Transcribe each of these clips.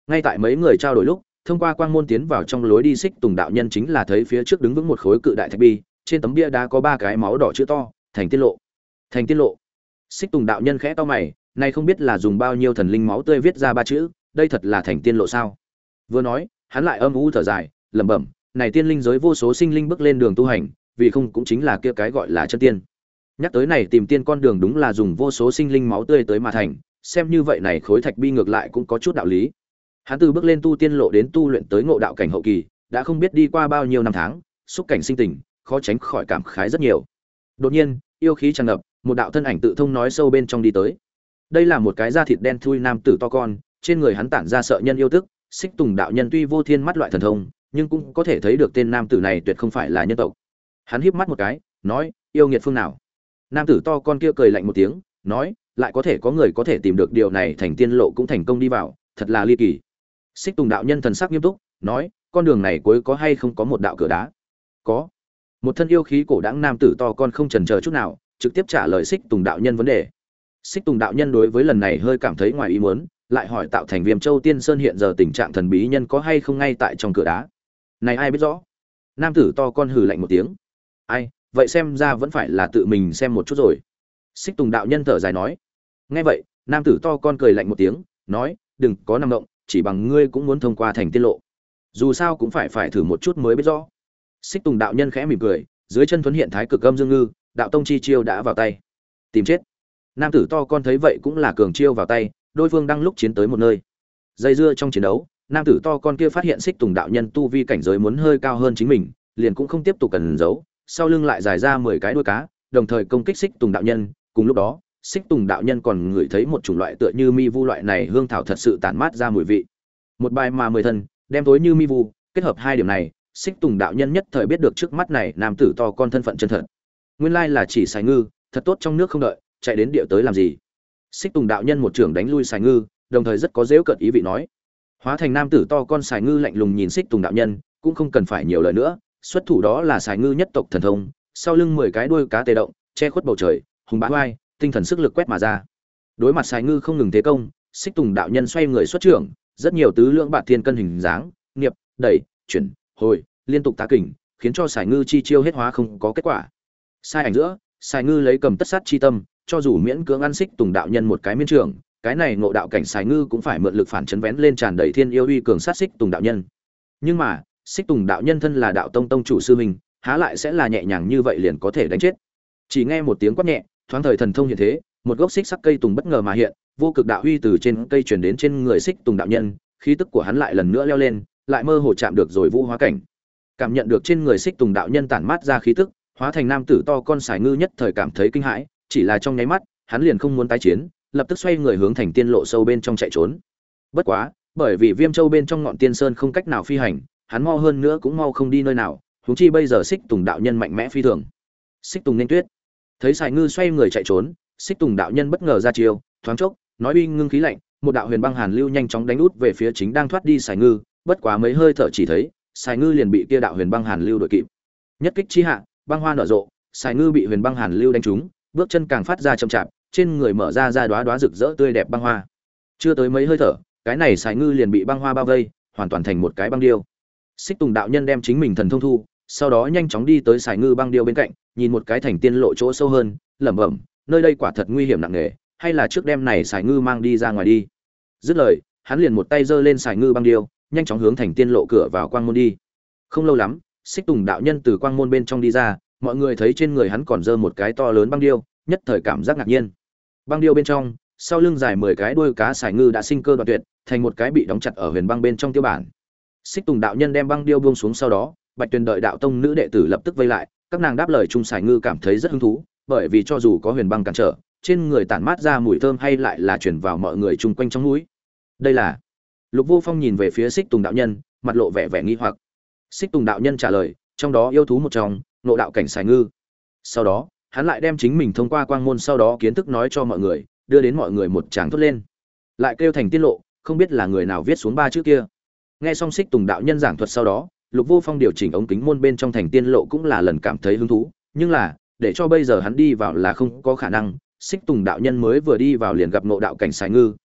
Ngay tại mấy người trao đổi lúc, thông qua quang môn tiến vào trong lối đi, Xích Tùng đạo nhân chính là thấy phía trước đứng vững một khối cự đại thạch bi, trên tấm bia đá có 3 cái máu đỏ chữ to, Thành Tiên Lộ. Thành Tiên Lộ. Xích Tùng đạo nhân khẽ cau mày, này không biết là dùng bao nhiêu thần linh máu tươi viết ra 3 chữ, đây thật là Thành Tiên Lộ sao? Vừa nói, hắn lại âm u thở dài, lẩm bẩm, này tiên linh giới vô số sinh linh bước lên đường tu hành, vì không cũng chính là kia cái gọi là chân tiên. Nhắc tới này tìm tiên con đường đúng là dùng vô số sinh linh máu tươi tới mà thành, xem như vậy này khối thạch bi ngược lại cũng có chút đạo lý. Hắn từ bước lên tu tiên lộ đến tu luyện tới ngộ đạo cảnh hậu kỳ, đã không biết đi qua bao nhiêu năm tháng, xúc cảnh sinh tình, khó tránh khỏi cảm khái rất nhiều. Đột nhiên, yêu khí tràn ngập, một đạo thân ảnh tự thông nói sâu bên trong đi tới. Đây là một cái da thịt đen thui nam tử to con, trên người hắn tản ra sợ nhân yêu tức, Xích Tùng đạo nhân tuy vô thiên mắt loại thần thông, nhưng cũng có thể thấy được tên nam tử này tuyệt không phải là nhân tộc. Hắn híp mắt một cái, nói: "Yêu nghiệt phương nào?" Nam tử to con kia cười lạnh một tiếng, nói: "Lại có thể có người có thể tìm được điều này, Thành Tiên Lộ cũng thành công đi vào, thật là ly kỳ." Xích Tùng đạo nhân thần sắc nghiêm túc, nói: "Con đường này cuối có hay không có một đạo cửa đá?" "Có." Một thân yêu khí cổ đãng nam tử to con không chần chờ chút nào, trực tiếp trả lời Xích Tùng đạo nhân vấn đề. Xích Tùng đạo nhân đối với lần này hơi cảm thấy ngoài ý muốn, lại hỏi tạo thành Viêm Châu Tiên Sơn hiện giờ tình trạng thần bí nhân có hay không ngay tại trong cửa đá. Này ai biết rõ? Nam tử to con hừ lạnh một tiếng. Ai, vậy xem ra vẫn phải là tự mình xem một chút rồi. Xích Tùng đạo nhân thở dài nói. Nghe vậy, nam tử to con cười lạnh một tiếng, nói: "Đừng có nằm động, chỉ bằng ngươi cũng muốn thông qua Thành Tiên Lộ. Dù sao cũng phải thử một chút mới biết rõ." Xích Tùng đạo nhân khẽ mỉm cười, dưới chân thuấn hiện thái cực âm dương ngư, đạo tông chi chiêu đã vào tay. Tìm chết. Nam tử to con thấy vậy cũng là cường chiêu vào tay, đối phương đang lúc chiến tới một nơi. Dây dưa trong chiến đấu, nam tử to con kia phát hiện Xích Tùng đạo nhân tu vi cảnh giới muốn hơi cao hơn chính mình, liền cũng không tiếp tục cần giấu, sau lưng lại dài ra 10 cái đuôi cá, đồng thời công kích Xích Tùng đạo nhân. Cùng lúc đó, Xích Tùng đạo nhân còn ngửi thấy một chủng loại tựa như mi vu loại này hương thảo thật sự tản mát ra mùi vị. Một bài mà 10 thân, đem tối như mi vu, kết hợp hai điểm này, Xích Tùng đạo nhân nhất thời biết được trước mắt này nam tử to con thân phận chân thật. Nguyên lai là chỉ Sài Ngư, thật tốt trong nước không đợi, chạy đến địa tới làm gì? Xích Tùng đạo nhân một trưởng đánh lui Sài Ngư, đồng thời rất có giễu cợt ý vị nói. Hóa thành nam tử to con Sài Ngư lạnh lùng nhìn Xích Tùng đạo nhân, cũng không cần phải nhiều lời nữa, xuất thủ đó là Sài Ngư nhất tộc thần thông, sau lưng 10 cái đuôi cá tê động, che khuất bầu trời, hùng bá oai, tinh thần sức lực quét mà ra. Đối mặt Sài Ngư không ngừng thế công, Xích Tùng đạo nhân xoay người xuất trưởng, rất nhiều tứ lượng bạt thiên cân hình dáng, nghiệp, đẩy, chuyển, hồi, liên tục tá kình, khiến cho Sài Ngư chi chiêu hết hóa không có kết quả. Sai ảnh giữa, Sài Ngư lấy cầm tất sát chi tâm, cho dù miễn cưỡng ăn Xích Tùng đạo nhân một cái miên trưởng, cái này ngộ đạo cảnh Sài Ngư cũng phải mượn lực phản chấn vén lên tràn đầy thiên yêu uy cường sát Xích Tùng đạo nhân. Nhưng mà, Xích Tùng đạo nhân thân là đạo tông tông chủ sư mình, há lại sẽ là nhẹ nhàng như vậy liền có thể đánh chết. Chỉ nghe một tiếng quát nhẹ, thoáng thời thần thông hiện thế, một gốc xích sắc cây tùng bất ngờ mà hiện, vô cực đạo uy từ trên cây truyền đến trên người Xích Tùng đạo nhân, khí tức của hắn lại lần nữa leo lên, lại mơ hồ chạm được rồi vũ hóa cảnh. Cảm nhận được trên người Xích Tùng đạo nhân tản mát ra khí tức, hóa thành nam tử to con Sài Ngư nhất thời cảm thấy kinh hãi, chỉ là trong nháy mắt, hắn liền không muốn tái chiến, lập tức xoay người hướng Thành Tiên Lộ sâu bên trong chạy trốn. Bất quá, bởi vì Viêm Châu bên trong ngọn Tiên Sơn không cách nào phi hành, hắn mau hơn nữa cũng mau không đi nơi nào, huống chi bây giờ Xích Tùng đạo nhân mạnh mẽ phi thường. Xích Tùng nên tuyết. Thấy Sài Ngư xoay người chạy trốn, Xích Tùng đạo nhân bất ngờ ra chiêu, thoáng chốc, nói uy ngưng khí lạnh, một đạo huyền băng hàn lưu nhanh chóng đánh út về phía chính đang thoát đi Sài Ngư, bất quá mấy hơi thở chỉ thấy, Sài Ngư liền bị kia đạo huyền băng hàn lưu đuổi kịp. Nhất kích chi hạ, băng hoa nở rộ, Sài Ngư bị huyền băng hàn lưu đánh trúng, bước chân càng phát ra chậm chạp, trên người mở ra đóa đóa rực rỡ tươi đẹp băng hoa. Chưa tới mấy hơi thở, cái này Sài Ngư liền bị băng hoa bao vây, hoàn toàn thành một cái băng điêu. Xích Tùng đạo nhân đem chính mình thần thông thu, sau đó nhanh chóng đi tới Sài Ngư băng điêu bên cạnh, nhìn một cái Thành Tiên Lộ chỗ sâu hơn, lẩm bẩm, nơi đây quả thật nguy hiểm nặng nề, hay là trước đem này Sài Ngư mang đi ra ngoài đi. Dứt lời, hắn liền một tay giơ lên Sài Ngư băng điêu, nhanh chóng hướng Thành Tiên Lộ cửa vào quang môn đi. Không lâu lắm, Xích Tùng đạo nhân từ quang môn bên trong đi ra, mọi người thấy trên người hắn còn giơ một cái to lớn băng điêu, nhất thời cảm giác ngạc nhiên. Băng điêu bên trong, sau lưng dài 10 cái đuôi cá Sài Ngư đã sinh cơ đoạn tuyệt, thành một cái bị đóng chặt ở huyền băng bên trong tiêu bản. Xích Tùng đạo nhân đem băng điêu buông xuống sau đó, Bạch Tuyền đợi đạo tông nữ đệ tử lập tức vây lại, các nàng đáp lời chung Sài Ngư cảm thấy rất hứng thú, bởi vì cho dù có huyền băng cản trở, trên người tản mát ra mùi thơm hay lại là truyền vào mọi người chung quanh trong mũi. Đây là Lục Vô Phong nhìn về phía Xích Tùng đạo nhân, mặt lộ vẻ vẻ nghi hoặc. Xích Tùng đạo nhân trả lời, trong đó yêu thú một trong, ngộ đạo cảnh Sài Ngư. Sau đó, hắn lại đem chính mình thông qua quang môn sau đó kiến thức nói cho mọi người, đưa đến mọi người một tràng thốt lên. Lại kêu Thành Tiên Lộ, không biết là người nào viết xuống 3 chữ kia. Nghe xong Xích Tùng đạo nhân giảng thuật sau đó, Lục Vô Phong điều chỉnh ống kính môn bên trong Thành Tiên Lộ cũng là lần cảm thấy hứng thú, nhưng là, để cho bây giờ hắn đi vào là không có khả năng. Xích Tùng đạo nhân mới vừa đi vào liền gặp ngộ đạo cảnh Sài Ngư,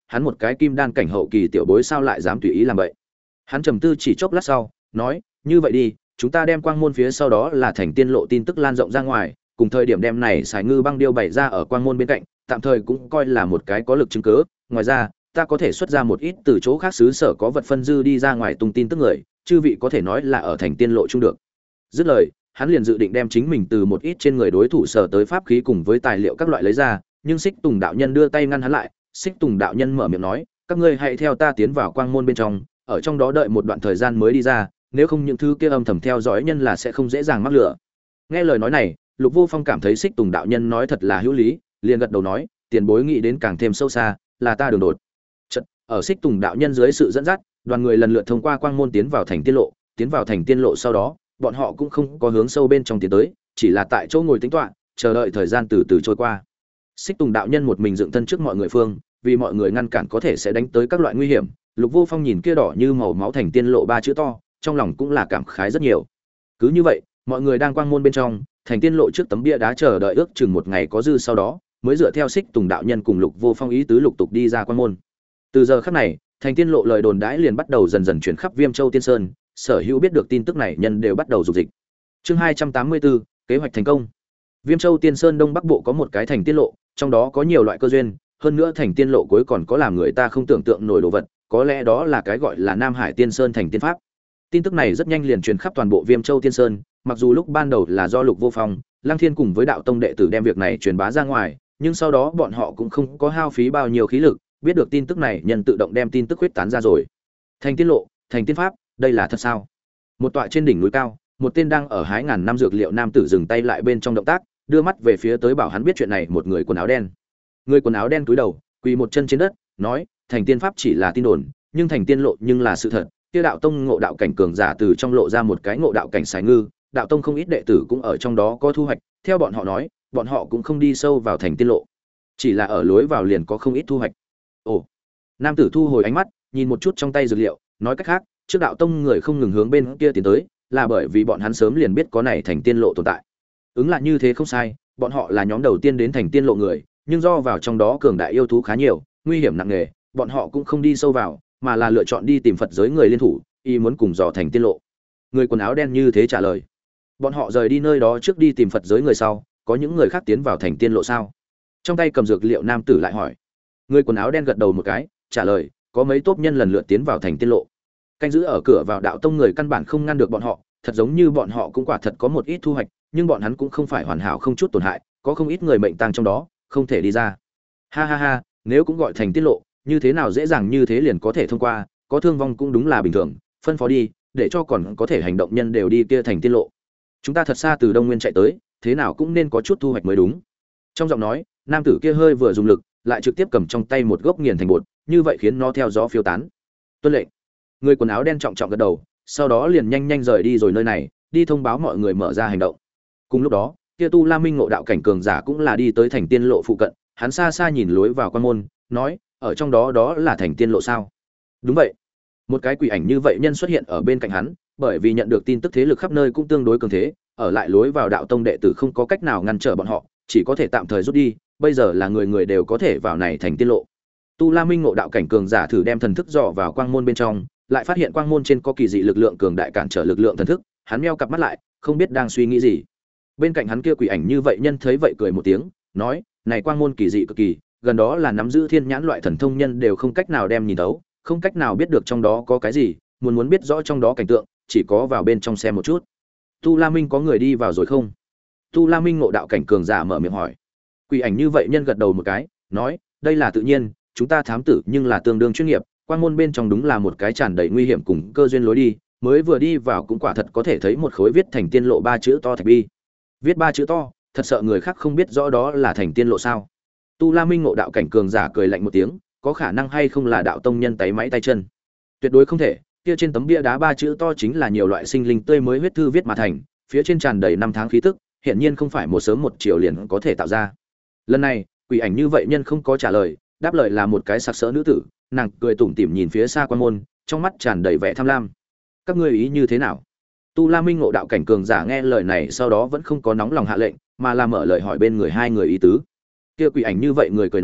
hắn một cái kim đan cảnh hậu kỳ tiểu bối sao lại dám tùy ý làm vậy. Hắn trầm tư chỉ chốc lát sau nói, như vậy đi, chúng ta đem quang môn phía sau đó là thành tiên lộ tin tức lan rộng ra ngoài, cùng thời điểm đem này xài ngư băng điêu bày ra ở quang môn bên cạnh, tạm thời cũng coi là một cái có lực chứng cứ. Ngoài ra ta có thể xuất ra một ít từ chỗ khác xứ sở có vật phân dư đi ra ngoài tung tin tức người, chư vị có thể nói là ở thành tiên lộ chung được. Dứt lời, hắn liền dự định đem chính mình từ một ít trên người đối thủ sở tới pháp khí cùng với tài liệu các loại lấy ra, nhưng Xích Tùng đạo nhân đưa tay ngăn hắn lại. Xích Tùng đạo nhân mở miệng nói, các ngươi hãy theo ta tiến vào quang môn bên trong, ở trong đó đợi một đoạn thời gian mới đi ra, nếu không những thứ kia âm thầm theo dõi nhân là sẽ không dễ dàng mắc lửa. Nghe lời nói này, Lục Vô Phong cảm thấy Xích Tùng đạo nhân nói thật là hữu lý, liền gật đầu nói, tiền bối nghĩ đến càng thêm sâu xa, là ta đường đột. Chợt, ở Xích Tùng đạo nhân dưới sự dẫn dắt, đoàn người lần lượt thông qua quang môn tiến vào thành tiên lộ, tiến vào thành tiên lộ sau đó, bọn họ cũng không có hướng sâu bên trong tiến tới, chỉ là tại chỗ ngồi tĩnh tọa, chờ đợi thời gian từ từ trôi qua. Xích Tùng đạo nhân một mình dựng thân trước mọi người phương, vì mọi người ngăn cản có thể sẽ đánh tới các loại nguy hiểm. Lục Vô Phong nhìn kia đỏ như màu máu thành tiên lộ ba chữ to, trong lòng cũng là cảm khái rất nhiều. Cứ như vậy, mọi người đang quang môn bên trong, thành tiên lộ trước tấm bia đá chờ đợi ước chừng một ngày có dư sau đó, mới dựa theo Xích Tùng đạo nhân cùng Lục Vô Phong ý tứ lục tục đi ra quang môn. Từ giờ khắc này, thành tiên lộ lời đồn đãi liền bắt đầu dần dần chuyển khắp Viêm Châu Tiên Sơn, sở hữu biết được tin tức này nhân đều bắt đầu dục dịch. Chương 284, kế hoạch thành công. Viêm Châu Tiên Sơn đông bắc bộ có một cái thành tiên lộ, trong đó có nhiều loại cơ duyên, hơn nữa thành tiên lộ cuối còn có làm người ta không tưởng tượng nổi đồ vật, có lẽ đó là cái gọi là Nam Hải Tiên Sơn thành tiên pháp. Tin tức này rất nhanh liền truyền khắp toàn bộ Viêm Châu Tiên Sơn, mặc dù lúc ban đầu là do Lục Vô Phong, Lăng Thiên cùng với đạo tông đệ tử đem việc này truyền bá ra ngoài, nhưng sau đó bọn họ cũng không có hao phí bao nhiêu khí lực, biết được tin tức này, nhân tự động đem tin tức huyết tán ra rồi. Thành tiên lộ, thành tiên pháp, đây là thật sao? Một tọa trên đỉnh núi cao, một tên đang ở hái ngàn năm dược liệu nam tử dừng tay lại bên trong động tác, đưa mắt về phía tới bảo hắn biết chuyện này một người quần áo đen. Người quần áo đen cúi đầu, quỳ một chân trên đất, nói, thành tiên pháp chỉ là tin đồn, nhưng thành tiên lộ nhưng là sự thật. Kia đạo tông ngộ đạo cảnh cường giả từ trong lộ ra một cái ngộ đạo cảnh sải ngư, đạo tông không ít đệ tử cũng ở trong đó có thu hoạch, theo bọn họ nói, bọn họ cũng không đi sâu vào thành tiên lộ, chỉ là ở lối vào liền có không ít thu hoạch. Ồ. Nam tử thu hồi ánh mắt, nhìn một chút trong tay dược liệu, nói cách khác, trước đạo tông người không ngừng hướng bên kia tiến tới, là bởi vì bọn hắn sớm liền biết có này thành tiên lộ tồn tại. Ứng là như thế không sai, bọn họ là nhóm đầu tiên đến thành tiên lộ người, nhưng do vào trong đó cường đại yêu thú khá nhiều, nguy hiểm nặng nề, bọn họ cũng không đi sâu vào, mà là lựa chọn đi tìm Phật giới người liên thủ, y muốn cùng dò thành tiên lộ. Người quần áo đen như thế trả lời. Bọn họ rời đi nơi đó trước đi tìm Phật giới người sau, có những người khác tiến vào thành tiên lộ sao? Trong tay cầm dược liệu nam tử lại hỏi. Người quần áo đen gật đầu một cái, trả lời, có mấy tốp nhân lần lượt tiến vào thành tiên lộ. Canh giữ ở cửa vào đạo tông người căn bản không ngăn được bọn họ, thật giống như bọn họ cũng quả thật có một ít thu hoạch, nhưng bọn hắn cũng không phải hoàn hảo không chút tổn hại, có không ít người mệnh tang trong đó, không thể đi ra. Ha ha ha, nếu cũng gọi thành tiết lộ, như thế nào dễ dàng như thế liền có thể thông qua, có thương vong cũng đúng là bình thường, phân phó đi, để cho còn có thể hành động nhân đều đi kia thành tiết lộ. Chúng ta thật xa từ Đông Nguyên chạy tới, thế nào cũng nên có chút thu hoạch mới đúng. Trong giọng nói, nam tử kia hơi vừa dùng lực, lại trực tiếp cầm trong tay một gốc nghiền thành bột, như vậy khiến nó theo gió phiêu tán. Tuân lệnh. Người quần áo đen trọng trọng gật đầu, sau đó liền nhanh nhanh rời đi rồi nơi này, đi thông báo mọi người mở ra hành động. Cùng lúc đó, kia Tu La Minh ngộ đạo cảnh cường giả cũng là đi tới thành tiên lộ phụ cận, hắn xa xa nhìn lối vào quan môn, nói, ở trong đó đó là thành tiên lộ sao? Đúng vậy. Một cái quỷ ảnh như vậy nhân xuất hiện ở bên cạnh hắn, bởi vì nhận được tin tức thế lực khắp nơi cũng tương đối cường thế, ở lại lối vào đạo tông đệ tử không có cách nào ngăn trở bọn họ, chỉ có thể tạm thời rút đi, bây giờ là người người đều có thể vào này thành tiên lộ. Tu La Minh ngộ đạo cảnh cường giả thử đem thần thức dò vào quang môn bên trong, lại phát hiện quang môn trên có kỳ dị lực lượng cường đại cản trở lực lượng thần thức, hắn meo cặp mắt lại, không biết đang suy nghĩ gì. Bên cạnh hắn kia quỷ ảnh như vậy nhân thấy vậy cười một tiếng, nói, này quang môn kỳ dị cực kỳ, gần đó là nắm giữ thiên nhãn loại thần thông nhân đều không cách nào đem nhìn thấu, không cách nào biết được trong đó có cái gì, muốn biết rõ trong đó cảnh tượng, chỉ có vào bên trong xem một chút. Tu La Minh có người đi vào rồi không? Tu La Minh ngộ đạo cảnh cường giả mở miệng hỏi. Quỷ ảnh như vậy nhân gật đầu một cái, nói, đây là tự nhiên, chúng ta thám tử nhưng là tương đương chuyên nghiệp, quang môn bên trong đúng là một cái tràn đầy nguy hiểm cùng cơ duyên lối đi, mới vừa đi vào cũng quả thật có thể thấy một khối viết thành tiên lộ 3 chữ to thạch bi. Viết 3 chữ to, thật sợ người khác không biết rõ đó là thành tiên lộ sao? Tu La Minh ngộ đạo cảnh cường giả cười lạnh một tiếng, có khả năng hay không là đạo tông nhân tay máy tay chân? Tuyệt đối không thể, kia trên tấm bia đá 3 chữ to chính là nhiều loại sinh linh tươi mới huyết thư viết mà thành, phía trên tràn đầy năm tháng khí tức, hiện nhiên không phải một sớm một chiều liền có thể tạo ra. Lần này, quỷ ảnh như vậy nhân không có trả lời, đáp lời là một cái sặc sỡ nữ tử, nàng cười tủm tỉm nhìn phía xa quan môn, trong mắt tràn đầy vẻ tham lam. Các ngươi ý như thế nào? Tu La Minh ngộ đạo cảnh cường giả nghe lời này sau đó vẫn không có nóng lòng hạ lệnh, mà là mở lời hỏi bên người hai người ý tứ. Kia quỷ ảnh như vậy người cười nói,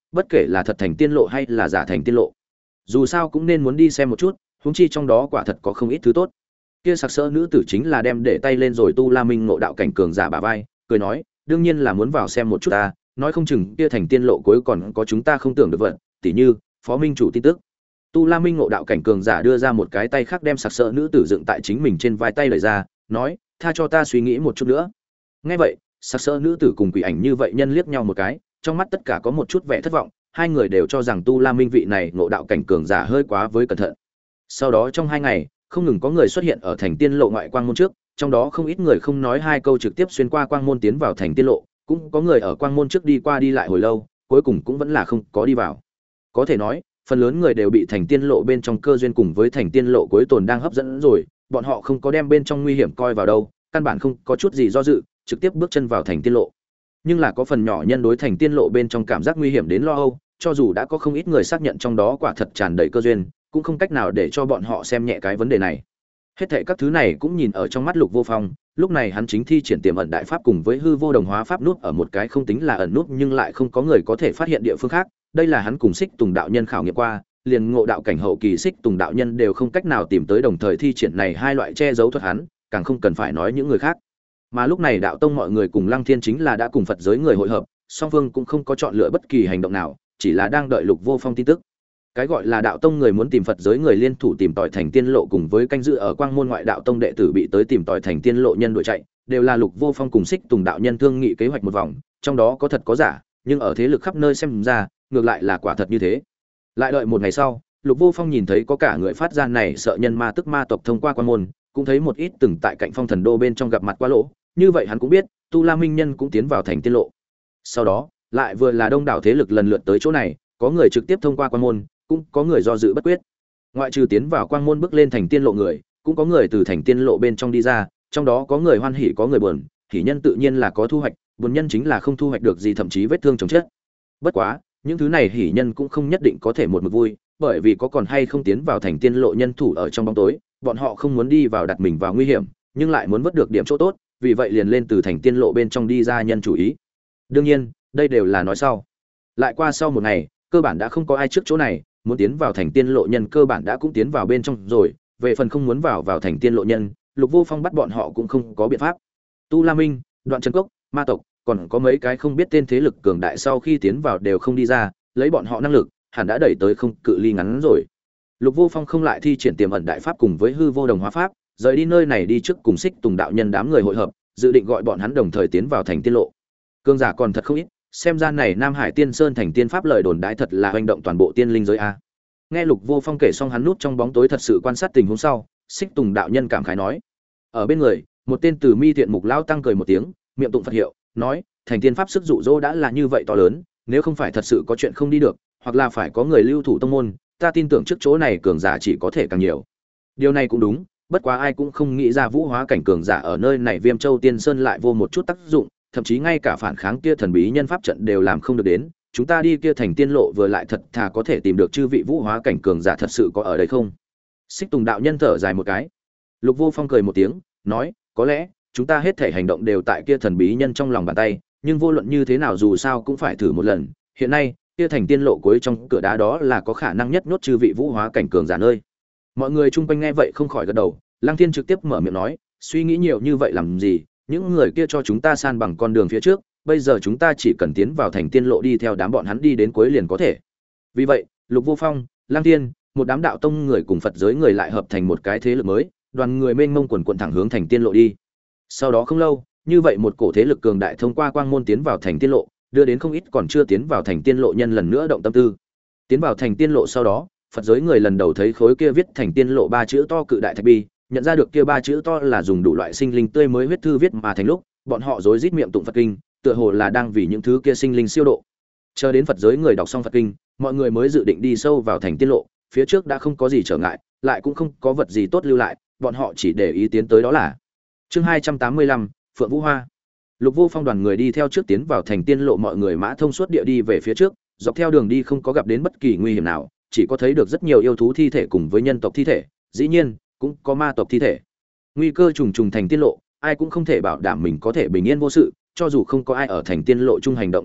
bất kể là thật thành tiên lộ hay là giả thành tiên lộ. Dù sao cũng nên muốn đi xem một chút, huống chi trong đó quả thật có không ít thứ tốt. Kia sặc sỡ nữ tử chính là đem để tay lên rồi Tu La Minh ngộ đạo cảnh cường giả bả vai, cười nói, đương nhiên là muốn vào xem một chút ta, nói không chừng kia thành tiên lộ cuối còn có chúng ta không tưởng được vật, tỉ như Phó Minh chủ tin tức. Tu La Minh ngộ đạo cảnh cường giả đưa ra một cái tay khác đem sặc sỡ nữ tử dựng tại chính mình trên vai tay lời ra, nói, tha cho ta suy nghĩ một chút nữa. Nghe vậy, sặc sỡ nữ tử cùng quỷ ảnh như vậy nhân liếc nhau một cái, trong mắt tất cả có một chút vẻ thất vọng, hai người đều cho rằng Tu La Minh vị này ngộ đạo cảnh cường giả hơi quá với cẩn thận. Sau đó trong 2 ngày, không ngừng có người xuất hiện ở thành tiên lộ ngoại quang môn trước, trong đó không ít người không nói hai câu trực tiếp xuyên qua quang môn tiến vào thành tiên lộ, cũng có người ở quang môn trước đi qua đi lại hồi lâu, cuối cùng cũng vẫn là không có đi vào. Có thể nói, phần lớn người đều bị thành tiên lộ bên trong cơ duyên cùng với thành tiên lộ cuối tồn đang hấp dẫn rồi, bọn họ không có đem bên trong nguy hiểm coi vào đâu, căn bản không có chút gì do dự, trực tiếp bước chân vào thành tiên lộ. Nhưng là có phần nhỏ nhân đối thành tiên lộ bên trong cảm giác nguy hiểm đến lo âu, cho dù đã có không ít người xác nhận trong đó quả thật tràn đầy cơ duyên, cũng không cách nào để cho bọn họ xem nhẹ cái vấn đề này. Hết thảy các thứ này cũng nhìn ở trong mắt Lục Vô Phong, lúc này hắn chính thi triển tiềm ẩn đại pháp cùng với hư vô đồng hóa pháp nút ở một cái không tính là ẩn nút nhưng lại không có người có thể phát hiện địa phương khác, đây là hắn cùng Xích Tùng đạo nhân khảo nghiệm qua, liền ngộ đạo cảnh hậu kỳ Xích Tùng đạo nhân đều không cách nào tìm tới đồng thời thi triển này hai loại che giấu thuật hắn, càng không cần phải nói những người khác. Mà lúc này đạo tông mọi người cùng Lăng Thiên chính là đã cùng Phật giới người hội hợp, song phương cũng không có chọn lựa bất kỳ hành động nào, chỉ là đang đợi Lục Vô Phong tin tức. Cái gọi là đạo tông người muốn tìm Phật giới người liên thủ tìm tòi thành tiên lộ cùng với canh giữ ở quang môn ngoại đạo tông đệ tử bị tới tìm tòi thành tiên lộ nhân đuổi chạy, đều là Lục Vô Phong cùng Xích Tùng đạo nhân thương nghị kế hoạch một vòng, trong đó có thật có giả, nhưng ở thế lực khắp nơi xem ra, ngược lại là quả thật như thế. Lại đợi một ngày sau, Lục Vô Phong nhìn thấy có cả người phát ra này sợ nhân ma tức ma tộc thông qua quang môn, cũng thấy một ít từng tại cạnh Phong Thần Đô bên trong gặp mặt qua lỗ, như vậy hắn cũng biết, Tu La Minh nhân cũng tiến vào thành tiên lộ. Sau đó, lại vừa là đông đảo thế lực lần lượt tới chỗ này, có người trực tiếp thông qua quang môn, cũng có người do dự bất quyết. Ngoại trừ tiến vào quang môn bước lên thành tiên lộ người, cũng có người từ thành tiên lộ bên trong đi ra, trong đó có người hoan hỉ có người buồn, hỉ nhân tự nhiên là có thu hoạch, buồn nhân chính là không thu hoạch được gì thậm chí vết thương chồng chết. Bất quá, những thứ này hỉ nhân cũng không nhất định có thể một mực vui, bởi vì có còn hay không tiến vào thành tiên lộ nhân thủ ở trong bóng tối, bọn họ không muốn đi vào đặt mình vào nguy hiểm, nhưng lại muốn vớt được điểm chỗ tốt, vì vậy liền lên từ thành tiên lộ bên trong đi ra nhân chủ ý. Đương nhiên, đây đều là nói sau. Lại qua sau một ngày, cơ bản đã không có ai trước chỗ này, muốn tiến vào thành tiên lộ nhân cơ bản đã cũng tiến vào bên trong rồi, về phần không muốn vào thành tiên lộ nhân, Lục Vô Phong bắt bọn họ cũng không có biện pháp. Tu La Minh, Đoạn Chân Cốc, ma tộc, còn có mấy cái không biết tên thế lực cường đại sau khi tiến vào đều không đi ra, lấy bọn họ năng lực, hẳn đã đẩy tới không cự ly ngắn rồi. Lục Vô Phong không lại thi triển tiềm ẩn đại pháp cùng với hư vô đồng hóa pháp, rời đi nơi này đi trước cùng Xích Tùng đạo nhân đám người hội hợp, dự định gọi bọn hắn đồng thời tiến vào thành tiên lộ. Cường giả còn thật không ít, xem ra này Nam Hải Tiên Sơn thành tiên pháp lời đồn đãi thật là hoành động toàn bộ tiên linh giới a. Nghe Lục Vô Phong kể xong hắn núp trong bóng tối thật sự quan sát tình huống sau, Xích Tùng đạo nhân cảm khái nói. Ở bên người, một tên Từ Mi Thiện Mục lão tăng cười một tiếng, miệng tụng Phật hiệu, nói, thành tiên pháp sức dụ dỗ đã là như vậy to lớn, nếu không phải thật sự có chuyện không đi được, hoặc là phải có người lưu thủ tông môn, ta tin tưởng trước chỗ này cường giả chỉ có thể càng nhiều. Điều này cũng đúng, bất quá ai cũng không nghĩ ra vũ hóa cảnh cường giả ở nơi này Viêm Châu Tiên Sơn lại vô một chút tác dụng, thậm chí ngay cả phản kháng kia thần bí nhân pháp trận đều làm không được đến, chúng ta đi kia thành tiên lộ vừa lại thật thà có thể tìm được chư vị vũ hóa cảnh cường giả thật sự có ở đây không? Xích Tùng đạo nhân thở dài một cái. Lục Vô Phong cười một tiếng, nói, có lẽ chúng ta hết thể hành động đều tại kia thần bí nhân trong lòng bàn tay, nhưng vô luận như thế nào dù sao cũng phải thử một lần. Hiện nay, kia thành tiên lộ cuối trong cửa đá đó là có khả năng nhất nhốt chư vị vũ hóa cảnh cường giả nơi. Mọi người chung quanh nghe vậy không khỏi gật đầu, Lăng Thiên trực tiếp mở miệng nói, suy nghĩ nhiều như vậy làm gì, những người kia cho chúng ta san bằng con đường phía trước, bây giờ chúng ta chỉ cần tiến vào thành tiên lộ đi theo đám bọn hắn đi đến cuối liền có thể. Vì vậy, Lục Vô Phong, Lăng Thiên, một đám đạo tông người cùng Phật giới người lại hợp thành một cái thế lực mới, đoàn người mênh mông quần quần thẳng hướng thành tiên lộ đi. Sau đó không lâu, như vậy một cổ thế lực cường đại thông qua quang môn tiến vào thành tiên lộ, đưa đến không ít còn chưa tiến vào thành tiên lộ nhân lần nữa động tâm tư. Tiến vào thành tiên lộ sau đó, Phật giới người lần đầu thấy khối kia viết thành tiên lộ ba chữ to cự đại thạch bi, nhận ra được kia ba chữ to là dùng đủ loại sinh linh tươi mới huyết thư viết mà thành lúc, bọn họ rối rít miệng tụng Phật kinh, tựa hồ là đang vì những thứ kia sinh linh siêu độ. Chờ đến Phật giới người đọc xong Phật kinh, mọi người mới dự định đi sâu vào thành tiên lộ, phía trước đã không có gì trở ngại, lại cũng không có vật gì tốt lưu lại, bọn họ chỉ để ý tiến tới đó là. Chương 285, Phượng Vũ Hoa. Lục Vô Phong đoàn người đi theo trước tiến vào thành tiên lộ, mọi người mã thông suốt địa đi về phía trước, dọc theo đường đi không có gặp đến bất kỳ nguy hiểm nào, chỉ có thấy được rất nhiều yêu thú thi thể cùng với nhân tộc thi thể, dĩ nhiên cũng có ma tộc thi thể. Nguy cơ trùng trùng thành tiên lộ, ai cũng không thể bảo đảm mình có thể bình yên vô sự, cho dù không có ai ở thành tiên lộ chung hành động đơn độc,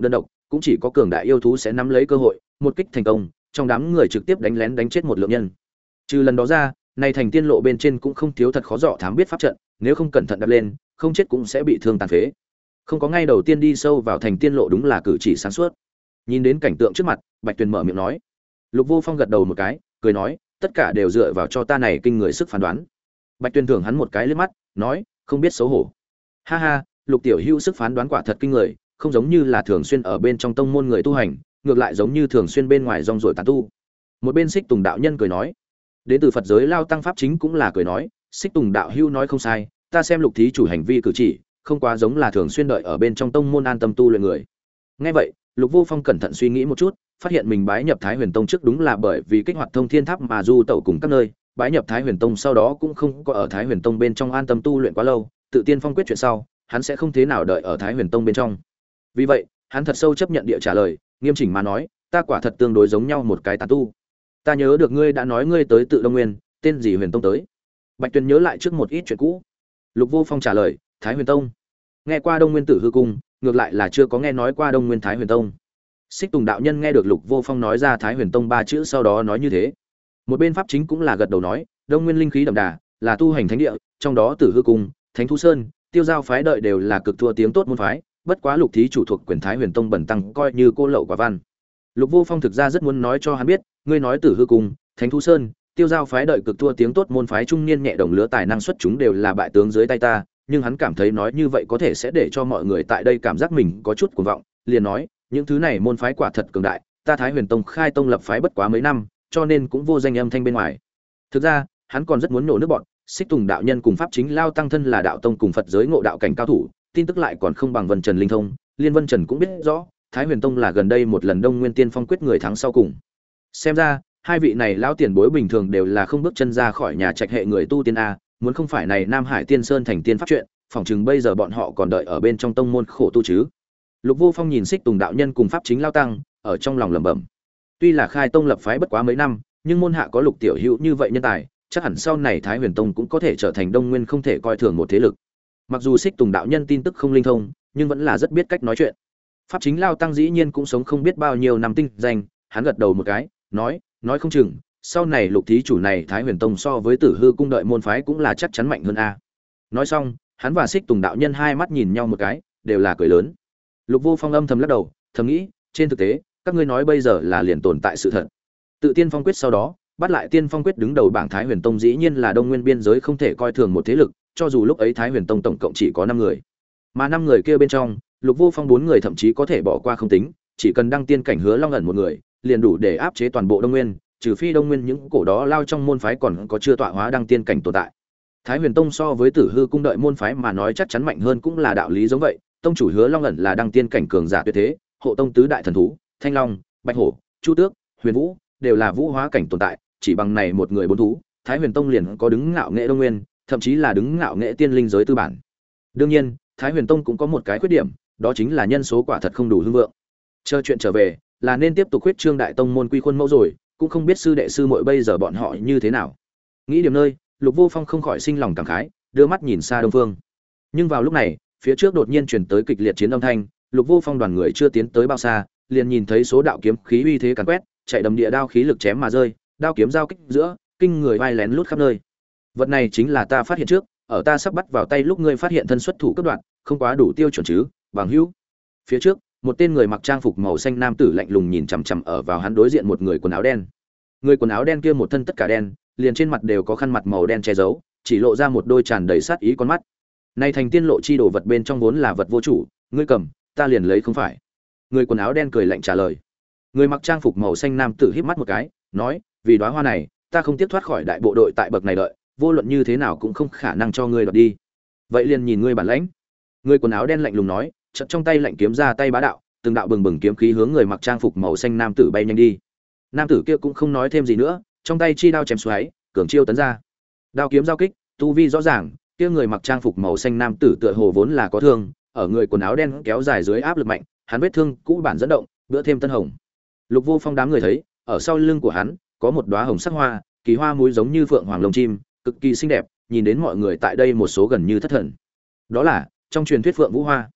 cũng chỉ có cường đại yêu thú sẽ nắm lấy cơ hội, một kích thành công, trong đám người trực tiếp đánh lén đánh chết một lượng nhân. Trừ lần đó ra, này thành tiên lộ bên trên cũng không thiếu thật khó dò thám biết pháp trận, nếu không cẩn thận đập lên, không chết cũng sẽ bị thương tàn phế. Không có ngay đầu tiên đi sâu vào thành tiên lộ đúng là cử chỉ sáng suốt. Nhìn đến cảnh tượng trước mặt, Bạch Tuyền mở miệng nói. Lục Vô Phong gật đầu một cái, cười nói, tất cả đều dựa vào cho ta này kinh người sức phán đoán. Bạch Tuyền thưởng hắn một cái liếc mắt, nói, không biết xấu hổ. Ha ha, Lục tiểu hữu sức phán đoán quả thật kinh người, không giống như là thường xuyên ở bên trong tông môn người tu hành, ngược lại giống như thường xuyên bên ngoài rong ruổi tán tu. Một bên Xích Tùng đạo nhân cười nói, đến từ Phật giới Lao tăng pháp chính cũng là cười nói, Xích Tùng đạo hữu nói không sai, ta xem Lục thí chủ hành vi cử chỉ, không quá giống là thường xuyên đợi ở bên trong tông môn an tâm tu luyện người. Nghe vậy, Lục Vô Phong cẩn thận suy nghĩ một chút, phát hiện mình bái nhập Thái Huyền Tông trước đúng là bởi vì kích hoạt Thông Thiên Tháp mà du tẩu cùng các nơi, bái nhập Thái Huyền Tông sau đó cũng không có ở Thái Huyền Tông bên trong an tâm tu luyện quá lâu, tự tiên phong quyết chuyện sau, hắn sẽ không thế nào đợi ở Thái Huyền Tông bên trong. Vì vậy, hắn thật sâu chấp nhận địa trả lời, nghiêm chỉnh mà nói, ta quả thật tương đối giống nhau một cái tán tu. Ta nhớ được ngươi đã nói ngươi tới tự Đông Nguyên, tên gì Huyền Tông tới? Bạch Tuyền nhớ lại trước một ít chuyện cũ. Lục Vô Phong trả lời, Thái Huyền Tông. Nghe qua Đông Nguyên Tử Hư Cung, ngược lại là chưa có nghe nói qua Đông Nguyên Thái Huyền Tông. Xích Tùng đạo nhân nghe được Lục Vô Phong nói ra Thái Huyền Tông ba chữ sau đó nói như thế. Một bên pháp chính cũng là gật đầu nói, Đông Nguyên linh khí đậm đà, là tu hành thánh địa, trong đó Tử Hư Cung, Thánh Thú Sơn, Tiêu Giao phái đợi đều là cực thua tiếng tốt môn phái, bất quá Lục thí chủ thuộc quyền Thái Huyền Tông bẩn tăng coi như cô lậu quả văn. Lục Vô Phong thực ra rất muốn nói cho hắn biết, ngươi nói Tử Hư Cung, Thánh Thú Sơn, Tiêu Giao phái đợi cực thua tiếng tốt môn phái trung niên nhẹ đồng lứa tài năng xuất chúng đều là bại tướng dưới tay ta, nhưng hắn cảm thấy nói như vậy có thể sẽ để cho mọi người tại đây cảm giác mình có chút cuồng vọng, liền nói, những thứ này môn phái quả thật cường đại, ta Thái Huyền Tông khai tông lập phái bất quá mấy năm, cho nên cũng vô danh âm thanh bên ngoài. Thực ra, hắn còn rất muốn nổ nước bọn, Xích Tùng đạo nhân cùng pháp chính Lao tăng thân là đạo tông cùng Phật giới ngộ đạo cảnh cao thủ, tin tức lại còn không bằng Vân Trần linh thông, Liên Vân Trần cũng biết rõ, Thái Huyền Tông là gần đây một lần Đông Nguyên Tiên Phong quyết người thắng sau cùng. Xem ra, hai vị này lão tiền bối bình thường đều là không bước chân ra khỏi nhà trạch hệ người tu tiên a, muốn không phải này Nam Hải Tiên Sơn thành tiên pháp chuyện, phỏng chừng bây giờ bọn họ còn đợi ở bên trong tông môn khổ tu chứ. Lục Vô Phong nhìn Xích Tùng đạo nhân cùng pháp chính Lao tăng, ở trong lòng lẩm bẩm. Tuy là khai tông lập phái bất quá mấy năm, nhưng môn hạ có Lục tiểu hữu như vậy nhân tài, chắc hẳn sau này Thái Huyền Tông cũng có thể trở thành Đông Nguyên không thể coi thường một thế lực. Mặc dù Xích Tùng đạo nhân tin tức không linh thông, nhưng vẫn là rất biết cách nói chuyện. Pháp chính Lao tăng dĩ nhiên cũng sống không biết bao nhiêu năm tinh danh, hắn gật đầu một cái, nói không chừng, sau này Lục thí chủ này Thái Huyền Tông so với Tử Hư cung đợi môn phái cũng là chắc chắn mạnh hơn a. Nói xong, hắn và Xích Tùng đạo nhân hai mắt nhìn nhau một cái, đều là cười lớn. Lục Vô Phong âm thầm lắc đầu, thầm nghĩ, trên thực tế, các ngươi nói bây giờ là liền tồn tại sự thật. Tự Tiên Phong quyết sau đó, bắt lại Tiên Phong quyết đứng đầu bảng Thái Huyền Tông dĩ nhiên là Đông Nguyên biên giới không thể coi thường một thế lực, cho dù lúc ấy Thái Huyền Tông tổng cộng chỉ có 5 người. Mà 5 người kia bên trong, Lục Vô Phong 4 người thậm chí có thể bỏ qua không tính, chỉ cần đăng tiên cảnh Hứa Long ẩn một người, liền đủ để áp chế toàn bộ Đông Nguyên, trừ phi Đông Nguyên những cổ đó lao trong môn phái còn có chưa tọa hóa đăng tiên cảnh tồn tại. Thái Huyền Tông so với Tử Hư cung đợi môn phái mà nói chắc chắn mạnh hơn cũng là đạo lý giống vậy, tông chủ Hứa Long ẩn là đăng tiên cảnh cường giả tuyệt thế, hộ tông tứ đại thần thú, Thanh Long, Bạch Hổ, Chu Tước, Huyền Vũ, đều là vũ hóa cảnh tồn tại, chỉ bằng này một người bốn thú, Thái Huyền Tông liền có đứng ngạo nghệ Đông Nguyên, thậm chí là đứng ngạo nghệ tiên linh giới tư bản. Đương nhiên, Thái Huyền Tông cũng có một cái khuyết điểm, đó chính là nhân số quả thật không đủ hưng vượng. Chờ chuyện trở về, là nên tiếp tục khuyết trương đại tông môn quy khuôn mẫu rồi, cũng không biết sư đệ sư muội bây giờ bọn họ như thế nào. Nghĩ điểm nơi, Lục Vô Phong không khỏi sinh lòng cảm khái, đưa mắt nhìn xa đông phương. Nhưng vào lúc này, phía trước đột nhiên truyền tới kịch liệt chiến âm thanh, Lục Vô Phong đoàn người chưa tiến tới bao xa, liền nhìn thấy số đạo kiếm khí uy thế càn quét, chạy đầm địa đao khí lực chém mà rơi, đao kiếm giao kích giữa, kinh người vai lén lút khắp nơi. Vật này chính là ta phát hiện trước, ở ta sắp bắt vào tay lúc ngươi phát hiện thân xuất thủ cấp đoạn, không quá đủ tiêu chuẩn chứ, bằng hữu. Phía trước, một tên người mặc trang phục màu xanh nam tử lạnh lùng nhìn chằm chằm ở vào hắn đối diện một người quần áo đen. Người quần áo đen kia một thân tất cả đen, liền trên mặt đều có khăn mặt màu đen che giấu, chỉ lộ ra một đôi tràn đầy sát ý con mắt. Này thành tiên lộ chi đồ vật bên trong vốn là vật vô chủ, ngươi cầm, ta liền lấy không phải. Người quần áo đen cười lạnh trả lời. Người mặc trang phục màu xanh nam tử híp mắt một cái, nói, vì đóa hoa này, ta không tiếp thoát khỏi đại bộ đội tại bậc này đợi, vô luận như thế nào cũng không khả năng cho ngươi đoạt đi. Vậy liền nhìn ngươi bản lãnh. Người quần áo đen lạnh lùng nói, chợt trong tay lạnh kiếm ra tay bá đạo, từng đạo bừng bừng kiếm khí hướng người mặc trang phục màu xanh nam tử bay nhanh đi. Nam tử kia cũng không nói thêm gì nữa, trong tay chi đao chém xoáy, cường chiêu tấn ra. Đao kiếm giao kích, tu vi rõ ràng, kia người mặc trang phục màu xanh nam tử tựa hồ vốn là có thương, ở người quần áo đen kéo dài dưới áp lực mạnh, hắn vết thương cũ bản dẫn động, bữa thêm tân hồng. Lục Vô Phong đám người thấy, ở sau lưng của hắn có một đóa hồng sắc hoa, kỳ hoa muối giống như phượng hoàng lông chim, cực kỳ xinh đẹp, nhìn đến mọi người tại đây một số gần như thất thần. Đó là trong truyền thuyết Phượng Vũ Hoa.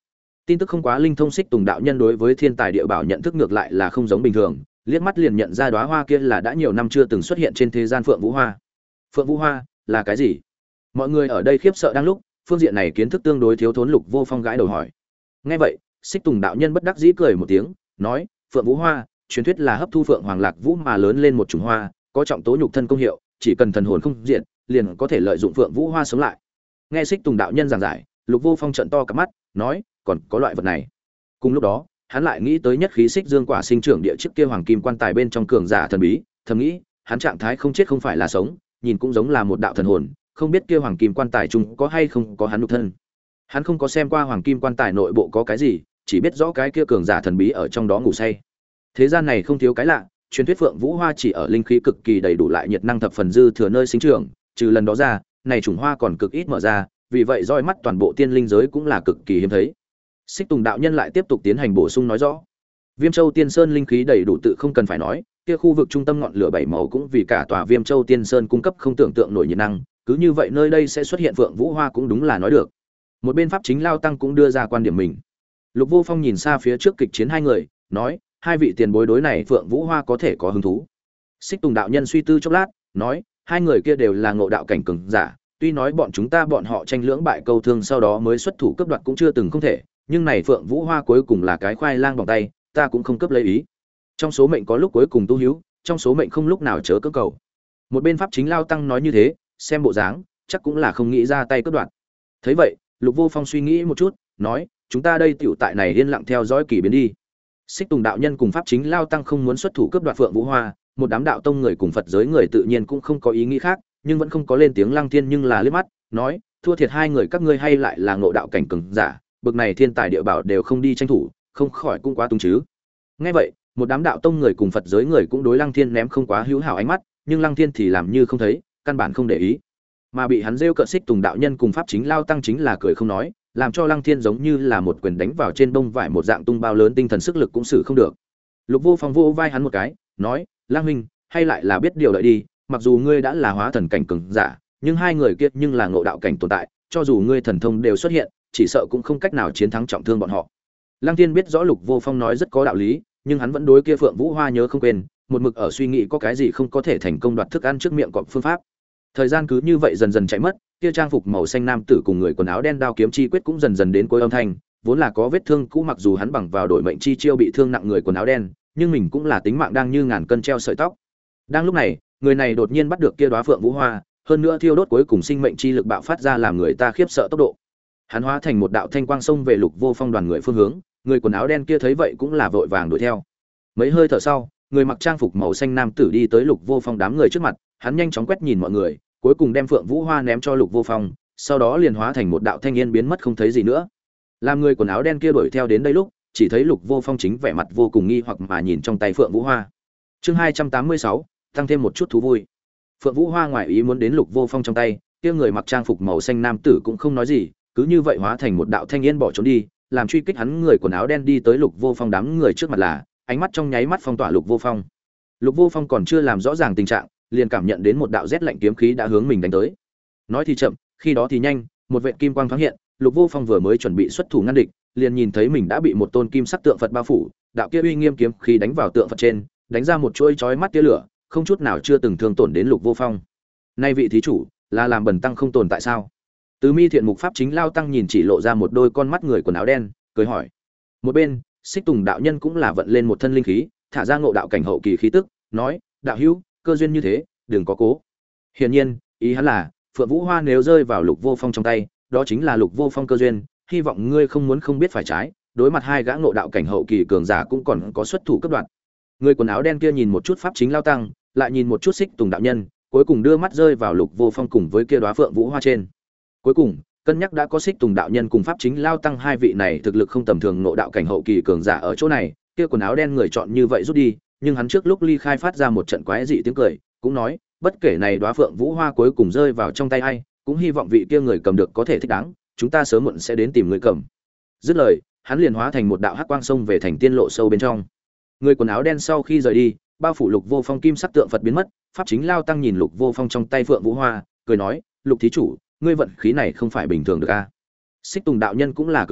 Tin tức không quá linh thông, Xích Tùng đạo nhân đối với thiên tài địa bảo nhận thức ngược lại là không giống bình thường, liếc mắt liền nhận ra đóa hoa kia là đã nhiều năm chưa từng xuất hiện trên thế gian Phượng Vũ Hoa. Phượng Vũ Hoa là cái gì? Mọi người ở đây khiếp sợ đang lúc, phương diện này kiến thức tương đối thiếu thốn, Lục Vô Phong gãi đầu hỏi. Nghe vậy, Xích Tùng đạo nhân bất đắc dĩ cười một tiếng, nói: Phượng Vũ Hoa, truyền thuyết là hấp thu Phượng Hoàng Lạc Vũ mà lớn lên một chủng hoa, có trọng tố nhục thân công hiệu, chỉ cần thần hồn không diệt, liền có thể lợi dụng Phượng Vũ Hoa sống lại. Nghe Xích Tùng đạo nhân giảng giải, Lục Vô Phong trợn to cả mắt, nói: còn có loại vật này? Cùng lúc đó, hắn lại nghĩ tới nhất khí xích dương quả sinh trưởng địa trước kia hoàng kim quan tài bên trong cường giả thần bí, thầm nghĩ, hắn trạng thái không chết không phải là sống, nhìn cũng giống là một đạo thần hồn, không biết kia hoàng kim quan tài chung có hay không có hắn nhục thân. Hắn không có xem qua hoàng kim quan tài nội bộ có cái gì, chỉ biết rõ cái kia cường giả thần bí ở trong đó ngủ say. Thế gian này không thiếu cái lạ, truyền thuyết Phượng Vũ Hoa chỉ ở linh khí cực kỳ đầy đủ lại nhiệt năng thập phần dư thừa nơi sinh trưởng, trừ lần đó ra, này chủng hoa còn cực ít mở ra, vì vậy roi mắt toàn bộ tiên linh giới cũng là cực kỳ hiếm thấy. Xích Tùng đạo nhân lại tiếp tục tiến hành bổ sung nói rõ. Viêm Châu Tiên Sơn linh khí đầy đủ tự không cần phải nói, kia khu vực trung tâm ngọn lửa bảy màu cũng vì cả tòa Viêm Châu Tiên Sơn cung cấp không tưởng tượng nổi nhiệt năng, cứ như vậy nơi đây sẽ xuất hiện Phượng Vũ Hoa cũng đúng là nói được. Một bên pháp chính Lao Tăng cũng đưa ra quan điểm mình. Lục Vô Phong nhìn xa phía trước kịch chiến hai người, nói: hai vị tiền bối đối này Phượng Vũ Hoa có thể có hứng thú. Xích Tùng đạo nhân suy tư chốc lát, nói: hai người kia đều là ngộ đạo cảnh cường giả, tuy nói bọn họ tranh lưỡng bại câu thương sau đó mới xuất thủ cướp đoạt cũng chưa từng không thể, nhưng này Phượng Vũ Hoa cuối cùng là cái khoai lang bằng tay, ta cũng không cấp lấy ý. Trong số mệnh có lúc cuối cùng tu hiếu, trong số mệnh không lúc nào chớ cơ cầu. Một bên pháp chính Lao Tăng nói như thế, xem bộ dáng, chắc cũng là không nghĩ ra tay cướp đoạt. Thấy vậy, Lục Vô Phong suy nghĩ một chút, nói: chúng ta đây tiểu tại này yên lặng theo dõi kỳ biến đi. Xích Tùng đạo nhân cùng pháp chính Lao Tăng không muốn xuất thủ cướp đoạt Phượng Vũ Hoa, một đám đạo tông người cùng Phật giới người tự nhiên cũng không có ý nghĩ khác, nhưng vẫn không có lên tiếng. Lăng Thiên nhưng là liếc mắt, nói: thua thiệt hai người các ngươi hay lại là ngộ đạo cảnh cường giả, bực này thiên tài địa bảo đều không đi tranh thủ, không khỏi cũng quá tung chứ. Nghe vậy, một đám đạo tông người cùng Phật giới người cũng đối Lăng Thiên ném không quá hữu hảo ánh mắt, nhưng Lăng Thiên thì làm như không thấy, căn bản không để ý. Mà bị hắn rêu cợt Xích Tùng đạo nhân cùng pháp chính Lao Tăng chính là cười không nói, làm cho Lăng Thiên giống như là một quyền đánh vào trên bông vải một dạng, tung bao lớn tinh thần sức lực cũng xử không được. Lục Vô Phong vô vai hắn một cái, nói: Lang huynh, hay lại là biết điều đợi đi, mặc dù ngươi đã là hóa thần cảnh cường giả, nhưng hai người kia nhưng là ngộ đạo cảnh tồn tại, cho dù ngươi thần thông đều xuất hiện, chỉ sợ cũng không cách nào chiến thắng trọng thương bọn họ. Lăng Thiên biết rõ Lục Vô Phong nói rất có đạo lý, nhưng hắn vẫn đối kia Phượng Vũ Hoa nhớ không quên, một mực ở suy nghĩ có cái gì không có thể thành công đoạt thức ăn trước miệng cọp phương pháp. Thời gian cứ như vậy dần dần chạy mất, kia trang phục màu xanh nam tử cùng người quần áo đen đao kiếm chi quyết cũng dần dần đến cuối âm thanh, vốn là có vết thương cũ, mặc dù hắn bằng vào đổi mệnh chi chiêu bị thương nặng người quần áo đen, nhưng mình cũng là tính mạng đang như ngàn cân treo sợi tóc. Đang lúc này, người này đột nhiên bắt được kia đóa Phượng Vũ Hoa, hơn nữa thiêu đốt cuối cùng sinh mệnh chi lực bạo phát ra làm người ta khiếp sợ tốc độ. Hắn hóa thành một đạo thanh quang xông về Lục Vô Phong đoàn người phương hướng, người quần áo đen kia thấy vậy cũng là vội vàng đuổi theo. Mấy hơi thở sau, người mặc trang phục màu xanh nam tử đi tới Lục Vô Phong đám người trước mặt, hắn nhanh chóng quét nhìn mọi người, cuối cùng đem Phượng Vũ Hoa ném cho Lục Vô Phong, sau đó liền hóa thành một đạo thanh niên biến mất không thấy gì nữa. Làm người quần áo đen kia đuổi theo đến đây lúc, chỉ thấy Lục Vô Phong chính vẻ mặt vô cùng nghi hoặc mà nhìn trong tay Phượng Vũ Hoa. Chương 286, tăng thêm một chút thú vui. Phượng Vũ Hoa ngoài ý muốn đến Lục Vô Phong trong tay, kia người mặc trang phục màu xanh nam tử cũng không nói gì, cứ như vậy hóa thành một đạo thanh niên bỏ trốn đi, làm truy kích hắn người quần áo đen đi tới Lục Vô Phong đám người trước mặt là, ánh mắt trong nháy mắt phong tỏa Lục Vô Phong. Lục Vô Phong còn chưa làm rõ ràng tình trạng, liền cảm nhận đến một đạo rét lạnh kiếm khí đã hướng mình đánh tới. Nói thì chậm, khi đó thì nhanh, một vệt kim quang thoáng hiện, Lục Vô Phong vừa mới chuẩn bị xuất thủ ngăn địch, liền nhìn thấy mình đã bị một tôn kim sắc tượng Phật bao phủ, đạo kia uy nghiêm kiếm khí đánh vào tượng Phật trên, đánh ra một chuỗi chói mắt tia lửa, không chút nào chưa từng thương tổn đến Lục Vô Phong. Nay vị thí chủ, là làm bần tăng không tồn tại sao? Từ Mi Thiện Mục pháp chính Lao Tăng nhìn chỉ lộ ra một đôi con mắt người quần áo đen, cười hỏi. Một bên, Xích Tùng đạo nhân cũng là vận lên một thân linh khí, thả ra ngộ đạo cảnh hậu kỳ khí tức, nói: đạo hữu, cơ duyên như thế, đừng có cố. Hiển nhiên, ý hắn là, Phượng Vũ Hoa nếu rơi vào Lục Vô Phong trong tay, đó chính là Lục Vô Phong cơ duyên, hy vọng ngươi không muốn không biết phải trái, đối mặt hai gã ngộ đạo cảnh hậu kỳ cường giả cũng còn có xuất thủ cấp đoạn. Người quần áo đen kia nhìn một chút pháp chính Lao Tăng, lại nhìn một chút Xích Tùng đạo nhân, cuối cùng đưa mắt rơi vào Lục Vô Phong cùng với kia đóa Phượng Vũ Hoa trên. Cuối cùng, cân nhắc đã có Xích Tùng đạo nhân cùng pháp chính Lao Tăng hai vị này thực lực không tầm thường ngộ đạo cảnh hậu kỳ cường giả ở chỗ này, kia quần áo đen người chọn như vậy rút đi, nhưng hắn trước lúc ly khai phát ra một trận quái dị tiếng cười, cũng nói, bất kể này đóa Phượng Vũ Hoa cuối cùng rơi vào trong tay ai, cũng hy vọng vị kia người cầm được có thể thích đáng, chúng ta sớm muộn sẽ đến tìm người cầm. Dứt lời, hắn liền hóa thành một đạo hắc quang xông về thành tiên lộ sâu bên trong. Người quần áo đen sau khi rời đi, bao phủ Lục Vô Phong kim sắc tượng Phật biến mất, pháp chính Lao Tăng nhìn Lục Vô Phong trong tay Phượng Vũ Hoa, cười nói, Lục thí chủ, ngươi vận khí này không phải bình thường được a. Xích Tùng đạo nhân cũng là cười nói,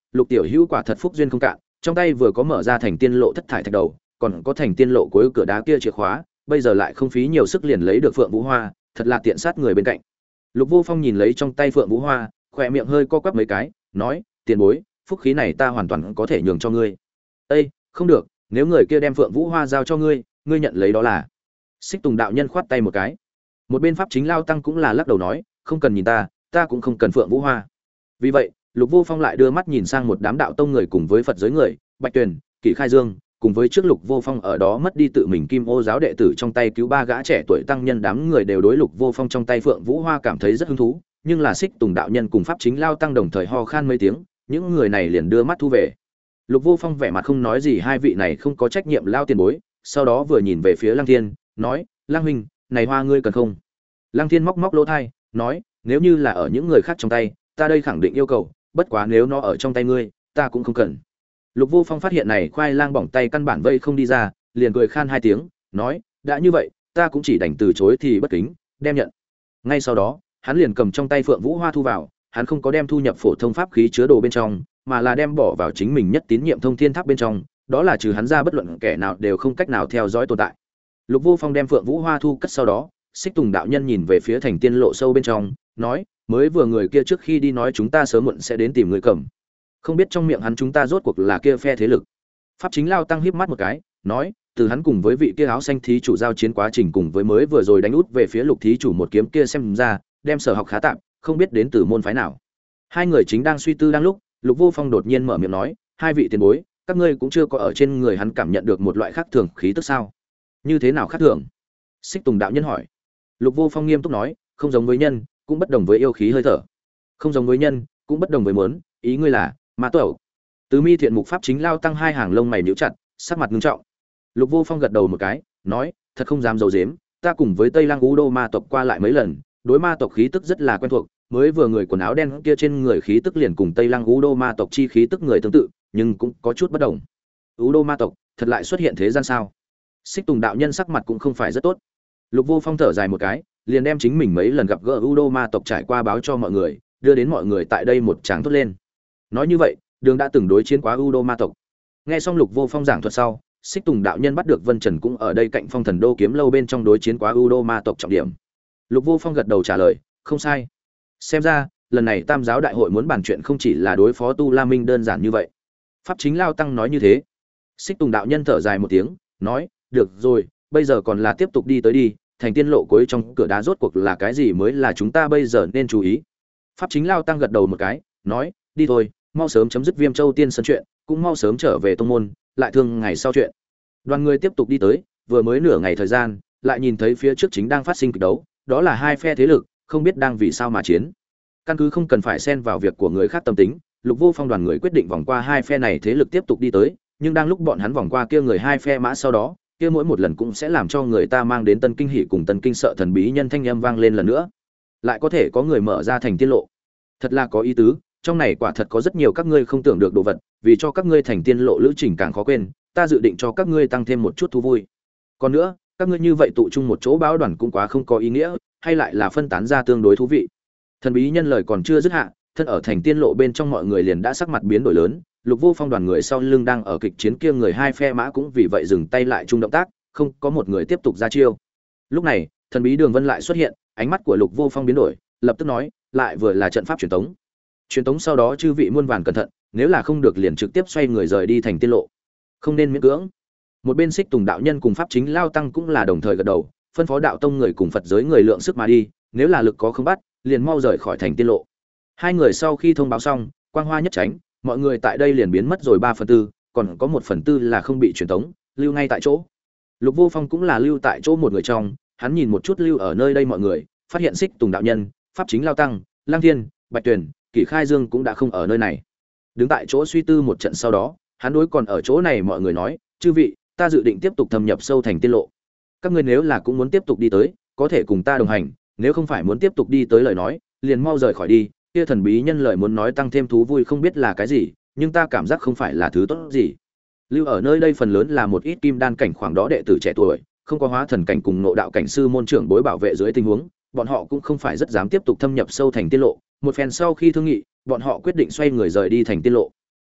Lục tiểu hữu quả thật phúc duyên không cạn, trong tay vừa có mở ra thành tiên lộ thất thải thạch đầu, còn có thành tiên lộ cuối cửa đá kia chìa khóa, bây giờ lại không phí nhiều sức liền lấy được Phượng Vũ Hoa, thật là tiện sát người bên cạnh. Lục Vô Phong nhìn lấy trong tay Phượng Vũ Hoa, khỏe miệng hơi co quắp mấy cái, nói: "Tiền bối, phúc khí này ta hoàn toàn có thể nhường cho ngươi." "Ê, không được, nếu người kia đem Phượng Vũ Hoa giao cho ngươi, ngươi nhận lấy đó là." Xích Tùng đạo nhân khoát tay một cái. Một bên pháp chính lao tăng cũng là lắc đầu nói: "Không cần nhìn ta cũng không cần Phượng Vũ Hoa." Vì vậy, Lục Vô Phong lại đưa mắt nhìn sang một đám đạo tông người cùng với Phật giới người, Bạch Tuyền, Kỷ Khai Dương, cùng với trước Lục Vô Phong ở đó mất đi tự mình Kim Ô giáo đệ tử trong tay cứu ba gã trẻ tuổi tăng nhân, đám người đều đối Lục Vô Phong trong tay Phượng Vũ Hoa cảm thấy rất hứng thú, nhưng là Xích Tùng đạo nhân cùng pháp chính lao tăng đồng thời ho khan mấy tiếng, những người này liền đưa mắt thu về. Lục Vô Phong vẻ mặt không nói gì, hai vị này không có trách nhiệm lao tiền bối, sau đó vừa nhìn về phía Lăng Thiên, nói: "Lăng huynh, này hoa ngươi cần không?" Lăng Thiên móc móc lỗ tai, nói: "Nếu như là ở những người khác trong tay, ta đây khẳng định yêu cầu, bất quá nếu nó ở trong tay ngươi, ta cũng không cần." Lục Vô Phong phát hiện này khoai lang bỏng tay căn bản vây không đi ra, liền cười khan hai tiếng, nói: "đã như vậy, ta cũng chỉ đành từ chối thì bất kính, đem nhận." Ngay sau đó, hắn liền cầm trong tay Phượng Vũ Hoa thu vào, hắn không có đem thu nhập phổ thông pháp khí chứa đồ bên trong, mà là đem bỏ vào chính mình nhất tín nhiệm Thông Thiên Tháp bên trong, đó là trừ hắn ra bất luận kẻ nào đều không cách nào theo dõi tồn tại. Lục Vô Phong đem Phượng Vũ Hoa thu cất sau đó, Xích Tùng đạo nhân nhìn về phía thành tiên lộ sâu bên trong, nói: "Mới vừa người kia trước khi đi nói chúng ta sớm muộn sẽ đến tìm người cầm. Không biết trong miệng hắn chúng ta rốt cuộc là kia phe thế lực." Pháp chính lao tăng híp mắt một cái, nói: "Từ hắn cùng với vị kia áo xanh thí chủ giao chiến quá trình cùng với mới vừa rồi đánh út về phía Lục thí chủ một kiếm kia xem ra, đem sở học khá tạm, không biết đến từ môn phái nào." Hai người chính đang suy tư đang lúc, Lục Vô Phong đột nhiên mở miệng nói: "Hai vị tiền bối, các ngươi cũng chưa có ở trên người hắn cảm nhận được một loại khác thường khí tức sao?" "Như thế nào khác thường?" Xích Tùng đạo nhân hỏi. Lục Vô Phong nghiêm túc nói: "Không giống với nhân, cũng bất đồng với yêu khí hơi thở. Không giống với nhân, cũng bất đồng với muốn, ý ngươi là ma tẩu." Tứ Mi Thiện Mục pháp chính lao tăng hai hàng lông mày nhíu chặt, sắc mặt nghiêm trọng. Lục Vô Phong gật đầu một cái, nói: "Thật không dám giấu giếm, ta cùng với Tây Lăng U Đô ma tộc qua lại mấy lần, đối ma tộc khí tức rất là quen thuộc, mới vừa người quần áo đen kia trên người khí tức liền cùng Tây Lăng U Đô ma tộc chi khí tức người tương tự, nhưng cũng có chút bất đồng." U Đô ma tộc, thật lại xuất hiện thế gian sao? Xích Tùng đạo nhân sắc mặt cũng không phải rất tốt. Lục Vô Phong thở dài một cái, liền đem chính mình mấy lần gặp gỡ U Đô ma tộc trải qua báo cho mọi người, đưa đến mọi người tại đây một tràng thốt lên. Nói như vậy, Đường đã từng đối chiến quá U Đô ma tộc. Nghe xong Lục Vô Phong giảng thuật sau, Xích Tùng đạo nhân bắt được Vân Trần cũng ở đây cạnh Phong Thần Đô kiếm lâu bên trong đối chiến quá U Đô ma tộc trọng điểm. Lục Vô Phong gật đầu trả lời, không sai. Xem ra, lần này Tam giáo đại hội muốn bàn chuyện không chỉ là đối phó Tu La Minh đơn giản như vậy. Pháp chính lao tăng nói như thế. Xích Tùng đạo nhân thở dài một tiếng, nói: "Được rồi, bây giờ còn là tiếp tục đi tới đi, thành tiên lộ cuối trong cửa đá rốt cuộc là cái gì mới là chúng ta bây giờ nên chú ý." Pháp chính lao tăng gật đầu một cái, nói: "Đi thôi, mau sớm chấm dứt Viêm Châu Tiên Sơn chuyện, cũng mau sớm trở về tông môn, lại thương ngày sau chuyện." Đoàn người tiếp tục đi tới, vừa mới nửa ngày thời gian, lại nhìn thấy phía trước chính đang phát sinh kịch đấu, đó là hai phe thế lực, không biết đang vì sao mà chiến. Căn cứ không cần phải xen vào việc của người khác tâm tính, Lục Vô Phong đoàn người quyết định vòng qua hai phe này thế lực tiếp tục đi tới, nhưng đang lúc bọn hắn vòng qua kia người hai phe mã sau đó, kia mỗi một lần cũng sẽ làm cho người ta mang đến tân kinh hỉ cùng tân kinh sợ thần bí nhân thanh âm vang lên lần nữa. Lại có thể có người mở ra thành tiên lộ. Thật là có ý tứ, trong này quả thật có rất nhiều các ngươi không tưởng được đồ vật, vì cho các ngươi thành tiên lộ lữ trình càng khó quên, ta dự định cho các ngươi tăng thêm một chút thú vui. Còn nữa, các ngươi như vậy tụ chung một chỗ báo đoàn cũng quá không có ý nghĩa, hay lại là phân tán ra tương đối thú vị. Thần bí nhân lời còn chưa dứt hạ, thân ở thành tiên lộ bên trong mọi người liền đã sắc mặt biến đổi lớn, Lục Vô Phong đoàn người sau lưng đang ở kịch chiến kia người hai phe mã cũng vì vậy dừng tay lại chung động tác, không có một người tiếp tục ra chiêu. Lúc này, thần bí Đường Vân lại xuất hiện, ánh mắt của Lục Vô Phong biến đổi, lập tức nói, lại vừa là trận pháp truyền tống. Truyền tống sau đó chư vị muôn vàn cẩn thận, nếu là không được liền trực tiếp xoay người rời đi thành tiên lộ. Không nên miễn cưỡng. Một bên Xích Tùng đạo nhân cùng pháp chính lao tăng cũng là đồng thời gật đầu, phân phó đạo tông người cùng Phật giới người lượng sức mà đi, nếu là lực có không bắt, liền mau rời khỏi thành tiên lộ. Hai người sau khi thông báo xong, quang hoa nhất tránh, mọi người tại đây liền biến mất rồi 3/4, còn có 1/4 là không bị truyền tống, lưu ngay tại chỗ. Lục Vô Phong cũng là lưu tại chỗ một người trong, hắn nhìn một chút lưu ở nơi đây mọi người, phát hiện Xích Tùng đạo nhân, pháp chính lao tăng, Lang Thiên, Bạch Tuyển, Kỷ Khai Dương cũng đã không ở nơi này. Đứng tại chỗ suy tư một trận sau đó, hắn đối còn ở chỗ này mọi người nói, chư vị, ta dự định tiếp tục thâm nhập sâu thành tiên lộ. Các ngươi nếu là cũng muốn tiếp tục đi tới, có thể cùng ta đồng hành, nếu không phải muốn tiếp tục đi tới lời nói, liền mau rời khỏi đi. Kia thần bí nhân lời muốn nói tăng thêm thú vui không biết là cái gì, nhưng ta cảm giác không phải là thứ tốt gì. Lưu ở nơi đây phần lớn là một ít kim đan cảnh khoảng đó đệ tử trẻ tuổi, không có hóa thần cảnh cùng ngộ đạo cảnh sư môn trưởng bối bảo vệ dưới tình huống, bọn họ cũng không phải rất dám tiếp tục thâm nhập sâu thành tiên lộ. Một phen sau khi thương nghị, bọn họ quyết định xoay người rời đi thành tiên lộ.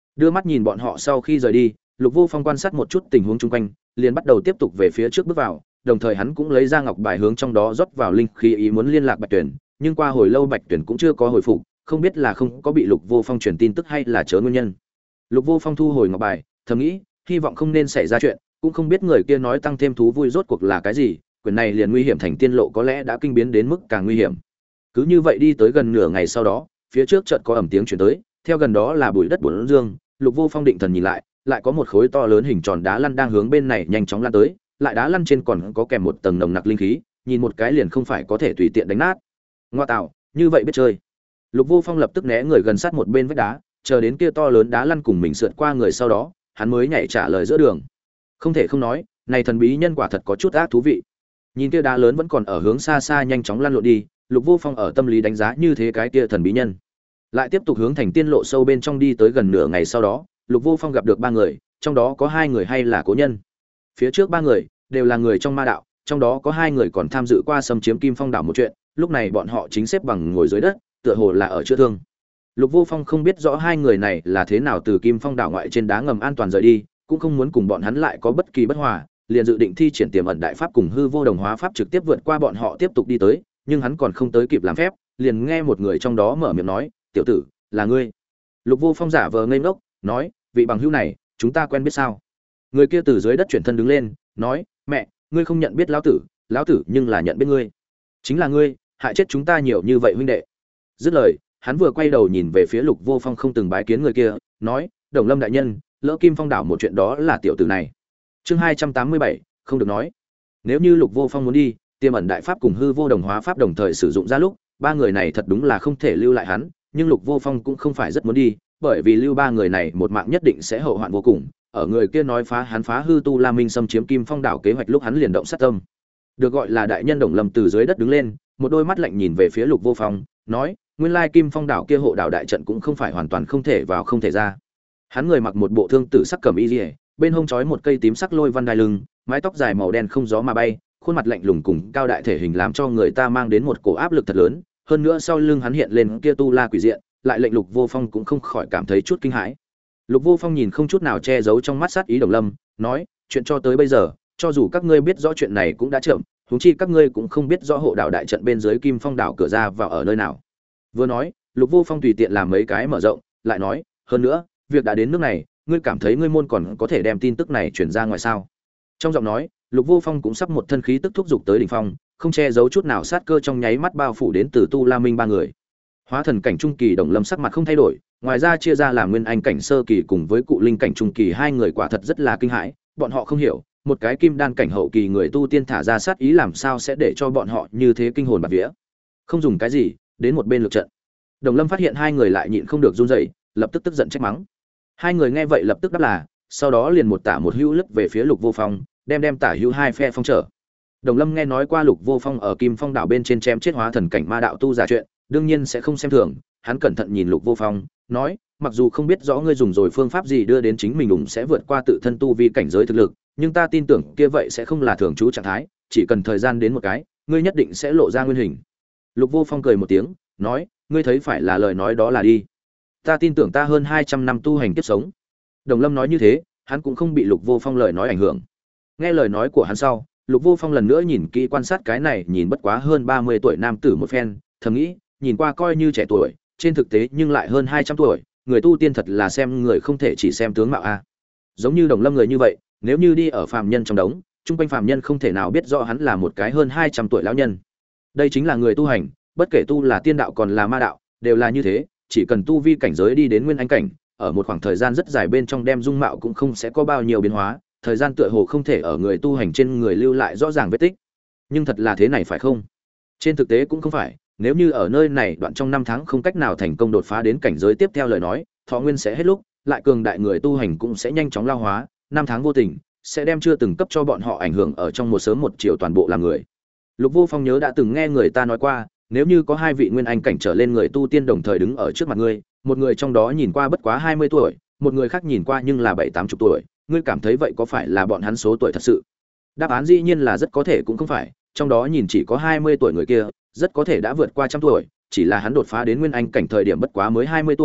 Đưa mắt nhìn bọn họ sau khi rời đi, Lục Vô Phong quan sát một chút tình huống chung quanh, liền bắt đầu tiếp tục về phía trước bước vào, đồng thời hắn cũng lấy ra ngọc bài hướng trong đó rót vào linh khí ý muốn liên lạc Bạch Tuyển, nhưng qua hồi lâu Bạch Tuyển cũng chưa có hồi phục, không biết là không có bị Lục Vô Phong truyền tin tức hay là chớ nguyên nhân. Lục Vô Phong thu hồi ngọc bài, thầm nghĩ, hy vọng không nên xảy ra chuyện, cũng không biết người kia nói tăng thêm thú vui rốt cuộc là cái gì, quyển này liền nguy hiểm thành tiên lộ có lẽ đã kinh biến đến mức càng nguy hiểm. Cứ như vậy đi tới gần nửa ngày sau đó, phía trước chợt có ầm tiếng truyền tới, theo gần đó là bụi đất bốn dương, Lục Vô Phong định thần nhìn lại có một khối to lớn hình tròn đá lăn đang hướng bên này nhanh chóng lan tới, lại đá lăn trên còn có kèm một tầng nồng nặc linh khí, nhìn một cái liền không phải có thể tùy tiện đánh nát. Ngoa tạo, như vậy biết chơi. Lục Vô Phong lập tức né người gần sát một bên vách đá, chờ đến kia to lớn đá lăn cùng mình sượt qua người sau đó, hắn mới nhảy trả lời giữa đường. Không thể không nói, này thần bí nhân quả thật có chút ác thú vị. Nhìn kia đá lớn vẫn còn ở hướng xa xa nhanh chóng lăn lộn đi, Lục Vô Phong ở tâm lý đánh giá như thế cái kia thần bí nhân. Lại tiếp tục hướng thành tiên lộ sâu bên trong đi tới gần nửa ngày sau đó, Lục Vô Phong gặp được ba người, trong đó có hai người hay là cố nhân. Phía trước ba người đều là người trong ma đạo, trong đó có hai người còn tham dự qua xâm chiếm Kim Phong đảo một chuyện, lúc này bọn họ chính xếp bằng ngồi dưới đất, tựa hồ là ở chữa thương. Lục Vô Phong không biết rõ hai người này là thế nào từ Kim Phong đảo ngoại trên đá ngầm an toàn rời đi, cũng không muốn cùng bọn hắn lại có bất kỳ bất hòa, liền dự định thi triển tiềm ẩn đại pháp cùng hư vô đồng hóa pháp trực tiếp vượt qua bọn họ tiếp tục đi tới, nhưng hắn còn không tới kịp làm phép, liền nghe một người trong đó mở miệng nói, "Tiểu tử, là ngươi?" Lục Vô Phong giả vờ ngây ngốc, nói, "Vị bằng hữu này, chúng ta quen biết sao?" Người kia từ dưới đất chuyển thân đứng lên, nói, "Mẹ, ngươi không nhận biết lão tử nhưng là nhận biết ngươi. Chính là ngươi, hại chết chúng ta nhiều như vậy huynh đệ." Dứt lời, hắn vừa quay đầu nhìn về phía Lục Vô Phong không từng bái kiến người kia, nói, "Đồng Lâm đại nhân, lỡ Kim Phong đảo một chuyện đó là tiểu tử này." Chương 287, không được nói. Nếu như Lục Vô Phong muốn đi, tiềm ẩn đại pháp cùng hư vô đồng hóa pháp đồng thời sử dụng ra lúc, ba người này thật đúng là không thể lưu lại hắn, nhưng Lục Vô Phong cũng không phải rất muốn đi, bởi vì lưu ba người này một mạng nhất định sẽ hậu hoạn vô cùng. Ở người kia nói phá hư tu La Minh xâm chiếm Kim Phong đảo kế hoạch lúc hắn liền động sát tâm. Được gọi là đại nhân Đồng Lâm từ dưới đất đứng lên, một đôi mắt lạnh nhìn về phía Lục Vô Phong, nói, nguyên lai Kim Phong đảo kia hộ đảo đại trận cũng không phải hoàn toàn không thể vào không thể ra. Hắn người mặc một bộ thương tử sắc cẩm y liễu, bên hông trói một cây tím sắc lôi văn đai lưng, mái tóc dài màu đen không gió mà bay, khuôn mặt lạnh lùng cùng cao đại thể hình làm cho người ta mang đến một cổ áp lực thật lớn, hơn nữa sau lưng hắn hiện lên kia tu la quỷ diện, lại lệnh Lục Vô Phong cũng không khỏi cảm thấy chút kinh hãi. Lục Vô Phong nhìn không chút nào che giấu trong mắt sát ý Đồng Lâm, nói, chuyện cho tới bây giờ, cho dù các ngươi biết rõ chuyện này cũng đã chậm, huống chi các ngươi cũng không biết rõ hộ đạo đại trận bên dưới Kim Phong đảo cửa ra vào ở nơi nào. Vừa nói, Lục Vô Phong tùy tiện làm mấy cái mở rộng, lại nói, hơn nữa, việc đã đến nước này, ngươi cảm thấy ngươi môn còn có thể đem tin tức này truyền ra ngoài sao? Trong giọng nói, Lục Vô Phong cũng sắp một thân khí tức thúc dục tới đỉnh phong, không che giấu chút nào sát cơ trong nháy mắt bao phủ đến từ Tu La Minh ba người. Hóa thần cảnh trung kỳ Đồng Lâm sắc mặt không thay đổi, ngoài ra chia ra làm nguyên anh cảnh sơ kỳ cùng với cụ linh cảnh trung kỳ hai người quả thật rất là kinh hãi, bọn họ không hiểu, một cái kim đan cảnh hậu kỳ người tu tiên thả ra sát ý làm sao sẽ để cho bọn họ như thế kinh hồn bạt vía. Không dùng cái gì, đến một bên lực trận. Đồng Lâm phát hiện hai người lại nhịn không được run rẩy, lập tức tức giận trách mắng. Hai người nghe vậy lập tức đáp là, sau đó liền một tả một hữu lướt về phía Lục Vô Phong, đem tả hữu hai phe phong trở. Đồng Lâm nghe nói qua Lục Vô Phong ở Kim Phong đảo bên trên chém chết hóa thần cảnh ma đạo tu giả chuyện, đương nhiên sẽ không xem thường, hắn cẩn thận nhìn Lục Vô Phong, nói, mặc dù không biết rõ ngươi dùng rồi phương pháp gì đưa đến chính mình đúng sẽ vượt qua tự thân tu vi cảnh giới thực lực, nhưng ta tin tưởng kia vậy sẽ không là thường trú trạng thái, chỉ cần thời gian đến một cái, ngươi nhất định sẽ lộ ra nguyên hình. Lục Vô Phong cười một tiếng, nói, ngươi thấy phải là lời nói đó là đi. Ta tin tưởng ta hơn 200 năm tu hành kiếp sống. Đồng Lâm nói như thế, hắn cũng không bị Lục Vô Phong lời nói ảnh hưởng. Nghe lời nói của hắn sau, Lục Vô Phong lần nữa nhìn kỹ quan sát cái này nhìn bất quá hơn 30 tuổi nam tử một phen, thầm nghĩ, nhìn qua coi như trẻ tuổi, trên thực tế nhưng lại hơn 200 tuổi, người tu tiên thật là xem người không thể chỉ xem tướng mạo a. Giống như Đồng Lâm người như vậy, nếu như đi ở phàm nhân trong đống, chung quanh phàm nhân không thể nào biết rõ hắn là một cái hơn 200 tuổi lão nhân. Đây chính là người tu hành, bất kể tu là tiên đạo còn là ma đạo, đều là như thế, chỉ cần tu vi cảnh giới đi đến nguyên anh cảnh, ở một khoảng thời gian rất dài bên trong đem dung mạo cũng không sẽ có bao nhiêu biến hóa, thời gian tựa hồ không thể ở người tu hành trên người lưu lại rõ ràng vết tích. Nhưng thật là thế này phải không? Trên thực tế cũng không phải, nếu như ở nơi này đoạn trong 5 tháng không cách nào thành công đột phá đến cảnh giới tiếp theo lời nói, thọ nguyên sẽ hết lúc, lại cường đại người tu hành cũng sẽ nhanh chóng lao hóa, 5 tháng vô tình sẽ đem chưa từng cấp cho bọn họ ảnh hưởng ở trong một sớm một chiều toàn bộ là người. Lục Vô Phong nhớ đã từng nghe người ta nói qua, nếu như có hai vị nguyên anh cảnh trở lên người tu tiên đồng thời đứng ở trước mặt ngươi, một người trong đó nhìn qua bất quá 20 tuổi, một người khác nhìn qua nhưng là 7-80 tuổi, ngươi cảm thấy vậy có phải là bọn hắn số tuổi thật sự? Đáp án dĩ nhiên là rất có thể cũng không phải, trong đó nhìn chỉ có 20 tuổi người kia, rất có thể đã vượt qua trăm tuổi, chỉ là hắn đột phá đến nguyên anh cảnh thời điểm bất quá mới 20 tuổi,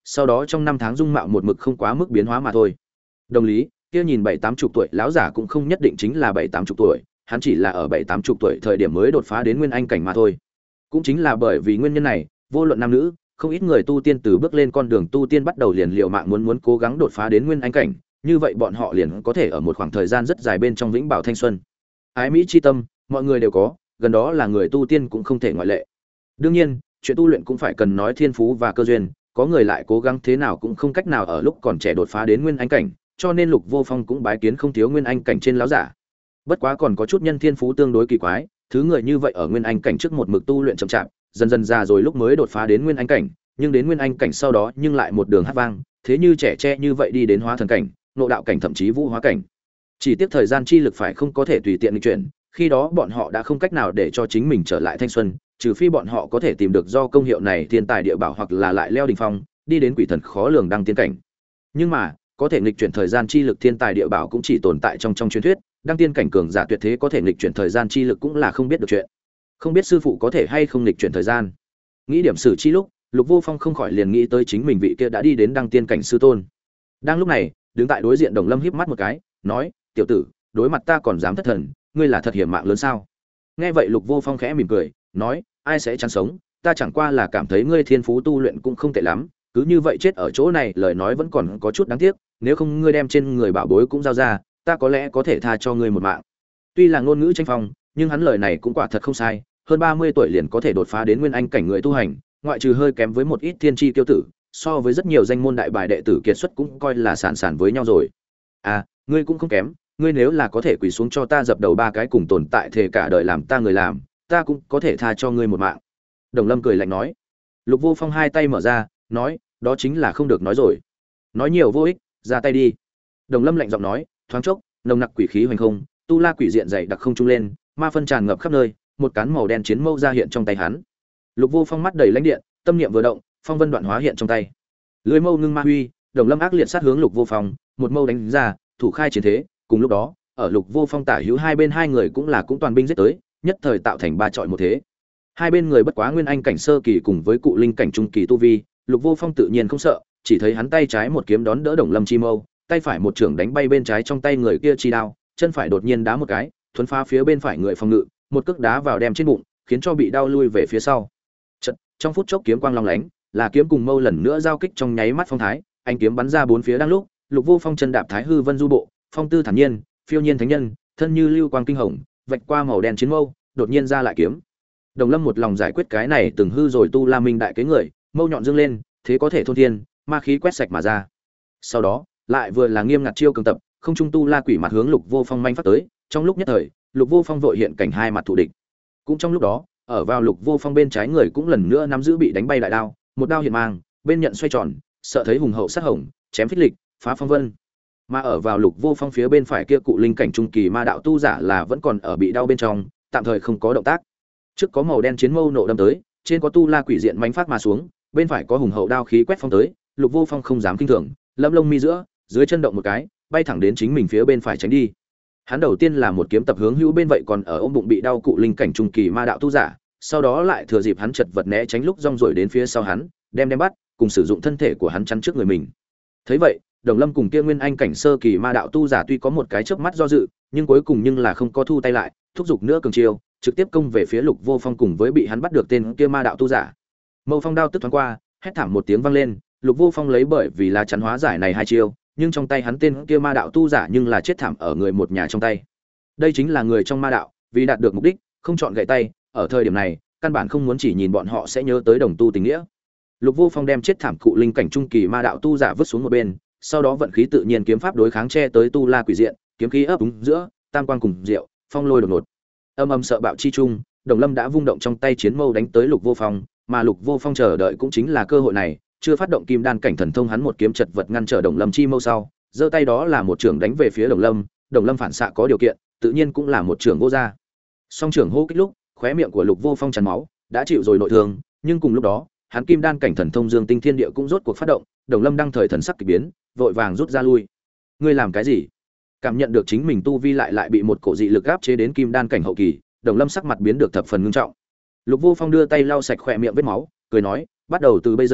sau đó trong 5 tháng dung mạo một mực không quá mức biến hóa mà thôi. Đồng lý, kia nhìn 7-80 tuổi lão giả cũng không nhất định chính là 7-80 tuổi, hắn chỉ là ở 7-80 tuổi thời điểm mới đột phá đến nguyên anh cảnh mà thôi. Cũng chính là bởi vì nguyên nhân này, vô luận nam nữ, không ít người tu tiên từ bước lên con đường tu tiên bắt đầu liền liều mạng muốn cố gắng đột phá đến nguyên anh cảnh, như vậy bọn họ liền có thể ở một khoảng thời gian rất dài bên trong vĩnh bảo thanh xuân. Ái mỹ chi tâm, mọi người đều có, gần đó là người tu tiên cũng không thể ngoại lệ. Đương nhiên, chuyện tu luyện cũng phải cần nói thiên phú và cơ duyên, có người lại cố gắng thế nào cũng không cách nào ở lúc còn trẻ đột phá đến nguyên anh cảnh, cho nên Lục Vô Phong cũng bái kiến không thiếu nguyên anh cảnh trên lão giả. Bất quá còn có chút nhân thiên phú tương đối kỳ quái, thứ người như vậy ở nguyên anh cảnh trước một mực tu luyện chậm chạp, dần dần già rồi lúc mới đột phá đến nguyên anh cảnh, nhưng đến nguyên anh cảnh sau đó nhưng lại một đường hát vang, thế như trẻ tre như vậy đi đến hóa thần cảnh, ngộ đạo cảnh thậm chí vũ hóa cảnh. Chỉ tiếc thời gian chi lực phải không có thể tùy tiện nghịch chuyển, khi đó bọn họ đã không cách nào để cho chính mình trở lại thanh xuân, trừ phi bọn họ có thể tìm được do công hiệu này thiên tài địa bảo hoặc là lại leo đỉnh phong, đi đến quỷ thần khó lường đăng tiên cảnh. Nhưng mà, có thể nghịch chuyển thời gian chi lực thiên tài địa bảo cũng chỉ tồn tại trong truyền thuyết, đăng tiên cảnh cường giả tuyệt thế có thể nghịch chuyển thời gian chi lực cũng là không biết được chuyện. Không biết sư phụ có thể hay không nghịch chuyển thời gian. Nghĩ điểm sử chi lúc, Lục Vô Phong không khỏi liền nghĩ tới chính mình vị kia đã đi đến đăng tiên cảnh sư tôn. Đang lúc này, đứng tại đối diện Đồng Lâm híp mắt một cái, nói: "Tiểu tử, đối mặt ta còn dám thất thần, ngươi là thật hiểm mạng lớn sao?" Nghe vậy Lục Vô Phong khẽ mỉm cười, nói: "Ai sẽ chán sống, ta chẳng qua là cảm thấy ngươi thiên phú tu luyện cũng không tệ lắm, cứ như vậy chết ở chỗ này, lời nói vẫn còn có chút đáng tiếc, nếu không ngươi đem trên người bảo bối cũng giao ra, ta có lẽ có thể tha cho ngươi một mạng." Tuy là ngôn ngữ tranh phong, nhưng hắn lời này cũng quả thật không sai, hơn 30 tuổi liền có thể đột phá đến nguyên anh cảnh người tu hành, ngoại trừ hơi kém với một ít thiên chi tiêu tử, so với rất nhiều danh môn đại bài đệ tử kiệt xuất cũng coi là sàn sàn với nhau rồi. À, ngươi cũng không kém, ngươi nếu là có thể quỳ xuống cho ta dập đầu 3 cái cùng tồn tại thể cả đời làm ta người làm, ta cũng có thể tha cho ngươi một mạng. Đồng Lâm cười lạnh nói. Lục Vô Phong hai tay mở ra, nói, đó chính là không được nói rồi. Nói nhiều vô ích, ra tay đi. Đồng Lâm lạnh giọng nói, thoáng chốc, nồng nặc quỷ khí hoành không, tu la quỷ diện dày đặc không trung lên, ma phân tràn ngập khắp nơi, một cán màu đen chiến mâu ra hiện trong tay hắn. Lục Vô Phong mắt đầy lãnh điện, tâm niệm vừa động, phong vân đoạn hóa hiện trong tay. Lưỡi mâu ngưng ma huy, Đồng Lâm ác liệt sát hướng Lục Vô Phong, một mâu đánh ra, thủ khai chiến thế, cùng lúc đó, ở Lục Vô Phong tả hữu hai bên hai người cũng toàn binh giết tới, nhất thời tạo thành ba chọi một thế. Hai bên người bất quá nguyên anh cảnh sơ kỳ cùng với cụ linh cảnh trung kỳ tu vi, Lục Vô Phong tự nhiên không sợ, chỉ thấy hắn tay trái một kiếm đón đỡ Đồng Lâm chi mâu, tay phải một chưởng đánh bay bên trái trong tay người kia chi đao, chân phải đột nhiên đá một cái, thuấn phá phía bên phải người phòng ngự, một cước đá vào đem trên bụng, khiến cho bị đau lui về phía sau. Chợt, trong phút chốc kiếm quang long lánh, là kiếm cùng mâu lần nữa giao kích trong nháy mắt phong thái, anh kiếm bắn ra bốn phía đang lúc, Lục Vô Phong chân đạp Thái Hư Vân Du bộ, phong tư thản nhiên, phiêu nhiên thánh nhân, thân như lưu quang kinh hồng, vạch qua màu đen chiến mâu, đột nhiên ra lại kiếm. Đồng Lâm một lòng giải quyết cái này từng hư rồi tu La Minh đại kế người, mâu nhọn dương lên, thế có thể thôn thiên, ma khí quét sạch mà ra. Sau đó, lại vừa là nghiêm ngặt chiêu cường tập, không trung tu la quỷ mặt hướng Lục Vô Phong manh phát tới, trong lúc nhất thời, Lục Vô Phong vội hiện cảnh hai mặt thù địch. Cũng trong lúc đó, ở vào Lục Vô Phong bên trái người cũng lần nữa nắm giữ bị đánh bay đại đao, một đao hiện mang, bên nhận xoay tròn, sợ thấy hùng hậu sát hồng, chém phích lịch, phá phong vân. Mà ở vào Lục Vô Phong phía bên phải kia cụ linh cảnh trung kỳ ma đạo tu giả là vẫn còn ở bị đau bên trong, tạm thời không có động tác. Trước có màu đen chiến mâu nộ đâm tới, trên có tu la quỷ diện mãnh phát mà xuống, bên phải có hùng hậu đao khí quét phong tới, Lục Vô Phong không dám kinh thường, lâm lông mi giữa, dưới chân động một cái, bay thẳng đến chính mình phía bên phải tránh đi. Hắn đầu tiên là một kiếm tập hướng hữu bên vậy còn ở ôm bụng bị đau cụ linh cảnh trung kỳ ma đạo tu giả, sau đó lại thừa dịp hắn chật vật né tránh lúc rong ruổi đến phía sau hắn, đem bắt, cùng sử dụng thân thể của hắn chắn trước người mình. Thấy vậy, Đồng Lâm cùng kia nguyên anh cảnh sơ kỳ ma đạo tu giả tuy có một cái chớp mắt do dự, nhưng cuối cùng là không có thu tay lại, thúc giục nữa cường chiêu, trực tiếp công về phía Lục Vô Phong cùng với bị hắn bắt được tên kia ma đạo tu giả. Mâu phong đao tức thoáng qua, hét thảm một tiếng vang lên, Lục Vô Phong lấy bởi vì là chắn hóa giải này hai chiêu, nhưng trong tay hắn tên kia ma đạo tu giả nhưng là chết thảm ở người một nhà trong tay. Đây chính là người trong ma đạo, vì đạt được mục đích, không chọn gậy tay, ở thời điểm này, căn bản không muốn chỉ nhìn bọn họ sẽ nhớ tới đồng tu tình nghĩa. Lục Vô Phong đem chết thảm cụ linh cảnh trung kỳ ma đạo tu giả vứt xuống một bên, sau đó vận khí tự nhiên kiếm pháp đối kháng che tới tu la quỷ diện, kiếm khí ấp úng giữa, tam quang cùng diệu, phong lôi đột ngột. Âm âm sợ bạo chi trung, Đồng Lâm đã vung động trong tay chiến mâu đánh tới Lục Vô Phong, mà Lục Vô Phong chờ đợi cũng chính là cơ hội này, chưa phát động kim đan cảnh thần thông hắn một kiếm chật vật ngăn trở Đồng Lâm chi mâu sau, giơ tay đó là một trường đánh về phía Đồng Lâm phản xạ có điều kiện, tự nhiên cũng là một trường vô ra. Song trường hô kích lúc, khóe miệng của Lục Vô Phong tràn máu, đã chịu rồi nội thương, nhưng cùng lúc đó, hắn kim đan cảnh thần thông Dương Tinh Thiên Địa cũng rốt cuộc phát động, Đồng Lâm đang thời thần sắc kỳ biến, vội vàng rút ra lui. Ngươi làm cái gì? Cảm nhận được chính mình tu vi lại bị một cổ dị lực áp chế đến kim đan cảnh hậu kỳ, Đồng Lâm sắc mặt biến được thập phần nghiêm trọng. Lục Vô Phong đưa tay lau sạch khóe miệng vết máu, cười nói, bắt đầu từ bây giờ,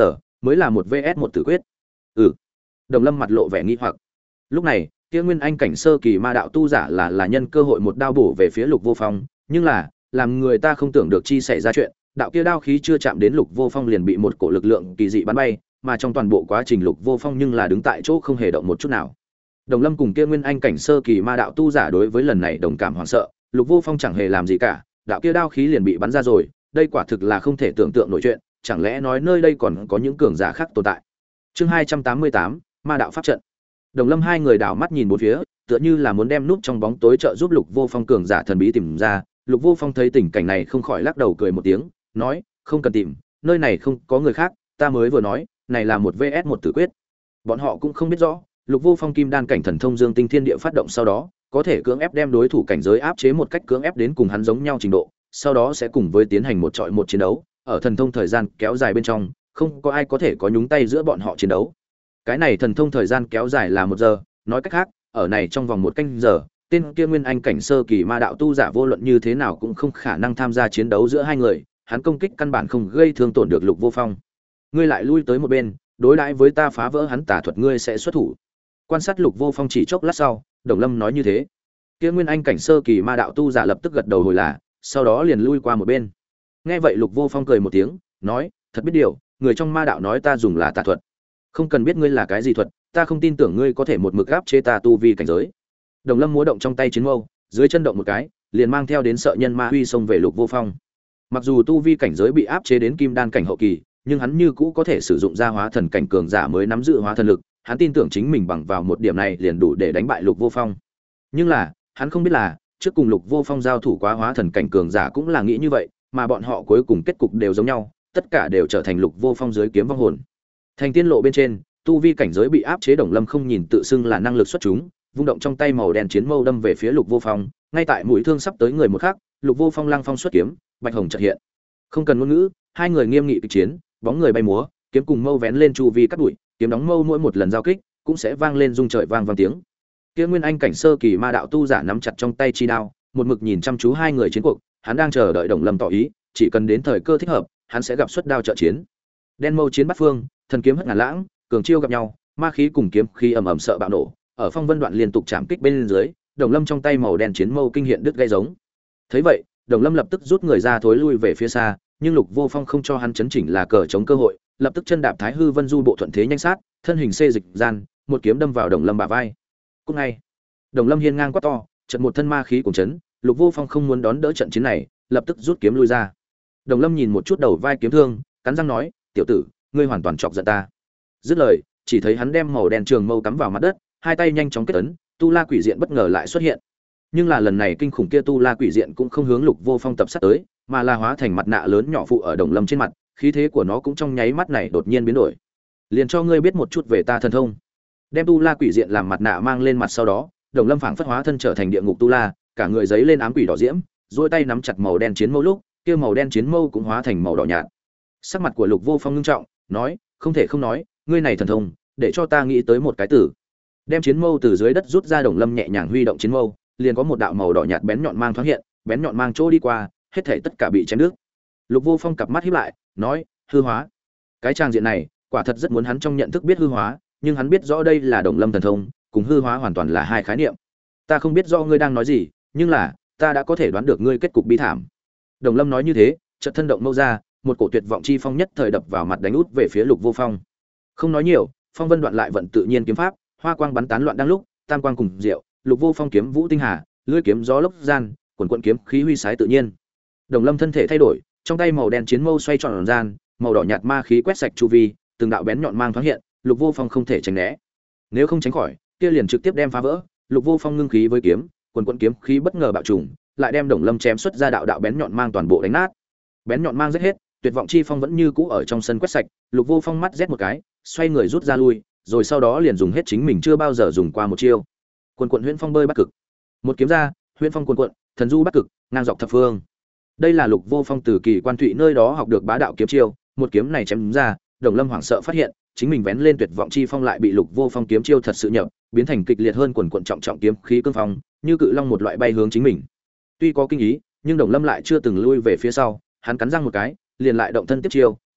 mới là một vs một tử quyết. Ừ. Đồng Lâm mặt lộ vẻ nghi hoặc. Lúc này, kia nguyên anh cảnh sơ kỳ ma đạo tu giả là nhân cơ hội một đao bổ về phía Lục Vô Phong, nhưng là, làm người ta không tưởng được chi xảy ra chuyện, đạo kia đao khí chưa chạm đến Lục Vô Phong liền bị một cổ lực lượng kỳ dị bắn bay, mà trong toàn bộ quá trình Lục Vô Phong nhưng là đứng tại chỗ không hề động một chút nào. Đồng Lâm cùng kia nguyên anh cảnh sơ kỳ ma đạo tu giả đối với lần này đồng cảm hoảng sợ, Lục Vô Phong chẳng hề làm gì cả, đạo kia đao khí liền bị bắn ra rồi, đây quả thực là không thể tưởng tượng nổi chuyện, chẳng lẽ nói nơi đây còn có những cường giả khác tồn tại. Chương 288, Ma đạo pháp trận. Đồng Lâm hai người đảo mắt nhìn bốn phía, tựa như là muốn đem núp trong bóng tối trợ giúp Lục Vô Phong cường giả thần bí tìm ra. Lục Vô Phong thấy tình cảnh này không khỏi lắc đầu cười một tiếng, nói: "Không cần tìm, nơi này không có người khác, ta mới vừa nói, này là một vs một tử quyết." Bọn họ cũng không biết rõ, Lục Vô Phong kim đan cảnh thần thông Dương Tinh Thiên Địa phát động sau đó, có thể cưỡng ép đem đối thủ cảnh giới áp chế một cách cưỡng ép đến cùng hắn giống nhau trình độ, sau đó sẽ cùng với tiến hành một trọi một chiến đấu, ở thần thông thời gian kéo dài bên trong, không có ai có thể có nhúng tay giữa bọn họ chiến đấu. Cái này thần thông thời gian kéo dài là 1 giờ, nói cách khác, ở này trong vòng 1 canh giờ, tên kia nguyên anh cảnh sơ kỳ ma đạo tu giả vô luận như thế nào cũng không khả năng tham gia chiến đấu giữa hai người, hắn công kích căn bản không gây thương tổn được Lục Vô Phong. Ngươi lại lui tới một bên, đối đãi với ta phá vỡ hắn tà thuật ngươi sẽ xuất thủ. Quan sát Lục Vô Phong chỉ chốc lát sau, Đồng Lâm nói như thế. Kia nguyên anh cảnh sơ kỳ ma đạo tu giả lập tức gật đầu hồi là, sau đó liền lui qua một bên. Nghe vậy Lục Vô Phong cười một tiếng, nói: "Thật biết điều, người trong ma đạo nói ta dùng là tà thuật. Không cần biết ngươi là cái gì thuật, ta không tin tưởng ngươi có thể một mực áp chế ta tu vi cảnh giới." Đồng Lâm múa động trong tay chiến mâu, dưới chân động một cái, liền mang theo đến sợ nhân ma huy xông về Lục Vô Phong. Mặc dù tu vi cảnh giới bị áp chế đến kim đan cảnh hậu kỳ, nhưng hắn như cũ có thể sử dụng ra hóa thần cảnh cường giả mới nắm giữ hóa thần lực, hắn tin tưởng chính mình bằng vào một điểm này liền đủ để đánh bại Lục Vô Phong. Nhưng là, hắn không biết là, trước cùng Lục Vô Phong giao thủ quá hóa thần cảnh cường giả cũng là nghĩ như vậy, mà bọn họ cuối cùng kết cục đều giống nhau, tất cả đều trở thành Lục Vô Phong dưới kiếm vong hồn. Thành tiên lộ bên trên, tu vi cảnh giới bị áp chế Đồng Lâm không nhìn tự xưng là năng lực xuất chúng, vung động trong tay màu đen chiến mâu đâm về phía Lục Vô Phong, ngay tại mũi thương sắp tới người một khắc, Lục Vô Phong lăng phong xuất kiếm, bạch hồng chợt hiện. Không cần ngôn ngữ, hai người nghiêm nghị kịch chiến, bóng người bay múa, kiếm cùng mâu vén lên chu vi cắt đuổi, kiếm đóng mâu mỗi một lần giao kích, cũng sẽ vang lên rung trời vang vang tiếng. Kia nguyên anh cảnh sơ kỳ ma đạo tu giả nắm chặt trong tay chi đao, một mực nhìn chăm chú hai người chiến cuộc, hắn đang chờ đợi Đồng Lâm tỏ ý, chỉ cần đến thời cơ thích hợp, hắn sẽ gặp xuất đao trợ chiến. Đen mâu chiến bắt phương, thần kiếm hất ngàn lãng, cường chiêu gặp nhau, ma khí cùng kiếm khí ầm ầm sợ bạo nổ, ở phong vân đoạn liên tục chạm kích bên dưới, Đồng Lâm trong tay màu đen chiến mâu kinh hiện đứt gãy giống. Thấy vậy, Đồng Lâm lập tức rút người ra thối lui về phía xa, nhưng Lục Vô Phong không cho hắn chấn chỉnh là cờ chống cơ hội, lập tức chân đạp Thái Hư Vân Du bộ thuận thế nhanh sát, thân hình xê dịch gian, một kiếm đâm vào Đồng Lâm bả vai. Cũng ngay, Đồng Lâm hiên ngang quát to, chợt một thân ma khí cùng chấn, Lục Vô Phong không muốn đón đỡ trận chiến này, lập tức rút kiếm lui ra. Đồng Lâm nhìn một chút đầu vai kiếm thương, cắn răng nói: "Tiểu tử, ngươi hoàn toàn chọc giận ta." Dứt lời, chỉ thấy hắn đem màu đen trường mâu cắm vào mặt đất, hai tay nhanh chóng kết ấn, tu la quỷ diện bất ngờ lại xuất hiện. Nhưng là lần này kinh khủng kia tu la quỷ diện cũng không hướng Lục Vô Phong tập sát tới, mà là hóa thành mặt nạ lớn nhỏ phụ ở Đồng Lâm trên mặt, khí thế của nó cũng trong nháy mắt này đột nhiên biến đổi. "Liền cho ngươi biết một chút về ta thần thông." Đem tu la quỷ diện làm mặt nạ mang lên mặt sau đó, Đồng Lâm phảng phất hóa thân trở thành địa ngục tu la, cả người giấy lên ám quỷ đỏ diễm, duỗi tay nắm chặt màu đen chiến mâu lúc, kia màu đen chiến mâu cũng hóa thành màu đỏ nhạt. Sắc mặt của Lục Vô Phong ngưng trọng, nói: "Không thể không nói, ngươi này thần thông, để cho ta nghĩ tới một cái từ." Đem chiến mâu từ dưới đất rút ra, Đồng Lâm nhẹ nhàng huy động chiến mâu, liền có một đạo màu đỏ nhạt bén nhọn mang thoáng hiện, bén nhọn mang chỗ đi qua, hết thảy tất cả bị chém đứt. Lục Vô Phong cặp mắt híp lại, nói: "Hư hóa." Cái trang diện này, quả thật rất muốn hắn trong nhận thức biết hư hóa, nhưng hắn biết rõ đây là Đồng Lâm thần thông, cùng hư hóa hoàn toàn là hai khái niệm. "Ta không biết rõ ngươi đang nói gì, nhưng là, ta đã có thể đoán được ngươi kết cục bi thảm." Đồng Lâm nói như thế, chợt thân động mâu ra, một cổ tuyệt vọng chi phong nhất thời đập vào mặt đánh út về phía Lục Vô Phong. Không nói nhiều, phong vân đoạn lại vận tự nhiên kiếm pháp, hoa quang bắn tán loạn đang lúc, tam quang cùng diệu, Lục Vô Phong kiếm vũ tinh hà, lưỡi kiếm gió lốc gian, quần quần kiếm khí huy sái tự nhiên. Đồng Lâm thân thể thay đổi, trong tay màu đen chiến mâu xoay tròn gian, màu đỏ nhạt ma khí quét sạch chu vi, từng đạo bén nhọn mang thoáng hiện, Lục Vô Phong không thể tránh né. Nếu không tránh khỏi, kia liền trực tiếp đem phá vỡ. Lục Vô Phong ngưng khí với kiếm, quần quần kiếm khí bất ngờ bạo trùng, lại đem Đồng Lâm chém xuất ra đạo đạo bén nhọn mang toàn bộ đánh nát. Bén nhọn mang giết hết, tuyệt vọng chi phong vẫn như cũ ở trong sân quét sạch. Lục Vô Phong mắt rét một cái, xoay người rút ra lui, rồi sau đó liền dùng hết chính mình chưa bao giờ dùng qua một chiêu. Quần quần huyễn phong bơi bắt cực, một kiếm ra, huyễn phong quần quần, thần du bắt cực, ngang dọc thập phương. Đây là Lục Vô Phong từ Kỳ Quan Thụy nơi đó học được bá đạo kiếm chiêu, một kiếm này chém ra, Đồng Lâm hoảng sợ phát hiện, chính mình vén lên tuyệt vọng chi phong lại bị Lục Vô Phong kiếm chiêu thật sự nhập, biến thành kịch liệt hơn quần quần trọng trọng kiếm khí cương phong, như cự long một loại bay hướng chính mình. Tuy có kinh ý, nhưng Đồng Lâm lại chưa từng lui về phía sau, hắn cắn răng một cái, liền lại động thân tiếp chiêu,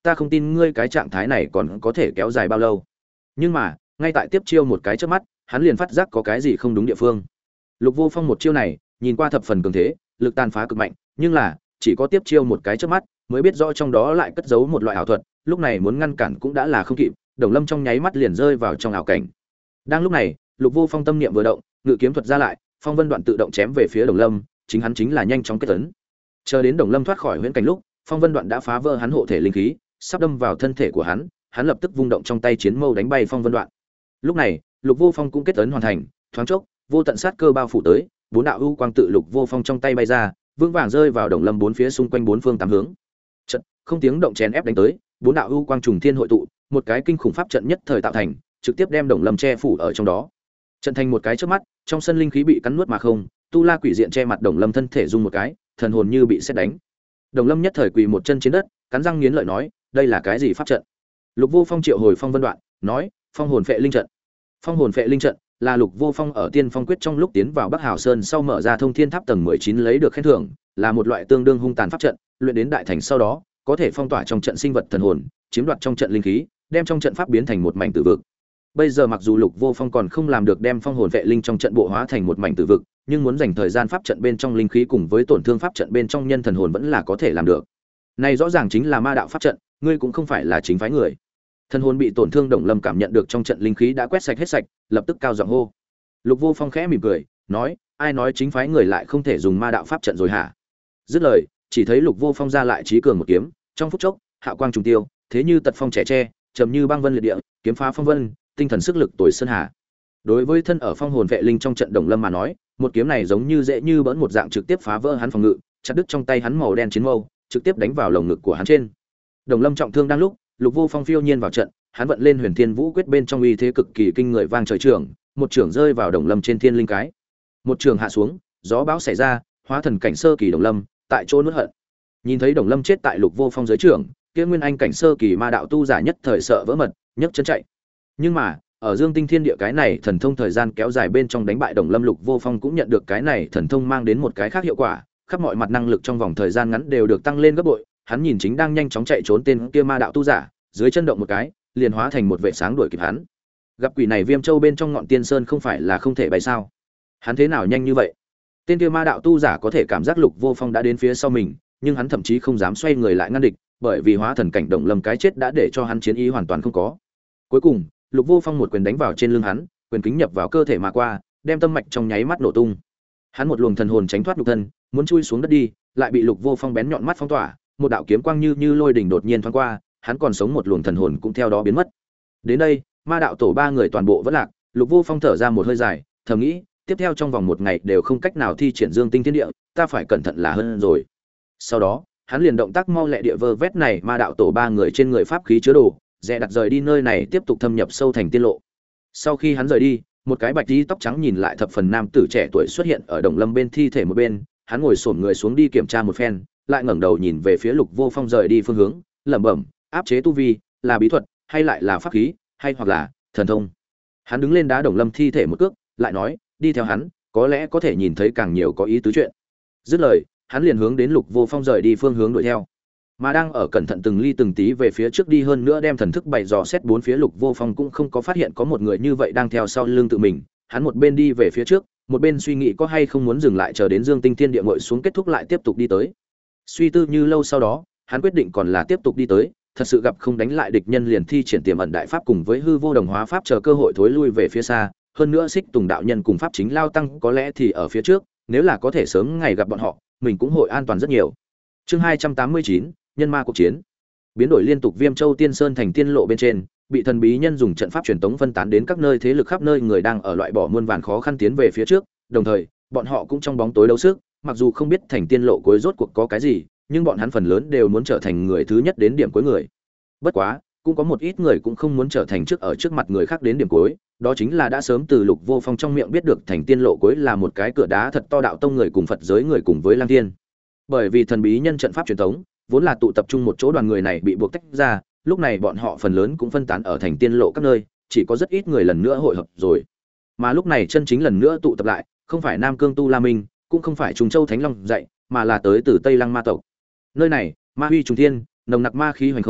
ta không tin ngươi cái trạng thái này còn có thể kéo dài bao lâu. Nhưng mà ngay tại tiếp chiêu một cái chớp mắt, hắn liền phát giác có cái gì không đúng địa phương. Lục Vô Phong một chiêu này nhìn qua thập phần cường thế, lực tàn phá cực mạnh, nhưng là chỉ có tiếp chiêu một cái chớp mắt mới biết rõ trong đó lại cất giấu một loại ảo thuật, lúc này muốn ngăn cản cũng đã là không kịp. Đồng Lâm trong nháy mắt liền rơi vào trong ảo cảnh. Đang lúc này, Lục Vô Phong tâm niệm vừa động, ngự kiếm thuật ra lại, phong vân đoạn tự động chém về phía Đồng Lâm, chính hắn chính là nhanh chóng kết tấn. Chờ đến Đồng Lâm thoát khỏi huyễn cảnh lúc, phong vân đoạn đã phá vỡ hắn hộ thể linh khí, sắp đâm vào thân thể của hắn, hắn lập tức vung động trong tay chiến mâu đánh bay phong vân đoạn. Lúc này, Lục Vô Phong cũng kết tấn hoàn thành, thoáng chốc, vô tận sát cơ bao phủ tới, bốn đạo u quang tự Lục Vô Phong trong tay bay ra, vững vàng rơi vào Đồng Lâm bốn phía xung quanh bốn phương tám hướng. Trận, không tiếng động chèn ép đánh tới, bốn đạo u quang trùng thiên hội tụ, một cái kinh khủng pháp trận nhất thời tạo thành, trực tiếp đem Đồng Lâm che phủ ở trong đó. Trận thành một cái chớp mắt, trong sân linh khí bị cắn nuốt mà không, tu la quỷ diện che mặt Đồng Lâm thân thể rung một cái, thần hồn như bị sét đánh. Đồng Lâm nhất thời quỳ một chân trên đất, cắn răng nghiến lợi nói, đây là cái gì pháp trận? Lục Vô Phong triệu hồi phong vân đoạn, nói, phong hồn phệ linh trận. Phong hồn phệ linh trận là Lục Vô Phong ở Tiên Phong quyết trong lúc tiến vào Bắc Hào Sơn sau mở ra thông thiên tháp tầng 19 lấy được khen thưởng, là một loại tương đương hung tàn pháp trận, luyện đến đại thành sau đó, có thể phong tỏa trong trận sinh vật thần hồn, chiếm đoạt trong trận linh khí, đem trong trận pháp biến thành một mảnh tử vực. Bây giờ mặc dù Lục Vô Phong còn không làm được đem phong hồn vệ linh trong trận bộ hóa thành một mảnh tử vực, nhưng muốn dành thời gian pháp trận bên trong linh khí cùng với tổn thương pháp trận bên trong nhân thần hồn vẫn là có thể làm được. Này rõ ràng chính là ma đạo pháp trận, ngươi cũng không phải là chính phái người. Thần hồn bị tổn thương, Đồng Lâm cảm nhận được trong trận linh khí đã quét sạch hết sạch, lập tức cao giọng hô. Lục Vô Phong khẽ mỉm cười, nói, ai nói chính phái người lại không thể dùng ma đạo pháp trận rồi hả? Dứt lời, chỉ thấy Lục Vô Phong ra lại chí cường một kiếm, trong phút chốc, hạo quang trùng tiêu, thế như tật phong trẻ tre, trầm như băng vân liệt địa, kiếm phá phong vân, tinh thần sức lực tối sơn hà. Đối với thân ở phong hồn vệ linh trong trận Đồng Lâm mà nói, một kiếm này giống như dễ như bỡn một dạng trực tiếp phá vỡ hắn phòng ngự, chặt đứt trong tay hắn màu đen chiến mâu, trực tiếp đánh vào lồng ngực của hắn trên. Đồng Lâm trọng thương đang lúc, Lục Vô Phong phiêu nhiên vào trận, hắn vận lên Huyền Thiên Vũ Quyết bên trong uy thế cực kỳ kinh người vang trời trưởng, một trưởng rơi vào Đồng Lâm trên thiên linh cái. Một trường hạ xuống, gió bão xảy ra, hóa thần cảnh sơ kỳ Đồng Lâm, tại chỗ nuốt hận. Nhìn thấy Đồng Lâm chết tại Lục Vô Phong dưới trưởng, kia nguyên anh cảnh sơ kỳ ma đạo tu giả nhất thời sợ vỡ mật, nhấc chân chạy. Nhưng mà, ở Dương Tinh Thiên Địa cái này thần thông thời gian kéo dài bên trong đánh bại Đồng Lâm, Lục Vô Phong cũng nhận được cái này thần thông mang đến một cái khác hiệu quả, khắp mọi mặt năng lực trong vòng thời gian ngắn đều được tăng lên gấp bội. Hắn nhìn chính đang nhanh chóng chạy trốn tên kia ma đạo tu giả, dưới chân động một cái, liền hóa thành một vệ sáng đuổi kịp hắn. Gặp quỷ này Viêm Châu bên trong ngọn Tiên Sơn không phải là không thể bay sao? Hắn thế nào nhanh như vậy? Tên kia ma đạo tu giả có thể cảm giác Lục Vô Phong đã đến phía sau mình, nhưng hắn thậm chí không dám xoay người lại ngăn địch, bởi vì hóa thần cảnh Đồng Lâm cái chết đã để cho hắn chiến ý hoàn toàn không có. Cuối cùng, Lục Vô Phong một quyền đánh vào trên lưng hắn, quyền kính nhập vào cơ thể mà qua, đem tâm mạch trong nháy mắt nổ tung. Hắn một luồng thần hồn tránh thoát nhục thân, muốn chui xuống đất đi, lại bị Lục Vô Phong bén nhọn mắt phong tỏa, một đạo kiếm quang như lôi đỉnh đột nhiên thoáng qua, hắn còn sống một luồng thần hồn cũng theo đó biến mất. Đến đây, ma đạo tổ ba người toàn bộ vẫn lạc, Lục Vô Phong thở ra một hơi dài, thầm nghĩ, tiếp theo trong vòng một ngày đều không cách nào thi triển Dương Tinh Thiên Địa, ta phải cẩn thận là hơn rồi. Sau đó, hắn liền động tác mau lẹ địa vơ vét này ma đạo tổ ba người trên người pháp khí chứa đồ, dè đặt rời đi nơi này tiếp tục thâm nhập sâu thành tiên lộ. Sau khi hắn rời đi, một cái bạch y tóc trắng nhìn lại thập phần nam tử trẻ tuổi xuất hiện ở Đồng Lâm bên thi thể một bên, hắn ngồi xổm người xuống đi kiểm tra một phen, lại ngẩng đầu nhìn về phía Lục Vô Phong rời đi phương hướng, lẩm bẩm, áp chế tu vi, là bí thuật, hay lại là pháp khí, hay hoặc là thần thông. Hắn đứng lên đá Đồng Lâm thi thể một cước, lại nói, đi theo hắn, có lẽ có thể nhìn thấy càng nhiều có ý tứ chuyện. Dứt lời, hắn liền hướng đến Lục Vô Phong rời đi phương hướng đuổi theo. Mà đang ở cẩn thận từng ly từng tí về phía trước đi hơn nữa đem thần thức bày dò xét bốn phía, Lục Vô Phong cũng không có phát hiện có một người như vậy đang theo sau lưng tự mình. Hắn một bên đi về phía trước, một bên suy nghĩ có hay không muốn dừng lại chờ đến Dương Tinh Thiên Địa ngồi xuống kết thúc lại tiếp tục đi tới. Suy tư như lâu sau đó, hắn quyết định còn là tiếp tục đi tới, thật sự gặp không đánh lại địch nhân liền thi triển tiềm ẩn đại pháp cùng với hư vô đồng hóa pháp chờ cơ hội thối lui về phía xa, hơn nữa Xích Tùng đạo nhân cùng pháp chính lao tăng có lẽ thì ở phía trước, nếu là có thể sớm ngày gặp bọn họ, mình cũng hội an toàn rất nhiều. Chương 289, nhân ma cuộc chiến. Biến đổi liên tục, Viêm Châu Tiên Sơn thành tiên lộ bên trên, bị thần bí nhân dùng trận pháp truyền tống phân tán đến các nơi, thế lực khắp nơi người đang ở loại bỏ muôn vàn khó khăn tiến về phía trước, đồng thời, bọn họ cũng trong bóng tối đấu sức, mặc dù không biết thành tiên lộ cuối rốt cuộc có cái gì, nhưng bọn hắn phần lớn đều muốn trở thành người thứ nhất đến điểm cuối người. Bất quá, cũng có một ít người cũng không muốn trở thành trước ở trước mặt người khác đến điểm cuối, đó chính là đã sớm từ Lục Vô Phong trong miệng biết được thành tiên lộ cuối là một cái cửa đá thật to, đạo tông người cùng Phật giới người cùng với Lang Thiên. Bởi vì thần bí nhân trận pháp truyền thống, vốn là tụ tập trung một chỗ, đoàn người này bị buộc tách ra, lúc này bọn họ phần lớn cũng phân tán ở thành tiên lộ các nơi, chỉ có rất ít người lần nữa hội hợp rồi. Mà lúc này chân chính lần nữa tụ tập lại, không phải Nam Cương Tu La Minh, cũng không phải Trùng Châu Thánh Long dạy, mà là tới từ Tây Lăng ma tộc. Nơi này, ma huy trùng thiên, nồng nặc ma khí hoành không,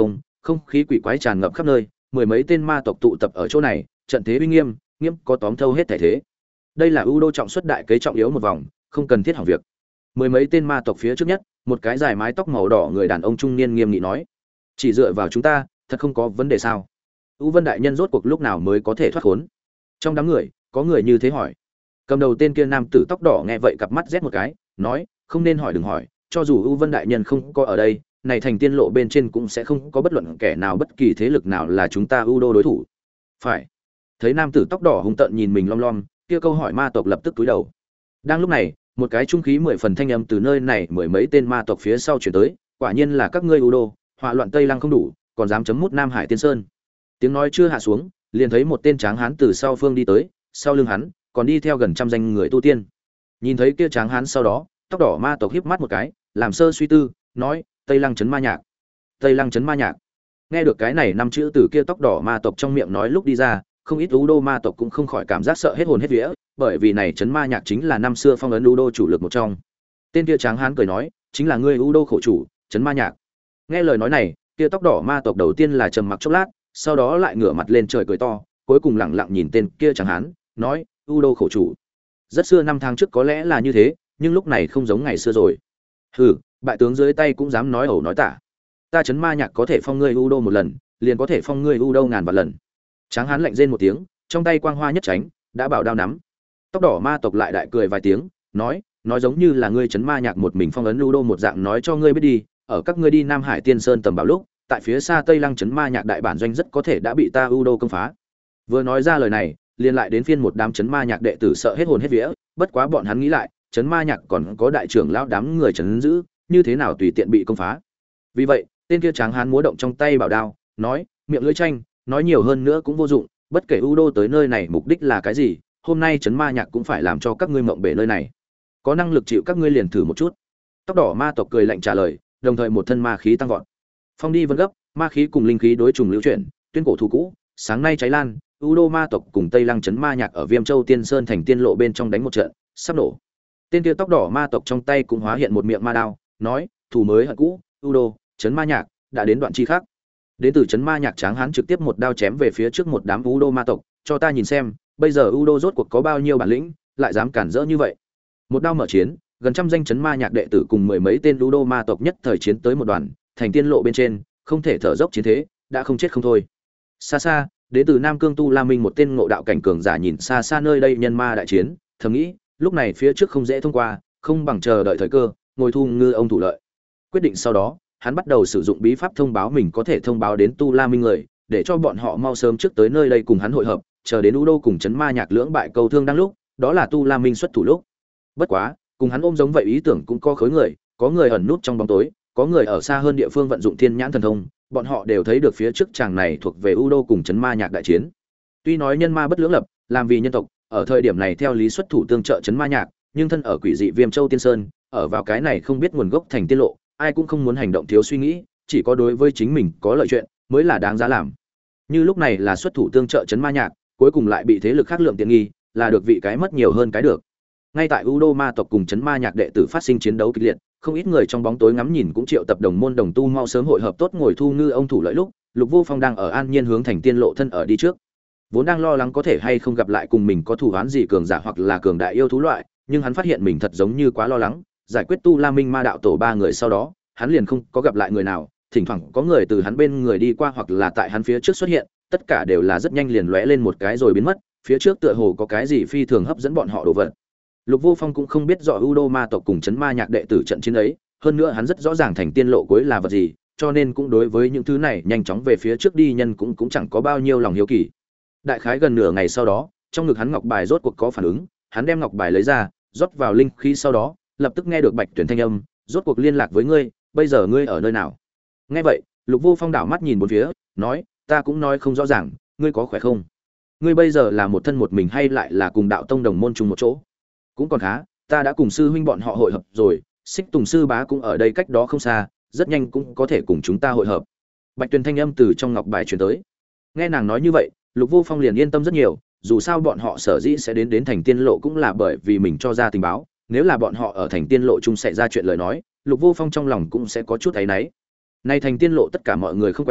không khí quỷ quái tràn ngập khắp nơi, mười mấy tên ma tộc tụ tập ở chỗ này, trận thế uy nghiêm, nghiêm có tóm thâu hết thể thế. Đây là ưu đô trọng xuất đại kế trọng yếu một vòng, không cần thiết hỏng việc. Mười mấy tên ma tộc phía trước nhất, một cái dài mái tóc màu đỏ người đàn ông trung niên nghiêm nghị nói: "Chỉ dựa vào chúng ta, thật không có vấn đề sao?" U Vân đại nhân rốt cuộc lúc nào mới có thể thoát khốn? Trong đám người, có người như thế hỏi. Cầm đầu tên kia nam tử tóc đỏ nghe vậy cặp mắt rét một cái, nói: "Không nên hỏi đừng hỏi, cho dù U Vân đại nhân không có ở đây, này thành tiên lộ bên trên cũng sẽ không có bất luận kẻ nào bất kỳ thế lực nào là chúng ta U Đô đối thủ." Phải. Thấy nam tử tóc đỏ hung tợn nhìn mình lom lom, kia câu hỏi ma tộc lập tức cúi đầu. Đang lúc này, một cái trung khí 10 phần thanh âm từ nơi này mười mấy tên ma tộc phía sau truyền tới, quả nhiên là các ngươi U Đô, họa loạn Tây Lăng không đủ, còn dám chấm mút Nam Hải Tiên Sơn. Tiếng nói chưa hạ xuống, liền thấy một tên tráng hán từ sau phương đi tới, sau lưng hắn còn đi theo gần trăm danh người tu tiên. Nhìn thấy kia tráng hán sau đó, tóc đỏ ma tộc híp mắt một cái, làm sơ suy tư, nói: "Tây Lăng trấn ma nhạc." Tây Lăng trấn ma nhạc. Nghe được cái này năm chữ từ kia tóc đỏ ma tộc trong miệng nói lúc đi ra, không ít U Đô ma tộc cũng không khỏi cảm giác sợ hết hồn hết vía, bởi vì này trấn ma nhạc chính là năm xưa phong ấn U Đô chủ lực một trong. Tên kia tráng hán cười nói: "Chính là ngươi U Đô khổ chủ, trấn ma nhạc." Nghe lời nói này, kia tóc đỏ ma tộc đầu tiên là trầm mặc chốc lát, sau đó lại ngửa mặt lên trời cười to, cuối cùng lẳng lặng nhìn tên kia tráng hán, nói: "U Đô khổ chủ." Rất xưa năm tháng trước có lẽ là như thế, nhưng lúc này không giống ngày xưa rồi. Hừ, bại tướng dưới tay cũng dám nói ẩu nói tả. Ta trấn ma nhạc có thể phong ngươi U Đô một lần, liền có thể phong ngươi U Đô ngàn vạn lần. Tráng hán lạnh rên một tiếng, trong tay quang hoa nhất tránh, đã bảo đao nắm. Tóc đỏ ma tộc lại đại cười vài tiếng, nói giống như là ngươi trấn ma nhạc một mình phong ấn U Đô một dạng, nói cho ngươi biết đi, ở các ngươi đi Nam Hải Tiên Sơn tầm bảo lúc, tại phía xa Tây Lăng trấn ma nhạc đại bản doanh rất có thể đã bị ta U Đô công phá. Vừa nói ra lời này, liền lại đến phiên một đám trấn ma nhạc đệ tử sợ hết hồn hết vía, bất quá bọn hắn nghĩ lại, trấn ma nhạc còn có đại trưởng lão đám người trấn giữ, như thế nào tùy tiện bị công phá. Vì vậy, tên kia tráng hán múa động trong tay bảo đao, nói: "Miệng lưỡi tranh, nói nhiều hơn nữa cũng vô dụng, bất kể U Đô tới nơi này mục đích là cái gì, hôm nay trấn ma nhạc cũng phải làm cho các ngươi mộng bể nơi này. Có năng lực chịu các ngươi liền thử một chút." Tóc đỏ ma tộc cười lạnh trả lời, đồng thời một thân ma khí tăng vọt. Phong đi vân gấp, ma khí cùng linh khí đối trùng lưu chuyển, tuyên cổ thù cũ, sáng nay cháy lan, U Đô ma tộc cùng Tây Lăng trấn ma nhạc ở Viêm Châu Tiên Sơn thành tiên lộ bên trong đánh một trận, sắp nổ. Tên kia tóc đỏ ma tộc trong tay cũng hóa hiện một miệng ma đao, nói: "Thù mới hận cũ, U Đô, trấn ma nhạc đã đến đoạn chi khác." Đến từ trấn ma nhạc tráng hán trực tiếp một đao chém về phía trước một đám U Đô ma tộc, cho ta nhìn xem, bây giờ U Đô rốt cuộc có bao nhiêu bản lĩnh, lại dám cản rỡ như vậy. Một đao mở chiến, gần trăm danh trấn ma nhạc đệ tử cùng mười mấy tên U Đô ma tộc nhất thời chiến tới một đoàn, thành tiên lộ bên trên, không thể thở dốc chiến thế, đã không chết không thôi. Xa xa, đến từ Nam Cương Tu La Minh một tên ngộ đạo cảnh cường giả nhìn xa xa nơi đây nhân ma đại chiến, thầm nghĩ, lúc này phía trước không dễ thông qua, không bằng chờ đợi thời cơ, ngồi thu ngư ông thủ lợi. Quyết định sau đó, hắn bắt đầu sử dụng bí pháp thông báo mình có thể thông báo đến Tu La Minh người, để cho bọn họ mau sớm trước tới nơi đây cùng hắn hội hợp, chờ đến U Đô cùng trấn ma nhạc lưỡng bại câu thương đang lúc, đó là Tu La Minh xuất thủ lúc. Bất quá, cùng hắn ôm giống vậy ý tưởng cũng có khối người, có người ẩn nút trong bóng tối, có người ở xa hơn địa phương vận dụng thiên nhãn thần thông, bọn họ đều thấy được phía trước chàng này thuộc về U Đô cùng trấn ma nhạc đại chiến. Tuy nói nhân ma bất lưỡng lập, làm vì nhân tộc, ở thời điểm này theo lý xuất thủ tương trợ trấn ma nhạc, nhưng thân ở quỷ dị Viêm Châu Tiên Sơn, ở vào cái này không biết nguồn gốc thành tiên lộ, ai cũng không muốn hành động thiếu suy nghĩ, chỉ có đối với chính mình có lợi chuyện mới là đáng giá làm. Như lúc này là xuất thủ tương trợ trấn ma nhạc, cuối cùng lại bị thế lực khác lượng tiện nghi, là được vị cái mất nhiều hơn cái được. Ngay tại U Đô ma tộc cùng trấn ma nhạc đệ tử phát sinh chiến đấu kịch liệt, không ít người trong bóng tối ngắm nhìn cũng triệu tập đồng môn đồng tu mau sớm hội hợp tốt ngồi thu ngư ông thủ lợi lúc, Lục Vô Phong đang ở an nhiên hướng thành tiên lộ thân ở đi trước. Vốn đang lo lắng có thể hay không gặp lại cùng mình có thù oán gì cường giả hoặc là cường đại yêu thú loại, nhưng hắn phát hiện mình thật giống như quá lo lắng, giải quyết Tu La Minh ma đạo tổ ba người sau đó, hắn liền không có gặp lại người nào, thỉnh thoảng có người từ hắn bên người đi qua hoặc là tại hắn phía trước xuất hiện, tất cả đều là rất nhanh liền lóe lên một cái rồi biến mất, phía trước tựa hồ có cái gì phi thường hấp dẫn bọn họ đồ vật. Lục Vô Phong cũng không biết rõ U Đô ma tộc cùng trấn ma nhạc đệ tử trận chiến ấy, hơn nữa hắn rất rõ ràng thành tiên lộ cuối là vật gì, cho nên cũng đối với những thứ này nhanh chóng về phía trước đi nhân cũng chẳng có bao nhiêu lòng hiếu kỳ. Đại khái gần nửa ngày sau đó, trong ngực hắn ngọc bài rốt cuộc có phản ứng, hắn đem ngọc bài lấy ra, rót vào linh khí sau đó, lập tức nghe được Bạch Tuyển thanh âm, rốt cuộc liên lạc với ngươi, bây giờ ngươi ở nơi nào? Nghe vậy, Lục Vô Phong đảo mắt nhìn bốn phía, nói, ta cũng nói không rõ ràng, ngươi có khỏe không? Ngươi bây giờ là một thân một mình hay lại là cùng đạo tông đồng môn chung một chỗ? Cũng còn khá, ta đã cùng sư huynh bọn họ hội hợp rồi, Xích Tùng sư bá cũng ở đây cách đó không xa, rất nhanh cũng có thể cùng chúng ta hội hợp. Bạch Tuyền thanh âm từ trong ngọc bài truyền tới. Nghe nàng nói như vậy, Lục Vô Phong liền yên tâm rất nhiều, dù sao bọn họ sở dĩ sẽ đến thành tiên lộ cũng là bởi vì mình cho ra tình báo, nếu là bọn họ ở thành tiên lộ chung xảy ra chuyện lời nói, Lục Vô Phong trong lòng cũng sẽ có chút áy náy. Nay thành tiên lộ tất cả mọi người không quen,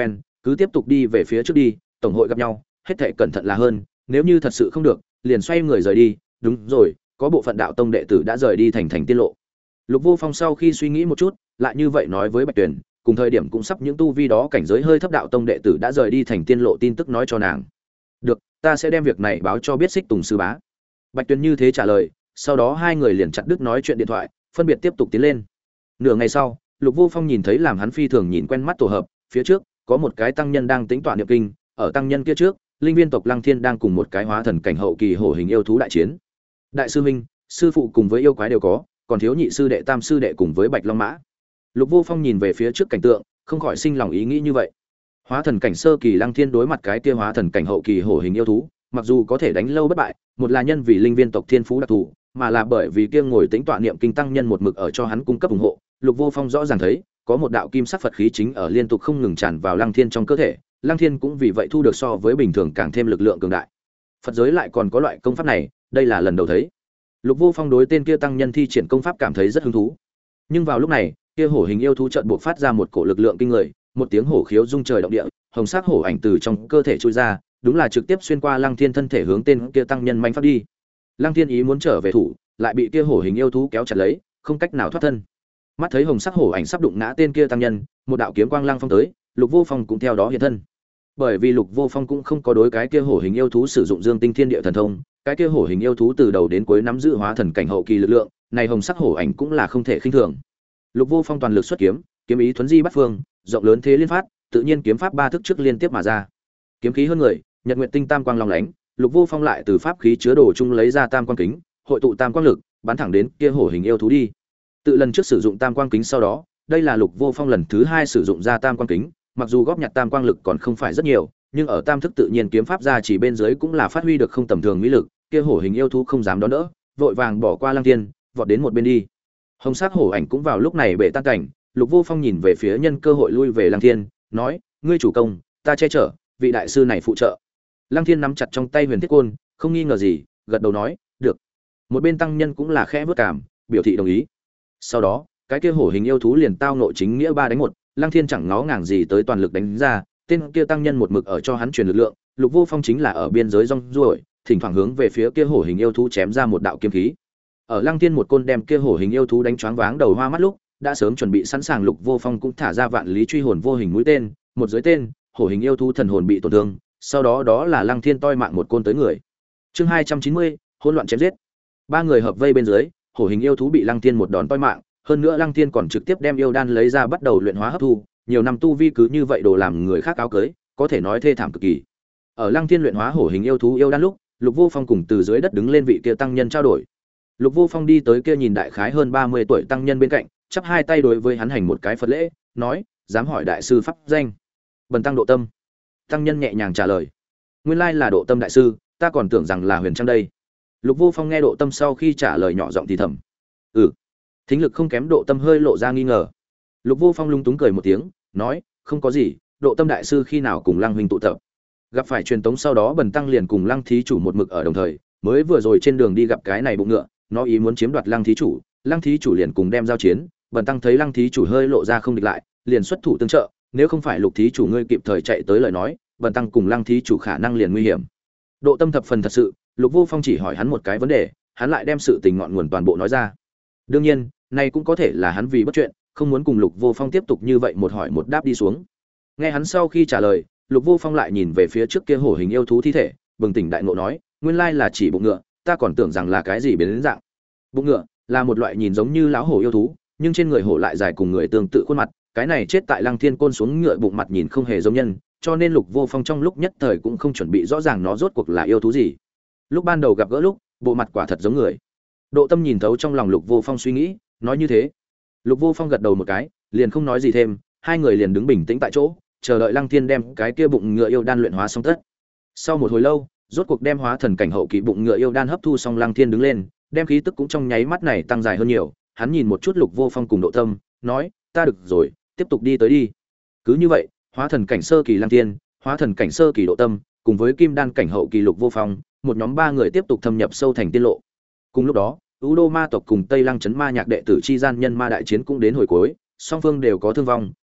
cứ tiếp tục đi về phía trước đi, tổng hội gặp nhau, hết thảy cẩn thận là hơn, nếu như thật sự không được, liền xoay người rời đi. Đúng rồi, có bộ phận đạo tông đệ tử đã rời đi thành tiên lộ. Lục Vô Phong sau khi suy nghĩ một chút, lại như vậy nói với Bạch Tuyền, cùng thời điểm cũng sắp những tu vi đó cảnh giới hơi thấp đạo tông đệ tử đã rời đi thành tiên lộ tin tức nói cho nàng. Được, ta sẽ đem việc này báo cho biết Xích Tùng sư bá. Bạch Tuyền như thế trả lời, sau đó hai người liền chặt đứt nói chuyện điện thoại, phân biệt tiếp tục tiến lên. Nửa ngày sau, Lục Vô Phong nhìn thấy làm hắn phi thường nhìn quen mắt tổ hợp, phía trước có một cái tăng nhân đang tĩnh tọa niệm kinh, ở tăng nhân kia trước, linh viên tộc Lăng Thiên đang cùng một cái hóa thần cảnh hậu kỳ hổ hình yêu thú đại chiến. Đại sư huynh, sư phụ cùng với yêu quái đều có, còn thiếu nhị sư đệ tam sư đệ cùng với Bạch Long Mã. Lục Vô Phong nhìn về phía trước cảnh tượng, không khỏi sinh lòng ý nghĩ như vậy. Hóa thần cảnh sơ kỳ Lăng Thiên đối mặt cái kia hóa thần cảnh hậu kỳ hổ hình yêu thú, mặc dù có thể đánh lâu bất bại, một là nhân vì linh viên tộc thiên phú đặc thù, mà là bởi vì kia ngồi tĩnh tọa niệm kinh tăng nhân một mực ở cho hắn cung cấp ủng hộ. Lục Vô Phong rõ ràng thấy, có một đạo kim sắc Phật khí chính ở liên tục không ngừng tràn vào Lăng Thiên trong cơ thể, Lăng Thiên cũng vì vậy thu được so với bình thường càng thêm lực lượng cường đại. Phật giới lại còn có loại công pháp này, đây là lần đầu thấy. Lục Vô Phong đối tên kia tăng nhân thi triển công pháp cảm thấy rất hứng thú. Nhưng vào lúc này, kia hổ hình yêu thú chợt buộc phát ra một cổ lực lượng kinh người, một tiếng hổ khiếu rung trời động địa, hồng sắc hổ ảnh từ trong cơ thể trôi ra, đúng là trực tiếp xuyên qua Lăng Thiên thân thể hướng tên kia tăng nhân manh phát đi. Lăng Thiên ý muốn trở về thủ, lại bị kia hổ hình yêu thú kéo chặt lấy, không cách nào thoát thân. Mắt thấy hồng sắc hổ ảnh sắp đụng ngã tên kia tăng nhân, một đạo kiếm quang lăng phong tới, Lục Vô Phong cũng theo đó hiện thân. Bởi vì Lục Vô Phong cũng không có đối cái kia hổ hình yêu thú sử dụng Dương Tinh Thiên Địa thần thông, cái kia hổ hình yêu thú từ đầu đến cuối nắm giữ hóa thần cảnh hậu kỳ lực lượng, này hồng sắc hổ ảnh cũng là không thể khinh thường. Lục Vô Phong toàn lực xuất kiếm, kiếm ý thuấn di bắt phương, rộng lớn thế liên phát, tự nhiên kiếm pháp ba thức trước liên tiếp mà ra. Kiếm khí hơn người, nhật nguyệt tinh tam quang long lánh, Lục Vô Phong lại từ pháp khí chứa đồ chung lấy ra tam quang kính, hội tụ tam quang lực, bắn thẳng đến kia hổ hình yêu thú đi. Tự lần trước sử dụng tam quang kính sau đó, đây là Lục Vô Phong lần thứ hai sử dụng ra tam quang kính, mặc dù góp nhặt tam quang lực còn không phải rất nhiều, nhưng ở tam thức tự nhiên kiếm pháp ra chỉ bên dưới cũng là phát huy được không tầm thường mỹ lực, kia hổ hình yêu thú không dám đón đỡ, vội vàng bỏ qua Lăng Thiên, vọt đến một bên đi. Hồng sắc hổ ảnh cũng vào lúc này bể tan cảnh, Lục Vô Phong nhìn về phía nhân cơ hội lui về Lăng Thiên, nói: "Ngươi chủ công, ta che chở, vị đại sư này phụ trợ." Lăng Thiên nắm chặt trong tay Huyền Thiết Côn, không nghi ngờ gì, gật đầu nói: "Được." Một bên tăng nhân cũng là khẽ bước cảm, biểu thị đồng ý. Sau đó, cái kia hổ hình yêu thú liền tao nội chính nghĩa 3 đánh 1, Lăng Thiên chẳng ngó ngàng gì tới toàn lực đánh ra, tên kia tăng nhân một mực ở cho hắn truyền lực lượng, Lục Vô Phong chính là ở biên giới rong ruổi, thỉnh thoảng hướng về phía kia hổ hình yêu thú chém ra một đạo kiếm khí. Ở Lăng Thiên một côn đem kia hổ hình yêu thú đánh choáng váng đầu hoa mắt lúc, đã sớm chuẩn bị sẵn sàng, Lục Vô Phong cũng thả ra vạn lý truy hồn vô hình mũi tên, một dưới tên, hổ hình yêu thú thần hồn bị tổn thương, sau đó đó là Lăng Thiên toi mạng một côn tới người. Chương 290, hỗn loạn chém giết. Ba người hợp vây bên dưới, hổ hình yêu thú bị Lăng Thiên một đòn toi mạng, hơn nữa Lăng Thiên còn trực tiếp đem yêu đan lấy ra bắt đầu luyện hóa hấp thu, nhiều năm tu vi cứ như vậy đồ làm người khác áo cưới, có thể nói thê thảm cực kỳ. Ở Lăng Thiên luyện hóa hổ hình yêu thú yêu đan lúc, Lục Vô Phong cùng từ dưới đất đứng lên vị kia tăng nhân trao đổi. Lục Vô Phong đi tới kia nhìn đại khái hơn 30 tuổi tăng nhân bên cạnh, chắp hai tay đối với hắn hành một cái Phật lễ, nói: "Dám hỏi đại sư pháp danh?" "Bần tăng Độ Tâm." Tăng nhân nhẹ nhàng trả lời. "Nguyên lai là Độ Tâm đại sư, ta còn tưởng rằng là Huyền Trang đây." Lục Vô Phong nghe Độ Tâm sau khi trả lời nhỏ giọng thì thầm. "Ừ." Thính lực không kém Độ Tâm hơi lộ ra nghi ngờ. Lục Vô Phong lung túng cười một tiếng, nói: "Không có gì, Độ Tâm đại sư khi nào cùng Lăng huynh tụ tập?" Gặp phải truyền tống sau đó bần tăng liền cùng Lăng thí chủ một mực ở đồng thời, mới vừa rồi trên đường đi gặp cái này bụng ngựa, nó ý muốn chiếm đoạt Lăng thí chủ, Lăng thí chủ liền cùng đem giao chiến, bần tăng thấy Lăng thí chủ hơi lộ ra không địch lại, liền xuất thủ tương trợ, nếu không phải Lục thí chủ ngươi kịp thời chạy tới lời nói, bần tăng cùng Lăng thí chủ khả năng liền nguy hiểm. Độ Tâm thập phần thật sự, Lục Vô Phong chỉ hỏi hắn một cái vấn đề, hắn lại đem sự tình ngọn nguồn toàn bộ nói ra. Đương nhiên, này cũng có thể là hắn vì bất chuyện, không muốn cùng Lục Vô Phong tiếp tục như vậy một hỏi một đáp đi xuống. Nghe hắn sau khi trả lời, Lục Vô Phong lại nhìn về phía trước kia hổ hình yêu thú thi thể, bừng tỉnh đại ngộ nói: "Nguyên lai là chỉ bụng ngựa, ta còn tưởng rằng là cái gì biến đến dạng." Bụng ngựa là một loại nhìn giống như lão hổ yêu thú, nhưng trên người hổ lại dài cùng người tương tự khuôn mặt, cái này chết tại Lăng Thiên côn xuống ngựa bụng mặt nhìn không hề giống nhân, cho nên Lục Vô Phong trong lúc nhất thời cũng không chuẩn bị rõ ràng nó rốt cuộc là yêu thú gì. Lúc ban đầu gặp gỡ lúc, bộ mặt quả thật giống người. Độ Tâm nhìn thấu trong lòng Lục Vô Phong suy nghĩ, nói như thế. Lục Vô Phong gật đầu một cái, liền không nói gì thêm, hai người liền đứng bình tĩnh tại chỗ, chờ đợi Lăng Thiên đem cái kia bụng ngựa yêu đan luyện hóa xong tất. Sau một hồi lâu, rốt cuộc đem hóa thần cảnh hậu kỳ bụng ngựa yêu đan hấp thu xong, Lăng Thiên đứng lên, đem khí tức cũng trong nháy mắt này tăng dài hơn nhiều, hắn nhìn một chút Lục Vô Phong cùng Độ Tâm, nói: "Ta được rồi, tiếp tục đi tới đi." Cứ như vậy, hóa thần cảnh sơ kỳ Lăng Thiên, hóa thần cảnh sơ kỳ Độ Tâm, cùng với kim đan cảnh hậu kỳ Lục Vô Phong, một nhóm ba người tiếp tục thâm nhập sâu thành tiên lộ. Cùng lúc đó, U Đô Ma tộc cùng Tây Lăng trấn ma nhạc đệ tử chi gian nhân ma đại chiến cũng đến hồi cuối, song phương đều có thương vong,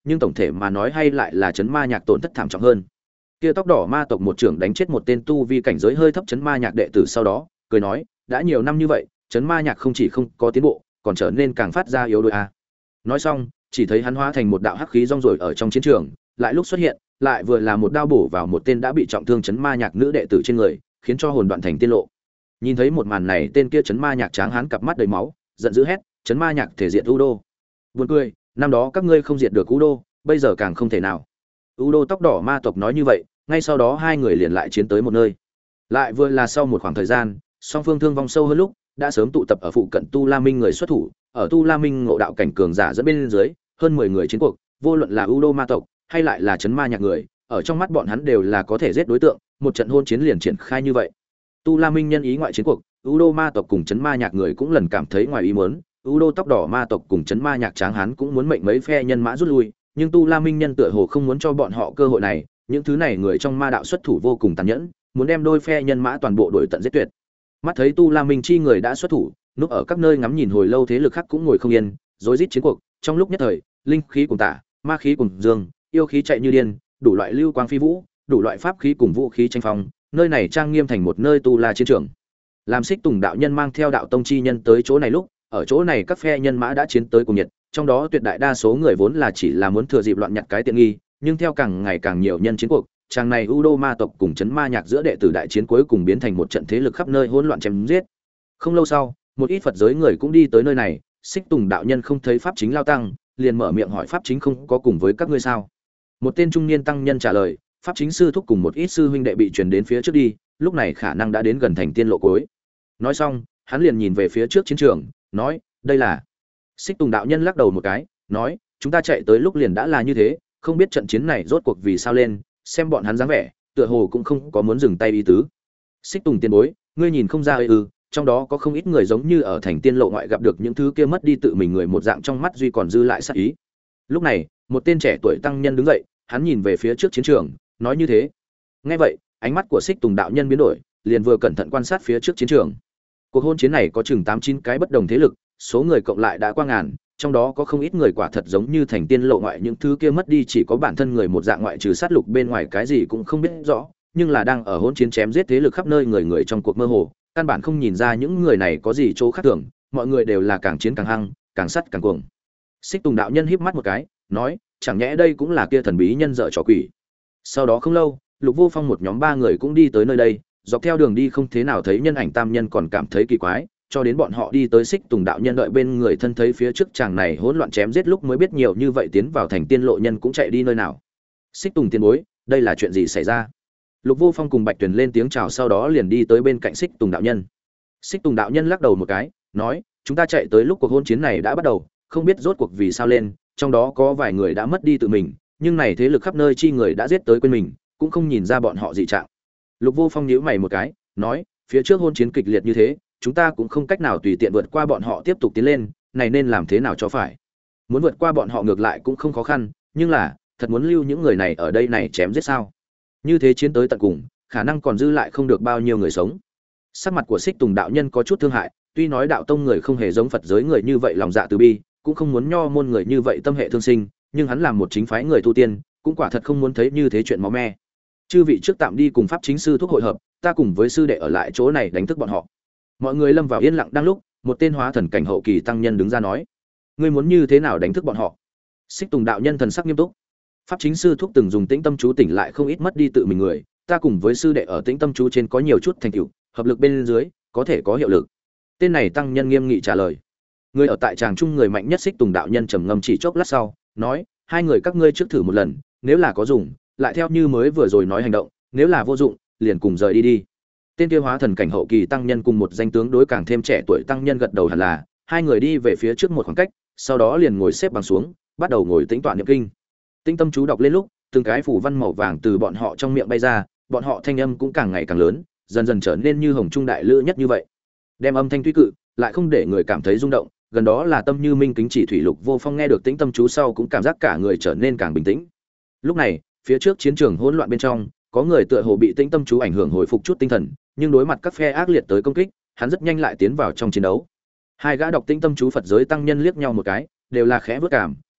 nhưng tổng thể mà nói hay lại là chấn ma nhạc tổn thất thảm trọng hơn. Kia tóc đỏ ma tộc một trưởng đánh chết một tên tu vi cảnh giới hơi thấp chấn ma nhạc đệ tử sau đó, cười nói, đã nhiều năm như vậy, chấn ma nhạc không chỉ không có tiến bộ, còn trở nên càng phát ra yếu đuối a. Nói xong, chỉ thấy hắn hóa thành một đạo hắc khí rong ruổi ở trong chiến trường, lại lúc xuất hiện, lại vừa là một đao bổ vào một tên đã bị trọng thương chấn ma nhạc nữ đệ tử trên người, khiến cho hồn đoạn thành tiên lộ. Nhìn thấy một màn này, tên kia chấn ma nhạc tráng hán cặp mắt đầy máu, giận dữ hét, chấn ma nhạc thể diệt Udo. Buồn cười, năm đó các ngươi không diệt được Udo, bây giờ càng không thể nào. Udo tóc đỏ ma tộc nói như vậy, ngay sau đó hai người liền lại chiến tới một nơi. Lại vừa là sau một khoảng thời gian, song phương thương vong sâu hơn lúc, đã sớm tụ tập ở phụ cận Tu La Minh người xuất thủ, ở Tu La Minh ngộ đạo cảnh cường giả dẫn bên dưới, hơn 10 người chiến cuộc, vô luận là Udo ma tộc hay lại là chấn ma nhạc người, ở trong mắt bọn hắn đều là có thể giết đối tượng, một trận hôn chiến liền triển khai như vậy. Tu La Minh nhân ý ngoại chiến cuộc, Udo ma tộc cùng chấn ma nhạc người cũng lần cảm thấy ngoài ý muốn, Udo tóc đỏ ma tộc cùng chấn ma nhạc tráng hán cũng muốn mệnh mấy phe nhân mã rút lui, nhưng Tu La Minh nhân tựa hồ không muốn cho bọn họ cơ hội này, những thứ này người trong ma đạo xuất thủ vô cùng tàn nhẫn, muốn đem đôi phe nhân mã toàn bộ đuổi tận giết tuyệt. Mắt thấy Tu La Minh chi người đã xuất thủ, núp ở các nơi ngắm nhìn hồi lâu thế lực khác cũng ngồi không yên, rối rít chiến cuộc, trong lúc nhất thời, linh khí cùng tả, ma khí cùng dương, yêu khí chạy như điên, đủ loại lưu quang phi vũ, đủ loại pháp khí cùng vũ khí tranh phong, nơi này trang nghiêm thành một nơi tu la chiến trường. Làm Xích Tùng đạo nhân mang theo đạo tông chi nhân tới chỗ này lúc, ở chỗ này các phe nhân mã đã chiến tới cùng nhiệt, trong đó tuyệt đại đa số người vốn là chỉ là muốn thừa dịp loạn nhặt cái tiện nghi, nhưng theo càng ngày càng nhiều nhân chiến cuộc, trang này Udo ma tộc cùng chấn ma nhạc giữa đệ tử đại chiến cuối cùng biến thành một trận thế lực khắp nơi hỗn loạn chém giết. Không lâu sau, một ít Phật giới người cũng đi tới nơi này, Xích Tùng đạo nhân không thấy pháp chính lao tăng, liền mở miệng hỏi pháp chính không có cùng với các ngươi sao? Một tên trung niên tăng nhân trả lời, pháp chính sư thúc cùng một ít sư huynh đệ bị truyền đến phía trước đi, lúc này khả năng đã đến gần thành tiên lộ cuối. Nói xong, hắn liền nhìn về phía trước chiến trường, nói, đây là. Xích Tùng đạo nhân lắc đầu một cái, nói, chúng ta chạy tới lúc liền đã là như thế, không biết trận chiến này rốt cuộc vì sao lên, xem bọn hắn dáng vẻ, tựa hồ cũng không có muốn dừng tay ý tứ. Xích Tùng tiền bối, ngươi nhìn không ra ư? Trong đó có không ít người giống như ở thành tiên lộ ngoại gặp được những thứ kia mất đi tự mình người một dạng, trong mắt duy còn dư lại sát ý. Lúc này, một tên trẻ tuổi tăng nhân đứng dậy, hắn nhìn về phía trước chiến trường, nói như thế. Nghe vậy, ánh mắt của Xích Tùng đạo nhân biến đổi, liền vừa cẩn thận quan sát phía trước chiến trường. Cuộc hôn chiến này có chừng 8-9 cái bất đồng thế lực, số người cộng lại đã qua ngàn, trong đó có không ít người quả thật giống như thành tiên lộ ngoại những thứ kia mất đi chỉ có bản thân người một dạng, ngoại trừ sát lục bên ngoài cái gì cũng không biết rõ, nhưng là đang ở hôn chiến chém giết thế lực khắp nơi, người trong cuộc mơ hồ, căn bản không nhìn ra những người này có gì chỗ khác thường, mọi người đều là càng chiến càng hăng, càng sắt càng cuồng. Xích Tùng đạo nhân híp mắt một cái, nói, chẳng nhẽ đây cũng là kia thần bí nhân dở trò quỷ. Sau đó không lâu, Lục Vô Phong một nhóm 3 người cũng đi tới nơi đây, dọc theo đường đi không thế nào thấy nhân ảnh tam nhân, còn cảm thấy kỳ quái, cho đến bọn họ đi tới Xích Tùng đạo nhân đợi bên người thân thấy phía trước chàng này hỗn loạn chém giết lúc mới biết nhiều như vậy tiến vào thành tiên lộ nhân cũng chạy đi nơi nào. Xích Tùng tiền bối, đây là chuyện gì xảy ra? Lục Vô Phong cùng Bạch Tuyền lên tiếng chào, sau đó liền đi tới bên cạnh Xích Tùng đạo nhân. Xích Tùng đạo nhân lắc đầu một cái, nói, chúng ta chạy tới lúc cuộc hôn chiến này đã bắt đầu, không biết rốt cuộc vì sao lên, trong đó có vài người đã mất đi tự mình, nhưng này thế lực khắp nơi chi người đã giết tới quên mình, cũng không nhìn ra bọn họ dị trạng. Lục Vô Phong nhíu mày một cái, nói, phía trước hôn chiến kịch liệt như thế, chúng ta cũng không cách nào tùy tiện vượt qua bọn họ tiếp tục tiến lên, này nên làm thế nào cho phải? Muốn vượt qua bọn họ ngược lại cũng không khó khăn, nhưng là, thật muốn lưu những người này ở đây này chém giết sao? Như thế chiến tới tận cùng, khả năng còn dư lại không được bao nhiêu người sống. Sắc mặt của Xích Tùng đạo nhân có chút thương hại, tuy nói đạo tông người không hề giống Phật giới người như vậy lòng dạ từ bi, cũng không muốn nho môn người như vậy tâm hệ thương sinh, nhưng hắn làm một chính phái người tu tiên, cũng quả thật không muốn thấy như thế chuyện máu me. Chư vị trước tạm đi cùng pháp chính sư thúc hội hợp, ta cùng với sư đệ ở lại chỗ này đánh thức bọn họ. Mọi người lâm vào yên lặng đang lúc, một tên hóa thần cảnh hậu kỳ tăng nhân đứng ra nói, ngươi muốn như thế nào đánh thức bọn họ? Xích Tùng đạo nhân thần sắc nghiêm túc, pháp chính sư thúc từng dùng tĩnh tâm chú tỉnh lại không ít mất đi tự mình người, ta cùng với sư đệ ở tĩnh tâm chú trên có nhiều chút thành tựu, hợp lực bên dưới có thể có hiệu lực. Tên này tăng nhân nghiêm nghị trả lời. Người ở tại tràng trung người mạnh nhất Xích Tùng đạo nhân trầm ngâm chỉ chốc lát sau, nói, hai người các ngươi trước thử một lần, nếu là có dùng, lại theo như mới vừa rồi nói hành động, nếu là vô dụng, liền cùng rời đi đi. Tên kia hóa thần cảnh hậu kỳ tăng nhân cùng một danh tướng đối càng thêm trẻ tuổi tăng nhân gật đầu hẳn là, hai người đi về phía trước một khoảng cách, sau đó liền ngồi xếp bằng xuống, bắt đầu ngồi tĩnh tọa niệm kinh. Tinh tâm chú đọc lên lúc, từng cái phủ văn màu vàng từ bọn họ trong miệng bay ra, bọn họ thanh âm cũng càng ngày càng lớn, dần dần trở nên như hồng trung đại lữ nhất như vậy. Đem âm thanh tuy cự, lại không để người cảm thấy rung động, gần đó là tâm như minh kính chỉ thủy. Lục Vô Phong nghe được tĩnh tâm chú sau cũng cảm giác cả người trở nên càng bình tĩnh. Lúc này, phía trước chiến trường hỗn loạn bên trong, có người tựa hồ bị tĩnh tâm chú ảnh hưởng hồi phục chút tinh thần, nhưng đối mặt các phe ác liệt tới công kích, hắn rất nhanh lại tiến vào trong chiến đấu. Hai gã đọc tĩnh tâm chú Phật giới tăng nhân liếc nhau một cái, đều là khẽ bước cảm,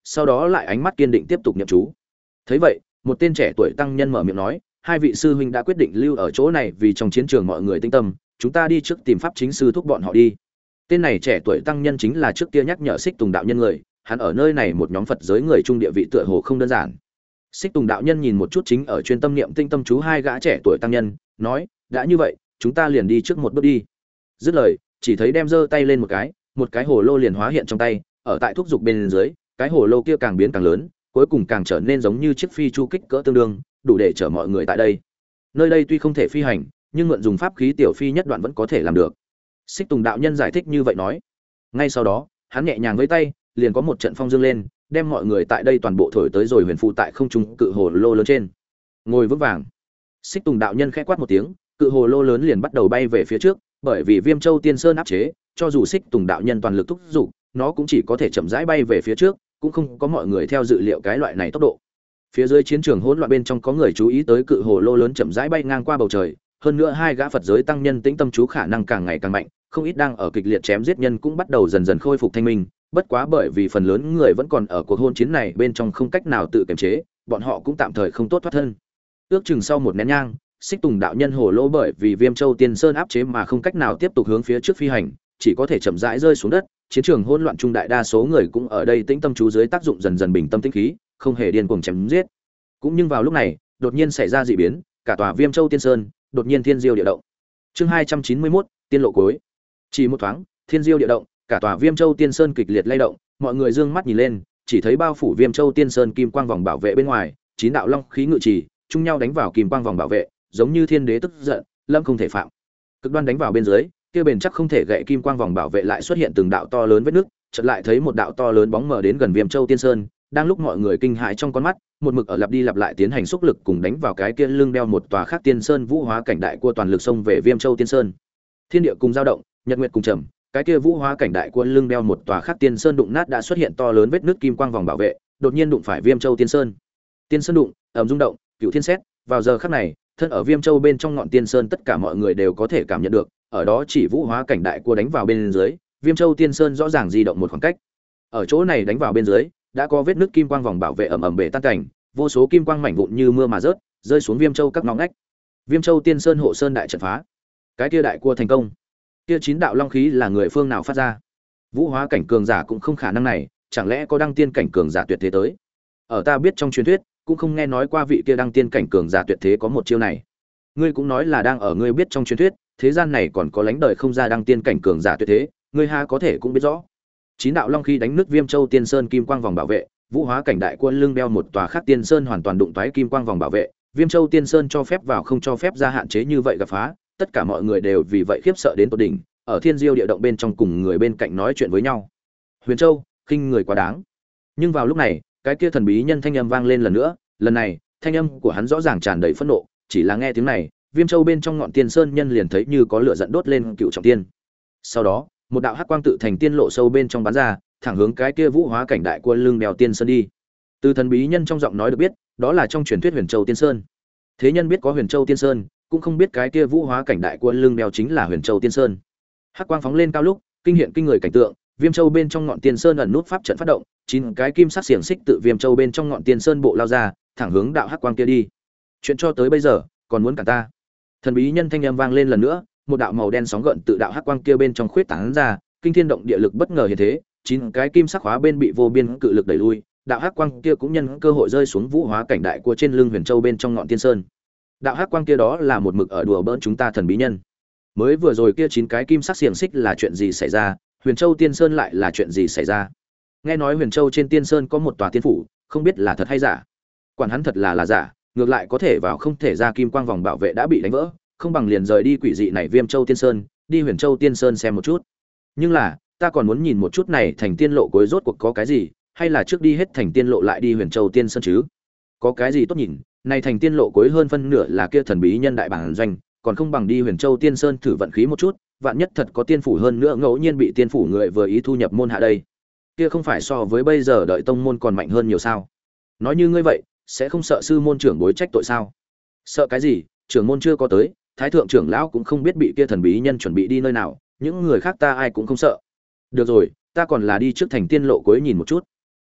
sau đó lại ánh mắt kiên định tiếp tục niệm chú. Thấy vậy, một tên trẻ tuổi tăng nhân mở miệng nói, hai vị sư huynh đã quyết định lưu ở chỗ này vì trong chiến trường mọi người tinh tâm, chúng ta đi trước tìm pháp chính sư thúc bọn họ đi. Tên này trẻ tuổi tăng nhân chính là trước kia nhắc nhở Xích Tùng đạo nhân người, hắn ở nơi này một nhóm Phật giới người trung địa vị tựa hồ không đơn giản. Xích Tùng đạo nhân nhìn một chút chính ở chuyên tâm niệm tinh tâm chú hai gã trẻ tuổi tăng nhân, nói, đã như vậy, chúng ta liền đi trước một bước đi. Dứt lời, chỉ thấy đem giơ tay lên một cái hồ lô liền hóa hiện trong tay, ở tại thúc dục bên dưới, cái hồ lô kia càng biến càng lớn, cuối cùng càng trở nên giống như chiếc phi chu kích cỡ tương đương, đủ để chở mọi người tại đây. Nơi đây tuy không thể phi hành, nhưng mượn dùng pháp khí tiểu phi nhất đoạn vẫn có thể làm được. Xích Tùng đạo nhân giải thích như vậy nói. Ngay sau đó, hắn nhẹ nhàng với tay, liền có một trận phong dương lên, đem mọi người tại đây toàn bộ thổi tới rồi huyền phù tại không trung cự hồ lô lớn trên. Ngồi vững vàng. Xích Tùng đạo nhân khẽ quát một tiếng, cự hồ lô lớn liền bắt đầu bay về phía trước, bởi vì Viêm Châu Tiên Sơn áp chế, cho dù Xích Tùng đạo nhân toàn lực thúc giục, nó cũng chỉ có thể chậm rãi bay về phía trước, cũng không có mọi người theo dự liệu cái loại này tốc độ. Phía dưới chiến trường hỗn loạn bên trong có người chú ý tới cự hồ lô lớn chậm rãi bay ngang qua bầu trời, hơn nữa hai gã Phật giới tăng nhân tĩnh tâm chú khả năng càng ngày càng mạnh, không ít đang ở kịch liệt chém giết nhân cũng bắt đầu dần dần khôi phục thanh minh, bất quá bởi vì phần lớn người vẫn còn ở cuộc hôn chiến này bên trong không cách nào tự kiềm chế, bọn họ cũng tạm thời không tốt thoát thân. Ước chừng sau một nén nhang, Xích Tùng đạo nhân hồ lô bởi vì Viêm Châu Tiên Sơn áp chế mà không cách nào tiếp tục hướng phía trước phi hành, chỉ có thể chậm rãi rơi xuống đất. Chiến trường hỗn loạn trung đại đa số người cũng ở đây tĩnh tâm chú dưới tác dụng dần dần bình tâm tĩnh khí, không hề điên cuồng chém giết. Cũng nhưng vào lúc này, đột nhiên xảy ra dị biến, cả tòa Viêm Châu Tiên Sơn đột nhiên thiên diêu địa động. Chương 291, tiên lộ cuối. Chỉ một thoáng, thiên diêu địa động, cả tòa Viêm Châu Tiên Sơn kịch liệt lay động, mọi người dương mắt nhìn lên, chỉ thấy bao phủ Viêm Châu Tiên Sơn kim quang vòng bảo vệ bên ngoài, chín đạo long khí ngự trì, chung nhau đánh vào kim quang vòng bảo vệ, giống như thiên đế tức giận, lâm không thể phạm. Cực đoan đánh vào bên dưới, kia bền chắc không thể gãy kim quang vòng bảo vệ lại xuất hiện từng đạo to lớn vết nứt, chợt lại thấy một đạo to lớn bóng mờ đến gần Viêm Châu Tiên Sơn, đang lúc mọi người kinh hãi trong con mắt, một mực ở lặp đi lặp lại tiến hành xúc lực cùng đánh vào cái kia lưng đeo một tòa khác tiên sơn vũ hóa cảnh đại của toàn lực xông về Viêm Châu Tiên Sơn. Thiên địa cùng dao động, nhật nguyệt cùng trầm, cái kia vũ hóa cảnh đại quân lưng đeo một tòa khác tiên sơn đụng nát đã xuất hiện to lớn vết nứt kim quang vòng bảo vệ, đột nhiên đụng phải Viêm Châu Tiên Sơn. Tiên sơn đụng, ầm rung động, cửu thiên xét, vào giờ khắc này, thân ở Viêm Châu bên trong ngọn tiên sơn tất cả mọi người đều có thể cảm nhận được, ở đó chỉ vũ hóa cảnh đại cua đánh vào bên dưới, Viêm Châu Tiên Sơn rõ ràng di động một khoảng cách. Ở chỗ này đánh vào bên dưới, đã có vết nứt kim quang vòng bảo vệ ầm ầm bể tan cảnh, vô số kim quang mảnh vụn như mưa mà rớt, rơi xuống Viêm Châu các ngõ ngách. Viêm Châu Tiên Sơn hộ sơn đại trận phá. Cái kia đại cua thành công. Kia chín đạo long khí là người phương nào phát ra? Vũ hóa cảnh cường giả cũng không khả năng này, chẳng lẽ có đăng tiên cảnh cường giả tuyệt thế tới? Ở ta biết trong truyền thuyết, cũng không nghe nói qua vị kia đăng tiên cảnh cường giả tuyệt thế có một chiêu này. Ngươi cũng nói là đang ở ngươi biết trong truyền thuyết, thế gian này còn có lánh đời không ra đăng tiên cảnh cường giả tuyệt thế, ngươi ha có thể cũng biết rõ. Chín đạo long khí đánh nứt Viêm Châu Tiên Sơn kim quang vòng bảo vệ, vũ hóa cảnh đại quân lưng đeo một tòa khác tiên sơn hoàn toàn đụng toái kim quang vòng bảo vệ, Viêm Châu Tiên Sơn cho phép vào không cho phép ra hạn chế như vậy gặp phá, tất cả mọi người đều vì vậy khiếp sợ đến tột đỉnh, ở thiên diêu địa động bên trong cùng người bên cạnh nói chuyện với nhau. Huyền Châu, khinh người quá đáng. Nhưng vào lúc này, cái kia thần bí nhân thanh âm vang lên lần nữa, lần này, thanh âm của hắn rõ ràng tràn đầy phẫn nộ, chỉ là nghe tiếng này, Viêm Châu bên trong ngọn tiên sơn nhân liền thấy như có lửa giận đốt lên cựu trọng tiên. Sau đó, một đạo hắc quang tự thành tiên lộ sâu bên trong bắn ra, thẳng hướng cái kia vũ hóa cảnh đại quân lưng đèo tiên sơn đi. Từ thần bí nhân trong giọng nói được biết, đó là trong truyền thuyết Huyền Châu Tiên Sơn. Thế nhân biết có Huyền Châu Tiên Sơn, cũng không biết cái kia vũ hóa cảnh đại quân lưng đèo chính là Huyền Châu Tiên Sơn. Hắc quang phóng lên cao lúc, kinh hiện kinh người cảnh tượng, Viêm Châu bên trong ngọn tiên sơn ẩn nút pháp trận phát động, chín cái kim sắc xiềng xích tự Viêm Châu bên trong ngọn tiên sơn bộ lao ra, thẳng hướng đạo hắc quang kia đi. Chuyện cho tới bây giờ, còn muốn cả ta? Thần bí nhân thanh âm vang lên lần nữa, một đạo màu đen sóng gợn tự đạo hắc quang kia bên trong khuyết tán ra, kinh thiên động địa lực bất ngờ hiện thế, chín cái kim sắc khóa bên bị vô biên cự lực đẩy lui, đạo hắc quang kia cũng nhân cơ hội rơi xuống vũ hóa cảnh đại của trên lưng Huyền Châu bên trong ngọn tiên sơn. Đạo hắc quang kia đó là một mực ở đùa bỡn chúng ta thần bí nhân. Mới vừa rồi kia chín cái kim sắc xiềng xích là chuyện gì xảy ra, Huyền Châu Tiên Sơn lại là chuyện gì xảy ra? Nghe nói Huyền Châu trên Tiên Sơn có một tòa tiên phủ, không biết là thật hay giả. Quản hắn thật là giả, ngược lại có thể vào không thể ra kim quang vòng bảo vệ đã bị đánh vỡ, không bằng liền rời đi quỷ dị này Viêm Châu Tiên Sơn, đi Huyền Châu Tiên Sơn xem một chút. Nhưng là, ta còn muốn nhìn một chút này thành tiên lộ cuối rốt cuộc có cái gì, hay là trước đi hết thành tiên lộ lại đi Huyền Châu Tiên Sơn chứ? Có cái gì tốt nhìn, này thành tiên lộ cuối hơn phân nửa là kia thần bí nhân đại bản doanh, còn không bằng đi Huyền Châu Tiên Sơn thử vận khí một chút, vạn nhất thật có tiên phủ hơn nữa ngẫu nhiên bị tiên phủ người vừa ý thu nhập môn hạ đây. Kia không phải so với bây giờ đợi tông môn còn mạnh hơn nhiều sao? Nói như ngươi vậy, sẽ không sợ sư môn trưởng bối trách tội sao? Sợ cái gì, trưởng môn chưa có tới, thái thượng trưởng lão cũng không biết bị kia thần bí nhân chuẩn bị đi nơi nào, những người khác ta ai cũng không sợ. Được rồi, ta còn là đi trước thành tiên lộ cuối nhìn một chút.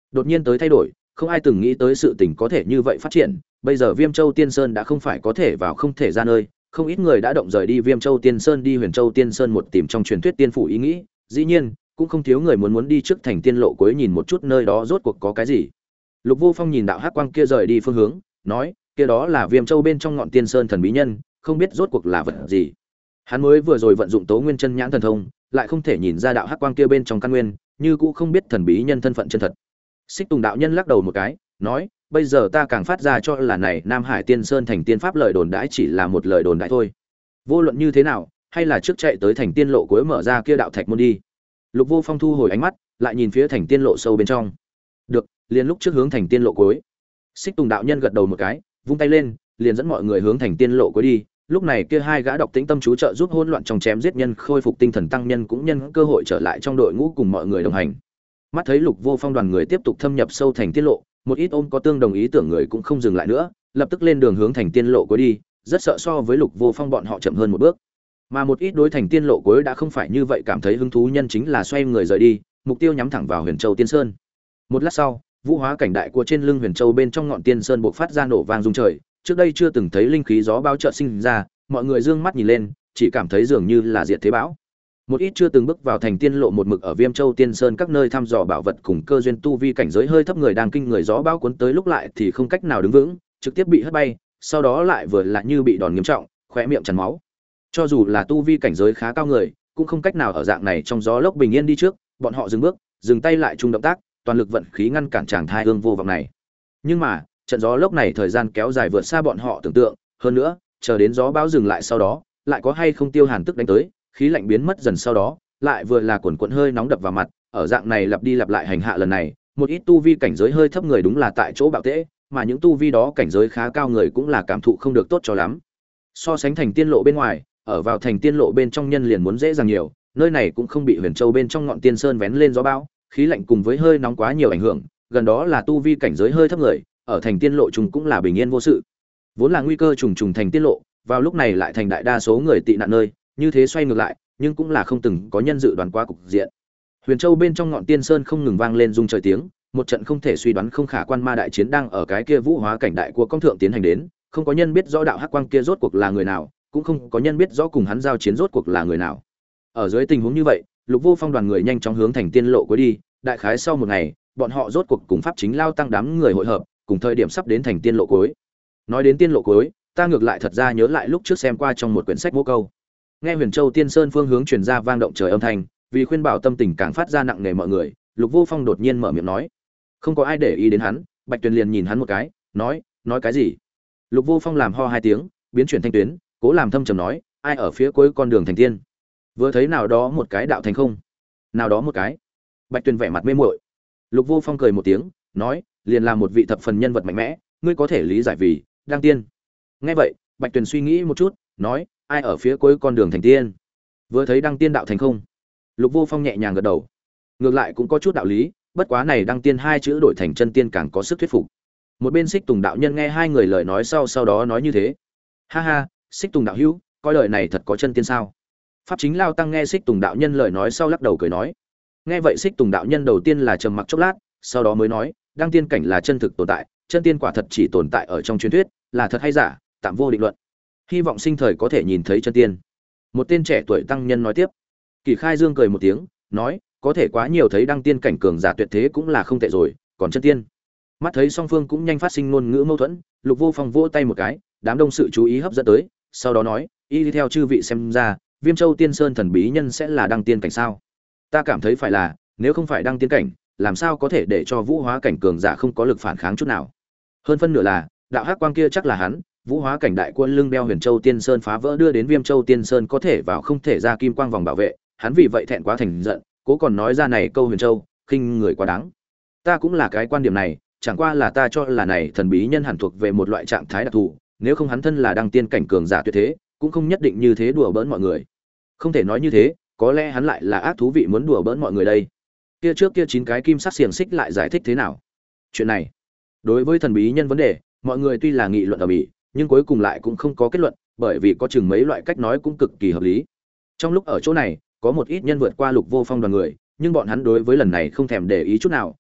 Đột nhiên tới thay đổi, không ai từng nghĩ tới sự tình có thể như vậy phát triển, bây giờ Viêm Châu Tiên Sơn đã không phải có thể vào không thể ra nơi, không ít người đã động rời đi Viêm Châu Tiên Sơn đi Huyền Châu Tiên Sơn một tìm trong truyền thuyết tiên phủ ý nghĩ, dĩ nhiên, cũng không thiếu người muốn đi trước thành tiên lộ cuối nhìn một chút nơi đó rốt cuộc có cái gì. Lục Vô Phong nhìn đạo hắc quang kia rời đi phương hướng, nói, kia đó là Viêm Châu bên trong ngọn tiên sơn thần bí nhân, không biết rốt cuộc là vật gì. Hắn mới vừa rồi vận dụng Tố Nguyên Chân Nhãn thần thông, lại không thể nhìn ra đạo hắc quang kia bên trong căn nguyên, như cũng không biết thần bí nhân thân phận chân thật. Xích Tùng đạo nhân lắc đầu một cái, nói, bây giờ ta càng phát ra cho là này Nam Hải Tiên Sơn thành tiên pháp lời đồn đãi chỉ là một lời đồn đãi thôi. Vô luận như thế nào, hay là trước chạy tới thành tiên lộ cuối mở ra kia đạo thạch môn đi. Lục Vô Phong thu hồi ánh mắt, lại nhìn phía thành tiên lộ sâu bên trong. Được, liền lúc trước hướng thành tiên lộ cuối. Xích Tùng đạo nhân gật đầu một cái, vung tay lên, liền dẫn mọi người hướng thành tiên lộ cuối đi. Lúc này kia hai gã đọc tĩnh tâm chú trợ giúp hỗn loạn trong chém giết nhân khôi phục tinh thần tăng nhân cũng nhân cơ hội trở lại trong đội ngũ cùng mọi người đồng hành. Mắt thấy Lục Vô Phong đoàn người tiếp tục thâm nhập sâu thành tiên lộ, một ít ôm có tương đồng ý tưởng người cũng không dừng lại nữa, lập tức lên đường hướng thành tiên lộ cuối đi, rất sợ so với Lục Vô Phong bọn họ chậm hơn một bước. Mà một ít đối thành tiên lộ cuối đã không phải như vậy cảm thấy hứng thú nhân chính là xoay người rời đi, mục tiêu nhắm thẳng vào Huyền Châu Tiên Sơn. Một lát sau, vũ hóa cảnh đại của trên lưng Huyền Châu bên trong ngọn tiên sơn bộc phát ra nổ vang rung trời, trước đây chưa từng thấy linh khí gió bão chợt sinh ra, mọi người dương mắt nhìn lên, chỉ cảm thấy dường như là diệt thế bão. Một ít chưa từng bước vào thành tiên lộ một mực ở Viêm Châu Tiên Sơn các nơi thăm dò bảo vật cùng cơ duyên tu vi cảnh giới hơi thấp người đang kinh người gió bão cuốn tới lúc lại thì không cách nào đứng vững, trực tiếp bị hất bay, sau đó lại vừa lại như bị đòn nghiêm trọng, khóe miệng tràn máu. Cho dù là tu vi cảnh giới khá cao người, cũng không cách nào ở dạng này trong gió lốc bình yên đi trước, bọn họ dừng bước, dừng tay lại chung động tác, toàn lực vận khí ngăn cản chàng thai hương vô vọng này. Nhưng mà, trận gió lốc này thời gian kéo dài vượt xa bọn họ tưởng tượng, hơn nữa, chờ đến gió bão dừng lại sau đó, lại có hay không tiêu hàn tức đánh tới, khí lạnh biến mất dần sau đó, lại vừa là cuộn cuộn hơi nóng đập vào mặt, ở dạng này lặp đi lặp lại hành hạ lần này, một ít tu vi cảnh giới hơi thấp người đúng là tại chỗ bạo tễ, mà những tu vi đó cảnh giới khá cao người cũng là cảm thụ không được tốt cho lắm. So sánh thành tiên lộ bên ngoài, ở vào thành tiên lộ bên trong nhân liền muốn dễ dàng nhiều, nơi này cũng không bị Huyền Châu bên trong ngọn tiên sơn vén lên gió bão, khí lạnh cùng với hơi nóng quá nhiều ảnh hưởng, gần đó là tu vi cảnh giới hơi thấp người, ở thành tiên lộ chúng cũng là bình yên vô sự. Vốn là nguy cơ trùng trùng thành tiên lộ, vào lúc này lại thành đại đa số người tị nạn nơi, như thế xoay ngược lại, nhưng cũng là không từng có nhân dự đoán qua cục diện. Huyền Châu bên trong ngọn tiên sơn không ngừng vang lên rung trời tiếng, một trận không thể suy đoán không khả quan ma đại chiến đang ở cái kia vũ hóa cảnh đại của công thượng tiến hành đến, không có nhân biết rõ đạo hắc quang kia rốt cuộc là người nào, cũng không có nhân biết rõ cùng hắn giao chiến rốt cuộc là người nào. Ở dưới tình huống như vậy, Lục Vô Phong đoàn người nhanh chóng hướng thành tiên lộ cuối đi, đại khái sau một ngày, bọn họ rốt cuộc cùng pháp chính lao tăng đám người hội hợp, cùng thời điểm sắp đến thành tiên lộ cuối. Nói đến tiên lộ cuối, ta ngược lại thật ra nhớ lại lúc trước xem qua trong một quyển sách mô câu. Nghe Huyền Châu Tiên Sơn phương hướng truyền ra vang động trời âm thanh, vì khuyên bảo tâm tình càng phát ra nặng nề mọi người, Lục Vô Phong đột nhiên mở miệng nói. Không có ai để ý đến hắn, Bạch Tuyền liền nhìn hắn một cái, nói cái gì? Lục Vô Phong làm ho hai tiếng, biến chuyển thanh tuyến, cố làm thâm trầm nói, ai ở phía cuối con đường thành tiên? Vừa thấy nào đó một cái đạo thành không? Nào đó một cái? Bạch Tuyền vẻ mặt mê muội. Lục Vô Phong cười một tiếng, nói, liền là một vị thập phần nhân vật mạnh mẽ, ngươi có thể lý giải vì đăng tiên. Nghe vậy, Bạch Tuyền suy nghĩ một chút, nói, ai ở phía cuối con đường thành tiên? Vừa thấy đăng tiên đạo thành không? Lục Vô Phong nhẹ nhàng gật đầu. Ngược lại cũng có chút đạo lý, bất quá này đăng tiên hai chữ đổi thành chân tiên càng có sức thuyết phục. Một bên Xích Tùng đạo nhân nghe hai người lời nói sau đó nói như thế. Ha ha, Xích Tùng đạo hữu, coi lời này thật có chân tiên sao? Pháp chính lao tăng nghe Xích Tùng đạo nhân lời nói sau lắc đầu cười nói. Nghe vậy Xích Tùng đạo nhân đầu tiên là trầm mặc chốc lát, sau đó mới nói, đăng tiên cảnh là chân thực tồn tại, chân tiên quả thật chỉ tồn tại ở trong truyền thuyết, là thật hay giả, tạm vô định luận. Hy vọng sinh thời có thể nhìn thấy chân tiên. Một tên trẻ tuổi tăng nhân nói tiếp. Kỳ Khai Dương cười một tiếng, nói, có thể quá nhiều thấy đăng tiên cảnh cường giả tuyệt thế cũng là không tệ rồi, còn chân tiên. Mắt thấy song phương cũng nhanh phát sinh ngôn ngữ mâu thuẫn, Lục Vô Phong vỗ tay một cái, đám đông sự chú ý hấp dẫn tới, sau đó nói, y đi theo chư vị xem ra, Viêm Châu Tiên Sơn thần bí nhân sẽ là đăng tiên cảnh sao? Ta cảm thấy phải là, nếu không phải đăng tiên cảnh, làm sao có thể để cho vũ hóa cảnh cường giả không có lực phản kháng chút nào? Hơn phân nửa là, đạo hắc quang kia chắc là hắn, vũ hóa cảnh đại quân lưng đeo Huyền Châu Tiên Sơn phá vỡ đưa đến Viêm Châu Tiên Sơn có thể vào không thể ra kim quang vòng bảo vệ, hắn vì vậy thẹn quá thành giận, cố còn nói ra này câu Huyền Châu, khinh người quá đáng. Ta cũng là cái quan điểm này, chẳng qua là ta cho là này thần bí nhân hẳn thuộc về một loại trạng thái đặc thù, nếu không hắn thân là đăng tiên cảnh cường giả tuyệt thế, cũng không nhất định như thế đùa bỡn mọi người. Không thể nói như thế, có lẽ hắn lại là ác thú vị muốn đùa bỡn mọi người đây. Kia trước kia 9 cái kim sắc xiềng xích lại giải thích thế nào? Chuyện này, đối với thần bí nhân vấn đề, mọi người tuy là nghị luận ở bỉ, nhưng cuối cùng lại cũng không có kết luận, bởi vì có chừng mấy loại cách nói cũng cực kỳ hợp lý. Trong lúc ở chỗ này, có một ít nhân vượt qua Lục Vô Phong đoàn người, nhưng bọn hắn đối với lần này không thèm để ý chút nào,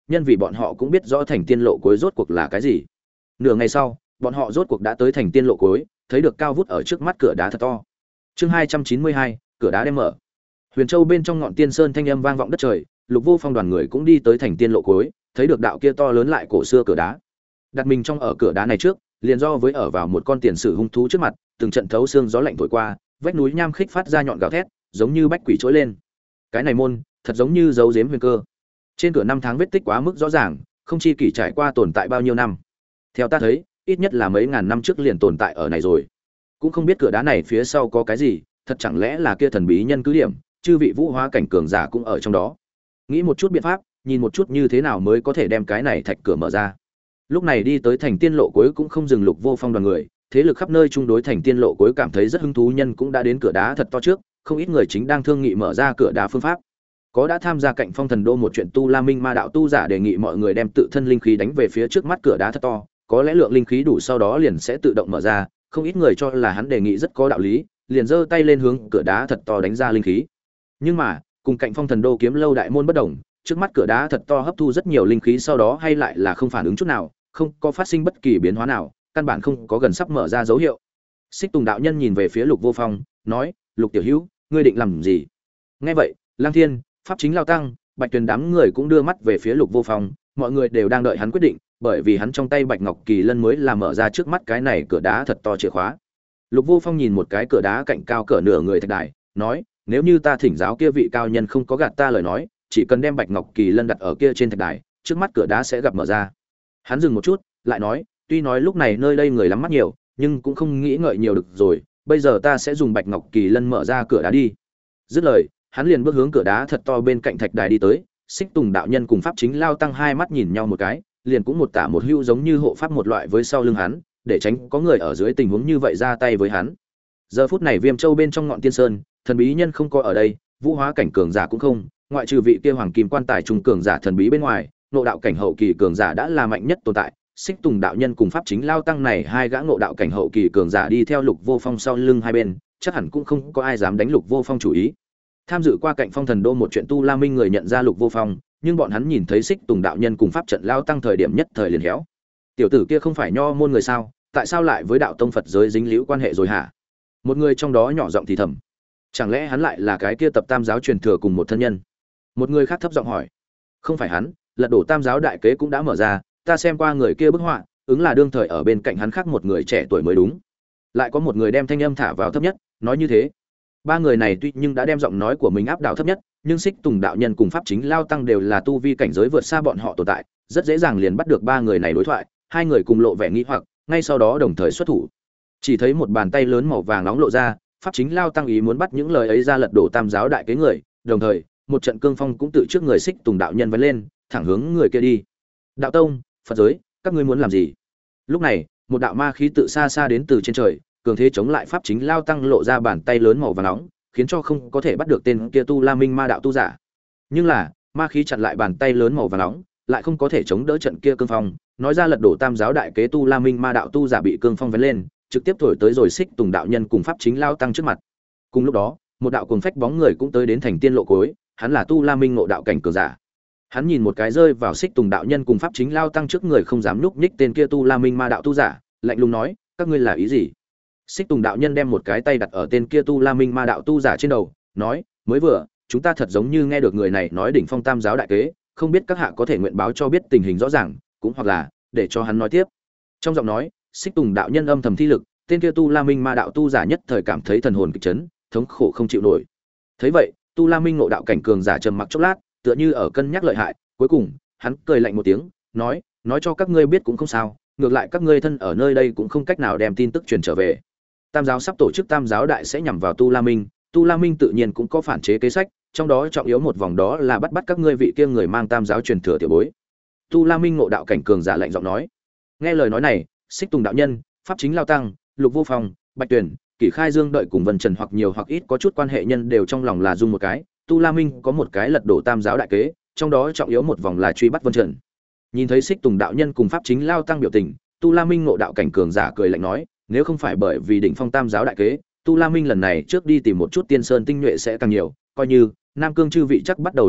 nhân vì bọn họ cũng biết rõ thành tiên lộ cuối rốt cuộc là cái gì. Nửa ngày sau, bọn họ rốt cuộc đã tới thành tiên lộ cuối, thấy được cao vút ở trước mắt cửa đá thật to. Chương 292, cửa đá đem mở. Huyền Châu bên trong ngọn tiên sơn thanh âm vang vọng đất trời, Lục Vô Phong đoàn người cũng đi tới thành tiên lộ cuối, thấy được đạo kia to lớn lại cổ xưa cửa đá. Đặt mình trong ở cửa đá này trước, liền do với ở vào một con tiền sử hung thú trước mặt, từng trận thấu xương gió lạnh thổi qua, vách núi nham khích phát ra nhọn gào thét, giống như bách quỷ trỗi lên. Cái này môn, thật giống như dấu giếm huyền cơ. Trên cửa năm tháng vết tích quá mức rõ ràng, không chi kỷ trải qua tồn tại bao nhiêu năm. Theo ta thấy, ít nhất là mấy ngàn năm trước liền tồn tại ở này rồi. Cũng không biết cửa đá này phía sau có cái gì, thật chẳng lẽ là kia thần bí nhân cứ điểm, chư vị vũ hóa cảnh cường giả cũng ở trong đó. Nghĩ một chút biện pháp, nhìn một chút như thế nào mới có thể đem cái này thạch cửa mở ra. Lúc này đi tới thành tiên lộ cuối cũng không dừng Lục Vô Phong đoàn người, thế lực khắp nơi chung đối thành tiên lộ cuối cảm thấy rất hứng thú nhân cũng đã đến cửa đá thật to trước, không ít người chính đang thương nghị mở ra cửa đá phương pháp. Có đã tham gia cạnh Phong Thần Đô một chuyện tu La Minh Ma đạo tu giả đề nghị mọi người đem tự thân linh khí đánh về phía trước mắt cửa đá thật to, có lẽ lượng linh khí đủ sau đó liền sẽ tự động mở ra, không ít người cho là hắn đề nghị rất có đạo lý, liền giơ tay lên hướng cửa đá thật to đánh ra linh khí. Nhưng mà, cùng cạnh Phong Thần Đô kiếm lâu đại môn bất đồng, trước mắt cửa đá thật to hấp thu rất nhiều linh khí sau đó hay lại là không phản ứng chút nào, không có phát sinh bất kỳ biến hóa nào, căn bản không có gần sắp mở ra dấu hiệu. Xích Tùng đạo nhân nhìn về phía Lục Vô Phong, nói: "Lục tiểu hữu, ngươi định làm gì?" Nghe vậy, Lang Thiên, Pháp Chính Lao Tăng, Bạch Tuyền đám người cũng đưa mắt về phía Lục Vô Phong, mọi người đều đang đợi hắn quyết định, bởi vì hắn trong tay Bạch Ngọc Kỳ Lân mới là mở ra trước mắt cái này cửa đá thật to chìa khóa. Lục Vô Phong nhìn một cái cửa đá cạnh cao cỡ nửa người thạch đài, nói: "Nếu như ta thỉnh giáo kia vị cao nhân không có gạt ta lời nói, chỉ cần đem Bạch Ngọc Kỳ Lân đặt ở kia trên thạch đài, trước mắt cửa đá sẽ gặp mở ra." Hắn dừng một chút, lại nói: "Tuy nói lúc này nơi đây người lắm mắt nhiều, nhưng cũng không nghĩ ngợi nhiều được rồi, bây giờ ta sẽ dùng Bạch Ngọc Kỳ Lân mở ra cửa đá đi." Dứt lời, hắn liền bước hướng cửa đá thật to bên cạnh thạch đài đi tới. Xích Tùng đạo nhân cùng Pháp Chính Lao Tăng hai mắt nhìn nhau một cái, liền cũng một tả một hữu giống như hộ pháp một loại với sau lưng hắn, để tránh có người ở dưới tình huống như vậy ra tay với hắn. Giờ phút này Viêm Châu bên trong ngọn tiên sơn, thần bí nhân không có ở đây, vũ hóa cảnh cường giả cũng không, ngoại trừ vị kia hoàng kim quan tài trung cường giả thần bí bên ngoài, ngộ đạo cảnh hậu kỳ cường giả đã là mạnh nhất tồn tại. Xích Tùng đạo nhân cùng Pháp Chính Lao Tăng này hai gã ngộ đạo cảnh hậu kỳ cường giả đi theo Lục Vô Phong sau lưng hai bên, chắc hẳn cũng không có ai dám đánh Lục Vô Phong chủ ý. Tham dự qua cạnh Phong Thần Đô một chuyện tu La Minh người nhận ra Lục Vô Phong, nhưng bọn hắn nhìn thấy Xích Tùng đạo nhân cùng Pháp trận Lao Tăng thời điểm nhất thời liền héo. Tiểu tử kia không phải nho môn người sao, tại sao lại với đạo tông Phật giới dính líu quan hệ rồi hả? Một người trong đó nhỏ giọng thì thầm. Chẳng lẽ hắn lại là cái kia tập Tam giáo truyền thừa cùng một thân nhân? Một người khác thấp giọng hỏi. Không phải hắn, lật đổ Tam giáo đại kế cũng đã mở ra, ta xem qua người kia bức họa, ứng là đương thời ở bên cạnh hắn khác một người trẻ tuổi mới đúng. Lại có một người đem thanh âm thả vào thấp nhất, nói như thế. Ba người này tuy nhưng đã đem giọng nói của mình áp đảo thấp nhất, nhưng Xích Tùng đạo nhân cùng Pháp Chính Lao Tăng đều là tu vi cảnh giới vượt xa bọn họ tồn tại, rất dễ dàng liền bắt được ba người này đối thoại, hai người cùng lộ vẻ nghi hoặc, ngay sau đó đồng thời xuất thủ. Chỉ thấy một bàn tay lớn màu vàng nóng lộ ra, Pháp Chính Lao Tăng ý muốn bắt những lời ấy ra lật đổ Tam giáo đại kế người, đồng thời, một trận cương phong cũng tự trước người Xích Tùng đạo nhân vén lên, thẳng hướng người kia đi. Đạo tông, Phật giới, các ngươi muốn làm gì? Lúc này, một đạo ma khí tự xa xa đến từ trên trời, cường thế chống lại Pháp Chính Lao Tăng lộ ra bàn tay lớn màu vàng nóng, khiến cho không có thể bắt được tên kia tu La Minh ma đạo tu giả. Nhưng là, ma khí chặn lại bàn tay lớn màu vàng nóng, lại không có thể chống đỡ trận kia cương phong, nói ra lật đổ Tam giáo đại kế tu La Minh ma đạo tu giả bị cương phong vén lên, trực tiếp thổi tới rồi Xích Tùng đạo nhân cùng Pháp Chính Lao Tăng trước mặt. Cùng lúc đó, một đạo cuồng phách bóng người cũng tới đến thành tiên lộ cuối, hắn là tu La Minh ngộ đạo cảnh cường giả. Hắn nhìn một cái rơi vào Xích Tùng đạo nhân cùng Pháp Chính Lao Tăng trước người không dám nhúc nhích tên kia tu La Minh ma đạo tu giả, lạnh lùng nói: "Các ngươi là ý gì?" Xích Tùng đạo nhân đem một cái tay đặt ở tên kia tu La Minh ma đạo tu giả trên đầu, nói: "Mới vừa, chúng ta thật giống như nghe được người này nói đỉnh phong Tam giáo đại kế, không biết các hạ có thể nguyện báo cho biết tình hình rõ ràng, cũng hoặc là để cho hắn nói tiếp." Trong giọng nói, Xích Tùng đạo nhân âm thầm thi lực, tên kia tu La Minh ma đạo tu giả nhất thời cảm thấy thần hồn kịch chấn, thống khổ không chịu nổi. Thấy vậy, tu La Minh ngộ đạo cảnh cường giả trầm mặc chốc lát, tựa như ở cân nhắc lợi hại, cuối cùng, hắn cười lạnh một tiếng, nói cho các ngươi biết cũng không sao, ngược lại các ngươi thân ở nơi đây cũng không cách nào đem tin tức truyền trở về. Tam giáo sắp tổ chức Tam giáo đại sẽ nhằm vào Tu La Minh tự nhiên cũng có phản chế kế sách, trong đó trọng yếu một vòng đó là bắt các ngươi vị kia người mang Tam giáo truyền thừa tiểu bối. Tu La Minh ngộ đạo cảnh cường giả lạnh giọng nói. Nghe lời nói này, Xích Tùng đạo nhân, Pháp Chính Lao Tăng, Lục Vô Phong, Bạch Tuyển, Kỷ Khai Dương đợi cùng Vân Trần hoặc nhiều hoặc ít có chút quan hệ nhân đều trong lòng là rung một cái, Tu La Minh có một cái lật đổ Tam giáo đại kế, trong đó trọng yếu một vòng là truy bắt Vân Trần. Nhìn thấy Xích Tùng đạo nhân cùng Pháp Chính Lao Tăng biểu tình, Tu La Minh ngộ đạo cảnh cường giả cười lạnh nói, nếu không phải bởi vì đỉnh phong Tam giáo đại kế, Tu La Minh lần này trước đi tìm một chút tiên sơn tinh nhuệ sẽ càng nhiều, coi như Nam Cương chư vị chắc bắt đầu hành động,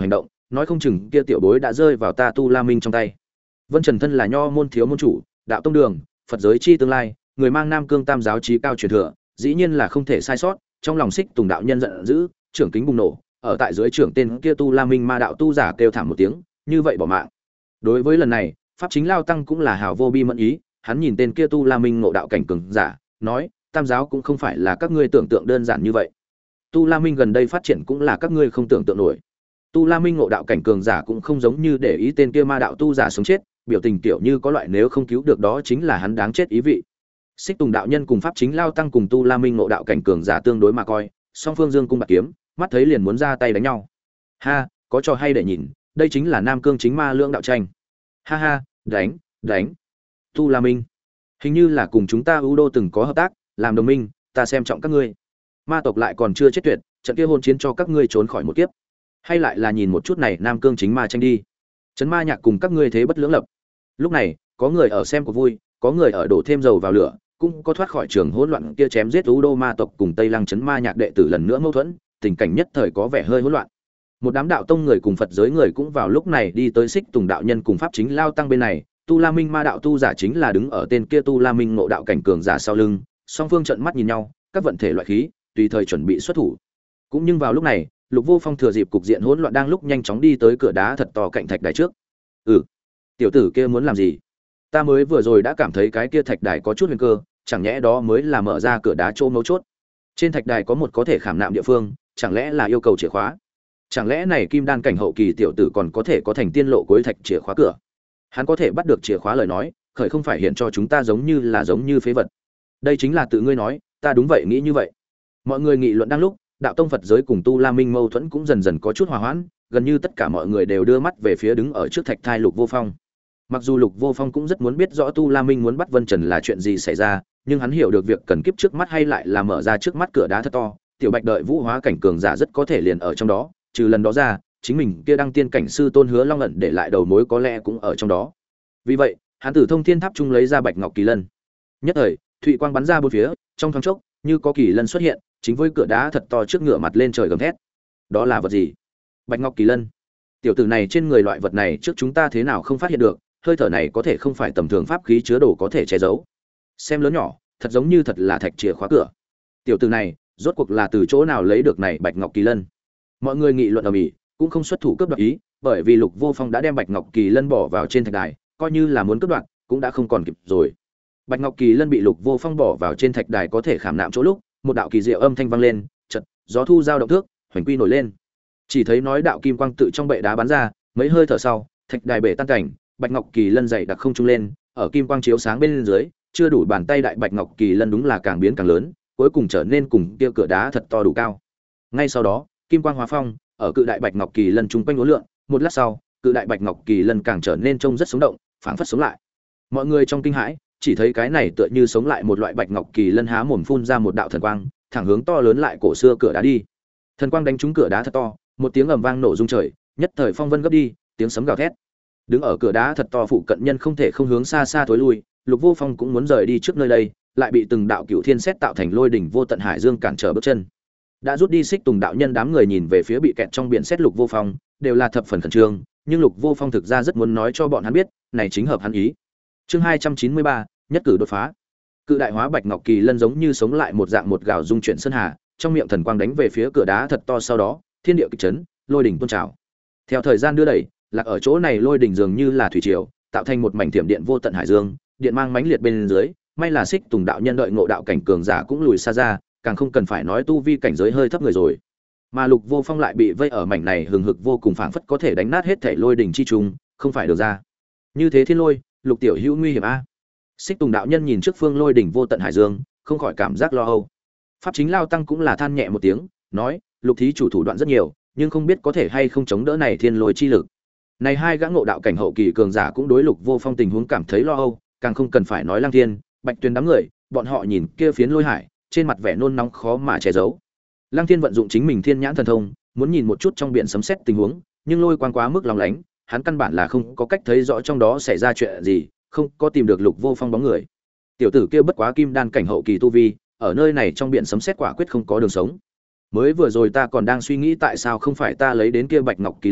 nói không chừng kia tiểu bối đã rơi vào ta Tu La Minh trong tay. Vân Trần thân là nho môn thiếu môn chủ, đạo tông đường, Phật giới chi tương lai, người mang Nam Cương Tam giáo chí cao truyền thừa, dĩ nhiên là không thể sai sót. Trong lòng Xích Tùng đạo nhân giận dữ, trưởng kính bùng nổ, ở tại dưới trưởng tên kia Tu La Minh ma đạo tu giả kêu thảm một tiếng, như vậy bỏ mạng. Đối với lần này, pháp chính lao tăng cũng là hào vô bi mẫn ý, hắn nhìn tên kia Tu La Minh ngộ đạo cảnh cường giả, nói, Tam giáo cũng không phải là các ngươi tưởng tượng đơn giản như vậy. Tu La Minh gần đây phát triển cũng là các ngươi không tưởng tượng nổi. Tu La Minh ngộ đạo cảnh cường giả cũng không giống như để ý tên kia ma đạo tu giả sống chết, biểu tình kiểu như có loại nếu không cứu được đó chính là hắn đáng chết ý vị. Xích Tùng đạo nhân cùng pháp chính lao tăng cùng Tu La Minh ngộ đạo cảnh cường giả tương đối mà coi, song phương dương cung bạc kiếm, mắt thấy liền muốn ra tay đánh nhau. Ha, có trò hay để nhìn, đây chính là Nam Cương chính ma lưỡng đạo tranh. Ha ha, đánh, đánh. Tu La Minh, hình như là cùng chúng ta U Đô từng có hợp tác, làm đồng minh, ta xem trọng các ngươi. Ma tộc lại còn chưa chết tuyệt, trận kia hôn chiến cho các ngươi trốn khỏi một kiếp. Hay lại là nhìn một chút này Nam Cương chính ma tranh đi. Trấn Ma Nhạc cùng các ngươi thế bất lưỡng lập. Lúc này, có người ở xem của vui, có người ở đổ thêm dầu vào lửa, cũng có thoát khỏi trường hỗn loạn kia chém giết U Đô ma tộc cùng Tây Lăng Trấn Ma Nhạc đệ tử lần nữa mâu thuẫn, tình cảnh nhất thời có vẻ hơi hỗn loạn. Một đám đạo tông người cùng Phật giới người cũng vào lúc này đi tới Xích Tùng đạo nhân cùng pháp chính lao tăng bên này, Tu La Minh ma đạo tu giả chính là đứng ở tên kia Tu La Minh ngộ đạo cảnh cường giả sau lưng, song phương trợn mắt nhìn nhau, các vận thể loại khí, tùy thời chuẩn bị xuất thủ. Cũng nhưng vào lúc này, Lục Vô Phong thừa dịp cục diện hỗn loạn đang lúc nhanh chóng đi tới cửa đá thật to cạnh thạch đài trước. Tiểu tử kia muốn làm gì? Ta mới vừa rồi đã cảm thấy cái kia thạch đài có chút huyền cơ, chẳng nhẽ đó mới là mở ra cửa đá chỗ mấu chốt. Trên thạch đài có một có thể khảm nạm địa phương, chẳng lẽ là yêu cầu chìa khóa? Chẳng lẽ này kim đan cảnh hậu kỳ tiểu tử còn có thể có thành tiên lộ cuối thạch chìa khóa cửa? Hắn có thể bắt được chìa khóa lời nói, khởi không phải hiện cho chúng ta giống như phế vật. Đây chính là tự ngươi nói, ta đúng vậy nghĩ như vậy. Mọi người nghị luận đang lúc, đạo tông Phật giới cùng Tu La Minh mâu thuẫn cũng dần dần có chút hòa hoãn, gần như tất cả mọi người đều đưa mắt về phía đứng ở trước thạch thai Lục Vô Phong. Mặc dù Lục Vô Phong cũng rất muốn biết rõ Tu La Minh muốn bắt Vân Trần là chuyện gì xảy ra, nhưng hắn hiểu được việc cần kiếp trước mắt hay lại là mở ra trước mắt cửa đá thật to, tiểu Bạch đợi vũ hóa cảnh cường giả rất có thể liền ở trong đó, trừ lần đó ra, chính mình kia đăng tiên cảnh sư Tôn Hứa Long ẩn để lại đầu mối có lẽ cũng ở trong đó. Vì vậy, hắn từ Thông Thiên Tháp trung lấy ra Bạch Ngọc Kỳ Lân. Nhất thời, thụy quang bắn ra bốn phía, trong thoáng chốc, như có kỳ lân xuất hiện, chính với cửa đá thật to trước ngựa mặt lên trời gầm thét. Đó là vật gì? Bạch Ngọc Kỳ Lân. Tiểu tử này trên người loại vật này trước chúng ta thế nào không phát hiện được, hơi thở này có thể không phải tầm thường pháp khí chứa đồ có thể che giấu. Xem lớn nhỏ, thật giống như thật là thạch chìa khóa cửa. Tiểu tử này, rốt cuộc là từ chỗ nào lấy được này Bạch Ngọc Kỳ Lân? Mọi người nghị luận ầm ĩ, cũng không xuất thủ cướp đoạt ý, bởi vì Lục Vô Phong đã đem Bạch Ngọc Kỳ Lân bỏ vào trên thạch đài, coi như là muốn cướp đoạt, cũng đã không còn kịp rồi. Bạch Ngọc Kỳ Lân bị Lục Vô Phong bỏ vào trên thạch đài có thể khảm nạm chỗ lúc, một đạo kỳ diệu âm thanh vang lên, chợt, gió thu giao động thước, hoành quy nổi lên. Chỉ thấy nói đạo kim quang tự trong bệ đá bắn ra, mấy hơi thở sau, thạch đài bể tan cảnh, Bạch Ngọc Kỳ Lân dày đặc không trung lên, ở kim quang chiếu sáng bên dưới, chưa đủ bàn tay đại Bạch Ngọc Kỳ Lân đúng là càng biến càng lớn, cuối cùng trở nên cùng kia cửa đá thật to đủ cao. Ngay sau đó, kim quang hóa phong, ở cự đại Bạch Ngọc Kỳ Lân trung quanh uốn lượn, một lát sau, cự đại Bạch Ngọc Kỳ Lân càng trở nên trông rất sống động, phảng phất sống lại. Mọi người trong kinh hãi, chỉ thấy cái này tựa như sống lại một loại Bạch Ngọc Kỳ Lân há mồm phun ra một đạo thần quang, thẳng hướng to lớn lại cổ xưa cửa đá đi. Thần quang đánh trúng cửa đá thật to, một tiếng ầm vang nổ rung trời, nhất thời phong vân gấp đi, tiếng sấm gào thét. Đứng ở cửa đá thật to phụ cận nhân không thể không hướng xa xa thối lui, Lục Vô Phong cũng muốn rời đi trước nơi đây, lại bị từng đạo cửu thiên xét tạo thành lôi đỉnh vô tận hải dương cản trở bước chân. Đã rút đi Xích Tùng đạo nhân đám người nhìn về phía bị kẹt trong biển xét Lục Vô Phong, đều là thập phần khẩn trương, nhưng Lục Vô Phong thực ra rất muốn nói cho bọn hắn biết, này chính hợp hắn ý. Chương 293, nhất cử đột phá. Cự đại hóa Bạch Ngọc Kỳ Lân giống như sống lại một dạng một gào dung chuyển sơn hà, trong miệng thần quang đánh về phía cửa đá thật to, sau đó, thiên địa kịch chấn, lôi đỉnh tuôn trào. Theo thời gian đưa đẩy, lạc ở chỗ này lôi đỉnh dường như là thủy triều, tạo thành một mảnh thiểm điện vô tận hải dương, điện mang mãnh liệt bên dưới, may là Xích Tùng đạo nhân đợi ngộ đạo cảnh cường giả cũng lùi xa ra, càng không cần phải nói tu vi cảnh giới hơi thấp người rồi. Mà Lục Vô Phong lại bị vây ở mảnh này hừng hực vô cùng phảng phất có thể đánh nát hết thảy lôi đỉnh chi trùng, không phải được ra. Như thế thiên lôi, Lục tiểu hữu nguy hiểm a. Xích Tùng đạo nhân nhìn trước phương lôi đỉnh vô tận hải dương, không khỏi cảm giác lo âu. Pháp chính lao tăng cũng là than nhẹ một tiếng, nói, Lục thí chủ thủ đoạn rất nhiều, nhưng không biết có thể hay không chống đỡ này thiên lôi chi lực. Này hai gã ngộ đạo cảnh hậu kỳ cường giả cũng đối Lục Vô Phong tình huống cảm thấy lo âu, càng không cần phải nói Lăng Thiên, Bạch Tuyền đám người, bọn họ nhìn kia phiến lôi hải, trên mặt vẻ nôn nóng khó mà che giấu. Lăng Thiên vận dụng chính mình Thiên Nhãn thần thông, muốn nhìn một chút trong biển sấm sét tình huống, nhưng lôi quang quá mức lóng lánh, hắn căn bản là không có cách thấy rõ trong đó xảy ra chuyện gì, không có tìm được Lục Vô Phong bóng người. Tiểu tử kia bất quá kim đan cảnh hậu kỳ tu vi, ở nơi này trong biển sấm sét quả quyết không có đường sống. Mới vừa rồi ta còn đang suy nghĩ tại sao không phải ta lấy đến kia Bạch Ngọc Kỳ Lân,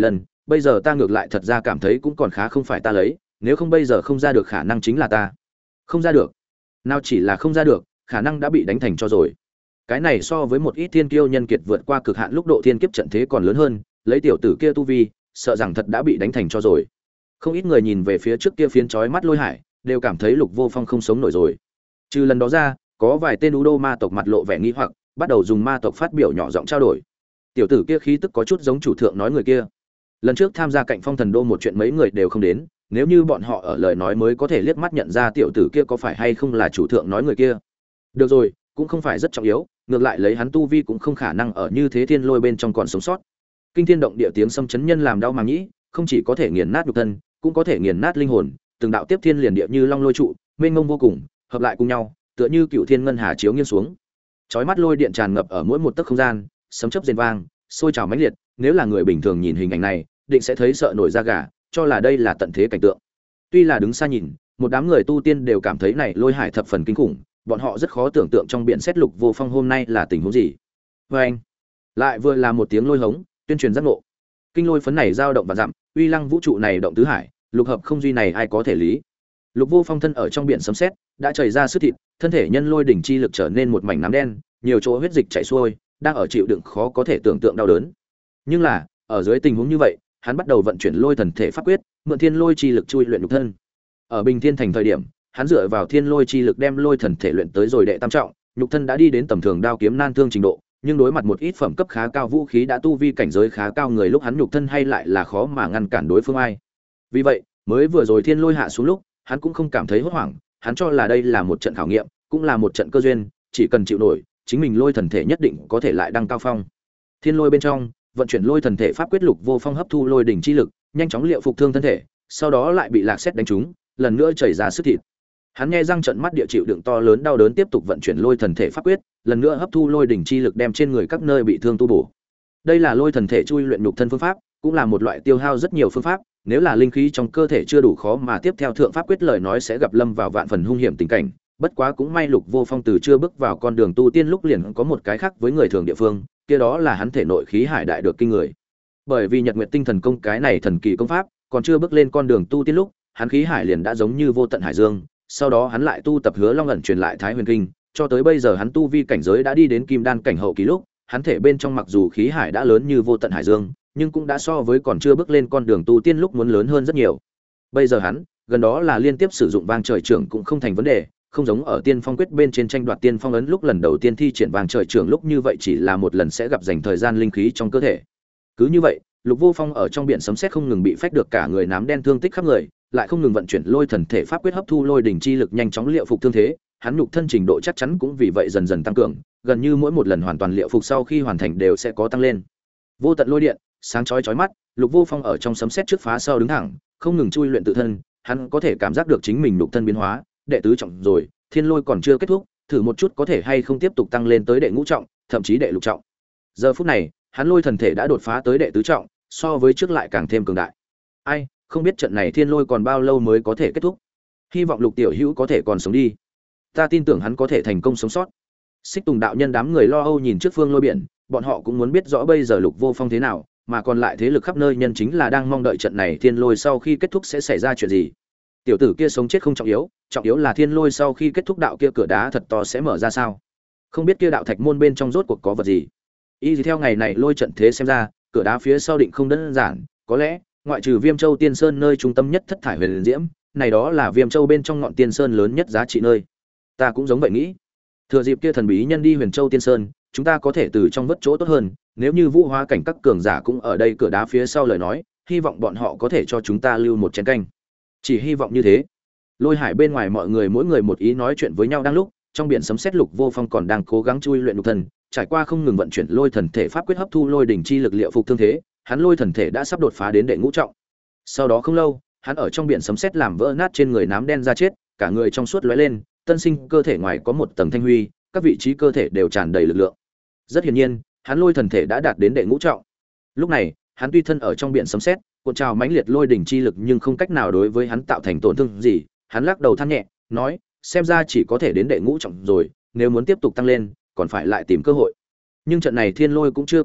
bây giờ ta ngược lại thật ra cảm thấy cũng còn khá không phải ta lấy, nếu không bây giờ không ra được khả năng chính là ta. Không ra được? Nào chỉ là không ra được, khả năng đã bị đánh thành cho rồi. Cái này so với một ít thiên kiêu nhân kiệt vượt qua cực hạn lúc độ thiên kiếp trận thế còn lớn hơn, lấy tiểu tử kia tu vi, sợ rằng thật đã bị đánh thành cho rồi. Không ít người nhìn về phía trước kia phiến chói mắt lôi hải, đều cảm thấy Lục Vô Phong không sống nổi rồi. Trừ lần đó ra, có vài tên Udo ma tộc mặt lộ vẻ nghi hoặc, bắt đầu dùng ma tộc phát biểu nhỏ giọng trao đổi. Tiểu tử kia khí tức có chút giống chủ thượng nói người kia. Lần trước tham gia cạnh Phong Thần Đô một chuyện mấy người đều không đến, nếu như bọn họ ở lời nói mới có thể liếc mắt nhận ra tiểu tử kia có phải hay không là chủ thượng nói người kia. Được rồi, cũng không phải rất trọng yếu, ngược lại lấy hắn tu vi cũng không khả năng ở như thế thiên lôi bên trong còn sống sót. Kinh thiên động địa tiếng xâm chấn nhân làm đau màng nhĩ, không chỉ có thể nghiền nát nhục thân, cũng có thể nghiền nát linh hồn, từng đạo tiếp thiên liền địa như long lôi trụ, mênh mông vô cùng, hợp lại cùng nhau, tựa như cựu thiên ngân hà chiếu nghiêng xuống. Chói mắt lôi điện tràn ngập ở mỗi một tấc không gian, sấm chớp rền vang, sôi trào mãnh liệt, nếu là người bình thường nhìn hình ảnh này, định sẽ thấy sợ nổi da gà, cho là đây là tận thế cảnh tượng. Tuy là đứng xa nhìn, một đám người tu tiên đều cảm thấy này lôi hải thập phần kinh khủng, bọn họ rất khó tưởng tượng trong biển xét Lục Vô Phong hôm nay là tình huống gì. Và anh, lại vừa là một tiếng lôi hống, tuyên truyền giác ngộ. Kinh lôi phấn này dao động và dặm, uy lăng vũ trụ này động tứ hải, lục hợp không duy này ai có thể lý. Lục Vô Phong thân ở trong biển sấm sét, đã chảy ra sức thịt, thân thể nhân lôi đỉnh chi lực trở nên một mảnh nám đen, nhiều chỗ huyết dịch chảy xuôi, đang ở chịu đựng khó có thể tưởng tượng đau đớn. Nhưng là, ở dưới tình huống như vậy, hắn bắt đầu vận chuyển lôi thần thể pháp quyết, mượn thiên lôi chi lực chui luyện nhục thân. Ở Bình Thiên thành thời điểm, hắn dựa vào thiên lôi chi lực đem lôi thần thể luyện tới rồi đệ tam trọng, nhục thân đã đi đến tầm thường đao kiếm nan thương trình độ, nhưng đối mặt một ít phẩm cấp khá cao vũ khí đã tu vi cảnh giới khá cao người lúc hắn nhục thân hay lại là khó mà ngăn cản đối phương ai. Vì vậy, mới vừa rồi thiên lôi hạ xuống lúc, hắn cũng không cảm thấy hốt hoảng, hắn cho là đây là một trận khảo nghiệm, cũng là một trận cơ duyên, chỉ cần chịu nổi, chính mình lôi thần thể nhất định có thể lại đăng cao phong. Thiên lôi bên trong, vận chuyển lôi thần thể pháp quyết Lục Vô Phong hấp thu lôi đỉnh chi lực, nhanh chóng liệu phục thương thân thể, sau đó lại bị lạc sét đánh trúng, lần nữa chảy ra sức thịt. Hắn nghe răng trợn mắt địa chịu đựng to lớn đau đớn tiếp tục vận chuyển lôi thần thể pháp quyết, lần nữa hấp thu lôi đỉnh chi lực đem trên người các nơi bị thương tu bổ. Đây là lôi thần thể chui luyện nhục thân phương pháp, cũng là một loại tiêu hao rất nhiều phương pháp, nếu là linh khí trong cơ thể chưa đủ khó mà tiếp theo thượng pháp quyết lời nói sẽ gặp lâm vào vạn phần hung hiểm tình cảnh, bất quá cũng may Lục Vô Phong từ chưa bước vào con đường tu tiên lúc liền có một cái khác với người thường địa phương, kia đó là hắn thể nội khí hải đại được kinh người. Bởi vì Nhật Nguyệt Tinh Thần Công cái này thần kỳ công pháp, còn chưa bước lên con đường tu tiên lúc, hắn khí hải liền đã giống như vô tận hải dương, sau đó hắn lại tu tập Hứa Long ẩn truyền lại Thái Huyền Kinh, cho tới bây giờ hắn tu vi cảnh giới đã đi đến Kim Đan cảnh hậu kỳ lúc, hắn thể bên trong mặc dù khí hải đã lớn như vô tận hải dương, nhưng cũng đã so với còn chưa bước lên con đường tu tiên lúc muốn lớn hơn rất nhiều. Bây giờ hắn, gần đó là liên tiếp sử dụng vang trời trưởng cũng không thành vấn đề, không giống ở Tiên Phong quyết bên trên tranh đoạt Tiên Phong ấn lúc lần đầu tiên thi triển vang trời trưởng lúc như vậy chỉ là một lần sẽ gặp dành thời gian linh khí trong cơ thể. Cứ như vậy, Lục Vô Phong ở trong biển sấm sét không ngừng bị phách được cả người nám đen thương tích khắp người, lại không ngừng vận chuyển lôi thần thể pháp quyết hấp thu lôi đỉnh chi lực nhanh chóng liệu phục thương thế, hắn nhục thân trình độ chắc chắn cũng vì vậy dần dần tăng cường, gần như mỗi một lần hoàn toàn liệu phục sau khi hoàn thành đều sẽ có tăng lên. Vô tận lôi điện, sáng chói chói mắt, Lục Vô Phong ở trong sấm sét trước phá sau đứng thẳng, không ngừng chui luyện tự thân, hắn có thể cảm giác được chính mình nhục thân biến hóa, đệ tứ trọng rồi, thiên lôi còn chưa kết thúc, thử một chút có thể hay không tiếp tục tăng lên tới đệ ngũ trọng, thậm chí đệ lục trọng. Giờ phút này, hắn lôi thần thể đã đột phá tới đệ tứ trọng, so với trước lại càng thêm cường đại. Ai, không biết trận này thiên lôi còn bao lâu mới có thể kết thúc. Hy vọng Lục tiểu hữu có thể còn sống đi. Ta tin tưởng hắn có thể thành công sống sót. Xích Tùng đạo nhân đám người lo âu nhìn trước phương lôi biển, bọn họ cũng muốn biết rõ bây giờ Lục Vô Phong thế nào, mà còn lại thế lực khắp nơi nhân chính là đang mong đợi trận này thiên lôi sau khi kết thúc sẽ xảy ra chuyện gì. Tiểu tử kia sống chết không trọng yếu là thiên lôi sau khi kết thúc đạo kia cửa đá thật to sẽ mở ra sao? Không biết kia đạo thạch môn bên trong rốt cuộc có vật gì. Y theo ngày này lôi trận thế xem ra, cửa đá phía sau định không đơn giản, có lẽ ngoại trừ Viêm Châu Tiên Sơn nơi trung tâm nhất thất thải huyền diễm, này đó là Viêm Châu bên trong ngọn Tiên Sơn lớn nhất giá trị nơi. Ta cũng giống vậy nghĩ. Thừa dịp kia thần bí nhân đi Huyền Châu Tiên Sơn, chúng ta có thể từ trong vớt chỗ tốt hơn, nếu như vũ hóa cảnh các cường giả cũng ở đây cửa đá phía sau lời nói, hy vọng bọn họ có thể cho chúng ta lưu một chén canh. Chỉ hy vọng như thế. Lôi hải bên ngoài mọi người mỗi người một ý nói chuyện với nhau đang lúc, trong biển sấm sét Lục Vô Phong còn đang cố gắng chui luyện nhục thân, trải qua không ngừng vận chuyển lôi thần thể pháp quyết hấp thu lôi đỉnh chi lực liệu phục thương thế, hắn lôi thần thể đã sắp đột phá đến đệ ngũ trọng. Sau đó không lâu, hắn ở trong biển sấm sét làm vỡ nát trên người nám đen ra chết, cả người trong suốt lóe lên, tân sinh cơ thể ngoài có một tầng thanh huy, các vị trí cơ thể đều tràn đầy lực lượng. Rất hiển nhiên, hắn lôi thần thể đã đạt đến đệ ngũ trọng. Lúc này, hắn tuy thân ở trong biển sấm sét, cuộn trào mãnh liệt lôi đỉnh chi lực nhưng không cách nào đối với hắn tạo thành tổn thương gì, hắn lắc đầu than nhẹ, nói, xem ra chỉ có thể đến đệ ngũ trọng rồi, nếu muốn tiếp tục tăng lên, còn phải lại tìm cơ hội. Nhưng trận này thiên lôi cũng chưa kết thúc,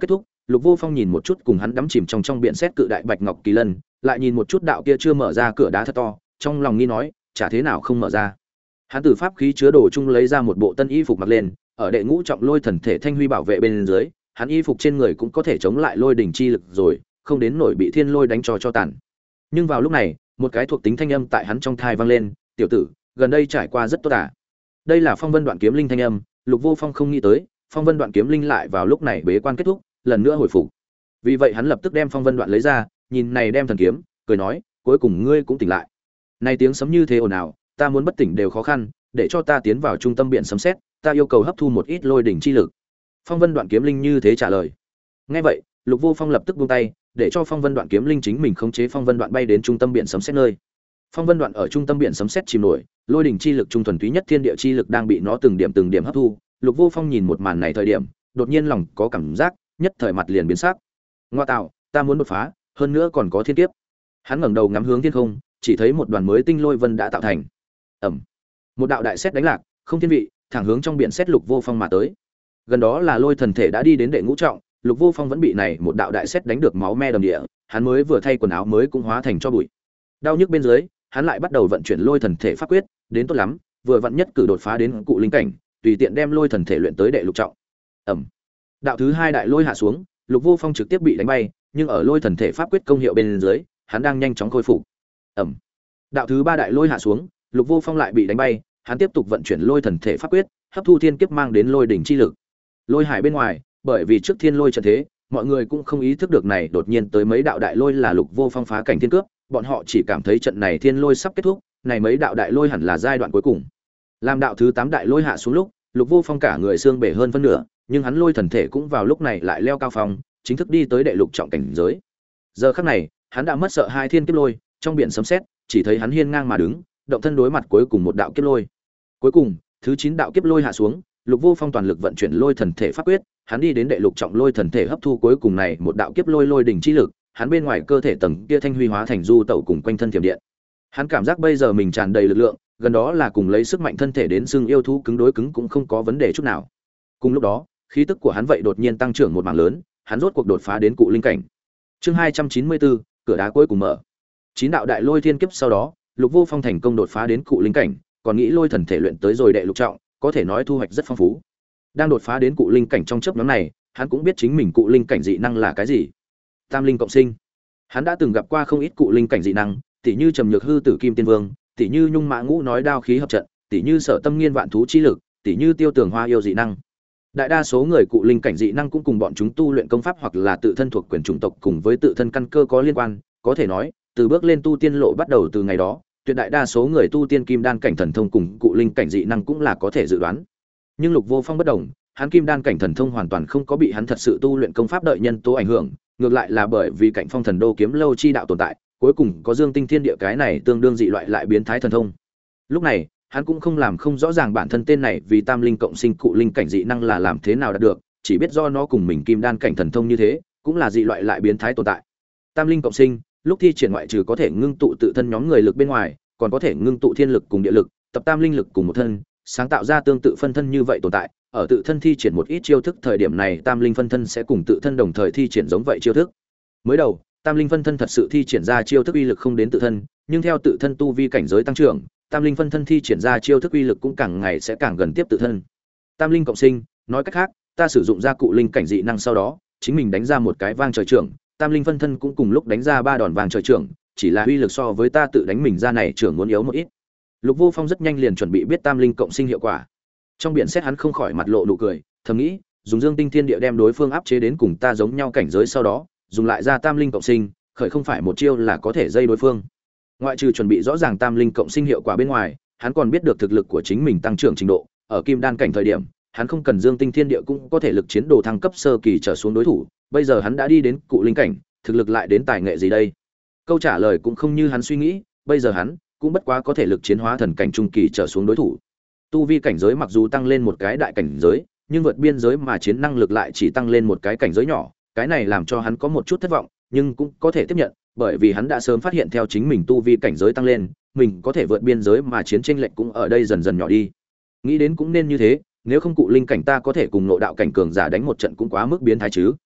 Lục Vô Phong nhìn một chút cùng hắn đắm chìm trong biển sét cự đại bạch ngọc kỳ lân, lại nhìn một chút đạo kia chưa mở ra cửa đá thật to, trong lòng nghi nói, chả thế nào không mở ra. Hắn từ pháp khí chứa đồ chung lấy ra một bộ tân y phục mặc lên, ở đệ ngũ trọng lôi thần thể thanh huy bảo vệ bên dưới, hắn y phục trên người cũng có thể chống lại lôi đỉnh chi lực rồi, không đến nổi bị thiên lôi đánh cho tàn. Nhưng vào lúc này, một cái thuộc tính thanh âm tại hắn trong thai vang lên, "Tiểu tử, gần đây trải qua rất tốt à?" Đây là Phong Vân Đoạn Kiếm Linh thanh âm, Lục Vô Phong không nghĩ tới, Phong Vân Đoạn Kiếm Linh lại vào lúc này bế quan kết thúc, lần nữa hồi phục. Vì vậy hắn lập tức đem Phong Vân Đoạn lấy ra, nhìn này đem thần kiếm, cười nói, "Cuối cùng ngươi cũng tỉnh lại." Này tiếng sấm như thế ồn ào, ta muốn bất tỉnh đều khó khăn, để cho ta tiến vào trung tâm biển sấm sét, ta yêu cầu hấp thu một ít lôi đỉnh chi lực. Phong Vân Đoạn Kiếm Linh như thế trả lời. Nghe vậy, Lục Vô Phong lập tức buông tay, để cho Phong Vân Đoạn Kiếm Linh chính mình khống chế Phong Vân Đoạn bay đến trung tâm biển sấm sét nơi. Phong Vân Đoạn ở trung tâm biển sấm sét chìm nổi, lôi đỉnh chi lực trung thuần túy nhất thiên địa chi lực đang bị nó từng điểm hấp thu. Lục Vô Phong nhìn một màn này thời điểm, đột nhiên lòng có cảm giác, nhất thời mặt liền biến sắc. Ngoa tạo, ta muốn đột phá, hơn nữa còn có thiên kiếp. Hắn ngẩng đầu ngắm hướng thiên không, chỉ thấy một đoàn mới tinh lôi vân đã tạo thành. Ầm. Một đạo đại sét đánh lạc, không thiên vị, thẳng hướng trong biển sét Lục Vô Phong mà tới. Gần đó là lôi thần thể đã đi đến đệ ngũ trọng, Lục Vô Phong vẫn bị này một đạo đại sét đánh được máu me đầm địa, hắn mới vừa thay quần áo mới cũng hóa thành cho bụi. Đau nhức bên dưới, hắn lại bắt đầu vận chuyển lôi thần thể pháp quyết, đến tốt lắm, vừa vận nhất cử đột phá đến cụ linh cảnh, tùy tiện đem lôi thần thể luyện tới đệ lục trọng. Ầm. Đạo thứ hai đại lôi hạ xuống, Lục Vô Phong trực tiếp bị đánh bay, nhưng ở lôi thần thể pháp quyết công hiệu bên dưới, hắn đang nhanh chóng khôi phục. Ầm. Đạo thứ ba đại lôi hạ xuống, Lục Vô Phong lại bị đánh bay, hắn tiếp tục vận chuyển lôi thần thể pháp quyết, hấp thu thiên kiếp mang đến lôi đỉnh chi lực. Lôi hải bên ngoài, bởi vì trước thiên lôi trận thế, mọi người cũng không ý thức được này đột nhiên tới mấy đạo đại lôi là Lục Vô Phong phá cảnh thiên cướp, bọn họ chỉ cảm thấy trận này thiên lôi sắp kết thúc, này mấy đạo đại lôi hẳn là giai đoạn cuối cùng. Làm đạo thứ 8 đại lôi hạ xuống lúc, Lục Vô Phong cả người xương bể hơn phân nửa, nhưng hắn lôi thần thể cũng vào lúc này lại leo cao phong, chính thức đi tới đệ lục trọng cảnh giới. Giờ khắc này, hắn đã mất sợ hai thiên kiếp lôi, trong biển sấm sét, chỉ thấy hắn hiên ngang mà đứng, động thân đối mặt cuối cùng một đạo kiếp lôi. Cuối cùng, thứ 9 đạo kiếp lôi hạ xuống, Lục Vô Phong toàn lực vận chuyển lôi thần thể pháp quyết, hắn đi đến đệ lục trọng lôi thần thể hấp thu cuối cùng này một đạo kiếp lôi lôi đỉnh chi lực, hắn bên ngoài cơ thể tầng kia thanh huy hóa thành du tẩu cùng quanh thân thiểm điện. Hắn cảm giác bây giờ mình tràn đầy lực lượng, gần đó là cùng lấy sức mạnh thân thể đến xương yêu thú cứng đối cứng cũng không có vấn đề chút nào. Cùng lúc đó, khí tức của hắn vậy đột nhiên tăng trưởng một mảng lớn, hắn rốt cuộc đột phá đến cụ linh cảnh. Chương 294, cửa đá cuối cùng mở. 9 đạo đại lôi thiên kiếp sau đó, Lục Vô Phong thành công đột phá đến cụ linh cảnh, còn nghĩ lôi thần thể luyện tới rồi đệ lục trọng, có thể nói thu hoạch rất phong phú. Đang đột phá đến cụ linh cảnh trong chớp nhoáng này, hắn cũng biết chính mình cụ linh cảnh dị năng là cái gì. Tam linh cộng sinh. Hắn đã từng gặp qua không ít cụ linh cảnh dị năng, tỉ như Trầm Nhược Hư Tử Kim Tiên Vương, tỉ như Nhung Mã Ngũ nói đao khí hợp trận, tỉ như Sở Tâm Nghiên vạn thú chi lực, tỉ như Tiêu Tường Hoa yêu dị năng. Đại đa số người cụ linh cảnh dị năng cũng cùng bọn chúng tu luyện công pháp hoặc là tự thân thuộc quyền chủng tộc cùng với tự thân căn cơ có liên quan, có thể nói, từ bước lên tu tiên lộ bắt đầu từ ngày đó, tuyệt đại đa số người tu tiên kim đan cảnh thần thông cùng cụ linh cảnh dị năng cũng là có thể dự đoán. Nhưng Lục Vô Phong bất đồng, hắn kim đan cảnh thần thông hoàn toàn không có bị hắn thật sự tu luyện công pháp đợi nhân tố ảnh hưởng, ngược lại là bởi vì Cảnh Phong Thần Đô kiếm lâu chi đạo tồn tại, cuối cùng có Dương Tinh Thiên Địa cái này tương đương dị loại lại biến thái thần thông. Lúc này, hắn cũng không làm không rõ ràng bản thân tên này vì tam linh cộng sinh cụ linh cảnh dị năng là làm thế nào đạt được, chỉ biết do nó cùng mình kim đan cảnh thần thông như thế, cũng là dị loại lại biến thái tồn tại. Tam linh cộng sinh, lúc thi triển ngoại trừ có thể ngưng tụ tự thân nhóm người lực bên ngoài, còn có thể ngưng tụ thiên lực cùng địa lực, tập tam linh lực cùng một thân, sáng tạo ra tương tự phân thân như vậy tồn tại. Ở tự thân thi triển một ít chiêu thức thời điểm này, tam linh phân thân sẽ cùng tự thân đồng thời thi triển giống vậy chiêu thức. Mới đầu, tam linh phân thân thật sự thi triển ra chiêu thức uy lực không đến tự thân, nhưng theo tự thân tu vi cảnh giới tăng trưởng, tam linh phân thân thi triển ra chiêu thức uy lực cũng càng ngày sẽ càng gần tiếp tự thân. Tam linh cộng sinh, nói cách khác, ta sử dụng ra cụ linh cảnh dị năng sau đó, chính mình đánh ra một cái vang trời trưởng, tam linh phân thân cũng cùng lúc đánh ra 3 đòn vang trời trưởng, chỉ là uy lực so với ta tự đánh mình ra này trưởng muốn yếu một ít. Lục Vô Phong rất nhanh liền chuẩn bị biết tam linh cộng sinh hiệu quả. Trong biển xét hắn không khỏi mặt lộ nụ cười, thầm nghĩ, dùng Dương Tinh Thiên Địa đem đối phương áp chế đến cùng ta giống nhau cảnh giới sau đó, dùng lại ra tam linh cộng sinh, khởi không phải một chiêu là có thể dây đối phương. Ngoại trừ chuẩn bị rõ ràng tam linh cộng sinh hiệu quả bên ngoài, hắn còn biết được thực lực của chính mình tăng trưởng trình độ, ở kim đan cảnh thời điểm, hắn không cần Dương Tinh Thiên Địa cũng có thể lực chiến đồ thăng cấp sơ kỳ trở xuống đối thủ, bây giờ hắn đã đi đến cụ linh cảnh, thực lực lại đến tài nghệ gì đây? Câu trả lời cũng không như hắn suy nghĩ, bây giờ hắn cũng bất quá có thể lực chiến hóa thần cảnh trung kỳ trở xuống đối thủ. Tu vi cảnh giới mặc dù tăng lên một cái đại cảnh giới, nhưng vượt biên giới mà chiến năng lực lại chỉ tăng lên một cái cảnh giới nhỏ, cái này làm cho hắn có một chút thất vọng, nhưng cũng có thể tiếp nhận, bởi vì hắn đã sớm phát hiện theo chính mình tu vi cảnh giới tăng lên, mình có thể vượt biên giới mà chiến chênh lệch cũng ở đây dần dần nhỏ đi. Nghĩ đến cũng nên như thế, nếu không cụ linh cảnh ta có thể cùng nội đạo cảnh cường giả đánh một trận cũng quá mức biến thái chứ.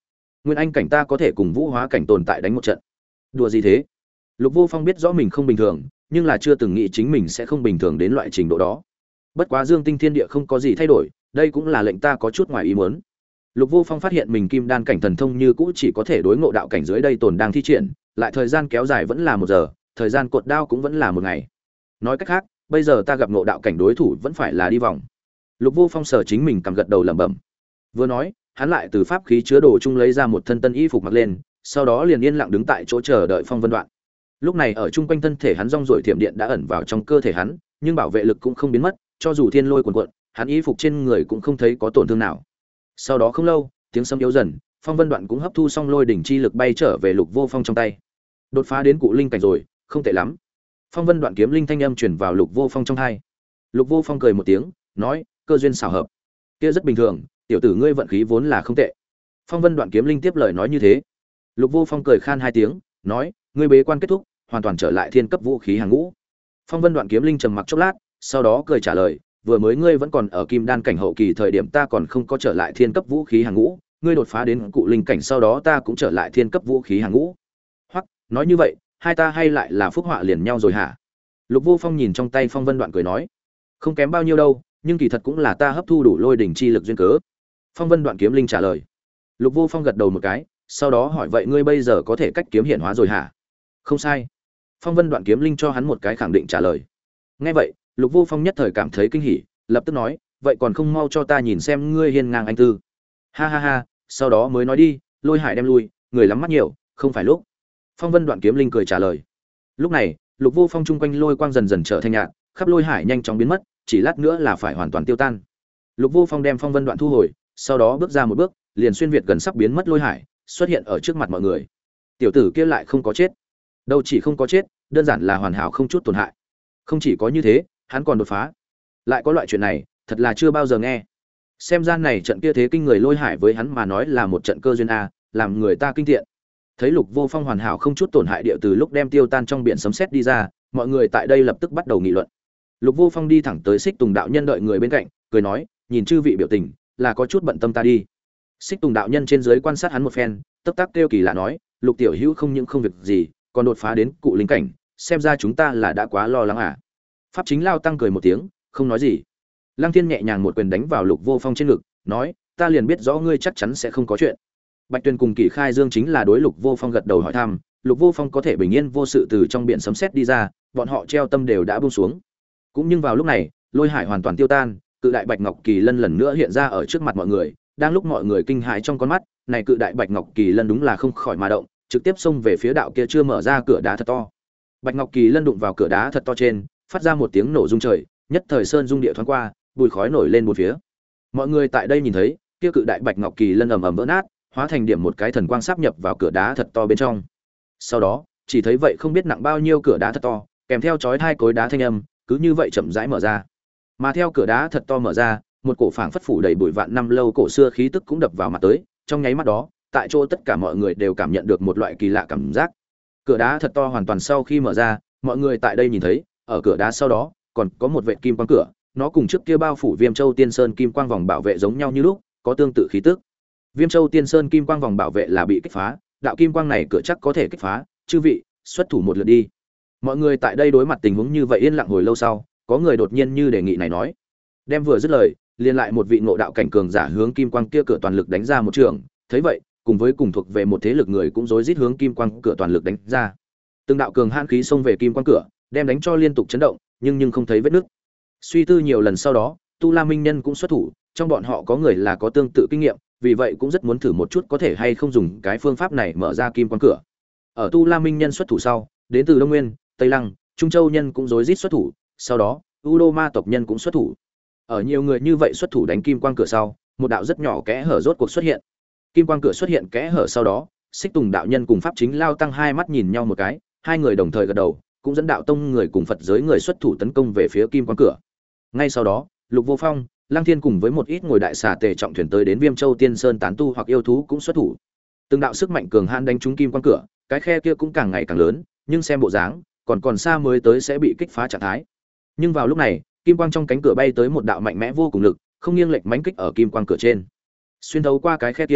Nguyên anh cảnh ta có thể cùng vũ hóa cảnh tồn tại đánh một trận. Đùa gì thế? Lục Vô Phong biết rõ mình không bình thường, nhưng là chưa từng nghĩ chính mình sẽ không bình thường đến loại trình độ đó. Bất quá Dương Tinh Thiên Địa không có gì thay đổi, đây cũng là lệnh ta có chút ngoài ý muốn. Lục Vô Phong phát hiện mình kim đan cảnh thần thông như cũ chỉ có thể đối ngộ đạo cảnh dưới đây tồn đang thi triển, lại thời gian kéo dài vẫn là 1 giờ, thời gian cột đao cũng vẫn là 1 ngày. Nói cách khác, bây giờ ta gặp ngộ đạo cảnh đối thủ vẫn phải là đi vòng. Lục Vô Phong sở chính mình cầm gật đầu lẩm bẩm. Vừa nói, hắn lại từ pháp khí chứa đồ chung lấy ra một thân tân y phục mặc lên, sau đó liền yên lặng đứng tại chỗ chờ đợi Phong Vân Đoạn. Lúc này ở chung quanh thân thể hắn rong ruổi thiểm điện đã ẩn vào trong cơ thể hắn, nhưng bảo vệ lực cũng không biến mất, cho dù thiên lôi cuồn cuộn, hắn y phục trên người cũng không thấy có tổn thương nào. Sau đó không lâu, tiếng sấm yếu dần, Phong Vân Đoạn cũng hấp thu xong lôi đỉnh chi lực bay trở về Lục Vô Phong trong tay. Đột phá đến cụ linh cảnh rồi, không tệ lắm. Phong Vân Đoạn kiếm linh thanh âm truyền vào Lục Vô Phong trong tai. Lục Vô Phong cười một tiếng, nói, cơ duyên xảo hợp. Kia rất bình thường, tiểu tử ngươi vận khí vốn là không tệ. Phong Vân Đoạn kiếm linh tiếp lời nói như thế. Lục Vô Phong cười khan 2 tiếng, nói, ngươi bế quan kết thúc, hoàn toàn trở lại thiên cấp vũ khí hàng ngũ. Phong Vân Đoạn kiếm linh trầm mặc chốc lát, sau đó cười trả lời, vừa mới ngươi vẫn còn ở kim đan cảnh hậu kỳ thời điểm ta còn không có trở lại thiên cấp vũ khí hàng ngũ, ngươi đột phá đến cụ linh cảnh sau đó ta cũng trở lại thiên cấp vũ khí hàng ngũ. Hoặc, nói như vậy, hai ta hay lại là phúc họa liền nhau rồi hả? Lục Vô Phong nhìn trong tay Phong Vân Đoạn cười nói, không kém bao nhiêu đâu, nhưng kỳ thật cũng là ta hấp thu đủ lôi đỉnh chi lực duyên cớ. Phong Vân Đoạn kiếm linh trả lời. Lục Vô Phong gật đầu một cái, sau đó hỏi vậy ngươi bây giờ có thể cách kiếm hiển hóa rồi hả? Không sai. Phong Vân Đoạn kiếm linh cho hắn một cái khẳng định trả lời. Nghe vậy, Lục Vô Phong nhất thời cảm thấy kinh hỉ, lập tức nói, vậy còn không mau cho ta nhìn xem ngươi hiên ngang anh tư. Ha ha ha, sau đó mới nói đi, Lôi Hải đem lui, người lắm mắt nhiều, không phải lúc. Phong Vân Đoạn kiếm linh cười trả lời. Lúc này, Lục Vô Phong chung quanh lôi quang dần dần trở thành nhạt, khắp Lôi Hải nhanh chóng biến mất, chỉ lát nữa là phải hoàn toàn tiêu tan. Lục Vô Phong đem Phong Vân Đoạn thu hồi, sau đó bước ra một bước, liền xuyên việt gần sắp biến mất Lôi Hải, xuất hiện ở trước mặt mọi người. Tiểu tử kia lại không có chết. Đâu chỉ không có chết, đơn giản là hoàn hảo không chút tổn hại. Không chỉ có như thế, hắn còn đột phá. Lại có loại chuyện này, thật là chưa bao giờ nghe. Xem ra này trận kia thế kinh người Lôi Hải với hắn mà nói là một trận cơ duyên a, làm người ta kinh tiện. Thấy Lục Vô Phong hoàn hảo không chút tổn hại địa từ lúc đem tiêu tan trong biển sấm sét đi ra, mọi người tại đây lập tức bắt đầu nghị luận. Lục Vô Phong đi thẳng tới Xích Tùng đạo nhân đợi người bên cạnh, cười nói, nhìn chư vị biểu tình, là có chút bận tâm ta đi. Xích Tùng đạo nhân trên dưới quan sát hắn một phen, tấp tắc kêu kỳ lạ nói, Lục tiểu hữu không những không việc gì, còn đột phá đến cụ linh cảnh, xem ra chúng ta là đã quá lo lắng à. Pháp Chính Lao tăng cười một tiếng, không nói gì. Lăng Thiên nhẹ nhàng một quyền đánh vào Lục Vô Phong trên ngực, nói, ta liền biết rõ ngươi chắc chắn sẽ không có chuyện. Bạch Tuyền cùng Kỷ Khai Dương chính là đối Lục Vô Phong gật đầu hỏi thăm, Lục Vô Phong có thể bình yên vô sự từ trong biển sấm sét đi ra, bọn họ treo tâm đều đã buông xuống. Cũng nhưng vào lúc này, Lôi Hải hoàn toàn tiêu tan, cự đại Bạch Ngọc Kỳ Lân lần nữa hiện ra ở trước mặt mọi người, đang lúc mọi người kinh hãi trong con mắt, này cự đại Bạch Ngọc Kỳ Lân đúng là không khỏi mà động, trực tiếp xông về phía đạo kia chưa mở ra cửa đá thật to. Bạch Ngọc Kỳ Lân đụng vào cửa đá thật to trên, phát ra một tiếng nổ rung trời, nhất thời sơn rung địa thoáng qua, bụi khói nổi lên bốn phía. Mọi người tại đây nhìn thấy, kia cự đại Bạch Ngọc Kỳ Lân ầm ầm vỡ nát, hóa thành điểm một cái thần quang sáp nhập vào cửa đá thật to bên trong. Sau đó, chỉ thấy vậy không biết nặng bao nhiêu cửa đá thật to, kèm theo chói tai cối đá thanh âm, cứ như vậy chậm rãi mở ra. Mà theo cửa đá thật to mở ra, một cổ phảng phất phủ đầy bụi vạn năm lâu cổ xưa khí tức cũng đập vào mặt tới, trong nháy mắt đó, tại chỗ tất cả mọi người đều cảm nhận được một loại kỳ lạ cảm giác. Cửa đá thật to hoàn toàn sau khi mở ra, mọi người tại đây nhìn thấy, ở cửa đá sau đó, còn có một vệt kim quang cửa, nó cùng trước kia bao phủ Viêm Châu Tiên Sơn kim quang vòng bảo vệ giống nhau như lúc, có tương tự khí tức. Viêm Châu Tiên Sơn kim quang vòng bảo vệ là bị kích phá, đạo kim quang này cửa chắc có thể kích phá, chư vị, xuất thủ một lượt đi. Mọi người tại đây đối mặt tình huống như vậy yên lặng hồi lâu sau, có người đột nhiên như đề nghị này nói. Đem vừa dứt lời, liền lại một vị ngộ đạo cảnh cường giả hướng kim quang kia cửa toàn lực đánh ra một trường, thấy vậy, cùng với cùng thuộc về một thế lực người cũng rối rít hướng kim quang cửa toàn lực đánh ra. Từng đạo cường hãn khí xông về kim quang cửa, đem đánh cho liên tục chấn động, nhưng không thấy vết nứt. Suy tư nhiều lần sau đó, Tu La Minh Nhân cũng xuất thủ, trong bọn họ có người là có tương tự kinh nghiệm, vì vậy cũng rất muốn thử một chút có thể hay không dùng cái phương pháp này mở ra kim quang cửa. Ở Tu La Minh Nhân xuất thủ sau, đến từ Đông Nguyên, Tây Lăng, Trung Châu nhân cũng rối rít xuất thủ, sau đó, U Đô Ma tộc nhân cũng xuất thủ. Ở nhiều người như vậy xuất thủ đánh kim quang cửa sau, một đạo rất nhỏ kẽ hở rốt cuộc xuất hiện. Kim quang cửa xuất hiện kẽ hở sau đó, Xích Tùng đạo nhân cùng Pháp Chính Lao tăng hai mắt nhìn nhau một cái, hai người đồng thời gật đầu, cũng dẫn đạo tông người cùng Phật giới người xuất thủ tấn công về phía kim quang cửa. Ngay sau đó, Lục Vô Phong, Lăng Thiên cùng với một ít ngồi đại xà tề trọng thuyền tới đến Viêm Châu Tiên Sơn tán tu hoặc yêu thú cũng xuất thủ. Từng đạo sức mạnh cường hãn đánh trúng kim quang cửa, cái khe kia cũng càng ngày càng lớn, nhưng xem bộ dáng, còn xa mới tới sẽ bị kích phá trạng thái. Nhưng vào lúc này, kim quang trong cánh cửa bay tới một đạo mạnh mẽ vô cùng lực, không nghiêng lệch mãnh kích ở kim quang cửa trên. Xuyên thấu qua cái khe kia,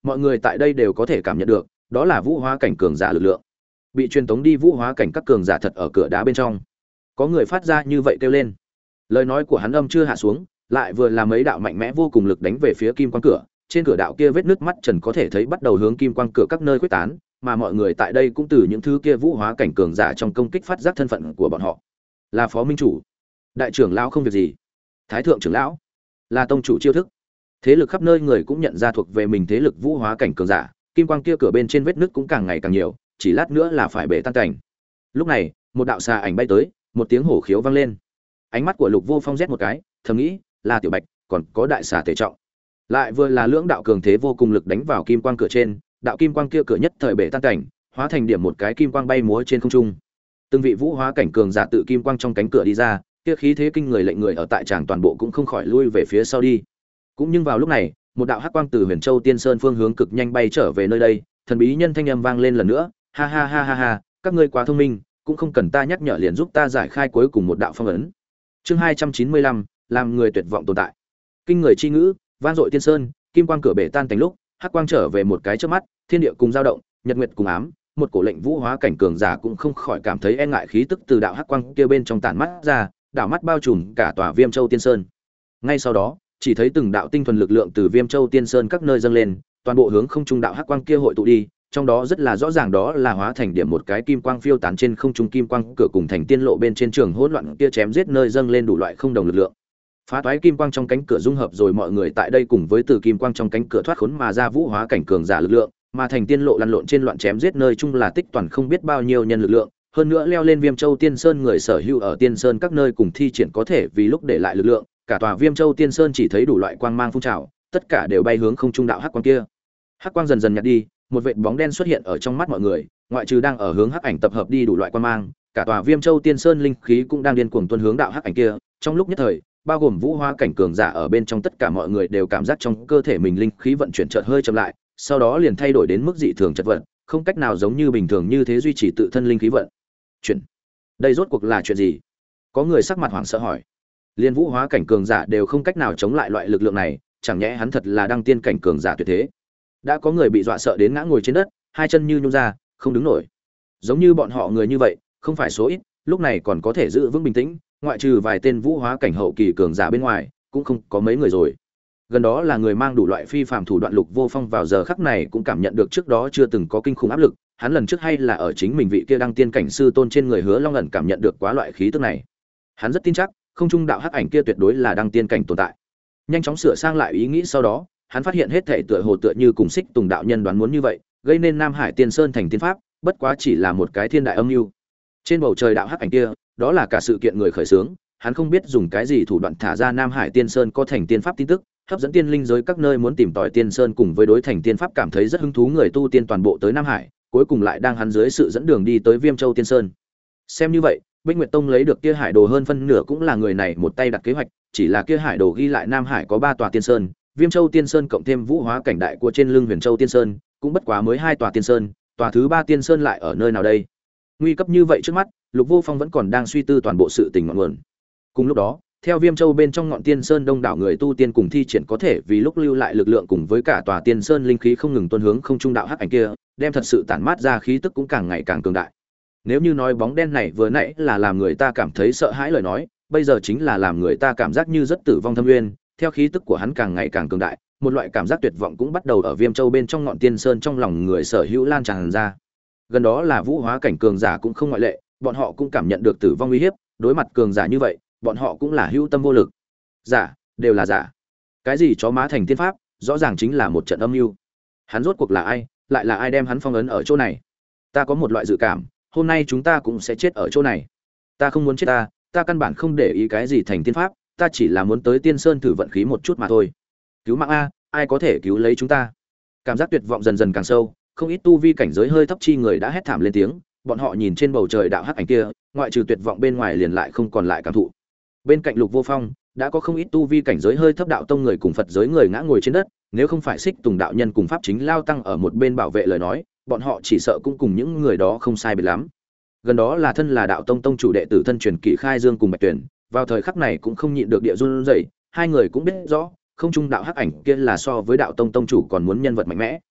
mọi người tại đây đều có thể cảm nhận được, đó là vũ hóa cảnh cường giả lực lượng. Bị truyền tống đi vũ hóa cảnh các cường giả thật ở cửa đá bên trong. Có người phát ra như vậy kêu lên. Lời nói của hắn âm chưa hạ xuống, lại vừa là mấy đạo mạnh mẽ vô cùng lực đánh về phía kim quang cửa, trên cửa đạo kia vết nước mắt trần có thể thấy bắt đầu hướng kim quang cửa các nơi khuếch tán, mà mọi người tại đây cũng từ những thứ kia vũ hóa cảnh cường giả trong công kích phát giác thân phận của bọn họ. Là phó minh chủ, đại trưởng lão không việc gì, thái thượng trưởng lão, là tông chủ chiêu thức. Thế lực khắp nơi người cũng nhận ra thuộc về mình thế lực vũ hóa cảnh cường giả, kim quang kia cửa bên trên vết nứt cũng càng ngày càng nhiều, chỉ lát nữa là phải bể tan cảnh. Lúc này, một đạo xà ảnh bay tới, một tiếng hổ khiếu vang lên. Ánh mắt của Lục Vô Phong rét một cái, thầm nghĩ, là Tiểu Bạch, còn có đại xà Tề Trọng. Lại vừa là lưỡng đạo cường thế vô cùng lực đánh vào kim quang cửa trên, đạo kim quang kia cửa nhất thời bể tan cảnh, hóa thành điểm một cái kim quang bay múa trên không trung. Từng vị vũ hóa cảnh cường giả tự kim quang trong cánh cửa đi ra, kia khí thế kinh người lệnh người ở tại tràng toàn bộ cũng không khỏi lui về phía sau đi. Cũng nhưng vào lúc này, một đạo hắc quang từ Huyền Châu Tiên Sơn phương hướng cực nhanh bay trở về nơi đây, thần bí nhân thanh âm vang lên lần nữa, ha ha ha ha ha, các ngươi quá thông minh, cũng không cần ta nhắc nhở liền giúp ta giải khai cuối cùng một đạo phong ấn. Chương 295, làm người tuyệt vọng tồn tại. Kinh người chi ngữ, vang dội Tiên Sơn, kim quang cửa bể tan thành lúc, hắc quang trở về một cái chớp mắt, thiên địa cùng dao động, nhật nguyệt cùng ám, một cổ lệnh vũ hóa cảnh cường giả cũng không khỏi cảm thấy e ngại khí tức từ đạo hắc quang kia bên trong tản mắt ra, đảo mắt bao trùm cả tòa Viêm Châu Tiên Sơn. Ngay sau đó, chỉ thấy từng đạo tinh thuần lực lượng từ Viêm Châu Tiên Sơn các nơi dâng lên, toàn bộ hướng không trung đạo hắc quang kia hội tụ đi, trong đó rất là rõ ràng đó là hóa thành điểm một cái kim quang phiêu tán trên không trung kim quang cửa cùng thành tiên lộ bên trên trường hỗn loạn kia chém giết nơi dâng lên đủ loại không đồng lực lượng. Phá toái kim quang trong cánh cửa dung hợp rồi mọi người tại đây cùng với từ kim quang trong cánh cửa thoát khốn mà ra vũ hóa cảnh cường giả lực lượng, mà thành tiên lộ lăn lộn trên loạn chém giết nơi chung là tích toàn không biết bao nhiêu nhân lực lượng, hơn nữa leo lên Viêm Châu Tiên Sơn người sở hữu ở Tiên Sơn các nơi cùng thi triển có thể vì lúc để lại lực lượng, cả tòa Viêm Châu Tiên Sơn chỉ thấy đủ loại quang mang phun trào, tất cả đều bay hướng không trung đạo hắc quang kia. Hắc quang dần dần nhạt đi, một vệt bóng đen xuất hiện ở trong mắt mọi người, ngoại trừ đang ở hướng hắc ảnh tập hợp đi đủ loại quang mang, cả tòa Viêm Châu Tiên Sơn linh khí cũng đang điên cuồng tuôn hướng đạo hắc ảnh kia. Trong lúc nhất thời, bao gồm vũ hóa cảnh cường giả ở bên trong tất cả mọi người đều cảm giác trong cơ thể mình linh khí vận chuyển chợt hơi chậm lại, sau đó liền thay đổi đến mức dị thường chật vật, không cách nào giống như bình thường như thế duy trì tự thân linh khí vận chuyển. Đây rốt cuộc là chuyện gì? Có người sắc mặt hoảng sợ hỏi. Liên vũ hóa cảnh cường giả đều không cách nào chống lại loại lực lượng này, chẳng nhẽ hắn thật là đăng tiên cảnh cường giả tuyệt thế? Đã có người bị dọa sợ đến ngã ngồi trên đất, hai chân như nhũn ra, không đứng nổi. Giống như bọn họ người như vậy, không phải số ít, lúc này còn có thể giữ vững bình tĩnh, ngoại trừ vài tên vũ hóa cảnh hậu kỳ cường giả bên ngoài, cũng không có mấy người rồi. Gần đó là người mang đủ loại phi phàm thủ đoạn Lục Vô Phong vào giờ khắc này cũng cảm nhận được trước đó chưa từng có kinh khủng áp lực, hắn lần trước hay là ở chính mình vị kia đăng tiên cảnh sư tôn trên người Hứa Long ẩn cảm nhận được quá loại khí tức này. Hắn rất tin chắc, không trung đạo hắc ảnh kia tuyệt đối là đăng tiên cảnh tồn tại. Nhanh chóng sửa sang lại ý nghĩ sau đó, hắn phát hiện hết thảy tựa hồ tựa như cùng Xích Tùng đạo nhân đoán muốn như vậy, gây nên Nam Hải Tiên Sơn thành tiên pháp, bất quá chỉ là một cái thiên đại âm mưu. Trên bầu trời đạo hắc ảnh kia, đó là cả sự kiện người khởi xướng, hắn không biết dùng cái gì thủ đoạn thả ra Nam Hải Tiên Sơn có thành tiên pháp tin tức, hấp dẫn tiên linh giới các nơi muốn tìm tòi Tiên Sơn cùng với đối thành tiên pháp cảm thấy rất hứng thú người tu tiên toàn bộ tới Nam Hải, cuối cùng lại đang hắn dưới sự dẫn đường đi tới Viêm Châu Tiên Sơn. Xem như vậy, Bích Nguyệt Tông lấy được kia hải đồ hơn phân nửa cũng là người này một tay đặt kế hoạch, chỉ là kia hải đồ ghi lại Nam Hải có 3 tòa tiên sơn, Viêm Châu Tiên Sơn cộng thêm vũ hóa cảnh đại của trên lưng Huyền Châu Tiên Sơn, cũng bất quá mới 2 tòa tiên sơn, tòa thứ 3 tiên sơn lại ở nơi nào đây? Nguy cấp như vậy trước mắt, Lục Vô Phong vẫn còn đang suy tư toàn bộ sự tình ngọn nguồn. Cùng lúc đó, theo Viêm Châu bên trong ngọn tiên sơn đông đảo người tu tiên cùng thi triển có thể vì lúc lưu lại lực lượng cùng với cả tòa tiên sơn linh khí không ngừng tuôn hướng không trung đạo hắc ảnh kia, đem thật sự tản mát ra khí tức cũng càng ngày càng cường đại. Nếu như nói bóng đen này vừa nãy là làm người ta cảm thấy sợ hãi lời nói, bây giờ chính là làm người ta cảm giác như rất tử vong thâm nguyên, theo khí tức của hắn càng ngày càng cường đại, một loại cảm giác tuyệt vọng cũng bắt đầu ở Viêm Châu bên trong ngọn tiên sơn trong lòng người sở hữu lan tràn ra. Gần đó là vũ hóa cảnh cường giả cũng không ngoại lệ, bọn họ cũng cảm nhận được tử vong uy hiếp, đối mặt cường giả như vậy, bọn họ cũng là hữu tâm vô lực. Giả, đều là giả. Cái gì chó má thành tiên pháp, rõ ràng chính là một trận âm mưu. Hắn rốt cuộc là ai, lại là ai đem hắn phong ấn ở chỗ này? Ta có một loại dự cảm, hôm nay chúng ta cũng sẽ chết ở chỗ này. Ta không muốn chết ta căn bản không để ý cái gì thành tiên pháp, ta chỉ là muốn tới Tiên Sơn thử vận khí một chút mà thôi. Cứu mạng a, ai có thể cứu lấy chúng ta? Cảm giác tuyệt vọng dần dần càng sâu, không ít tu vi cảnh giới hơi thấp chi người đã hét thảm lên tiếng, bọn họ nhìn trên bầu trời đạo hắc ảnh kia, ngoại trừ tuyệt vọng bên ngoài liền lại không còn lại cảm thụ. Bên cạnh Lục Vô Phong, đã có không ít tu vi cảnh giới hơi thấp đạo tông người cùng Phật giới người ngã ngồi trên đất, nếu không phải Xích Tùng đạo nhân cùng pháp chính lao tăng ở một bên bảo vệ lời nói, bọn họ chỉ sợ cũng cùng những người đó không sai biệt lắm. Gần đó là thân là đạo tông tông chủ đệ tử thân truyền Kỷ Khai Dương cùng Bạch Tuyển, vào thời khắc này cũng không nhịn được địa run rẩy, hai người cũng biết rõ, không trung đạo hắc ảnh kia là so với đạo tông tông chủ còn muốn nhân vật mạnh mẽ.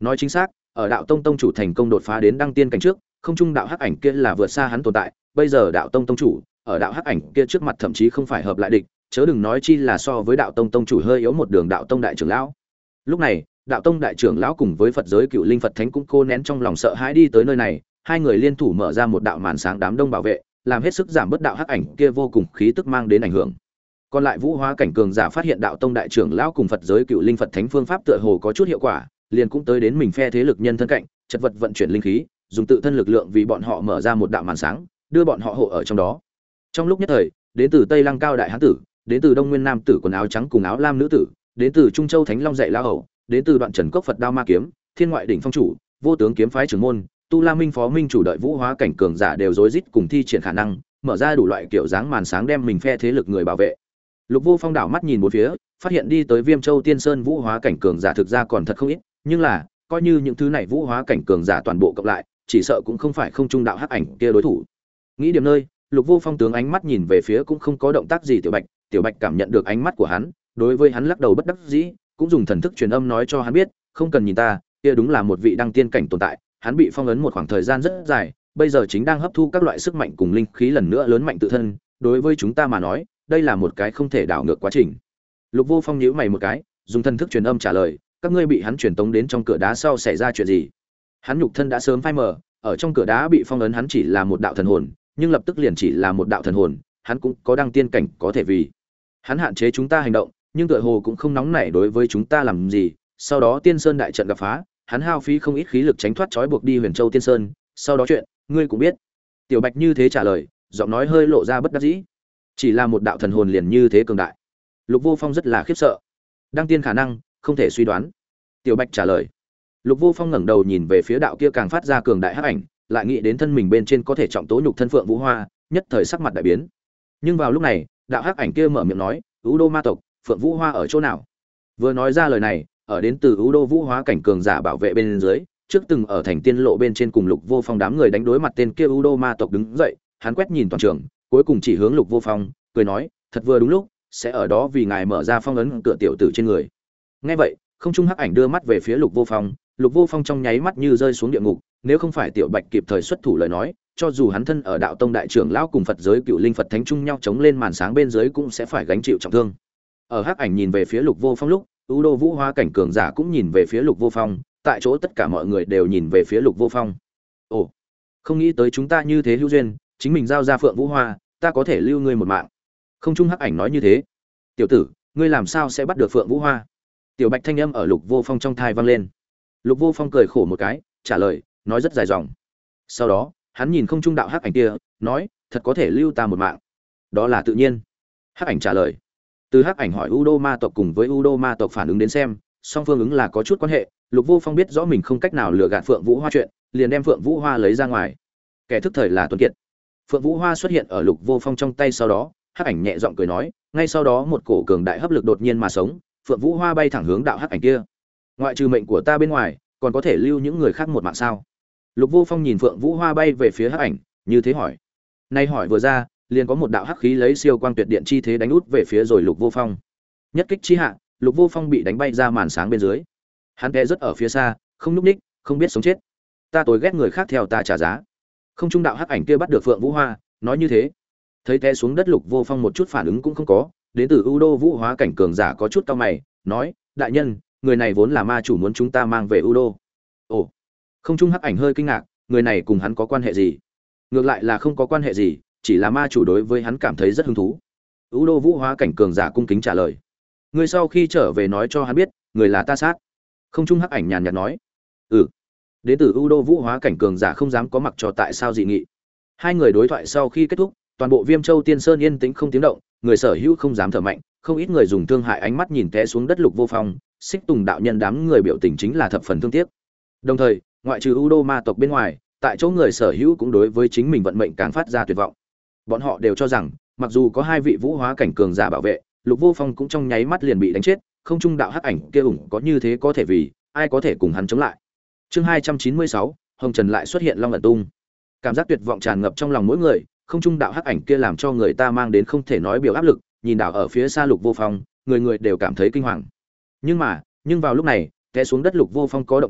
Nói chính xác, ở đạo tông tông chủ thành công đột phá đến đăng tiên cảnh trước, không trung đạo hắc ảnh kia là vượt xa hắn tồn tại, bây giờ đạo tông tông chủ ở đạo hắc ảnh kia trước mặt thậm chí không phải hợp lại địch, chớ đừng nói chi là so với đạo tông tông chủ hơi yếu một đường đạo tông đại trưởng lão. Lúc này, đạo tông đại trưởng lão cùng với Phật giới cựu linh Phật thánh cũng cô nén trong lòng sợ hãi đi tới nơi này, hai người liên thủ mở ra một đạo màn sáng đám đông bảo vệ, làm hết sức giảm bớt đạo hắc ảnh kia vô cùng khí tức mang đến ảnh hưởng. Còn lại vũ hóa cảnh cường giả phát hiện đạo tông đại trưởng lão cùng Phật giới cựu linh Phật thánh phương pháp tựa hồ có chút hiệu quả, liền cũng tới đến mình phe thế lực nhân thân cạnh, chật vật vận chuyển linh khí, dùng tự thân lực lượng vì bọn họ mở ra một đạo màn sáng, đưa bọn họ hộ ở trong đó. Trong lúc nhất thời, đến từ Tây Lăng cao đại hán tử, đến từ Đông Nguyên nam tử quần áo trắng cùng áo lam nữ tử, đến từ Trung Châu Thánh Long dạy lão hậu, đến từ Đoạn Trần Cốc Phật đao ma kiếm, Thiên ngoại đỉnh phong chủ, Vô tướng kiếm phái trưởng môn, Tu La Minh phó minh chủ đợi vũ hóa cảnh cường giả đều rối rít cùng thi triển khả năng, mở ra đủ loại kiểu dáng màn sáng đem mình phe thế lực người bảo vệ. Lục Vô Phong đảo mắt nhìn bốn phía, phát hiện đi tới Viêm Châu Tiên Sơn vũ hóa cảnh cường giả thực ra còn thật không ít, nhưng là, coi như những thứ này vũ hóa cảnh cường giả toàn bộ cộng lại, chỉ sợ cũng không phải không trung đạo hắc ảnh kia đối thủ. Nghĩ điểm nơi, Lục Vô Phong tướng ánh mắt nhìn về phía cũng không có động tác gì Tiểu Bạch cảm nhận được ánh mắt của hắn, đối với hắn lắc đầu bất đắc dĩ, cũng dùng thần thức truyền âm nói cho hắn biết, không cần nhìn ta, kia đúng là một vị đăng tiên cảnh tồn tại, hắn bị phong ấn một khoảng thời gian rất dài, bây giờ chính đang hấp thu các loại sức mạnh cùng linh khí lần nữa lớn mạnh tự thân, đối với chúng ta mà nói, đây là một cái không thể đảo ngược quá trình. Lục Vô Phong nhíu mày một cái, dùng thần thức truyền âm trả lời, các ngươi bị hắn truyền tống đến trong cửa đá sau xảy ra chuyện gì? Hắn nhục thân đã sớm phai mờ, ở trong cửa đá bị phong ấn hắn chỉ là một đạo thần hồn, nhưng lập tức liền chỉ là một đạo thần hồn, hắn cũng có đăng tiên cảnh có thể vì. Hắn hạn chế chúng ta hành động, nhưng tựa hồ cũng không nóng nảy đối với chúng ta làm gì. Sau đó Tiên Sơn đại trận gặp phá, hắn hao phí không ít khí lực tránh thoát trói buộc đi Huyền Châu Tiên Sơn, sau đó chuyện, ngươi cũng biết. Tiểu Bạch như thế trả lời, giọng nói hơi lộ ra bất đắc dĩ. Chỉ là một đạo thần hồn liền như thế cường đại. Lục Vô Phong rất là khiếp sợ. Đăng tiên khả năng, không thể suy đoán. Tiểu Bạch trả lời. Lục Vô Phong ngẩng đầu nhìn về phía đạo kia càng phát ra cường đại hắc ảnh, lại nghĩ đến thân mình bên trên có thể trọng tố nhục thân Phượng Vũ Hoa, nhất thời sắc mặt đại biến. Nhưng vào lúc này, đạo hắc ảnh kia mở miệng nói, "Ú Đô ma tộc, Phượng Vũ Hoa ở chỗ nào?" Vừa nói ra lời này, ở đến từ Ú Đô Vũ Hóa cảnh cường giả bảo vệ bên dưới, trước từng ở thành tiên lộ bên trên cùng Lục Vô Phong đám người đánh đối mặt tên kia Ú Đô ma tộc đứng dậy, hắn quét nhìn toàn trường, cuối cùng chỉ hướng Lục Vô Phong, cười nói, "Thật vừa đúng lúc, sẽ ở đó vì ngài mở ra phong ấn cửa tiểu tử trên người." Nghe vậy, không trung hắc ảnh đưa mắt về phía Lục Vô Phong trong nháy mắt như rơi xuống địa ngục, nếu không phải Tiểu Bạch kịp thời xuất thủ lời nói, cho dù hắn thân ở đạo tông đại trưởng lão cùng Phật giới cựu linh Phật thánh chung nhau chống lên màn sáng bên dưới cũng sẽ phải gánh chịu trọng thương. Ở hắc ảnh nhìn về phía Lục Vô Phong lúc, U Đô Vũ Hóa cảnh cường giả cũng nhìn về phía Lục Vô Phong, tại chỗ tất cả mọi người đều nhìn về phía Lục Vô Phong. Ồ, không nghĩ tới chúng ta như thế hữu duyên, chính mình giao ra Phượng Vũ Hoa, ta có thể lưu ngươi một mạng. Không trung hắc ảnh nói như thế. Tiểu tử, ngươi làm sao sẽ bắt được Phượng Vũ Hoa? Tiểu Bạch thanh âm ở Lục Vô Phong trong tai vang lên. Lục Vô Phong cười khổ một cái, trả lời, nói rất dài dòng. Sau đó, hắn nhìn không trung đạo hắc ảnh kia, nói, thật có thể lưu ta một mạng. Đó là tự nhiên. Hắc ảnh trả lời. Từ hắc ảnh hỏi U Đô ma tộc cùng với U Đô ma tộc phản ứng đến xem, song phương ứng là có chút quan hệ. Lục Vô Phong biết rõ mình không cách nào lừa gạt Phượng Vũ Hoa chuyện, liền đem Phượng Vũ Hoa lấy ra ngoài. Kẻ thức thời là Tuấn Kiệt. Phượng Vũ Hoa xuất hiện ở Lục Vô Phong trong tay sau đó, hắc ảnh nhẹ giọng cười nói, ngay sau đó một cổ cường đại hấp lực đột nhiên mà sống, Phượng Vũ Hoa bay thẳng hướng đạo hắc ảnh kia. Ngoại trừ mệnh của ta bên ngoài, còn có thể lưu những người khác một mạng sao? Lục Vô Phong nhìn Phượng Vũ Hoa bay về phía hắc ảnh, như thế hỏi. Nay hỏi vừa ra, liền có một đạo hắc khí lấy siêu quang tuyệt điện chi thế đánh út về phía rồi Lục Vô Phong. Nhất kích chi hạ, Lục Vô Phong bị đánh bay ra màn sáng bên dưới. Hắn té rất ở phía xa, không nhúc nhích, không biết sống chết. Ta tối ghét người khác theo ta trả giá. Không trung đạo hắc ảnh kia bắt được Phượng Vũ Hoa, nói như thế. Thấy té xuống đất Lục Vô Phong một chút phản ứng cũng không có, đến từ U Đô Vũ Hóa cảnh cường giả có chút cau mày, nói, đại nhân, người này vốn là ma chủ muốn chúng ta mang về U Đô. Ồ, không trung hắc ảnh hơi kinh ngạc, người này cùng hắn có quan hệ gì? Ngược lại là không có quan hệ gì, chỉ là ma chủ đối với hắn cảm thấy rất hứng thú. U Đô Vũ Hóa cảnh cường giả cung kính trả lời. Người sau khi trở về nói cho hắn biết, người là ta sát. Không trung hắc ảnh nhàn nhạt nói. Ừ. Đến từ U Đô Vũ Hóa cảnh cường giả không dám có mặc cho tại sao dị nghị. Hai người đối thoại sau khi kết thúc, toàn bộ Viêm Châu Tiên Sơn yên tĩnh không tiếng động, người sở hữu không dám thở mạnh, không ít người dùng thương hại ánh mắt nhìn té xuống đất Lục Vô Phong, Xích Tùng đạo nhân đám người biểu tình chính là thập phần thương tiếc. Đồng thời, ngoại trừ U Đô ma tộc bên ngoài, tại chỗ người sở hữu cũng đối với chính mình vận mệnh càng phát ra tuyệt vọng. Bọn họ đều cho rằng, mặc dù có hai vị vũ hóa cảnh cường giả bảo vệ, Lục Vô Phong cũng trong nháy mắt liền bị đánh chết, không trung đạo hắc ảnh kia ủng có như thế có thể vì, ai có thể cùng hắn chống lại. Chương 296, Hồng Trần lại xuất hiện Long ẩn tung. Cảm giác tuyệt vọng tràn ngập trong lòng mỗi người, không trung đạo hắc ảnh kia làm cho người ta mang đến không thể nói biểu áp lực, nhìn đảo ở phía xa Lục Vô Phong, người người đều cảm thấy kinh hoàng. Nhưng vào lúc này, té xuống đất Lục Vô Phong có động tĩnh,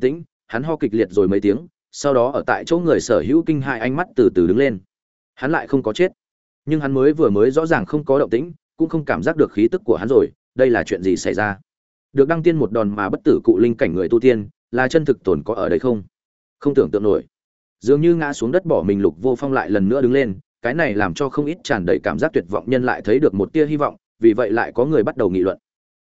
hắn ho kịch liệt rồi mấy tiếng, sau đó ở tại chỗ người sở hữu kinh hãi ánh mắt từ từ đứng lên. Hắn lại không có chết, nhưng hắn mới rõ ràng không có động tĩnh, cũng không cảm giác được khí tức của hắn rồi, đây là chuyện gì xảy ra? Được đăng tiên một đòn mà bất tử cụ linh cảnh người tu tiên, là chân thực tồn có ở đây không? Không tưởng tượng nổi. Dường như ngã xuống đất bỏ mình, Lục Vô Phong lại lần nữa đứng lên, cái này làm cho không ít tràn đầy cảm giác tuyệt vọng nhân lại thấy được một tia hy vọng, vì vậy lại có người bắt đầu nghị luận.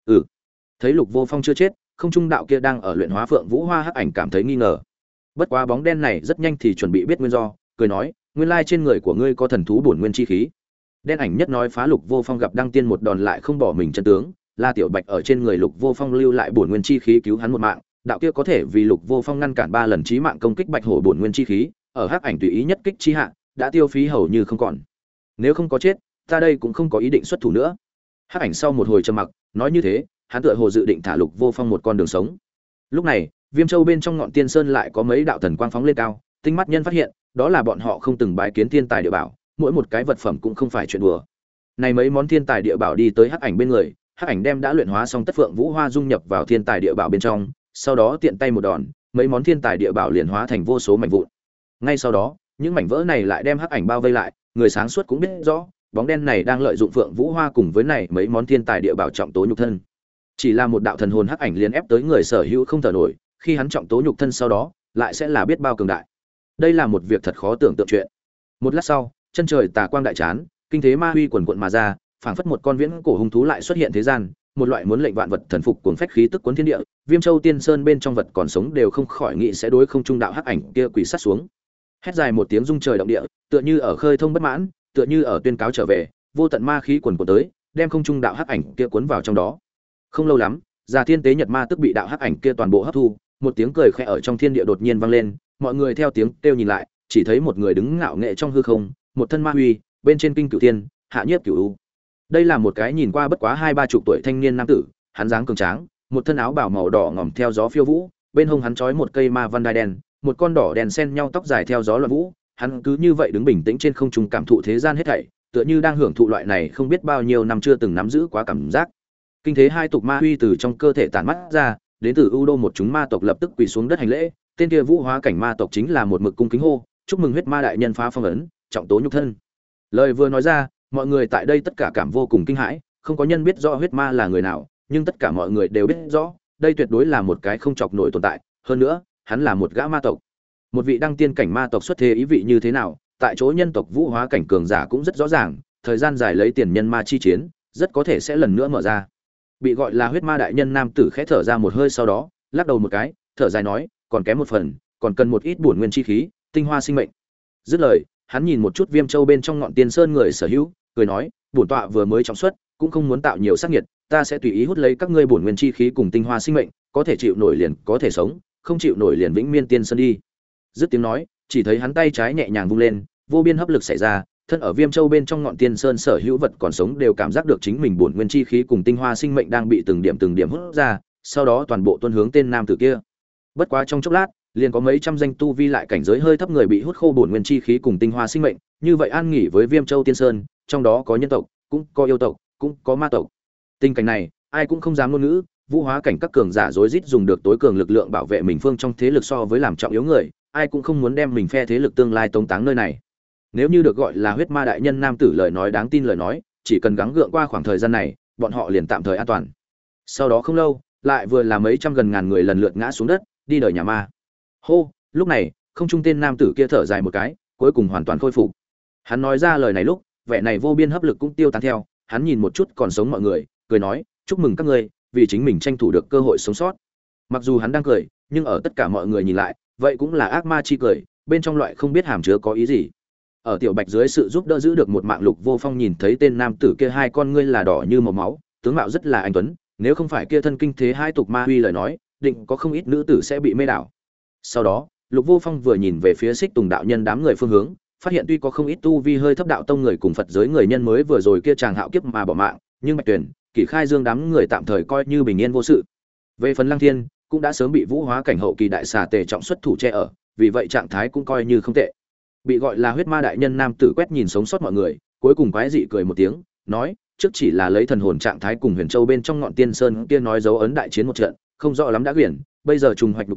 Thấy Lục Vô Phong chưa chết, không trung đạo kia đang ở luyện hóa Phượng Vũ Hoa hắc ảnh cảm thấy nghi ngờ. Bất quá bóng đen này rất nhanh thì chuẩn bị biết nguyên do, cười nói, nguyên lai trên người của ngươi có thần thú bổn nguyên chi khí. Đen ảnh nhất nói phá Lục Vô Phong gặp đăng tiên một đòn lại không bỏ mình chân tướng, là Tiểu Bạch ở trên người Lục Vô Phong lưu lại bổn nguyên chi khí cứu hắn một mạng, đạo kia có thể vì Lục Vô Phong ngăn cản 3 lần chí mạng công kích Bạch Hổ bổn nguyên chi khí, ở hắc ảnh tùy ý nhất kích chi hạ, đã tiêu phí hầu như không còn. Nếu không có chết, ta đây cũng không có ý định xuất thủ nữa. Hắc ảnh sau một hồi trầm mặc, nói như thế, hắn tựa hồ dự định thả Lục Vô Phong một con đường sống. Lúc này, Viêm Châu bên trong ngọn Tiên Sơn lại có mấy đạo thần quang phóng lên cao, tinh mắt nhân phát hiện, đó là bọn họ không từng bái kiến thiên tài địa bảo, mỗi một cái vật phẩm cũng không phải chuyện đùa. Này mấy món thiên tài địa bảo đi tới hắc ảnh bên người, hắc ảnh đem đã luyện hóa xong Tất Phượng Vũ Hoa dung nhập vào thiên tài địa bảo bên trong, sau đó tiện tay một đòn, mấy món thiên tài địa bảo liền hóa thành vô số mảnh vụn. Ngay sau đó, những mảnh vỡ này lại đem hắc ảnh bao vây lại, người sáng suốt cũng biết rõ, bóng đen này đang lợi dụng Phượng Vũ Hoa cùng với này mấy món thiên tài địa bảo trọng tố nhục thân. Chỉ là một đạo thần hồn hắc ảnh liền ép tới người sở hữu không thở nổi, khi hắn trọng tố nhục thân sau đó, lại sẽ là biết bao cường đại. Đây là một việc thật khó tưởng tượng chuyện. Một lát sau, chân trời tà quang đại chán, kinh thế ma huy quần quận mà ra, phảng phất một con viễn cổ hung thú lại xuất hiện thế gian, một loại muốn lệnh vạn vật thần phục cuồng phách khí tức cuốn thiên địa, Viêm Châu Tiên Sơn bên trong vật còn sống đều không khỏi nghĩ sẽ đối không trung đạo hắc ảnh kia quỳ sát xuống. Hét dài một tiếng rung trời động địa, tựa như ở khơi thông bất mãn, tựa như ở tuyên cáo trở về, vô tận ma khí quần quần tới, đem không trung đạo hắc ảnh kia cuốn vào trong đó. Không lâu lắm, Già Thiên Tế Nhật Ma tức bị đạo hắc ảnh kia toàn bộ hấp thu, một tiếng cười khẽ ở trong thiên địa đột nhiên vang lên, mọi người theo tiếng kêu nhìn lại, chỉ thấy một người đứng ngạo nghệ trong hư không, một thân ma huy, bên trên kinh cửu thiên, hạ nhiếp cửu u. Đây là một cái nhìn qua bất quá 20-30 tuổi thanh niên nam tử, hắn dáng cường tráng, một thân áo bào màu đỏ ngòm theo gió phiêu vũ, bên hông hắn trói một cây ma văn đai đen, một con đỏ đèn xen nhau tóc dài theo gió loạn vũ, hắn cứ như vậy đứng bình tĩnh trên không trung cảm thụ thế gian hết thảy, tựa như đang hưởng thụ loại này không biết bao nhiêu năm chưa từng nắm giữ quá cảm giác. Kinh thế hai tục ma huy từ trong cơ thể tản mắt ra, đến từ U Đô một chúng ma tộc lập tức quỳ xuống đất hành lễ, tên kia vũ hóa cảnh ma tộc chính là một mực cung kính hô, chúc mừng huyết ma đại nhân phá phong ấn, trọng tố nhục thân. Lời vừa nói ra, mọi người tại đây tất cả cảm vô cùng kinh hãi, không có nhân biết rõ huyết ma là người nào, nhưng tất cả mọi người đều biết rõ, đây tuyệt đối là một cái không chọc nổi tồn tại, hơn nữa, hắn là một gã ma tộc. Một vị đăng tiên cảnh ma tộc xuất thế ý vị như thế nào, tại chỗ nhân tộc vũ hóa cảnh cường giả cũng rất rõ ràng, thời gian dài lấy tiền nhân ma chi chiến, rất có thể sẽ lần nữa mở ra. Bị gọi là huyết ma đại nhân nam tử khẽ thở ra một hơi sau đó, lắc đầu một cái, thở dài nói, còn kém một phần, còn cần một ít bổn nguyên chi khí, tinh hoa sinh mệnh. Dứt lời, hắn nhìn một chút Viêm Châu bên trong ngọn Tiên Sơn người sở hữu, cười nói, bổn tọa vừa mới trọng xuất, cũng không muốn tạo nhiều sát nhiệt, ta sẽ tùy ý hút lấy các ngươi bổn nguyên chi khí cùng tinh hoa sinh mệnh, có thể chịu nổi liền có thể sống, không chịu nổi liền vĩnh miên Tiên Sơn đi. Dứt tiếng nói, chỉ thấy hắn tay trái nhẹ nhàng vung lên, vô biên hấp lực xảy ra, thân ở Viêm Châu bên trong ngọn Tiên Sơn sở hữu vật còn sống đều cảm giác được chính mình bổn nguyên chi khí cùng tinh hoa sinh mệnh đang bị từng điểm hút ra, sau đó toàn bộ tuôn hướng tên nam tử kia. Bất quá trong chốc lát, liền có mấy trăm danh tu vi lại cảnh giới hơi thấp người bị hút khô bổn nguyên chi khí cùng tinh hoa sinh mệnh, như vậy an nghỉ với Viêm Châu Tiên Sơn, trong đó có nhân tộc, cũng có yêu tộc, cũng có ma tộc. Tình cảnh này, ai cũng không dám ngôn ngữ, vũ hóa cảnh các cường giả rối rít dùng được tối cường lực lượng bảo vệ mình phương trong thế lực so với làm trọng yếu người, ai cũng không muốn đem mình phe thế lực tương lai tống táng nơi này. Nếu như được gọi là huyết ma đại nhân nam tử lời nói đáng tin lời nói, chỉ cần gắng gượng qua khoảng thời gian này, bọn họ liền tạm thời an toàn. Sau đó không lâu, lại vừa là mấy trăm gần ngàn người lần lượt ngã xuống đất, đi đời nhà ma. Hô, lúc này, không trung tên nam tử kia thở dài một cái, cuối cùng hoàn toàn khôi phục. Hắn nói ra lời này lúc, vẻ này vô biên hấp lực cũng tiêu tán theo, hắn nhìn một chút còn sống mọi người, cười nói, chúc mừng các ngươi, vì chính mình tranh thủ được cơ hội sống sót. Mặc dù hắn đang cười, nhưng ở tất cả mọi người nhìn lại, vậy cũng là ác ma chi cười, bên trong loại không biết hàm chứa có ý gì. Ở Tiểu Bạch dưới sự giúp đỡ giữ được một mạng, Lục Vô Phong nhìn thấy tên nam tử kia hai con ngươi là đỏ như màu máu, tướng mạo rất là anh tuấn, nếu không phải kia thân kinh thế hai tục ma huy lời nói, định có không ít nữ tử sẽ bị mê đảo. Sau đó, Lục Vô Phong vừa nhìn về phía Xích Tùng đạo nhân đám người phương hướng, phát hiện tuy có không ít tu vi hơi thấp đạo tông người cùng Phật giới người nhân mới vừa rồi kia chàng hạo kiếp mà bỏ mạng, nhưng Bạch Tuyển, Kỷ Khai Dương đám người tạm thời coi như bình yên vô sự. Về phần Lăng Thiên, cũng đã sớm bị vũ hóa cảnh hậu kỳ đại xà tề trọng xuất thủ che ở, vì vậy trạng thái cũng coi như không tệ. Bị gọi là huyết ma đại nhân nam tử quét nhìn sống sót mọi người, cuối cùng quái dị cười một tiếng, nói, trước chỉ là lấy thần hồn trạng thái cùng Huyền Châu bên trong ngọn Tiên Sơn kia nói dấu ấn đại chiến một trận, không rõ lắm đã quyển, bây giờ trùng hoạch nhục thân,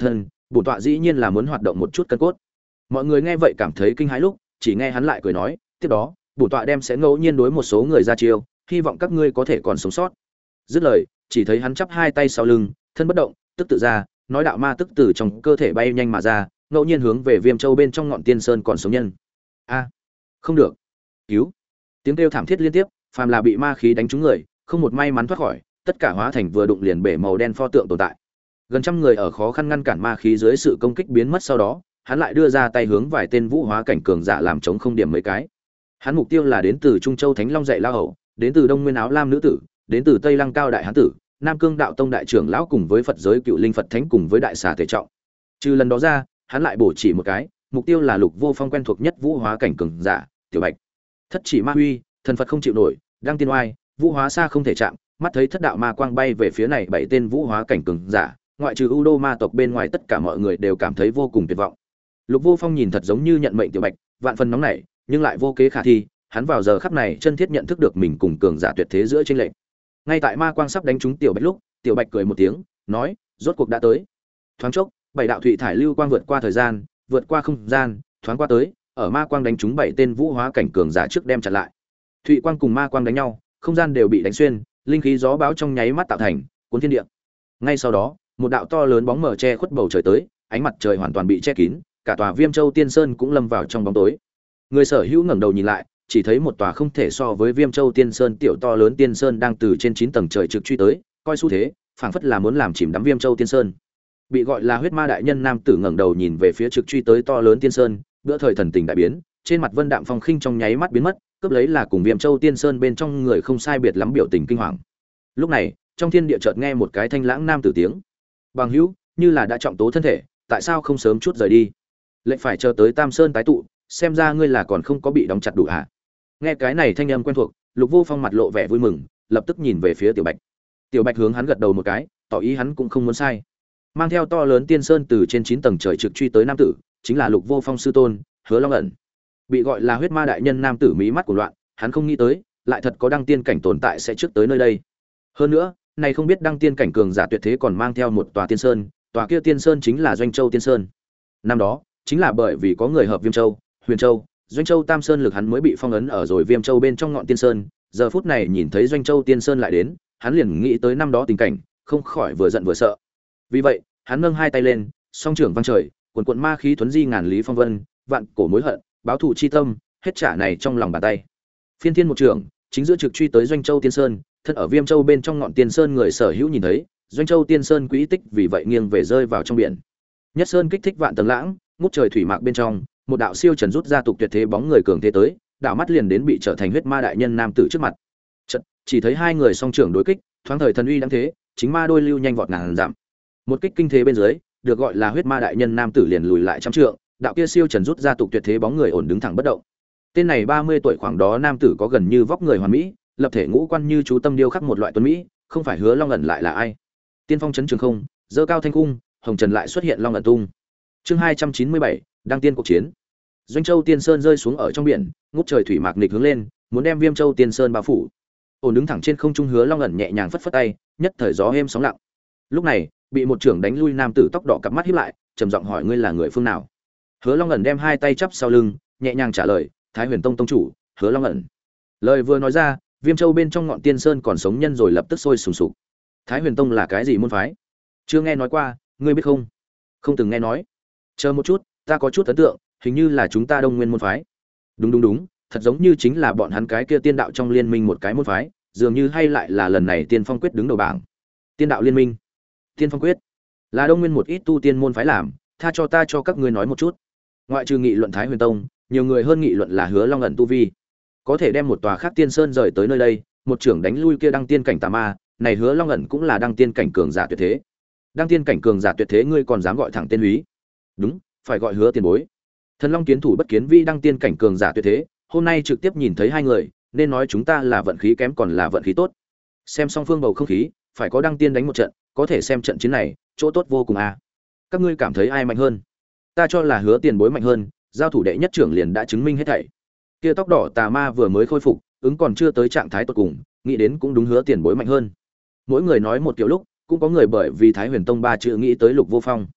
Bổn tọa dĩ nhiên là muốn hoạt động một chút cân cốt. Mọi người nghe vậy cảm thấy kinh hãi lúc, chỉ nghe hắn lại cười nói, tiếp đó, bổn tọa đem sẽ ngẫu nhiên đối một số người ra chiêu, hy vọng các ngươi có thể còn sống sót. Dứt lời, chỉ thấy hắn chắp hai tay sau lưng, thân bất động, tức tự ra, nói đạo ma tức từ trong cơ thể bay nhanh mà ra, ngẫu nhiên hướng về Viêm Châu bên trong ngọn tiên sơn còn sống nhân. A, không được, cứu! Tiếng kêu thảm thiết liên tiếp, phàm là bị ma khí đánh trúng người, không một may mắn thoát khỏi, tất cả hóa thành vừa đụng liền bể màu đen pho tượng tồn tại. Gần trăm người ở khó khăn ngăn cản ma khí dưới sự công kích biến mất sau đó, hắn lại đưa ra tay hướng vài tên vũ hóa cảnh cường giả làm chống không điểm mấy cái. Hắn mục tiêu là đến từ Trung Châu Thánh Long dạy lao hậu, đến từ Đông Nguyên áo lam nữ tử, đến từ Tây Lăng cao đại hán tử, Nam Cương đạo tông đại trưởng lão cùng với Phật giới cựu linh Phật thánh cùng với đại xà thể trọng. Trừ lần đó ra, hắn lại bổ chỉ một cái, mục tiêu là Lục Vô Phong quen thuộc nhất vũ hóa cảnh cường giả, Tiểu Bạch. Thất chỉ ma huy, thần Phật không chịu nổi, đăng tiên oai, vũ hóa xa không thể chạm, mắt thấy thất đạo ma quang bay về phía này bảy tên vũ hóa cảnh cường giả, ngoại trừ U Đô ma tộc bên ngoài tất cả mọi người đều cảm thấy vô cùng tuyệt vọng. Lục Vô Phong nhìn thật giống như nhận mệnh Tiểu Bạch, vạn phần nóng nảy, nhưng lại vô kế khả thi, hắn vào giờ khắc này chân thiết nhận thức được mình cùng cường giả tuyệt thế giữa chênh lệch. Ngay tại ma quang sắp đánh trúng Tiểu Bạch lúc, Tiểu Bạch cười một tiếng, nói, rốt cuộc đã tới. Thoáng chốc, bảy đạo thủy thải lưu quang vượt qua thời gian, vượt qua không gian, thoáng qua tới, ở ma quang đánh trúng bảy tên vũ hóa cảnh cường giả trước đem chặn lại. Thủy quang cùng ma quang đánh nhau, không gian đều bị đánh xuyên, linh khí gió bão trong nháy mắt tạo thành cuốn thiên địa. Ngay sau đó, một đạo to lớn bóng mờ che khuất bầu trời tới, ánh mặt trời hoàn toàn bị che kín, cả tòa Viêm Châu Tiên Sơn cũng lâm vào trong bóng tối. Người sở hữu ngẩng đầu nhìn lại, chỉ thấy một tòa không thể so với Viêm Châu Tiên Sơn tiểu to lớn tiên sơn đang từ trên 9 tầng trời trực truy tới, coi xu thế, phảng phất là muốn làm chìm đắm Viêm Châu Tiên Sơn. Bị gọi là huyết ma đại nhân nam tử ngẩng đầu nhìn về phía trực truy tới to lớn tiên sơn, bữa thời thần tình đại biến, trên mặt Vân Đạm Phong khinh trong nháy mắt biến mất, cướp lấy là cùng Viêm Châu Tiên Sơn bên trong người không sai biệt lắm biểu tình kinh hoàng. Lúc này, trong thiên địa chợt nghe một cái thanh lãng nam tử tiếng: "Bằng hữu, như là đã trọng tố thân thể, tại sao không sớm chút rời đi? Lệnh phải chờ tới Tam Sơn tái tụ, xem ra ngươi là còn không có bị đóng chặt đủ hả?" Nghe cái này thanh âm quen thuộc, Lục Vô Phong mặt lộ vẻ vui mừng, lập tức nhìn về phía Tiểu Bạch. Tiểu Bạch hướng hắn gật đầu một cái, tỏ ý hắn cũng không muốn sai. Mang theo to lớn tiên sơn từ trên 9 tầng trời trực truy tới nam tử, chính là Lục Vô Phong sư tôn, Hứa Long ẩn. Bị gọi là huyết ma đại nhân nam tử mí mắt của loạn, hắn không nghĩ tới, lại thật có đăng tiên cảnh tồn tại sẽ trước tới nơi đây. Hơn nữa, này không biết đăng tiên cảnh cường giả tuyệt thế còn mang theo một tòa tiên sơn, tòa kia tiên sơn chính là Doanh Châu Tiên Sơn. Năm đó, chính là bởi vì có người hợp Viêm Châu, Huyền Châu, Doanh Châu Tam Sơn lực hắn mới bị phong ấn ở rồi Viêm Châu bên trong ngọn tiên sơn, giờ phút này nhìn thấy Doanh Châu Tiên Sơn lại đến, hắn liền nghĩ tới năm đó tình cảnh, không khỏi vừa giận vừa sợ. Vì vậy, hắn nâng hai tay lên, song trưởng vang trời, cuồn cuộn ma khí tuấn di ngàn lý phong vân, vạn cổ mối hận, báo thù chi tâm, hết trả này trong lòng bàn tay. Phiên thiên một trưởng, chính giữa trực truy tới Doanh Châu Tiên Sơn, thân ở Viêm Châu bên trong ngọn tiên sơn người sở hữu nhìn thấy, Doanh Châu Tiên Sơn quỹ tích vì vậy nghiêng về rơi vào trong biển. Nhất sơn kích thích vạn tầng lãng, ngút trời thủy mạc bên trong, một đạo siêu trần rút ra tục tuyệt thế bóng người cường thế tới, đạo mắt liền đến bị trở thành huyết ma đại nhân nam tử trước mặt. Chợt, chỉ thấy hai người song trưởng đối kích, thoáng thời thần uy đáng thế, chính ma đôi lưu nhanh vọt ngàn dặm. Một kích kinh thế bên dưới, được gọi là huyết ma đại nhân nam tử liền lùi lại trăm trượng, đạo kia siêu trần rút ra tục tuyệt thế bóng người ổn đứng thẳng bất động. Tên này 30 tuổi khoảng đó nam tử có gần như vóc người hoàn mỹ, lập thể ngũ quan như chú tâm điêu khắc một loại tuấn mỹ, không phải Hứa Long ẩn lại là ai? Tiên phong chấn trường không, dơ cao thanh cung, hồng trần lại xuất hiện long ẩn tung. Chương 297, đăng tiên cuộc chiến. Doanh Châu Tiên Sơn rơi xuống ở trong biển, ngút trời thủy mạc nghịch hướng lên, muốn đem Viêm Châu Tiên Sơn bao phủ. Ổn đứng thẳng trên không trung Hứa Long ẩn nhẹ nhàng phất phất tay, nhất thời gió êm sóng lặng. Lúc này, bị một trưởng đánh lui nam tử tóc đỏ cặp mắt híp lại, trầm giọng hỏi ngươi là người phương nào? Hứa Long ẩn đem hai tay chắp sau lưng, nhẹ nhàng trả lời, Thái Huyền Tông tông chủ, Hứa Long ẩn. Lời vừa nói ra, Viêm Châu bên trong ngọn tiên sơn còn sống nhân rồi lập tức sôi sùng sục. Thái Huyền Tông là cái gì môn phái? Chưa nghe nói qua, ngươi biết không? Không từng nghe nói. Chờ một chút, ta có chút ấn tượng, hình như là chúng ta Đông Nguyên môn phái. Đúng, thật giống như chính là bọn hắn cái kia tiên đạo trong liên minh một cái môn phái, dường như hay lại là lần này Tiên Phong quyết đứng đầu bảng. Tiên đạo liên minh, Tiên Phong quyết, là Đông Nguyên một ít tu tiên môn phái làm, tha cho ta cho các ngươi nói một chút. Ngoại trừ nghị luận Thái Huyền Tông, nhiều người hơn nghị luận là Hứa Long ẩn tu vi, có thể đem một tòa khác tiên sơn rời tới nơi đây, một trưởng đánh lui kia đăng tiên cảnh tà ma, này Hứa Long ẩn cũng là đăng tiên cảnh cường giả tuyệt thế. Đăng tiên cảnh cường giả tuyệt thế ngươi còn dám gọi thẳng tên húy? Đúng, phải gọi Hứa tiền bối. Thần Long kiến thủ bất kiến vi đăng tiên cảnh cường giả tuyệt thế, hôm nay trực tiếp nhìn thấy hai người, nên nói chúng ta là vận khí kém còn là vận khí tốt. Xem song phương bầu không khí, phải có đăng tiên đánh một trận, có thể xem trận chiến này, chỗ tốt vô cùng à. Các ngươi cảm thấy ai mạnh hơn? Ta cho là Hứa tiền bối mạnh hơn, giao thủ đệ nhất trưởng liền đã chứng minh hết thảy. Kia tóc đỏ tà ma vừa mới khôi phục, ứng còn chưa tới trạng thái tốt cùng, nghĩ đến cũng đúng Hứa tiền bối mạnh hơn. Mỗi người nói một kiểu lúc, cũng có người bởi vì Thái Huyền Tông ba chữ nghĩ tới Lục Vô Phong.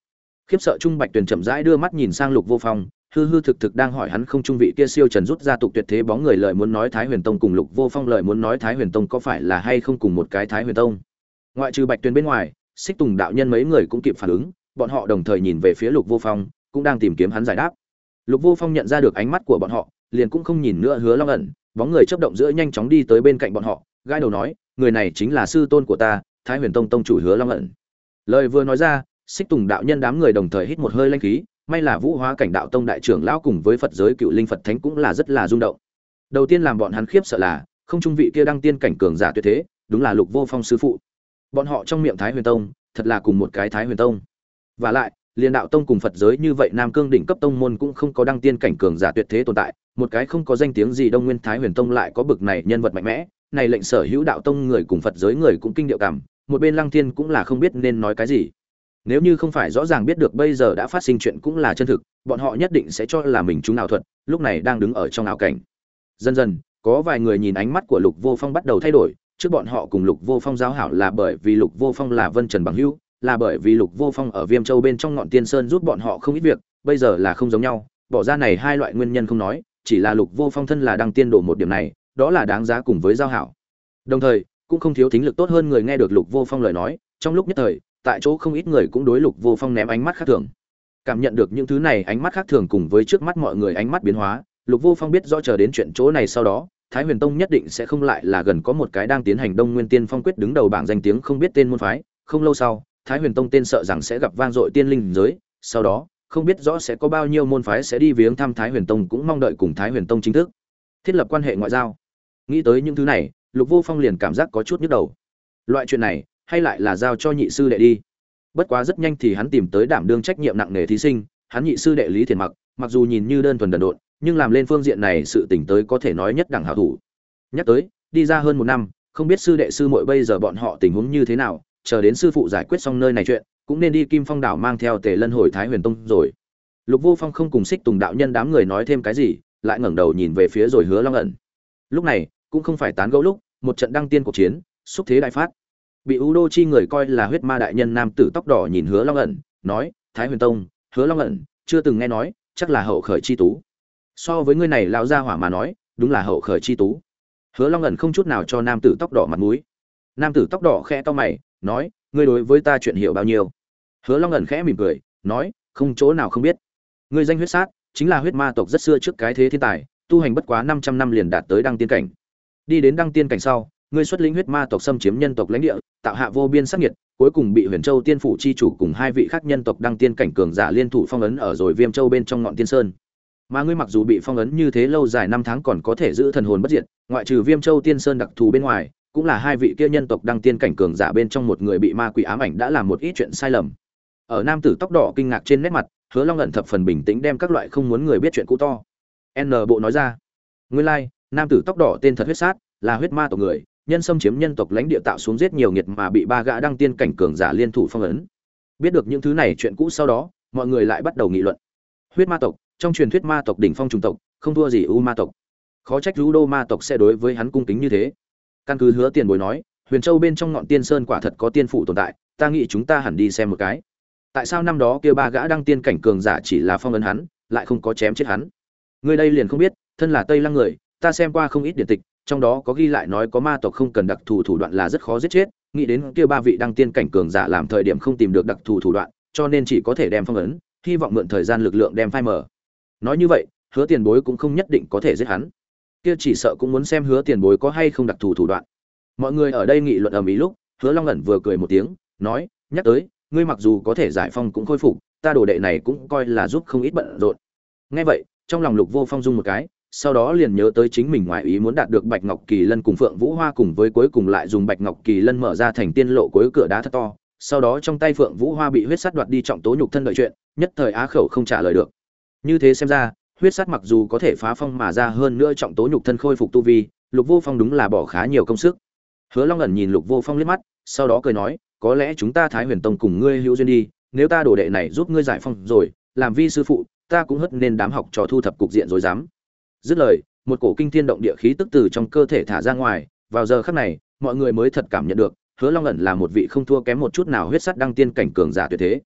Khiếp sợ Trung Bạch Tuyền chậm rãi đưa mắt nhìn sang Lục Vô Phong, hư hư thực thực đang hỏi hắn không trung vị kia siêu trần rút ra tục tuyệt thế bóng người lời muốn nói Thái Huyền Tông cùng Lục Vô Phong lời muốn nói Thái Huyền Tông có phải là hay không cùng một cái Thái Huyền Tông. Ngoại trừ Bạch Tuyền bên ngoài, Xích Tùng đạo nhân mấy người cũng kịp phản ứng, bọn họ đồng thời nhìn về phía Lục Vô Phong, cũng đang tìm kiếm hắn giải đáp. Lục Vô Phong nhận ra được ánh mắt của bọn họ, liền cũng không nhìn nữa Hứa Long ẩn, bóng người chớp động giữa nhanh chóng đi tới bên cạnh bọn họ, gãi đầu nói, người này chính là sư tôn của ta, Thái Huyền Tông tông chủ Hứa Long ẩn. Lời vừa nói ra, Xích Tùng đạo nhân đám người đồng thời hít một hơi linh khí, may là Vũ Hóa Cảnh đạo tông đại trưởng lão cùng với Phật giới Cựu Linh Phật Thánh cũng là rất là rung động. Đầu tiên làm bọn hắn khiếp sợ là, không trung vị kia đăng tiên cảnh cường giả tuyệt thế, đúng là Lục Vô Phong sư phụ. Bọn họ trong miệng Thái Huyền Tông, thật là cùng một cái Thái Huyền Tông. Và lại, liên đạo tông cùng Phật giới như vậy Nam Cương đỉnh cấp tông môn cũng không có đăng tiên cảnh cường giả tuyệt thế tồn tại, một cái không có danh tiếng gì Đông Nguyên Thái Huyền Tông lại có bực này nhân vật mạnh mẽ, này lệnh sở hữu đạo tông người cùng Phật giới người cũng kinh điệu cảm, một bên Lăng Thiên cũng là không biết nên nói cái gì. Nếu như không phải rõ ràng biết được bây giờ đã phát sinh chuyện cũng là chân thực, bọn họ nhất định sẽ cho là mình trúng ảo thuật, lúc này đang đứng ở trong ảo cảnh. Dần dần, có vài người nhìn ánh mắt của Lục Vô Phong bắt đầu thay đổi, trước bọn họ cùng Lục Vô Phong giao hảo là bởi vì Lục Vô Phong là Vân Trần bằng hữu, là bởi vì Lục Vô Phong ở Viêm Châu bên trong ngọn Tiên Sơn giúp bọn họ không ít việc, bây giờ là không giống nhau, bỏ ra này hai loại nguyên nhân không nói, chỉ là Lục Vô Phong thân là đăng tiên độ một điểm này, đó là đáng giá cùng với giao hảo. Đồng thời, cũng không thiếu thính lực tốt hơn người nghe được Lục Vô Phong lời nói, trong lúc nhất thời, tại chỗ không ít người cũng đối Lục Vô Phong ném ánh mắt khác thường. Cảm nhận được những thứ này ánh mắt khác thường cùng với trước mắt mọi người ánh mắt biến hóa, Lục Vô Phong biết rõ chờ đến chuyện chỗ này sau đó, Thái Huyền Tông nhất định sẽ không lại là gần có một cái đang tiến hành Đông Nguyên Tiên Phong quyết đứng đầu bảng danh tiếng không biết tên môn phái, không lâu sau, Thái Huyền Tông tên sợ rằng sẽ gặp vang dội tiên linh giới, sau đó, không biết rõ sẽ có bao nhiêu môn phái sẽ đi viếng thăm Thái Huyền Tông cũng mong đợi cùng Thái Huyền Tông chính thức thiết lập quan hệ ngoại giao. Nghĩ tới những thứ này, Lục Vô Phong liền cảm giác có chút nhức đầu. Loại chuyện này, hay lại là giao cho nhị sư đệ đi. Bất quá rất nhanh thì hắn tìm tới đảm đương trách nhiệm nặng nề thí sinh, hắn nhị sư đệ Lý Thiền mặc dù nhìn như đơn thuần đần độn, nhưng làm lên phương diện này sự tỉnh tới có thể nói nhất đẳng hảo thủ. Nhắc tới, đi ra hơn một năm, không biết sư đệ sư muội bây giờ bọn họ tình huống như thế nào, chờ đến sư phụ giải quyết xong nơi này chuyện, cũng nên đi Kim Phong đảo mang theo Tề Lân hồi Thái Huyền Tông rồi. Lục Vô Phong không cùng Xích Tùng đạo nhân đám người nói thêm cái gì, lại ngẩng đầu nhìn về phía rồi Hứa Long ẩn. Lúc này, cũng không phải tán gẫu lúc, một trận đăng tiên cuộc chiến, xúc thế đại phát. Bị U Đô chi người coi là huyết ma đại nhân nam tử tóc đỏ nhìn Hứa Long ẩn, nói: "Thái Huyền Tông, Hứa Long ẩn, chưa từng nghe nói, chắc là hậu khởi chi tú." So với ngươi này lão gia hỏa mà nói, đúng là hậu khởi chi tú. Hứa Long ẩn không chút nào cho nam tử tóc đỏ mặt mũi. Nam tử tóc đỏ khẽ cau mày, nói: "Ngươi đối với ta chuyện hiểu bao nhiêu?" Hứa Long ẩn khẽ mỉm cười, nói: "Không chỗ nào không biết. Ngươi danh huyết sát, chính là huyết ma tộc rất xưa trước cái thế thiên tài, tu hành bất quá 500 năm liền đạt tới đăng tiên cảnh. Đi đến đăng tiên cảnh sau, ngươi xuất lĩnh huyết ma tộc xâm chiếm nhân tộc lãnh địa, tạo hạ vô biên sát nghiệt, cuối cùng bị Huyền Châu Tiên phủ chi chủ cùng hai vị khác nhân tộc đăng tiên cảnh cường giả liên thủ phong ấn ở rồi Viêm Châu bên trong ngọn Tiên Sơn. Mà ngươi mặc dù bị phong ấn như thế lâu dài năm tháng còn có thể giữ thần hồn bất diệt, ngoại trừ Viêm Châu Tiên Sơn đặc thù bên ngoài, cũng là hai vị kia nhân tộc đăng tiên cảnh cường giả bên trong một người bị ma quỷ ám ảnh đã làm một ít chuyện sai lầm." Ở nam tử tóc đỏ kinh ngạc trên nét mặt, Hứa Long ẩn thập phần bình tĩnh đem các loại không muốn người biết chuyện cũ to. N bộ nói ra, nguyên lai, nam tử tóc đỏ tên thật huyết sát, là huyết ma tộc người, nhân xâm chiếm nhân tộc lãnh địa tạo xuống giết nhiều nghiệt mà bị ba gã đăng tiên cảnh cường giả liên thủ phong ấn. Biết được những thứ này chuyện cũ sau đó, mọi người lại bắt đầu nghị luận. Huyết ma tộc, trong truyền thuyết ma tộc đỉnh phong trùng tộc, không thua gì U ma tộc. Khó trách U Đô ma tộc sẽ đối với hắn cung kính như thế. Căn cứ Hứa Tiền Bối nói, Huyền Châu bên trong ngọn Tiên Sơn quả thật có tiên phụ tồn tại, ta nghĩ chúng ta hẳn đi xem một cái. Tại sao năm đó kia ba gã đăng tiên cảnh cường giả chỉ là phong ấn hắn, lại không có chém chết hắn? Người đây liền không biết, thân là Tây Lăng người, ta xem qua không ít điển tịch, trong đó có ghi lại nói có ma tộc không cần đặc thù thủ đoạn là rất khó giết chết, nghĩ đến kia ba vị đăng tiên cảnh cường giả làm thời điểm không tìm được đặc thù thủ đoạn, cho nên chỉ có thể đem phong ấn, hy vọng mượn thời gian lực lượng đem phai mở. Nói như vậy, Hứa Tiền Bối cũng không nhất định có thể giết hắn. Kia chỉ sợ cũng muốn xem Hứa Tiền Bối có hay không đặc thù thủ đoạn. Mọi người ở đây nghị luận ầm ĩ lúc, Hứa Long ẩn vừa cười một tiếng, nói: "Nhắc tới, ngươi mặc dù có thể giải phong cũng khôi phục, ta đồ đệ này cũng coi là giúp không ít bận rộn." Nghe vậy, trong lòng Lục Vô Phong rung một cái, sau đó liền nhớ tới chính mình ngoại ý muốn đạt được Bạch Ngọc Kỳ Lân cùng Phượng Vũ Hoa cùng với cuối cùng lại dùng Bạch Ngọc Kỳ Lân mở ra thành tiên lộ cuối cửa đá thật to, sau đó trong tay Phượng Vũ Hoa bị huyết sắt đoạt đi trọng tố nhục thân đợi chuyện, nhất thời á khẩu không trả lời được. Như thế xem ra, huyết sắt mặc dù có thể phá phong mà ra hơn nữa trọng tố nhục thân khôi phục tu vi, Lục Vô Phong đúng là bỏ khá nhiều công sức. Hứa Long ẩn nhìn Lục Vô Phong liếc mắt, sau đó cười nói: "Có lẽ chúng ta Thái Huyền Tông cùng ngươi hữu duyên đi, nếu ta đồ đệ này giúp ngươi giải phong rồi, làm vi sư phụ, ta cũng hất nên đám học trò thu thập cục diện rồi dám." Dứt lời, một cổ kinh thiên động địa khí tức từ trong cơ thể thả ra ngoài, vào giờ khắc này, mọi người mới thật cảm nhận được, Hứa Long ẩn là một vị không thua kém một chút nào huyết sắt đăng tiên cảnh cường giả tuyệt thế.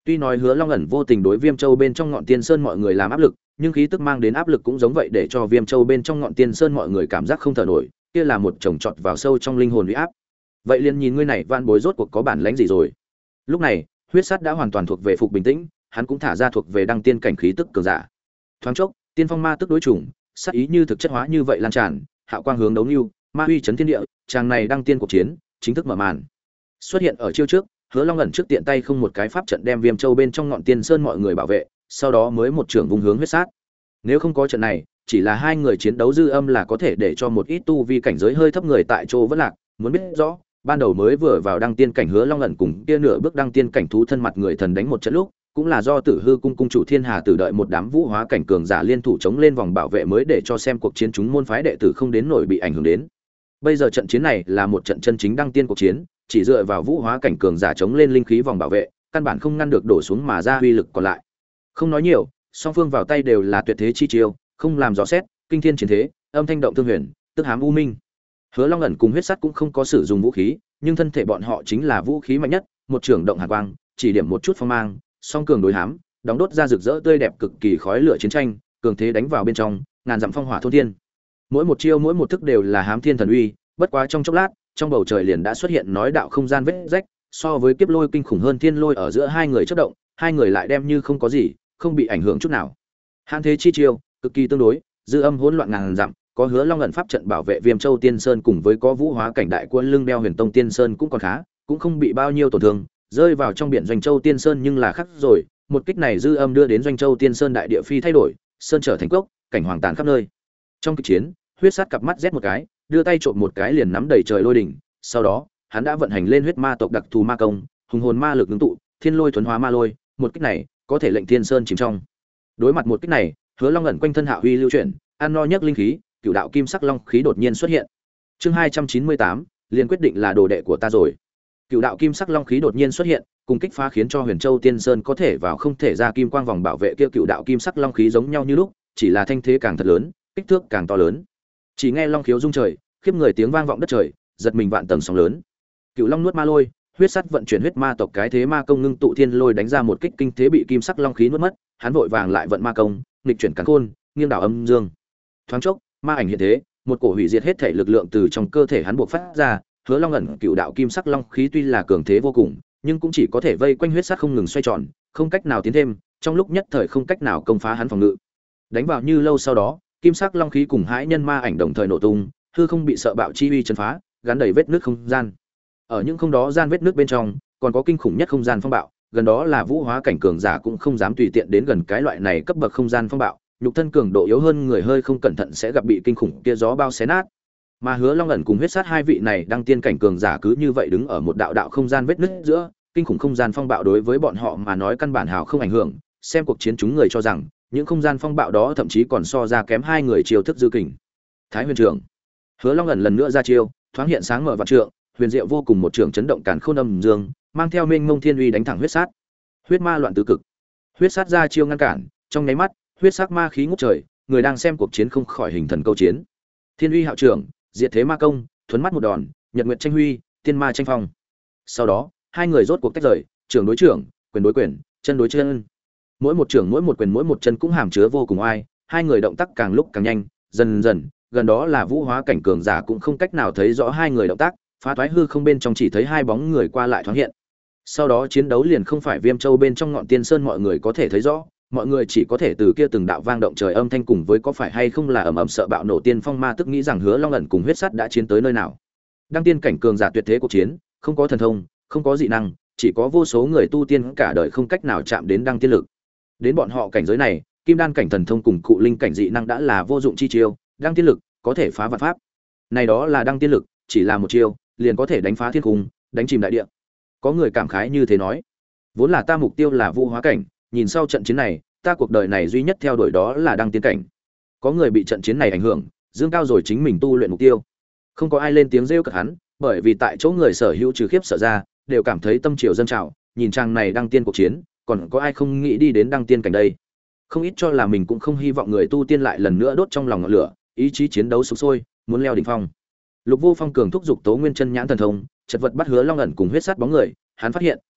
Tuy nói Hứa Long ẩn vô tình đối Viêm Châu bên trong Ngọn Tiên Sơn mọi người làm áp lực, nhưng khí tức mang đến áp lực cũng giống vậy để cho Viêm Châu bên trong Ngọn Tiên Sơn mọi người cảm giác không thở nổi, kia là một chồng trọt vào sâu trong linh hồn uy áp. Vậy liền nhìn ngươi này van bối rốt cuộc có bản lãnh gì rồi. Lúc này, huyết sắt đã hoàn toàn thuộc về phục bình tĩnh, hắn cũng thả ra thuộc về đăng tiên cảnh khí tức cường giả. Thoáng chốc, tiên phong ma tức đối chủng, sát ý như thực chất hóa như vậy lan tràn, hạo quang hướng đấu lưu, ma uy chấn thiên địa, chàng này đăng tiên cuộc chiến, chính thức mở màn. Xuất hiện ở chiêu trước, Hứa Long ẩn trước tiện tay không một cái pháp trận đem Viêm Châu bên trong Ngọn Tiên Sơn mọi người bảo vệ, sau đó mới một trưởng vung hướng huyết sát. Nếu không có trận này, chỉ là hai người chiến đấu dư âm là có thể để cho một ít tu vi cảnh giới hơi thấp người tại chỗ vẫn lạc, muốn biết rõ, ban đầu mới vừa vào đăng tiên cảnh Hứa Long ẩn cùng kia nửa bước đăng tiên cảnh thú thân mặt người thần đánh một trận lúc, cũng là do Tử Hư cung cung chủ Thiên Hà Tử đợi một đám vũ hóa cảnh cường giả liên thủ chống lên vòng bảo vệ mới để cho xem cuộc chiến chúng môn phái đệ tử không đến nổi bị ảnh hưởng đến. Bây giờ trận chiến này là một trận chân chính đăng tiên cuộc chiến, chỉ dựa vào vũ hóa cảnh cường giả chống lên linh khí vòng bảo vệ, căn bản không ngăn được đổ xuống mà ra uy lực còn lại. Không nói nhiều, song phương vào tay đều là tuyệt thế chi chiêu, không làm rõ xét, kinh thiên chiến thế, âm thanh động thương huyền, tức hám u minh. Hứa Long ẩn cùng huyết sắt cũng không có sử dụng vũ khí, nhưng thân thể bọn họ chính là vũ khí mạnh nhất, một trường động hàn quang, chỉ điểm một chút phong mang, song cường đối hám, đóng đốt ra rực rỡ tươi đẹp cực kỳ khói lửa chiến tranh, cường thế đánh vào bên trong, ngàn dặm phong hỏa thôn thiên. Mỗi một chiêu mỗi một thức đều là hám thiên thần uy, bất quá trong chốc lát, trong bầu trời liền đã xuất hiện nói đạo không gian vết rách, so với kiếp lôi kinh khủng hơn thiên lôi ở giữa hai người chớp động, hai người lại đem như không có gì, không bị ảnh hưởng chút nào. Hàn thế chi chiêu, cực kỳ tương đối, dư âm hỗn loạn ngàn dặm, có Hứa Long ẩn pháp trận bảo vệ Viêm Châu Tiên Sơn cùng với có vũ hóa cảnh đại quân lưng đeo Huyền Tông Tiên Sơn cũng còn khá, cũng không bị bao nhiêu tổn thương, rơi vào trong biển Doanh Châu Tiên Sơn nhưng là khắc rồi, một kích này dư âm đưa đến Doanh Châu Tiên Sơn đại địa phi thay đổi, sơn trở thành cốc, cảnh hoàng tàn khắp nơi. Trong kịch chiến, huyết sát cặp mắt rét một cái, đưa tay trộm một cái liền nắm đầy trời lôi đỉnh, sau đó, hắn đã vận hành lên huyết ma tộc đặc thù ma công, hùng hồn ma lực ngưng tụ, thiên lôi thuần hóa ma lôi, một kích này có thể lệnh thiên sơn chìm trong. Đối mặt một kích này, Hứa Long ẩn quanh thân hạo uy lưu chuyển, ăn no nhất linh khí, cửu đạo kim sắc long khí đột nhiên xuất hiện. Chương 298, liền quyết định là đồ đệ của ta rồi. Cửu đạo kim sắc long khí đột nhiên xuất hiện, cùng kích phá khiến cho Huyền Châu Tiên Sơn có thể vào không thể ra kim quang vòng bảo vệ kia cửu đạo kim sắc long khí giống nhau như lúc, chỉ là thanh thế càng thật lớn, kích thước càng to lớn. Chỉ nghe long khiếu rung trời, khiếp người tiếng vang vọng đất trời, giật mình vạn tầng sóng lớn. Cửu long nuốt ma lôi, huyết sắt vận chuyển huyết ma tộc cái thế ma công ngưng tụ thiên lôi đánh ra một kích kinh thế bị kim sắc long khí nuốt mất, hắn vội vàng lại vận ma công, nghịch chuyển càn khôn, nghiêng đảo âm dương. Thoáng chốc, ma ảnh hiện thế, một cổ hủy diệt hết thể lực lượng từ trong cơ thể hắn buộc phát ra, Hứa Long ẩn cửu đạo kim sắc long khí tuy là cường thế vô cùng, nhưng cũng chỉ có thể vây quanh huyết sắt không ngừng xoay tròn, không cách nào tiến thêm, trong lúc nhất thời không cách nào công phá hắn phòng ngự. Đánh vào như lâu sau đó, kim sắc long khí cùng hãi nhân ma ảnh đồng thời nổ tung, hư không bị sợ bạo chi uy chấn phá, gắn đầy vết nước không gian. Ở những không đó gian vết nước bên trong, còn có kinh khủng nhất không gian phong bạo, gần đó là vũ hóa cảnh cường giả cũng không dám tùy tiện đến gần cái loại này cấp bậc không gian phong bạo, nhục thân cường độ yếu hơn người hơi không cẩn thận sẽ gặp bị kinh khủng kia gió bao xé nát. Mà Hứa Long ẩn cùng huyết sát hai vị này đang tiên cảnh cường giả cứ như vậy đứng ở một đạo đạo không gian vết nứt giữa, kinh khủng không gian phong bạo đối với bọn họ mà nói căn bản hào không ảnh hưởng, xem cuộc chiến chúng người cho rằng, những không gian phong bạo đó thậm chí còn so ra kém hai người chiêu thức dư kình. Thái Huyền trưởng. Hứa Long ẩn lần nữa ra chiêu, thoáng hiện sáng mở vạn trượng, huyền diệu vô cùng một trường chấn động càn khôn âm dương, mang theo mênh mông thiên uy đánh thẳng huyết sát. Huyết ma loạn tứ cực. Huyết sát ra chiêu ngăn cản, trong nháy mắt, huyết sắc ma khí ngút trời, người đang xem cuộc chiến không khỏi hình thần câu chiến. Thiên uy hạo trưởng, diệt thế ma công, thuấn mắt một đòn, nhật nguyệt tranh huy, tiên ma tranh phong. Sau đó, hai người rốt cuộc tách rời, trưởng đối trưởng, quyền đối quyền, chân đối chân. Mỗi một trưởng mỗi một quyền mỗi một chân cũng hàm chứa vô cùng oai, hai người động tác càng lúc càng nhanh, dần dần, gần đó là vũ hóa cảnh cường giả cũng không cách nào thấy rõ hai người động tác, phá toái hư không bên trong chỉ thấy hai bóng người qua lại thoáng hiện. Sau đó chiến đấu liền không phải Viêm Châu bên trong Ngọn Tiên Sơn mọi người có thể thấy rõ, mọi người chỉ có thể từ kia từng đạo vang động trời âm thanh cùng với có phải hay không là ầm ầm sợ bạo nổ tiên phong ma tức nghĩ rằng Hứa Long ẩn cùng huyết sắt đã chiến tới nơi nào. Đăng tiên cảnh cường giả tuyệt thế cuộc chiến, không có thần thông, không có dị năng, chỉ có vô số người tu tiên cả đời không cách nào chạm đến đăng tiên lực. Đến bọn họ cảnh giới này, kim đan cảnh thần thông cùng cụ linh cảnh dị năng đã là vô dụng chi chiêu, đăng tiên lực có thể phá vạn pháp. Này đó là đăng tiên lực, chỉ là một chiêu, liền có thể đánh phá thiên cung, đánh chìm đại địa. Có người cảm khái như thế nói, vốn là ta mục tiêu là vũ hóa cảnh, nhìn sau trận chiến này, ta cuộc đời này duy nhất theo đuổi đó là đăng tiên cảnh. Có người bị trận chiến này ảnh hưởng, dương cao rồi chính mình tu luyện mục tiêu. Không có ai lên tiếng rêu cợt hắn, bởi vì tại chỗ người sở hữu trừ khiếp sợ ra, đều cảm thấy tâm triều dâng trào, nhìn trang này đăng tiên cuộc chiến, còn có ai không nghĩ đi đến đăng tiên cảnh đây. Không ít cho là mình cũng không hy vọng người tu tiên lại lần nữa đốt trong lòng ngọn lửa, ý chí chiến đấu sục sôi, muốn leo đỉnh phong. Lục Vô Phong cường thúc giục Tố Nguyên Chân Nhãn thần thông, chật vật bắt Hứa Long ẩn cùng huyết sát bóng người, hắn phát hiện,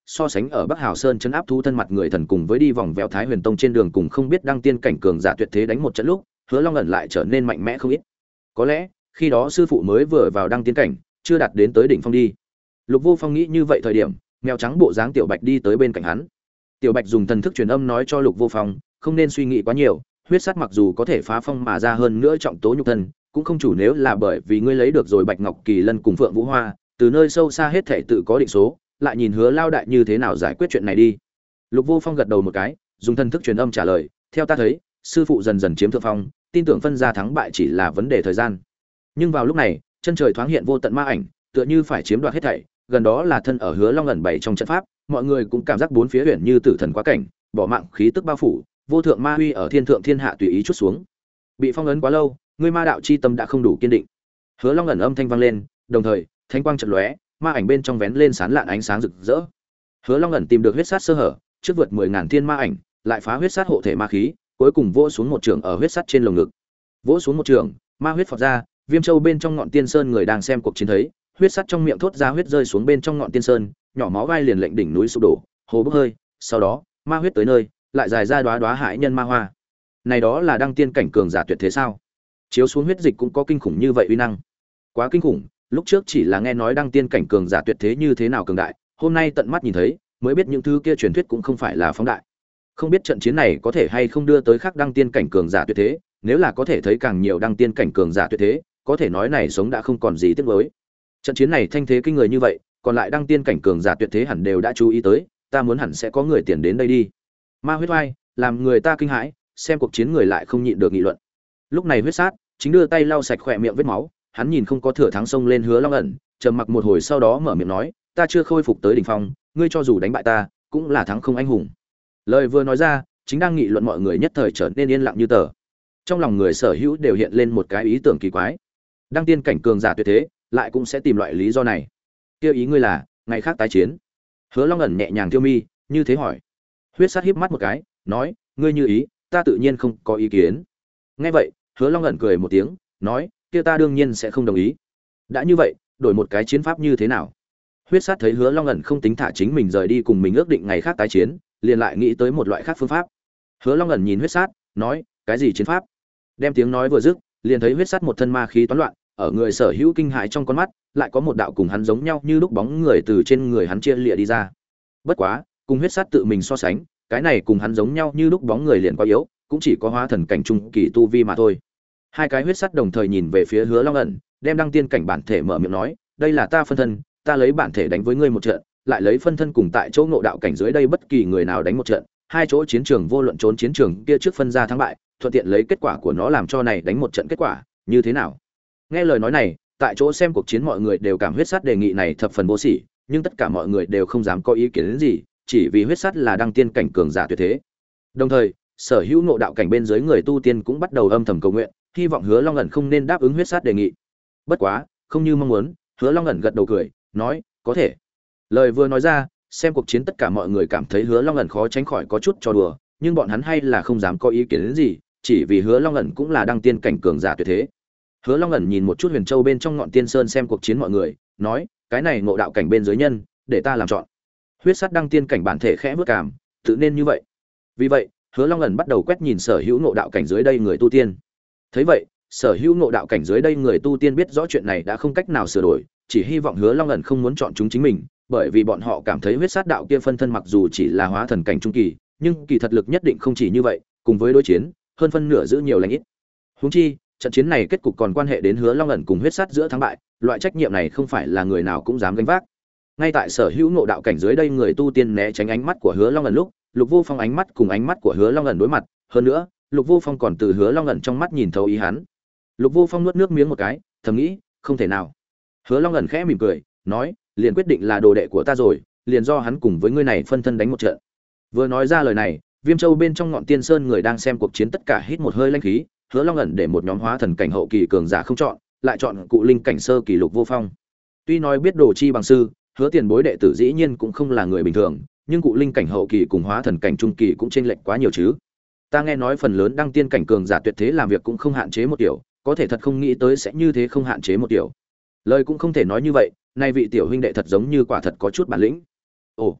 so sánh ở Bắc Hào Sơn trấn áp thú thân mặt người thần cùng với đi vòng vèo Thái Huyền Tông trên đường cùng không biết đăng tiên cảnh cường giả tuyệt thế đánh một trận lúc, Hứa Long ẩn lại trở nên mạnh mẽ không ít. Có lẽ, khi đó sư phụ mới vừa vào đăng tiên cảnh, chưa đạt đến tới đỉnh phong đi. Lục Vô Phong nghĩ như vậy thời điểm, mèo trắng bộ dáng Tiểu Bạch đi tới bên cạnh hắn. Tiểu Bạch dùng thần thức truyền âm nói cho Lục Vô Phong, không nên suy nghĩ quá nhiều, huyết sắt mặc dù có thể phá phong mà ra hơn nữa trọng tố nhục thân, cũng không chủ nếu là bởi vì ngươi lấy được rồi Bạch Ngọc Kỳ Lân cùng Phượng Vũ Hoa, từ nơi sâu xa hết thảy tự có định số, lại nhìn Hứa lao đại như thế nào giải quyết chuyện này đi. Lục Vô Phong gật đầu một cái, dùng thần thức truyền âm trả lời, theo ta thấy, sư phụ dần dần chiếm thượng phong, tin tưởng phân ra thắng bại chỉ là vấn đề thời gian. Nhưng vào lúc này, chân trời thoáng hiện vô tận ma ảnh, tựa như phải chiếm đoạt hết thảy, gần đó là thân ở Hứa Long ẩn bảy trong trận pháp, mọi người cũng cảm giác bốn phía huyền như tử thần quá cảnh, bỏ mạng khí tức bao phủ, vô thượng ma huy ở thiên thượng thiên hạ tùy ý chút xuống. Bị phong ấn quá lâu, ngươi ma đạo chi tâm đã không đủ kiên định. Hứa Long ẩn âm thanh vang lên, đồng thời, thánh quang chợt lóe, ma ảnh bên trong vén lên sán lạn ánh sáng rực rỡ. Hứa Long ẩn tìm được huyết sát sơ hở, trước vượt 10.000 thiên ma ảnh, lại phá huyết sát hộ thể ma khí, cuối cùng vỗ xuống một trường ở huyết sát trên lồng ngực. Vỗ xuống một trường, ma huyết phọt ra, Viêm Châu bên trong ngọn tiên sơn người đang xem cuộc chiến thấy, huyết sát trong miệng thốt ra huyết rơi xuống bên trong ngọn tiên sơn, nhỏ máu vai liền lệnh đỉnh núi sụp đổ, hồ bốc hơi, sau đó, ma huyết tới nơi, lại dài ra đóa đóa hải nhân ma hoa. Này đó là đăng tiên cảnh cường giả tuyệt thế sao? Chiếu xuống huyết dịch cũng có kinh khủng như vậy uy năng. Quá kinh khủng, lúc trước chỉ là nghe nói đăng tiên cảnh cường giả tuyệt thế như thế nào cường đại, hôm nay tận mắt nhìn thấy, mới biết những thứ kia truyền thuyết cũng không phải là phóng đại. Không biết trận chiến này có thể hay không đưa tới khác đăng tiên cảnh cường giả tuyệt thế, nếu là có thể thấy càng nhiều đăng tiên cảnh cường giả tuyệt thế, có thể nói này sống đã không còn gì tiếc nuối. Trận chiến này thanh thế kinh người như vậy, còn lại đăng tiên cảnh cường giả tuyệt thế hẳn đều đã chú ý tới, ta muốn hẳn sẽ có người tiền đến đây đi. Ma huyết oai, làm người ta kinh hãi, xem cuộc chiến người lại không nhịn được nghị luận. Lúc này huyết sát chính đưa tay lau sạch khỏe miệng vết máu, hắn nhìn không có thừa thắng xông lên Hứa Long ẩn, trầm mặc một hồi sau đó mở miệng nói, ta chưa khôi phục tới đỉnh phong, ngươi cho dù đánh bại ta, cũng là thắng không anh hùng. Lời vừa nói ra, chính đang nghị luận mọi người nhất thời trở nên yên lặng như tờ. Trong lòng người sở hữu đều hiện lên một cái ý tưởng kỳ quái. Đăng tiên cảnh cường giả tuyệt thế, lại cũng sẽ tìm loại lý do này. Kêu ý ngươi là, ngày khác tái chiến. Hứa Long ẩn nhẹ nhàng thiêu mi, như thế hỏi. Huyết sát híp mắt một cái, nói, ngươi như ý, ta tự nhiên không có ý kiến. Nghe vậy, Hứa Long ẩn cười một tiếng, nói, kia ta đương nhiên sẽ không đồng ý. Đã như vậy, đổi một cái chiến pháp như thế nào? Huyết sát thấy Hứa Long ẩn không tính thả chính mình rời đi cùng mình ước định ngày khác tái chiến, liền lại nghĩ tới một loại khác phương pháp. Hứa Long ẩn nhìn huyết sát, nói, cái gì chiến pháp? Đem tiếng nói vừa dứt, liền thấy huyết sát một thân ma khí toán loạn, ở người sở hữu kinh hãi trong con mắt, lại có một đạo cùng hắn giống nhau như lúc bóng người từ trên người hắn chia lìa đi ra. Bất quá, cùng huyết sát tự mình so sánh, cái này cùng hắn giống nhau như lúc bóng người liền quá yếu, cũng chỉ có hóa thần cảnh trung kỳ tu vi mà thôi. Hai cái huyết sắt đồng thời nhìn về phía Hứa Long ẩn, đem đăng tiên cảnh bản thể mở miệng nói, đây là ta phân thân, ta lấy bản thể đánh với ngươi một trận, lại lấy phân thân cùng tại chỗ ngộ đạo cảnh dưới đây bất kỳ người nào đánh một trận, hai chỗ chiến trường vô luận trốn chiến trường kia trước phân ra thắng bại, thuận tiện lấy kết quả của nó làm cho này đánh một trận kết quả, như thế nào? Nghe lời nói này, tại chỗ xem cuộc chiến mọi người đều cảm huyết sắt đề nghị này thập phần vô sỉ, nhưng tất cả mọi người đều không dám có ý kiến đến gì, chỉ vì huyết sắt là đăng tiên cảnh cường giả tuyệt thế. Đồng thời, sở hữu ngộ đạo cảnh bên dưới người tu tiên cũng bắt đầu âm thầm cầu nguyện, hy vọng Hứa Long ẩn không nên đáp ứng huyết sát đề nghị. Bất quá, không như mong muốn, Hứa Long ẩn gật đầu cười, nói, có thể. Lời vừa nói ra, xem cuộc chiến tất cả mọi người cảm thấy Hứa Long ẩn khó tránh khỏi có chút trò đùa, nhưng bọn hắn hay là không dám có ý kiến đến gì, chỉ vì Hứa Long ẩn cũng là đăng tiên cảnh cường giả tuyệt thế. Hứa Long ẩn nhìn một chút Huyền Châu bên trong ngọn tiên sơn xem cuộc chiến mọi người, nói, cái này ngộ đạo cảnh bên dưới nhân, để ta làm chọn. Huyết sát đăng tiên cảnh bản thể khẽ bước cảm, tự nên như vậy. Vì vậy, Hứa Long ẩn bắt đầu quét nhìn sở hữu ngộ đạo cảnh dưới đây người tu tiên. Thấy vậy, sở hữu ngộ đạo cảnh dưới đây người tu tiên biết rõ chuyện này đã không cách nào sửa đổi, chỉ hy vọng Hứa Long ẩn không muốn chọn chúng chính mình, bởi vì bọn họ cảm thấy huyết sát đạo kia phân thân mặc dù chỉ là hóa thần cảnh trung kỳ, nhưng kỳ thật lực nhất định không chỉ như vậy, cùng với đối chiến, hơn phân nửa giữ nhiều lành ít. Huống chi, trận chiến này kết cục còn quan hệ đến Hứa Long ẩn cùng huyết sát giữa thắng bại, loại trách nhiệm này không phải là người nào cũng dám gánh vác. Ngay tại sở hữu ngộ đạo cảnh dưới đây người tu tiên né tránh ánh mắt của Hứa Long ẩn lúc, Lục Vô Phong ánh mắt cùng ánh mắt của Hứa Long ẩn đối mặt, hơn nữa, Lục Vô Phong còn từ Hứa Long ẩn trong mắt nhìn thấu ý hắn. Lục Vô Phong nuốt nước miếng một cái, thầm nghĩ, không thể nào. Hứa Long ẩn khẽ mỉm cười, nói, liền quyết định là đồ đệ của ta rồi, liền do hắn cùng với ngươi này phân thân đánh một trận. Vừa nói ra lời này, Viêm Châu bên trong ngọn tiên sơn người đang xem cuộc chiến tất cả hít một hơi linh khí, Hứa Long ẩn để một nhóm hóa thần cảnh hậu kỳ cường giả không chọn, lại chọn cụ linh cảnh sơ kỳ Lục Vô Phong. Tuy nói biết đồ chi bằng sư, Hứa tiền bối đệ tử dĩ nhiên cũng không là người bình thường, nhưng cụ linh cảnh hậu kỳ cùng hóa thần cảnh trung kỳ cũng chênh lệch quá nhiều chứ. Ta nghe nói phần lớn đăng tiên cảnh cường giả tuyệt thế làm việc cũng không hạn chế một kiểu, có thể thật không nghĩ tới sẽ như thế không hạn chế một kiểu. Lời cũng không thể nói như vậy, nay vị tiểu huynh đệ thật giống như quả thật có chút bản lĩnh. Ồ,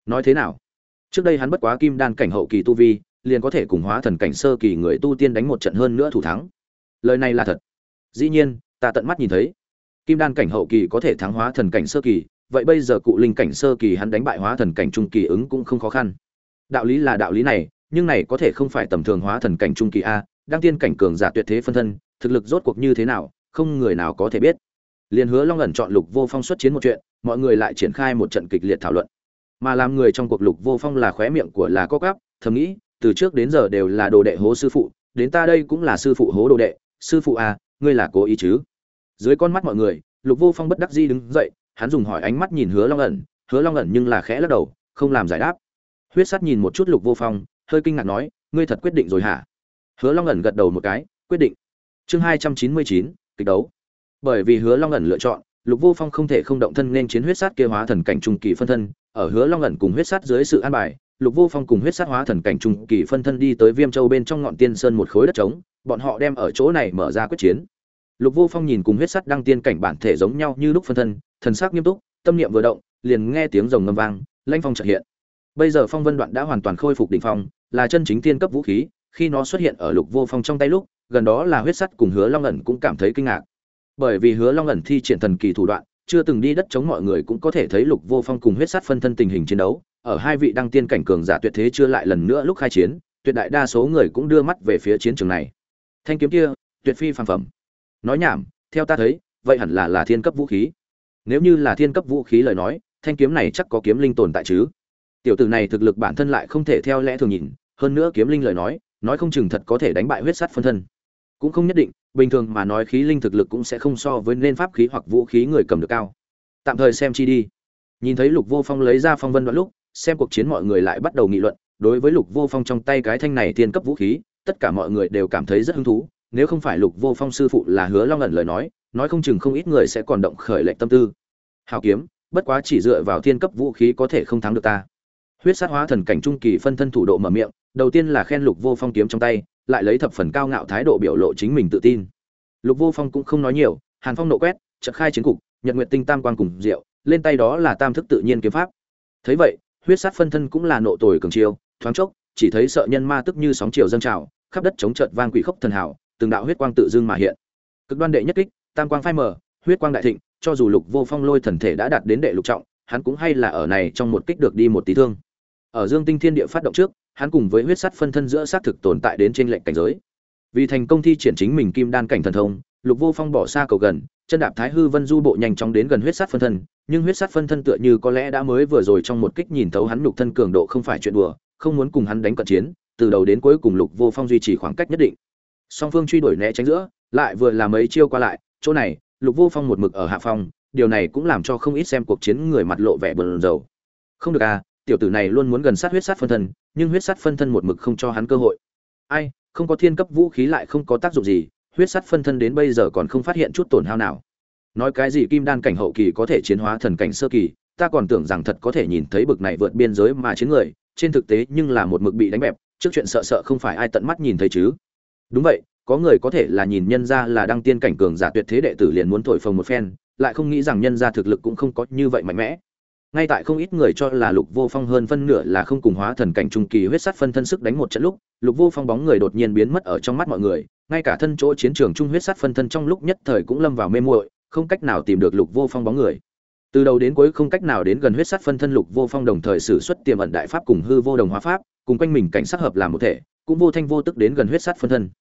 Nói thế nào? Trước đây hắn bất quá kim đan cảnh hậu kỳ tu vi, liền có thể cùng hóa thần cảnh sơ kỳ người tu tiên đánh một trận hơn nữa thủ thắng. Lời này là thật. Dĩ nhiên, ta tận mắt nhìn thấy. Kim đan cảnh hậu kỳ có thể thắng hóa thần cảnh sơ kỳ, vậy bây giờ cụ linh cảnh sơ kỳ hắn đánh bại hóa thần cảnh trung kỳ ứng cũng không khó khăn. Đạo lý là đạo lý này, nhưng này có thể không phải tầm thường hóa thần cảnh trung kỳ a, đăng tiên cảnh cường giả tuyệt thế phân thân, thực lực rốt cuộc như thế nào, không người nào có thể biết. Liên Hứa Long ẩn chọn Lục Vô Phong xuất chiến một chuyện, mọi người lại triển khai một trận kịch liệt thảo luận. Mà làm người trong cuộc Lục Vô Phong là khóe miệng của là có gắp, thầm nghĩ, từ trước đến giờ đều là đồ đệ hố sư phụ, đến ta đây cũng là sư phụ hố đồ đệ, sư phụ à, ngươi là cố ý chứ? Dưới con mắt mọi người, Lục Vô Phong bất đắc dĩ đứng dậy, hắn dùng hỏi ánh mắt nhìn Hứa Long ẩn nhưng là khẽ lắc đầu, không làm giải đáp. Huyết Sắt nhìn một chút Lục Vô Phong, hơi kinh ngạc nói, ngươi thật quyết định rồi hả? Hứa Long ẩn gật đầu một cái, quyết định. Chương 299, kịch đấu. Bởi vì Hứa Long ẩn lựa chọn, Lục Vô Phong không thể không động thân nên chiến huyết sát kia hóa thần cảnh trung kỳ phân thân, ở Hứa Long ẩn cùng huyết sát dưới sự an bài, Lục Vô Phong cùng huyết sát hóa thần cảnh trung kỳ phân thân đi tới Viêm Châu bên trong ngọn tiên sơn một khối đất trống, bọn họ đem ở chỗ này mở ra quyết chiến. Lục Vô Phong nhìn cùng huyết sát đăng tiên cảnh bản thể giống nhau như lúc phân thân, thần sắc nghiêm túc, tâm niệm vừa động, liền nghe tiếng rồng ngâm vang, lãnh phong chợt hiện. Bây giờ Phong Vân Đoạn đã hoàn toàn khôi phục đỉnh phong, là chân chính tiên cấp vũ khí, khi nó xuất hiện ở Lục Vô Phong trong tay lúc, gần đó là huyết sắt cùng Hứa Long ẩn cũng cảm thấy kinh ngạc. Bởi vì Hứa Long ẩn thi triển thần kỳ thủ đoạn, chưa từng đi đất chống mọi người cũng có thể thấy Lục Vô Phong cùng huyết sắt phân thân tình hình chiến đấu, ở hai vị đăng tiên cảnh cường giả tuyệt thế chưa lại lần nữa lúc khai chiến, tuyệt đại đa số người cũng đưa mắt về phía chiến trường này. Thanh kiếm kia, tuyệt phi phàm phẩm. Nói nhảm, theo ta thấy, vậy hẳn là thiên cấp vũ khí. Nếu như là thiên cấp vũ khí lời nói, thanh kiếm này chắc có kiếm linh tồn tại chứ. Tiểu tử này thực lực bản thân lại không thể theo lẽ thường nhìn, hơn nữa kiếm linh lời nói không chừng thật có thể đánh bại huyết sắt phân thân. Cũng không nhất định, bình thường mà nói khí linh thực lực cũng sẽ không so với nên pháp khí hoặc vũ khí người cầm được cao. Tạm thời xem chi đi. Nhìn thấy Lục Vô Phong lấy ra Phong Vân Đoạn lúc, xem cuộc chiến mọi người lại bắt đầu nghị luận, đối với Lục Vô Phong trong tay cái thanh này thiên cấp vũ khí, tất cả mọi người đều cảm thấy rất hứng thú, nếu không phải Lục Vô Phong sư phụ là Hứa Long ẩn lời nói không chừng không ít người sẽ còn động khởi lệnh tâm tư. Hào kiếm, bất quá chỉ dựa vào thiên cấp vũ khí có thể không thắng được ta. Huyết sát hóa thần cảnh trung kỳ phân thân thủ độ mở miệng, đầu tiên là khen Lục Vô Phong kiếm trong tay, lại lấy thập phần cao ngạo thái độ biểu lộ chính mình tự tin. Lục Vô Phong cũng không nói nhiều, hàn phong nộ quét, chợt khai chiến cục, nhật nguyệt tinh tam quang cùng diệu, lên tay đó là tam thức tự nhiên kiếm pháp. Thấy vậy, huyết sát phân thân cũng là nộ tồi cường chiêu, thoáng chốc, chỉ thấy sợ nhân ma tức như sóng chiều dâng trào, khắp đất chống chợt vang quỷ khốc thần hào, từng đạo huyết quang tự dưng mà hiện. Cực đoan đệ nhất kích, tam quang phai mờ, huyết quang đại thịnh, cho dù Lục Vô Phong lôi thần thể đã đạt đến đệ lục trọng, hắn cũng hay là ở này trong một kích được đi một tí thương. Ở Dương Tinh Thiên Địa phát động trước, hắn cùng với huyết sắt phân thân giữa xác thực tồn tại đến trên lệnh cảnh giới. Vì thành công thi triển chính mình kim đan cảnh thần thông, Lục Vô Phong bỏ xa cầu gần, chân đạp Thái Hư Vân Du bộ nhanh chóng đến gần huyết sắt phân thân, nhưng huyết sắt phân thân tựa như có lẽ đã mới vừa rồi trong một kích nhìn thấu hắn nhục thân cường độ không phải chuyện đùa, không muốn cùng hắn đánh cận chiến, từ đầu đến cuối cùng Lục Vô Phong duy trì khoảng cách nhất định. Song phương truy đuổi né tránh giữa, lại vừa là mấy chiêu qua lại, chỗ này, Lục Vô Phong một mực ở hạ phong, điều này cũng làm cho không ít xem cuộc chiến người mặt lộ vẻ buồn rầu. Không được à, tiểu tử này luôn muốn gần sát huyết sát phân thân, nhưng huyết sát phân thân một mực không cho hắn cơ hội. Ai, không có thiên cấp vũ khí lại không có tác dụng gì, huyết sát phân thân đến bây giờ còn không phát hiện chút tổn hao nào. Nói cái gì kim đan cảnh hậu kỳ có thể chiến hóa thần cảnh sơ kỳ, ta còn tưởng rằng thật có thể nhìn thấy bực này vượt biên giới mà chiến người, trên thực tế nhưng là một mực bị đánh bẹp, trước chuyện sợ sợ không phải ai tận mắt nhìn thấy chứ. Đúng vậy, có người có thể là nhìn nhân ra là đăng tiên cảnh cường giả tuyệt thế đệ tử liền muốn thổi phồng một phen, lại không nghĩ rằng nhân ra thực lực cũng không có như vậy mạnh mẽ. Ngay tại không ít người cho là Lục Vô Phong hơn phân nửa là không cùng hóa thần cảnh trung kỳ huyết sát phân thân sức đánh một trận lúc, Lục Vô Phong bóng người đột nhiên biến mất ở trong mắt mọi người, ngay cả thân chỗ chiến trường trung huyết sát phân thân trong lúc nhất thời cũng lâm vào mê muội, không cách nào tìm được Lục Vô Phong bóng người. Từ đầu đến cuối không cách nào đến gần huyết sát phân thân, Lục Vô Phong đồng thời sử xuất tiềm ẩn đại pháp cùng hư vô đồng hóa pháp, cùng quanh mình cảnh sát hợp làm một thể, cũng vô thanh vô tức đến gần huyết sát phân thân.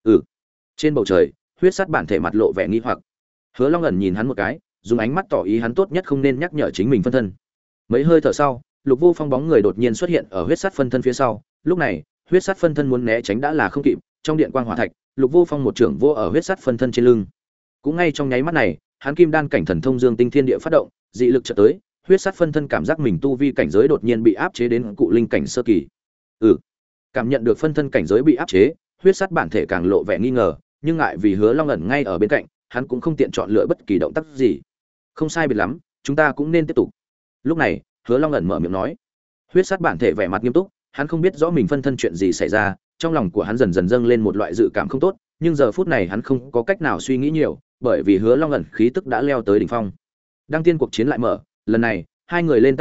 Trên bầu trời, huyết sát bản thể mặt lộ vẻ nghi hoặc. Hứa Long ẩn nhìn hắn một cái, dùng ánh mắt tỏ ý hắn tốt nhất không nên nhắc nhở chính mình phân thân. Mấy hơi thở sau, Lục Vô Phong bóng người đột nhiên xuất hiện ở huyết sát phân thân phía sau, lúc này, huyết sát phân thân muốn né tránh đã là không kịp, trong điện quang hỏa thạch, Lục Vô Phong một trưởng vô ở huyết sát phân thân trên lưng. Cũng ngay trong nháy mắt này, hắn kim đan cảnh thần thông Dương Tinh Thiên Địa phát động, dị lực chợt tới, huyết sát phân thân cảm giác mình tu vi cảnh giới đột nhiên bị áp chế đến cụ linh cảnh sơ kỳ. Cảm nhận được phân thân cảnh giới bị áp chế, huyết sát bản thể càng lộ vẻ nghi ngờ, nhưng ngại vì Hứa Long ẩn ngay ở bên cạnh, hắn cũng không tiện chọn lựa bất kỳ động tác gì. Không sai biệt lắm, chúng ta cũng nên tiếp tục. Lúc này, Hứa Long ẩn mở miệng nói. Huyết sát bản thể vẻ mặt nghiêm túc, hắn không biết rõ mình phân thân chuyện gì xảy ra, trong lòng của hắn dần dần dâng lên một loại dự cảm không tốt, nhưng giờ phút này hắn không có cách nào suy nghĩ nhiều, bởi vì Hứa Long ẩn khí tức đã leo tới đỉnh phong. Đăng tiên cuộc chiến lại mở, lần này, hai người lên tay lúc,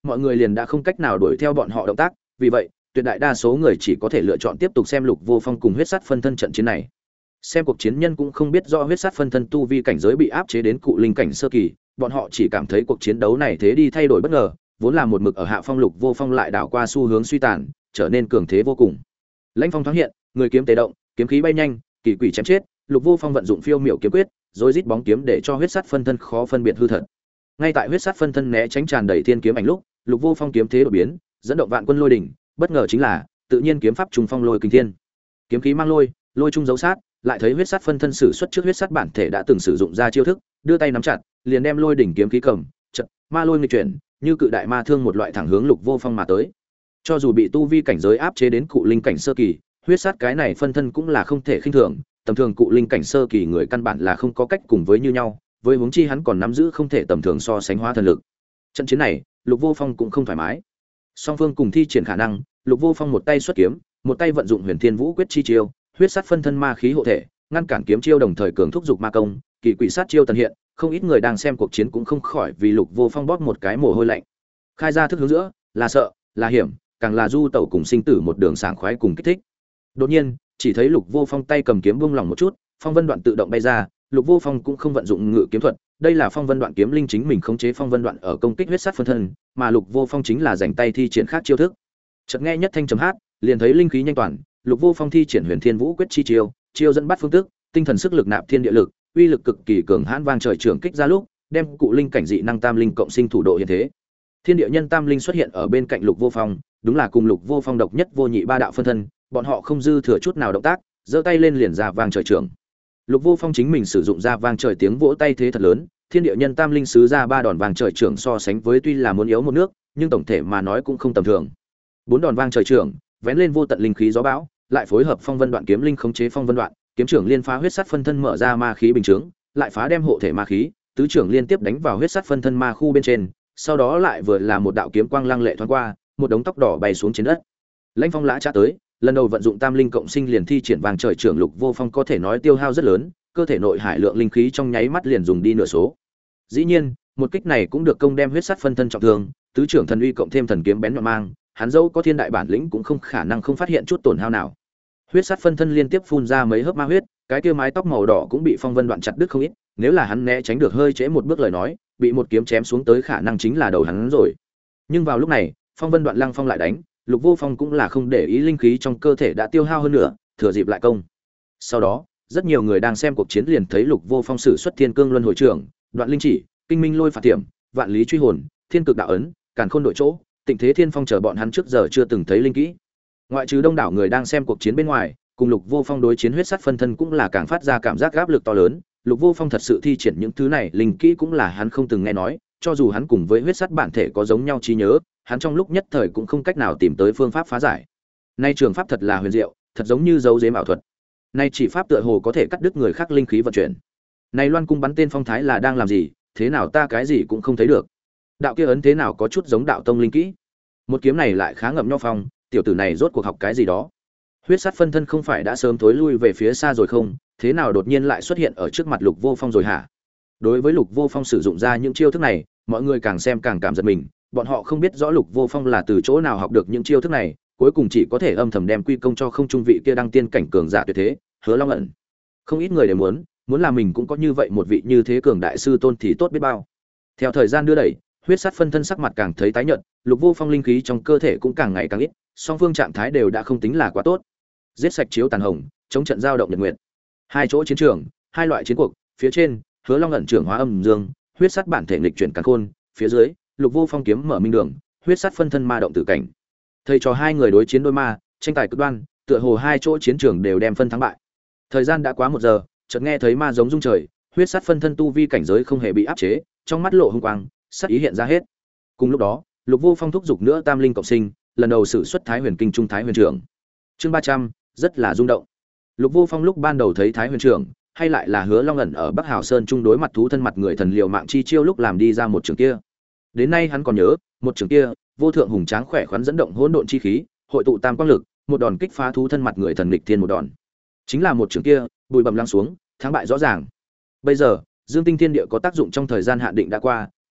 mọi người liền đã không cách nào đuổi theo bọn họ động tác, vì vậy, tuyệt đại đa số người chỉ có thể lựa chọn tiếp tục xem Lục Vô Phong cùng huyết sát phân thân trận chiến này. Xem cuộc chiến nhân cũng không biết rõ huyết sát phân thân tu vi cảnh giới bị áp chế đến cụ linh cảnh sơ kỳ, bọn họ chỉ cảm thấy cuộc chiến đấu này thế đi thay đổi bất ngờ, vốn là một mực ở hạ phong Lục Vô Phong lại đảo qua xu hướng suy tàn, trở nên cường thế vô cùng. Lãnh phong thoáng hiện, người kiếm tề động, kiếm khí bay nhanh, kỳ quỷ chém chết, Lục Vô Phong vận dụng phiêu miểu kiếm quyết, rồi rít bóng kiếm để cho huyết sát phân thân khó phân biệt hư thật. Ngay tại huyết sát phân thân né tránh tràn đầy thiên kiếm ảnh lúc, Lục Vô Phong kiếm thế đột biến, dẫn động vạn quân lôi đỉnh, bất ngờ chính là tự nhiên kiếm pháp trùng phong lôi kinh thiên. Kiếm khí mang lôi, lôi trung dấu sát, lại thấy huyết sát phân thân sử xuất trước huyết sát bản thể đã từng sử dụng ra chiêu thức, đưa tay nắm chặt, liền đem lôi đỉnh kiếm khí cầm, chợt ma lôi nghịch chuyển, như cự đại ma thương một loại thẳng hướng Lục Vô Phong mà tới. Cho dù bị tu vi cảnh giới áp chế đến cụ linh cảnh sơ kỳ, huyết sát cái này phân thân cũng là không thể khinh thường, tầm thường cụ linh cảnh sơ kỳ người căn bản là không có cách cùng với như nhau, với huống chi hắn còn nắm giữ không thể tầm thường so sánh hóa thần lực. Trận chiến này, Lục Vô Phong cũng không thoải mái. Song phương cùng thi triển khả năng, Lục Vô Phong một tay xuất kiếm, một tay vận dụng Huyền Thiên Vũ Quyết chi chiêu, huyết sát phân thân ma khí hộ thể, ngăn cản kiếm chiêu đồng thời cường thúc dục ma công, kỳ quỷ sát chiêu tần hiện, không ít người đang xem cuộc chiến cũng không khỏi vì Lục Vô Phong bóp một cái mồ hôi lạnh. Khai ra thức hướng giữa, là sợ, là hiểm, càng là du tẩu cùng sinh tử một đường sảng khoái cùng kích thích. Đột nhiên, chỉ thấy Lục Vô Phong tay cầm kiếm buông lỏng một chút, phong vân đoạn tự động bay ra, Lục Vô Phong cũng không vận dụng ngự kiếm thuật, đây là phong vân đoạn kiếm linh chính mình khống chế phong vân đoạn ở công kích huyết sát phân thân, mà Lục Vô Phong chính là dành tay thi triển khác chiêu thức. Chợt nghe nhất thanh chấm hát, liền thấy linh khí nhanh toàn, Lục Vô Phong thi triển Huyền Thiên Vũ Quyết chi chiêu, chiêu dẫn bắt phương tức, tinh thần sức lực nạp thiên địa lực, uy lực cực kỳ cường hãn vang trời trưởng kích ra lúc, đem cụ linh cảnh dị năng tam linh cộng sinh thủ độ hiện thế. Thiên địa nhân tam linh xuất hiện ở bên cạnh Lục Vô Phong, đúng là cùng Lục Vô Phong độc nhất vô nhị ba đạo phân thân, bọn họ không dư thừa chút nào động tác, giơ tay lên liền ra vang trời trưởng. Lục Vô Phong chính mình sử dụng ra vang trời tiếng vỗ tay thế thật lớn, thiên địa nhân tam linh sứ ra ba đòn vang trời trưởng so sánh với tuy là muốn yếu một nước, nhưng tổng thể mà nói cũng không tầm thường. Bốn đòn vang trời trưởng, vén lên vô tận linh khí gió bão, lại phối hợp phong vân đoạn kiếm linh khống chế phong vân đoạn, kiếm trưởng liên phá huyết sát phân thân mở ra ma khí bình chứng, lại phá đem hộ thể ma khí, tứ trưởng liên tiếp đánh vào huyết sát phân thân ma khu bên trên, sau đó lại vừa là một đạo kiếm quang lăng lệ thoáng qua, một đống tóc đỏ bay xuống trên đất. Lãnh Phong lã chả tới, lần đầu vận dụng tam linh cộng sinh liền thi triển vàng trời trưởng Lục Vô Phong có thể nói tiêu hao rất lớn, cơ thể nội hải lượng linh khí trong nháy mắt liền dùng đi nửa số. Dĩ nhiên, một kích này cũng được công đem huyết sát phân thân trọng thương, tứ trưởng thần uy cộng thêm thần kiếm bén nhọn mang, hắn dẫu có thiên đại bản lĩnh cũng không khả năng không phát hiện chút tổn hao nào. Huyết sát phân thân liên tiếp phun ra mấy hớp ma huyết, cái kia mái tóc màu đỏ cũng bị phong vân đoạn chặt đứt không ít, nếu là hắn né tránh được hơi trễ một bước lời nói, bị một kiếm chém xuống tới khả năng chính là đầu hắn rồi. Nhưng vào lúc này, phong vân đoạn lăng phong lại đánh, Lục Vô Phong cũng là không để ý linh khí trong cơ thể đã tiêu hao hơn nữa, thừa dịp lại công. Sau đó, rất nhiều người đang xem cuộc chiến liền thấy Lục Vô Phong sử xuất Thiên Cương Luân Hồi Trưởng, Đoạn Linh Chỉ, Kinh Minh Lôi Phạt Tiệm, Vạn Lý Truy Hồn, Thiên Cực Đạo Ấn, Càn Khôn Đội Chỗ, Tịnh Thế Thiên Phong chờ bọn hắn trước giờ chưa từng thấy linh kỹ. Ngoại trừ đông đảo người đang xem cuộc chiến bên ngoài, cùng Lục Vô Phong đối chiến huyết sát phân thân cũng là càng phát ra cảm giác áp lực to lớn. Lục Vô Phong thật sự thi triển những thứ này linh kỹ cũng là hắn không từng nghe nói, cho dù hắn cùng với huyết sát bản thể có giống nhau trí nhớ, hắn trong lúc nhất thời cũng không cách nào tìm tới phương pháp phá giải. Nay trường pháp thật là huyền diệu, thật giống như dấu giếm ảo thuật. Nay chỉ pháp tựa hồ có thể cắt đứt người khác linh khí vận chuyển. Này Loan cung bắn tên phong thái là đang làm gì, thế nào ta cái gì cũng không thấy được. Đạo kia ấn thế nào có chút giống đạo tông linh kỹ. Một kiếm này lại khá ngậm nho phong, tiểu tử này rốt cuộc học cái gì đó. Huyết sát phân thân không phải đã sớm thối lui về phía xa rồi không, thế nào đột nhiên lại xuất hiện ở trước mặt Lục Vô Phong rồi hả? Đối với Lục Vô Phong sử dụng ra những chiêu thức này, mọi người càng xem càng cảm giật mình, bọn họ không biết rõ Lục Vô Phong là từ chỗ nào học được những chiêu thức này, cuối cùng chỉ có thể âm thầm đem quy công cho không trung vị kia đăng tiên cảnh cường giả tuyệt thế, Hứa Long ẩn. Không ít người đều muốn là mình cũng có như vậy một vị như thế cường đại sư tôn thì tốt biết bao. Theo thời gian đưa đẩy, huyết sát phân thân sắc mặt càng thấy tái nhợt, Lục Vô Phong linh khí trong cơ thể cũng càng ngày càng ít, song phương trạng thái đều đã không tính là quá tốt. Giết sạch chiếu tàn hồng, chống trận giao động nhật nguyệt. Hai chỗ chiến trường, hai loại chiến cuộc, phía trên, Hứa Long ẩn trưởng hóa âm dương, huyết sát bản thể nghịch chuyển càn khôn, phía dưới, Lục Vô Phong kiếm mở minh đường, huyết sát phân thân ma động tử cảnh. Thầy trò hai người đối chiến đôi ma, tranh tài cực đoan, tựa hồ hai chỗ chiến trường đều đem phân thắng bại. Thời gian đã quá 1 giờ, chợt nghe thấy ma giống rung trời, huyết sát phân thân tu vi cảnh giới không hề bị áp chế, trong mắt lộ hung quang, sát ý hiện ra hết. Cùng lúc đó, Lục Vô Phong thúc giục nữa tam linh cộng sinh, lần đầu sử xuất Thái Huyền Kinh Trung Thái Huyền Trưởng. Chương 300, rất là rung động. Lục Vô Phong lúc ban đầu thấy Thái Huyền Trưởng, hay lại là Hứa Long ẩn ở Bắc Hào Sơn chung đối mặt thú thân mặt người thần liều mạng chi chiêu lúc làm đi ra một trường kia. Đến nay hắn còn nhớ, một trường kia, vô thượng hùng tráng khỏe khoắn dẫn động hỗn độn chi khí, hội tụ tam quang lực, một đòn kích phá thú thân mặt người thần nghịch thiên một đòn. Chính là một trường kia, bụi bặm lắng xuống, thắng bại rõ ràng. Bây giờ, Dương Tinh Thiên Địa có tác dụng trong thời gian hạn định đã qua,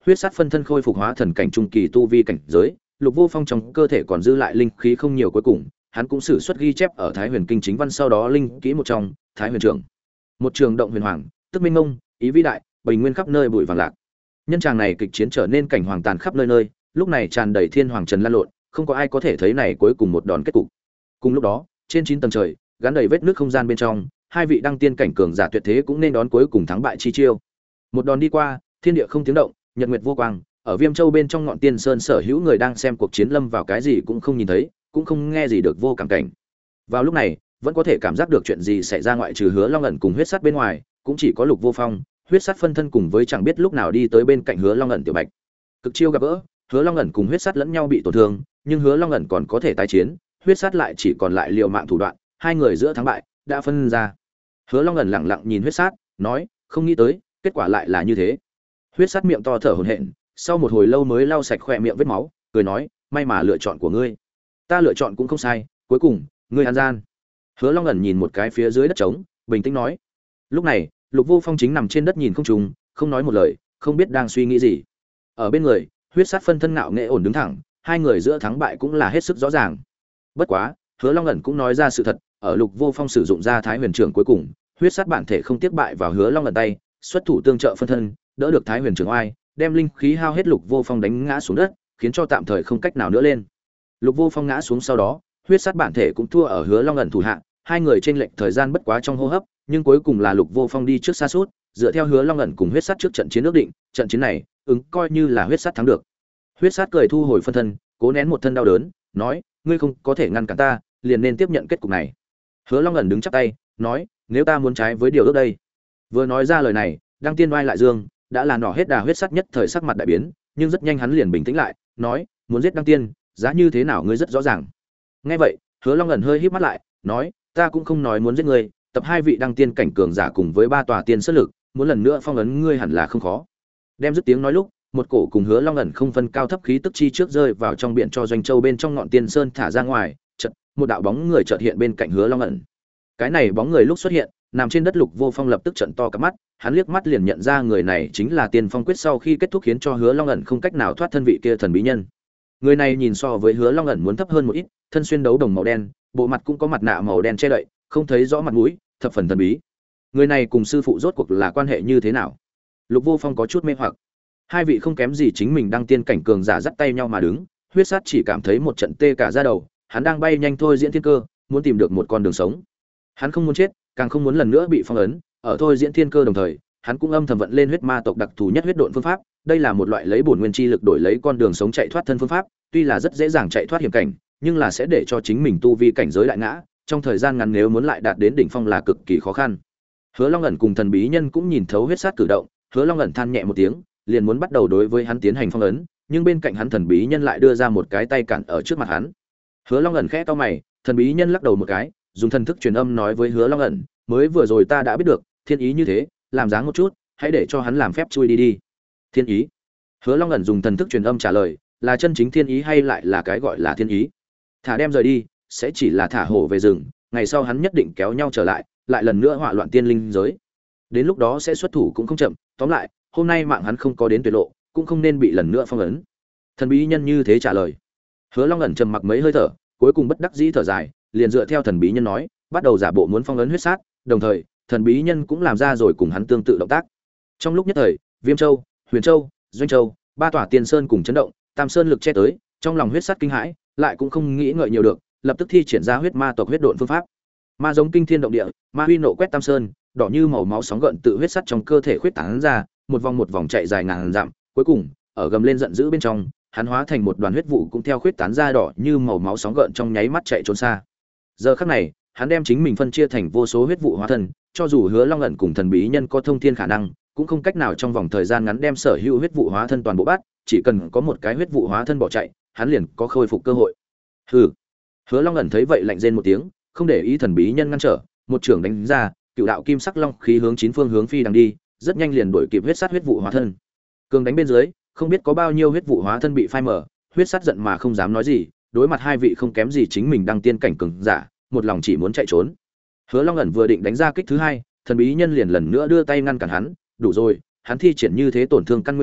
huyết sát phân thân khôi phục hóa thần cảnh trung kỳ tu vi cảnh giới, Lục Vô Phong trong cơ thể còn dư lại linh khí không nhiều, cuối cùng hắn cũng sử xuất ghi chép ở Thái Huyền Kinh chính văn, sau đó linh kỹ một trong, Thái Huyền Trưởng. Một trường động huyền hoàng, tức minh ngông, ý vĩ đại, bình nguyên khắp nơi bụi vàng lạc. Nhân tràng này kịch chiến trở nên cảnh hoàng tàn khắp nơi nơi, lúc này tràn đầy thiên hoàng trần lan lộn, không có ai có thể thấy này cuối cùng một đòn kết cục. Cùng lúc đó, trên 9 tầng trời, gắn đầy vết nước không gian bên trong, hai vị đăng tiên cảnh cường giả tuyệt thế cũng nên đón cuối cùng thắng bại chi chiêu. Một đòn đi qua, thiên địa không tiếng động, nhật nguyệt vô quang, ở Viêm Châu bên trong ngọn Tiên Sơn sở hữu người đang xem cuộc chiến lâm vào cái gì cũng không nhìn thấy, cũng không nghe gì được vô cảm cảnh. Vào lúc này, vẫn có thể cảm giác được chuyện gì xảy ra, ngoại trừ Hứa Long ẩn cùng huyết sắt bên ngoài, cũng chỉ có Lục Vô Phong, huyết sắt phân thân cùng với chẳng biết lúc nào đi tới bên cạnh Hứa Long ẩn Tiểu Bạch. Cực chiêu gặp gỡ, Hứa Long ẩn cùng huyết sắt lẫn nhau bị tổn thương, nhưng Hứa Long ẩn còn có thể tái chiến, huyết sắt lại chỉ còn lại liều mạng thủ đoạn, hai người giữa thắng bại đã phân ra. Hứa Long ẩn lặng lặng nhìn huyết sắt, nói, không nghĩ tới, kết quả lại là như thế. Huyết sắt miệng to thở hổn hển, sau một hồi lâu mới lau sạch khỏe miệng vết máu, cười nói, may mà lựa chọn của ngươi. Ta lựa chọn cũng không sai, cuối cùng, ngươi an gian. Hứa Long ẩn nhìn một cái phía dưới đất trống, bình tĩnh nói. Lúc này, Lục Vô Phong chính nằm trên đất nhìn không trùng, không nói một lời, không biết đang suy nghĩ gì. Ở bên người, huyết sát phân thân ngạo nghệ ổn đứng thẳng, hai người giữa thắng bại cũng là hết sức rõ ràng. Bất quá, Hứa Long ẩn cũng nói ra sự thật, ở Lục Vô Phong sử dụng ra Thái Huyền Trưởng cuối cùng, huyết sát bản thể không tiếc bại vào Hứa Long ẩn tay, xuất thủ tương trợ phân thân, đỡ được Thái Huyền Trưởng oai, đem linh khí hao hết, Lục Vô Phong đánh ngã xuống đất, khiến cho tạm thời không cách nào nữa lên. Lục Vô Phong ngã xuống sau đó, huyết sát bản thể cũng thua ở Hứa Long ẩn thủ hạ, hai người chênh lệch thời gian bất quá trong hô hấp, nhưng cuối cùng là Lục Vô Phong đi trước xa suốt, dựa theo Hứa Long ẩn cùng huyết sát trước trận chiến ước định, trận chiến này, coi như là huyết sát thắng được. Huyết sát cười thu hồi phân thân, cố nén một thân đau đớn, nói, ngươi không có thể ngăn cản ta, liền nên tiếp nhận kết cục này. Hứa Long ẩn đứng chắp tay, nói, nếu ta muốn trái với điều ước đây. Vừa nói ra lời này, đang tiên oai lại dương, đã là nỏ hết đà, huyết sát nhất thời sắc mặt đại biến, nhưng rất nhanh hắn liền bình tĩnh lại, nói, muốn giết đăng tiên, giá như thế nào ngươi rất rõ ràng. Nghe vậy, Hứa Long ẩn hơi híp mắt lại, nói, ta cũng không nói muốn giết ngươi, tập hai vị đăng tiên cảnh cường giả cùng với ba tòa tiên xuất lực, muốn lần nữa phong ấn ngươi hẳn là không khó. Đem dứt tiếng nói lúc, một cổ cùng Hứa Long ẩn không phân cao thấp khí tức chi trước rơi vào trong biển cho Doanh Châu bên trong ngọn Tiên Sơn thả ra ngoài, chợt một đạo bóng người chợt hiện bên cạnh Hứa Long ẩn. Cái này bóng người lúc xuất hiện, nằm trên đất Lục Vô Phong lập tức trợn to cả mắt, hắn liếc mắt liền nhận ra người này chính là Tiên Phong quyết sau khi kết thúc khiến cho Hứa Long ẩn không cách nào thoát thân vị kia thần bí nhân. Người này nhìn so với Hứa Long ẩn muốn thấp hơn một ít, thân xuyên đấu đồng màu đen, bộ mặt cũng có mặt nạ màu đen che đậy, không thấy rõ mặt mũi, thập phần thần bí. Người này cùng sư phụ rốt cuộc là quan hệ như thế nào? Lục Vô Phong có chút mê hoặc. Hai vị không kém gì chính mình đăng tiên cảnh cường giả dắt tay nhau mà đứng, huyết sát chỉ cảm thấy một trận tê cả da đầu, hắn đang bay nhanh thôi diễn thiên cơ, muốn tìm được một con đường sống. Hắn không muốn chết, càng không muốn lần nữa bị phong ấn, ở thôi diễn thiên cơ đồng thời, hắn cũng âm thầm vận lên huyết ma tộc đặc thù nhất huyết độn phương pháp, đây là một loại lấy bổn nguyên chi lực đổi lấy con đường sống chạy thoát thân phương pháp, tuy là rất dễ dàng chạy thoát hiểm cảnh, nhưng là sẽ để cho chính mình tu vi cảnh giới lại ngã, trong thời gian ngắn nếu muốn lại đạt đến đỉnh phong là cực kỳ khó khăn. Hứa Long ẩn cùng thần bí nhân cũng nhìn thấu huyết sát cử động, Hứa Long ẩn than nhẹ một tiếng, liền muốn bắt đầu đối với hắn tiến hành phong ấn, nhưng bên cạnh hắn thần bí nhân lại đưa ra một cái tay cản ở trước mặt hắn. Hứa Long ẩn khẽ cau mày, thần bí nhân lắc đầu một cái, dùng thần thức truyền âm nói với Hứa Long ẩn, mới vừa rồi ta đã biết được, thiên ý như thế, làm dáng một chút, hãy để cho hắn làm phép chui đi đi. Thiên ý? Hứa Long ẩn dùng thần thức truyền âm trả lời, là chân chính thiên ý hay lại là cái gọi là thiên ý? Thả đem rời đi, sẽ chỉ là thả hổ về rừng, ngày sau hắn nhất định kéo nhau trở lại, lại lần nữa họa loạn tiên linh giới. Đến lúc đó sẽ xuất thủ cũng không chậm, tóm lại, hôm nay mạng hắn không có đến tuyệt lộ, cũng không nên bị lần nữa phong ấn. Thần bí nhân như thế trả lời. Hứa Long ẩn trầm mặc mấy hơi thở, cuối cùng bất đắc dĩ thở dài, liền dựa theo thần bí nhân nói, bắt đầu giả bộ muốn phong ấn huyết sát, đồng thời, thần bí nhân cũng làm ra rồi cùng hắn tương tự động tác. Trong lúc nhất thời, Viêm Châu, Huyền Châu, Doanh Châu, ba tòa tiên sơn cùng chấn động, Tam Sơn lực che tới, trong lòng huyết sát kinh hãi, lại cũng không nghĩ ngợi nhiều được, lập tức thi triển ra huyết ma tộc huyết độn phương pháp. Ma giống kinh thiên động địa, ma huy nộ quét Tam Sơn, đỏ như màu máu sóng gợn tự huyết sắt trong cơ thể khuyết tán ra, một vòng chạy dài ngàn dặm, cuối cùng, ở gầm lên giận dữ bên trong, hắn hóa thành một đoàn huyết vụ cũng theo khuyết tán ra đỏ như màu máu sóng gợn trong nháy mắt chạy trốn xa. Giờ khắc này, hắn đem chính mình phân chia thành vô số huyết vụ hóa thân, cho dù Hứa Long ẩn cùng thần bí nhân có thông thiên khả năng, cũng không cách nào trong vòng thời gian ngắn đem sở hữu huyết vụ hóa thân toàn bộ bắt, chỉ cần có một cái huyết vụ hóa thân bỏ chạy, hắn liền có khôi phục cơ hội. Hừ. Hứa Long ẩn thấy vậy lạnh rên một tiếng, không để ý thần bí nhân ngăn trở, một trường đánh ra, cựu đạo kim sắc long khí hướng chín phương hướng phi đằng đi, rất nhanh liền đuổi kịp huyết sát huyết vụ hóa thân. Cường đánh bên dưới, không biết có bao nhiêu huyết vụ hóa thân bị phai mở, huyết sát giận mà không dám nói gì, đối mặt hai vị không kém gì chính mình đăng tiên cảnh cường giả, một lòng chỉ muốn chạy trốn. Hứa Long ẩn vừa định đánh ra kích thứ hai, thần bí nhân liền lần nữa đưa tay ngăn cản hắn, đủ rồi, hắn thi triển như thế tổn thương căn nguyên thuật,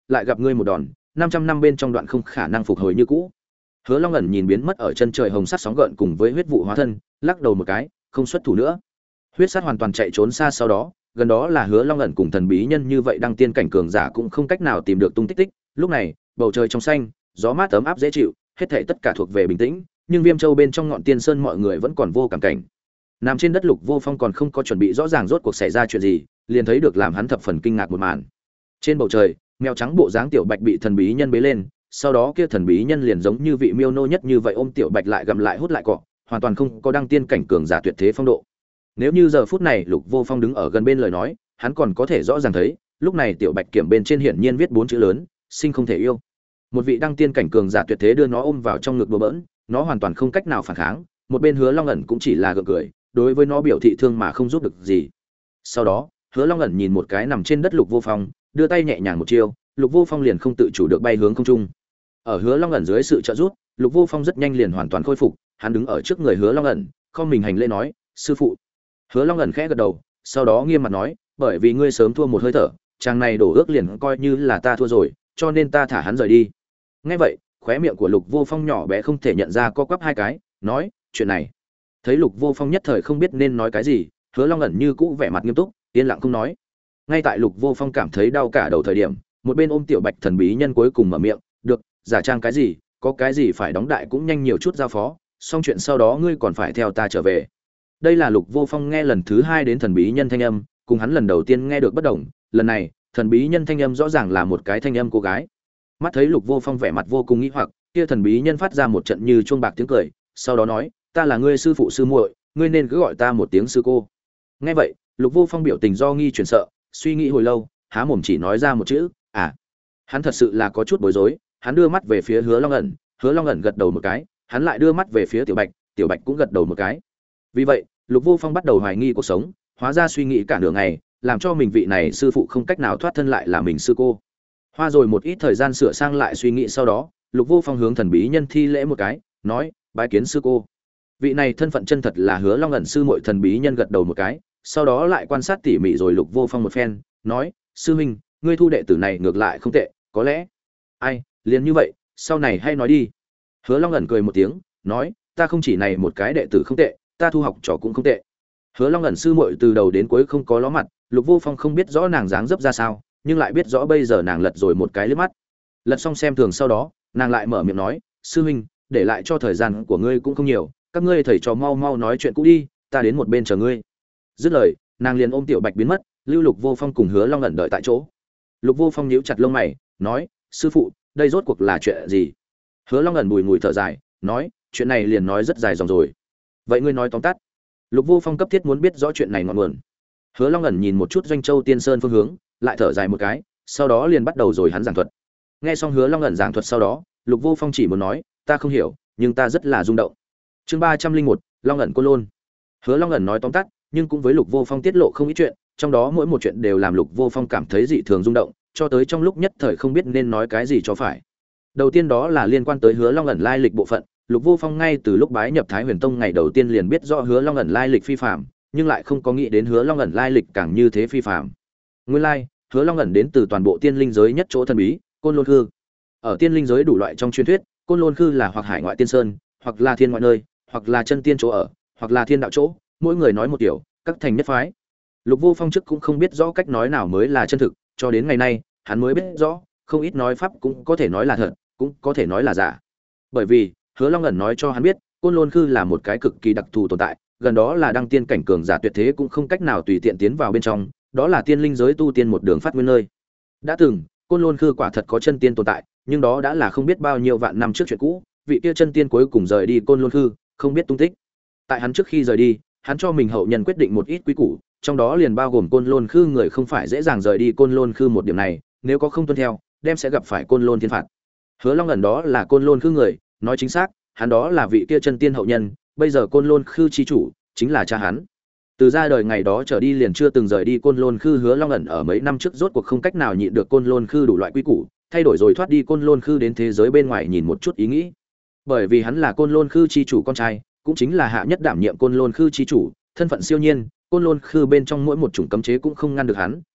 lại gặp ngươi một đòn, 500 năm bên trong đoạn không khả năng phục hồi như cũ. Hứa Long ẩn nhìn biến mất ở chân trời hồng sắc sóng gợn cùng với huyết vụ hóa thân, lắc đầu một cái, không xuất thủ nữa. Huyết sát hoàn toàn chạy trốn xa, sau đó, gần đó là Hứa Long ẩn cùng thần bí nhân như vậy đăng tiên cảnh cường giả cũng không cách nào tìm được tung tích tích. Lúc này, bầu trời trong xanh, gió mát ấm áp dễ chịu, hết thảy tất cả thuộc về bình tĩnh, nhưng Viêm Châu bên trong ngọn tiên sơn mọi người vẫn còn vô cảm cảnh. Nằm trên đất Lục Vô Phong còn không có chuẩn bị rõ ràng rốt cuộc xảy ra chuyện gì, liền thấy được làm hắn thập phần kinh ngạc một màn. Trên bầu trời, mèo trắng bộ dáng tiểu bạch bị thần bí nhân bế lên, sau đó kia thần bí nhân liền giống như vị miêu nô nhất như vậy ôm tiểu bạch lại gặm lại hút lại cọ, hoàn toàn không có đăng tiên cảnh cường giả tuyệt thế phong độ. Nếu như giờ phút này Lục Vô Phong đứng ở gần bên lời nói, hắn còn có thể rõ ràng thấy, lúc này tiểu bạch kiểm bên trên hiển nhiên viết 4 chữ lớn, sinh không thể yêu. Một vị đăng tiên cảnh cường giả tuyệt thế đưa nó ôm vào trong ngực đùa bỡn, nó hoàn toàn không cách nào phản kháng, một bên Hứa Long ẩn cũng chỉ là gượng cười, đối với nó biểu thị thương mà không giúp được gì. Sau đó, Hứa Long ẩn nhìn một cái nằm trên đất Lục Vô Phong, đưa tay nhẹ nhàng một chiêu, Lục Vô Phong liền không tự chủ được bay hướng không trung. Ở Hứa Long ẩn dưới sự trợ giúp, Lục Vô Phong rất nhanh liền hoàn toàn khôi phục, hắn đứng ở trước người Hứa Long ẩn, không mình hành lễ nói, "Sư phụ." Hứa Long ẩn khẽ gật đầu, sau đó nghiêm mặt nói, "Bởi vì ngươi sớm thua một hơi thở, chàng này đổ ước liền coi như là ta thua rồi, cho nên ta thả hắn rời đi." Nghe vậy, khóe miệng của Lục Vô Phong nhỏ bé không thể nhận ra co quắp hai cái, nói, "Chuyện này." Thấy Lục Vô Phong nhất thời không biết nên nói cái gì, Hứa Long ẩn như cũ vẻ mặt nghiêm túc, yên lặng không nói. Ngay tại Lục Vô Phong cảm thấy đau cả đầu thời điểm, một bên ôm tiểu bạch thần bí nhân cuối cùng mở miệng, "Được, giả trang cái gì, có cái gì phải đóng đại cũng nhanh nhiều chút giao phó, xong chuyện sau đó ngươi còn phải theo ta trở về." Đây là Lục Vô Phong nghe lần thứ 2 đến thần bí nhân thanh âm, cùng hắn lần đầu tiên nghe được bất đồng, lần này, thần bí nhân thanh âm rõ ràng là một cái thanh âm cô gái. Mắt thấy Lục Vô Phong vẻ mặt vô cùng nghi hoặc, kia thần bí nhân phát ra một trận như chuông bạc tiếng cười, sau đó nói, "Ta là ngươi sư phụ sư muội, ngươi nên cứ gọi ta một tiếng sư cô." Nghe vậy, Lục Vô Phong biểu tình do nghi chuyển sợ, suy nghĩ hồi lâu, há mồm chỉ nói ra một chữ, "À." Hắn thật sự là có chút bối rối, hắn đưa mắt về phía Hứa Long ẩn, Hứa Long ẩn gật đầu một cái, hắn lại đưa mắt về phía Tiểu Bạch, Tiểu Bạch cũng gật đầu một cái. Vì vậy, Lục Vô Phong bắt đầu hoài nghi cuộc sống, hóa ra suy nghĩ cả nửa ngày, làm cho mình vị này sư phụ không cách nào thoát thân lại là mình sư cô. Hoa rồi một ít thời gian sửa sang lại suy nghĩ sau đó, Lục Vô Phong hướng thần bí nhân thi lễ một cái, nói, "Bái kiến sư cô." Vị này thân phận chân thật là Hứa Long ẩn sư muội, thần bí nhân gật đầu một cái, sau đó lại quan sát tỉ mỉ rồi Lục Vô Phong một phen, nói, "Sư huynh, ngươi thu đệ tử này ngược lại không tệ, có lẽ." "Ai, liền như vậy, sau này hay nói đi." Hứa Long ẩn cười một tiếng, nói, "Ta không chỉ này một cái đệ tử không tệ, ta thu học trò cũng không tệ." Hứa Long ẩn sư muội từ đầu đến cuối không có ló mặt, Lục Vô Phong không biết rõ nàng dáng dấp ra sao, nhưng lại biết rõ bây giờ nàng lật rồi một cái liếc mắt. Lật xong xem thường sau đó, nàng lại mở miệng nói, "Sư huynh, để lại cho thời gian của ngươi cũng không nhiều, các ngươi thầy trò mau mau nói chuyện cũ đi, ta đến một bên chờ ngươi." Dứt lời, nàng liền ôm Tiểu Bạch biến mất, lưu Lục Vô Phong cùng Hứa Long ẩn đợi tại chỗ. Lục Vô Phong nhíu chặt lông mày, nói, "Sư phụ, đây rốt cuộc là chuyện gì?" Hứa Long ẩn bùi ngùi thở dài, nói, "Chuyện này liền nói rất dài dòng rồi." "Vậy ngươi nói tóm tắt." Lục Vô Phong cấp thiết muốn biết rõ chuyện này ngọn nguồn. Hứa Long ẩn nhìn một chút Doanh Châu Tiên Sơn phương hướng, lại thở dài một cái, sau đó liền bắt đầu rồi hắn giảng thuật. Nghe xong Hứa Long ẩn giảng thuật sau đó, Lục Vô Phong chỉ muốn nói, "Ta không hiểu, nhưng ta rất là rung động." Chương 301, Long ẩn Côn Lôn. Hứa Long ẩn nói tóm tắt, nhưng cũng với Lục Vô Phong tiết lộ không ít chuyện, trong đó mỗi một chuyện đều làm Lục Vô Phong cảm thấy dị thường rung động, cho tới trong lúc nhất thời không biết nên nói cái gì cho phải. Đầu tiên đó là liên quan tới Hứa Long ẩn lai lịch bộ phận, Lục Vô Phong ngay từ lúc bái nhập Thái Huyền Tông ngày đầu tiên liền biết rõ Hứa Long ẩn lai lịch phi phàm, nhưng lại không có nghĩ đến Hứa Long ẩn lai lịch càng như thế phi phàm. Nguyên lai, Hứa Long ẩn đến từ toàn bộ tiên linh giới nhất chỗ thần bí, Côn Lôn Khư. Ở tiên linh giới đủ loại trong truyền thuyết, Côn Lôn Khư là hoặc hải ngoại tiên sơn, hoặc là thiên ngoại nơi, hoặc là chân tiên chỗ ở, hoặc là thiên đạo chỗ, mỗi người nói một kiểu, các thành nhất phái. Lục Vô Phong trước cũng không biết rõ cách nói nào mới là chân thực, cho đến ngày nay, hắn mới biết rõ, không ít nói pháp cũng có thể nói là thật, cũng có thể nói là giả. Bởi vì, Hứa Long ẩn nói cho hắn biết, Côn Lôn Khư là một cái cực kỳ đặc thù tồn tại, gần đó là đăng tiên cảnh cường giả tuyệt thế cũng không cách nào tùy tiện tiến vào bên trong, đó là tiên linh giới tu tiên một đường phát nguyên nơi. Đã từng, Côn Lôn Khư quả thật có chân tiên tồn tại, nhưng đó đã là không biết bao nhiêu vạn năm trước chuyện cũ, vị kia chân tiên cuối cùng rời đi Côn Lôn Khư, không biết tung tích. Tại hắn trước khi rời đi, hắn cho mình hậu nhân quyết định một ít quy củ, trong đó liền bao gồm Côn Lôn Khư người không phải dễ dàng rời đi Côn Lôn Khư một điểm này, nếu có không tuân theo, đem sẽ gặp phải Côn Lôn thiên phạt. Hứa Long ẩn đó là Côn Lôn Khư người, nói chính xác, hắn đó là vị kia chân tiên hậu nhân, bây giờ Côn Lôn Khư chi chủ chính là cha hắn. Từ ra đời ngày đó trở đi liền chưa từng rời đi Côn Lôn Khư. Hứa Long ẩn ở mấy năm trước rốt cuộc không cách nào nhịn được Côn Lôn Khư đủ loại quy củ, thay đổi rồi thoát đi Côn Lôn Khư đến thế giới bên ngoài nhìn một chút ý nghĩ. Bởi vì hắn là Côn Lôn Khư chi chủ con trai, cũng chính là hạ nhất đảm nhiệm Côn Lôn Khư chi chủ, thân phận siêu nhiên, Côn Lôn Khư bên trong mỗi một chủng cấm chế cũng không ngăn được hắn,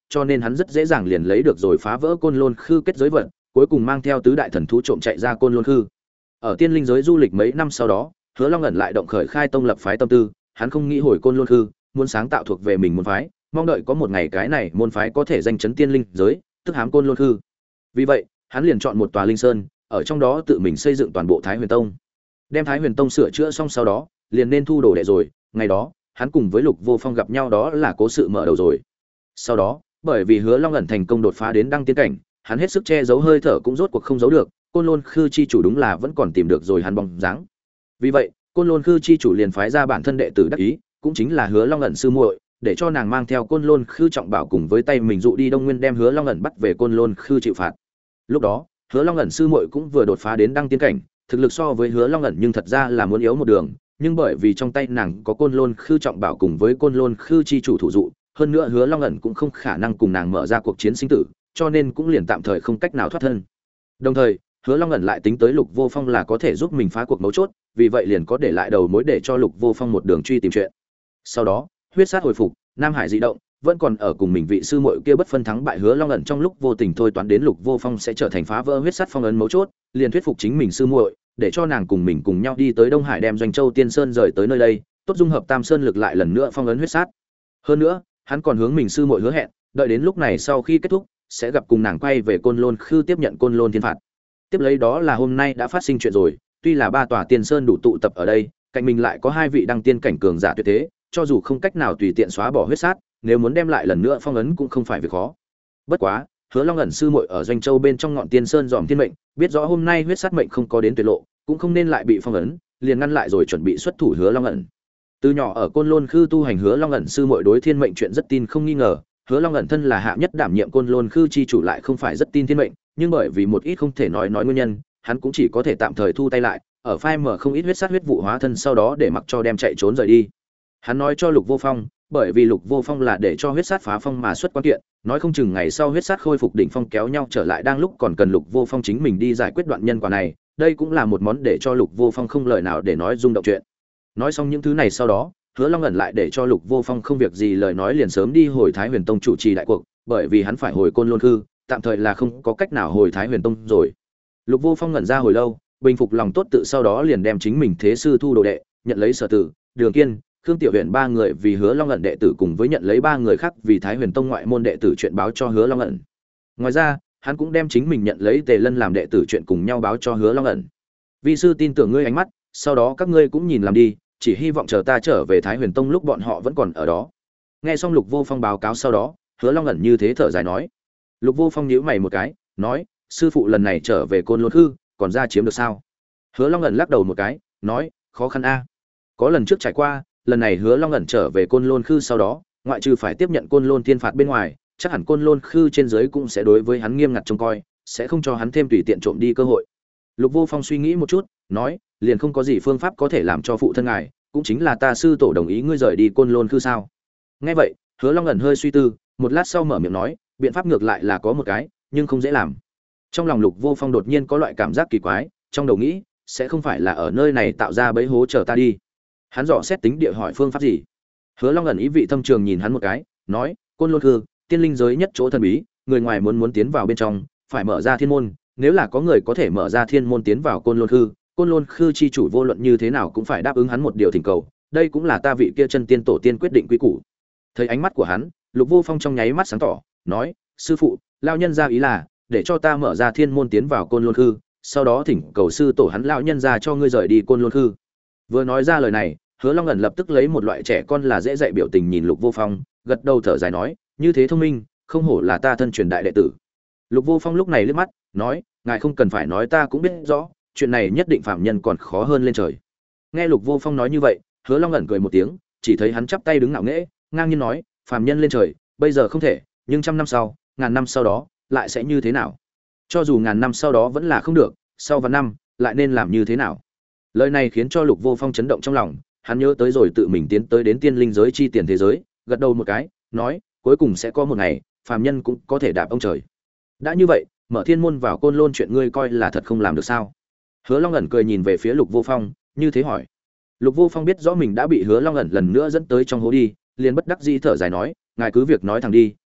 cho nên hắn rất dễ dàng liền lấy được rồi phá vỡ côn lôn khư kết giới vật, cuối cùng mang theo tứ đại thần thú trộm chạy ra côn lôn khư. Ở tiên linh giới du lịch mấy năm sau đó, Hứa Long ẩn lại động khởi khai tông lập phái tâm tư, hắn không nghĩ hồi côn lôn khư, muốn sáng tạo thuộc về mình môn phái, mong đợi có một ngày cái này môn phái có thể danh chấn tiên linh giới, tức hám côn lôn khư. Vì vậy, hắn liền chọn một tòa linh sơn, ở trong đó tự mình xây dựng toàn bộ Thái Huyền Tông. Đem Thái Huyền Tông sửa chữa xong sau đó, liền nên thu đồ đệ rồi, ngày đó, hắn cùng với Lục Vô Phong gặp nhau đó là cố sự mở đầu rồi. Sau đó, bởi vì Hứa Long ẩn thành công đột phá đến đăng tiên cảnh, hắn hết sức che giấu hơi thở cũng rốt cuộc không giấu được, Côn Lôn Khư chi chủ đúng là vẫn còn tìm được rồi hắn bóng dáng. Vì vậy, Côn Lôn Khư chi chủ liền phái ra bản thân đệ tử đắc ý, cũng chính là Hứa Long ẩn sư muội, để cho nàng mang theo Côn Lôn Khư trọng bảo cùng với tay mình dụ đi Đông Nguyên đem Hứa Long ẩn bắt về Côn Lôn Khư chịu phạt. Lúc đó, Hứa Long ẩn sư muội cũng vừa đột phá đến đăng tiên cảnh, thực lực so với Hứa Long ẩn nhưng thật ra là muốn yếu một đường, nhưng bởi vì trong tay nàng có Côn Lôn Khư trọng bảo cùng với Côn Lôn Khư chi chủ thủ dụ, hơn nữa Hứa Long ẩn cũng không khả năng cùng nàng mở ra cuộc chiến sinh tử, cho nên cũng liền tạm thời không cách nào thoát thân. Đồng thời, Hứa Long ẩn lại tính tới Lục Vô Phong là có thể giúp mình phá cuộc mấu chốt, vì vậy liền có để lại đầu mối để cho Lục Vô Phong một đường truy tìm chuyện. Sau đó, huyết sát hồi phục, Nam Hải dị động, vẫn còn ở cùng mình vị sư muội kia bất phân thắng bại. Hứa Long ẩn trong lúc vô tình thôi toán đến Lục Vô Phong sẽ trở thành phá vỡ huyết sát phong ấn mấu chốt, liền thuyết phục chính mình sư muội, để cho nàng cùng mình cùng nhau đi tới Đông Hải đem Doanh Châu Tiên Sơn rời tới nơi đây, tốt dung hợp Tam Sơn lực lại lần nữa phong ấn huyết sát. Hơn nữa, hắn còn hướng mình sư muội hứa hẹn, đợi đến lúc này sau khi kết thúc, sẽ gặp cùng nàng quay về Côn Lôn Khư tiếp nhận Côn Lôn Thiên phạt. Tiếp lấy đó là hôm nay đã phát sinh chuyện rồi, tuy là ba tòa tiên sơn đủ tụ tập ở đây, cạnh mình lại có hai vị đăng tiên cảnh cường giả tuyệt thế, cho dù không cách nào tùy tiện xóa bỏ huyết sát, nếu muốn đem lại lần nữa phong ấn cũng không phải việc khó. Bất quá, Hứa Long ẩn sư muội ở Doanh Châu bên trong ngọn tiên sơn dòm thiên mệnh, biết rõ hôm nay huyết sát mệnh không có đến tuyệt lộ, cũng không nên lại bị phong ấn, liền ngăn lại rồi chuẩn bị xuất thủ Hứa Long ẩn. Từ nhỏ ở Côn Lôn Khư tu hành Hứa Long ẩn sư muội đối thiên mệnh chuyện rất tin không nghi ngờ, Hứa Long ẩn thân là hạ nhất đảm nhiệm Côn Lôn Khư chi chủ lại không phải rất tin thiên mệnh, nhưng bởi vì một ít không thể nói nguyên nhân, hắn cũng chỉ có thể tạm thời thu tay lại, ở phai mở không ít huyết sát huyết vụ hóa thân sau đó để mặc cho đem chạy trốn rời đi. Hắn nói cho Lục Vô Phong, bởi vì Lục Vô Phong là để cho huyết sát phá phong mà xuất quan kiện, nói không chừng ngày sau huyết sát khôi phục đỉnh phong kéo nhau trở lại đang lúc còn cần Lục Vô Phong chính mình đi giải quyết đoạn nhân quả này, đây cũng là một món để cho Lục Vô Phong không lời nào để nói rung động chuyện. Nói xong những thứ này sau đó, Hứa Long ẩn lại để cho Lục Vô Phong không việc gì lời nói liền sớm đi hồi Thái Huyền Tông chủ trì đại cuộc, bởi vì hắn phải hồi Côn Lôn Khư, tạm thời là không có cách nào hồi Thái Huyền Tông rồi. Lục Vô Phong ngẩn ra hồi lâu, bình phục lòng tốt tự sau đó liền đem chính mình thế sư thu đồ đệ, nhận lấy Sở Tử, Đường Kiên, Khương Tiểu Huyền ba người vì Hứa Long ẩn đệ tử cùng với nhận lấy ba người khác vì Thái Huyền Tông ngoại môn đệ tử chuyện báo cho Hứa Long ẩn. Ngoài ra, hắn cũng đem chính mình nhận lấy Tề Lân làm đệ tử chuyện cùng nhau báo cho Hứa Long ẩn. Vi sư tin tưởng ngươi ánh mắt, sau đó các ngươi cũng nhìn làm đi, chỉ hy vọng chờ ta trở về Thái Huyền Tông lúc bọn họ vẫn còn ở đó. Nghe xong Lục Vô Phong báo cáo sau đó, Hứa Long ẩn như thế thở dài nói. Lục Vô Phong nhíu mày một cái, nói: "Sư phụ lần này trở về Côn Lôn Khư, còn ra chiếm được sao?" Hứa Long ẩn lắc đầu một cái, nói: "Khó khăn a. Có lần trước trải qua, lần này Hứa Long ẩn trở về Côn Lôn Khư sau đó, ngoại trừ phải tiếp nhận Côn Lôn Thiên phạt bên ngoài, chắc hẳn Côn Lôn Khư trên dưới cũng sẽ đối với hắn nghiêm ngặt trông coi, sẽ không cho hắn thêm tùy tiện trộm đi cơ hội." Lục Vô Phong suy nghĩ một chút, nói: "Liền không có gì phương pháp có thể làm cho phụ thân ngài, cũng chính là ta sư tổ đồng ý ngươi rời đi Côn Lôn Khư sao?" Nghe vậy, Hứa Long ẩn hơi suy tư, một lát sau mở miệng nói: "Biện pháp ngược lại là có một cái, nhưng không dễ làm." Trong lòng Lục Vô Phong đột nhiên có loại cảm giác kỳ quái, trong đầu nghĩ, sẽ không phải là ở nơi này tạo ra bẫy hố chờ ta đi. Hắn dò xét tính địa hỏi phương pháp gì. Hứa Long ẩn ý vị thâm trường nhìn hắn một cái, nói: "Côn Lôn Khư, tiên linh giới nhất chỗ thần bí, người ngoài muốn tiến vào bên trong, phải mở ra thiên môn, nếu là có người có thể mở ra thiên môn tiến vào Côn Lôn Khư chi chủ vô luận như thế nào cũng phải đáp ứng hắn một điều thỉnh cầu, đây cũng là ta vị kia chân tiên tổ tiên quyết định quy củ." Thấy ánh mắt của hắn, Lục Vô Phong trong nháy mắt sáng tỏ, nói: "Sư phụ, lão nhân gia ý là để cho ta mở ra thiên môn tiến vào Côn Lôn Khư, sau đó thỉnh cầu sư tổ hắn lão nhân gia cho ngươi rời đi Côn Lôn Khư." Vừa nói ra lời này, Hứa Long ẩn lập tức lấy một loại trẻ con là dễ dạy biểu tình nhìn Lục Vô Phong, gật đầu thở dài nói: "Như thế thông minh, không hổ là ta thân truyền đại đệ tử." Lục Vô Phong lúc này liếc mắt, nói: "Ngài không cần phải nói, ta cũng biết rõ, chuyện này nhất định phạm nhân còn khó hơn lên trời." Nghe Lục Vô Phong nói như vậy, Hứa Long ẩn cười một tiếng, chỉ thấy hắn chắp tay đứng ngạo nghễ, ngang nhiên nói: "Phạm nhân lên trời, bây giờ không thể, nhưng trăm năm sau, ngàn năm sau đó, lại sẽ như thế nào? Cho dù ngàn năm sau đó vẫn là không được, sau vạn năm, lại nên làm như thế nào?" Lời này khiến cho Lục Vô Phong chấn động trong lòng, hắn nhớ tới rồi tự mình tiến tới đến tiên linh giới chi tiền thế giới, gật đầu một cái, nói: "Cuối cùng sẽ có một ngày, phàm nhân cũng có thể đạp ông trời. Đã như vậy, mở thiên môn vào Côn Lôn chuyện ngươi coi là thật không làm được sao?" Hứa Long ẩn cười nhìn về phía Lục Vô Phong, như thế hỏi. Lục Vô Phong biết rõ mình đã bị Hứa Long ẩn lần nữa dẫn tới trong hố đi, liền bất đắc dĩ thở dài nói: "Ngài cứ việc nói thẳng đi,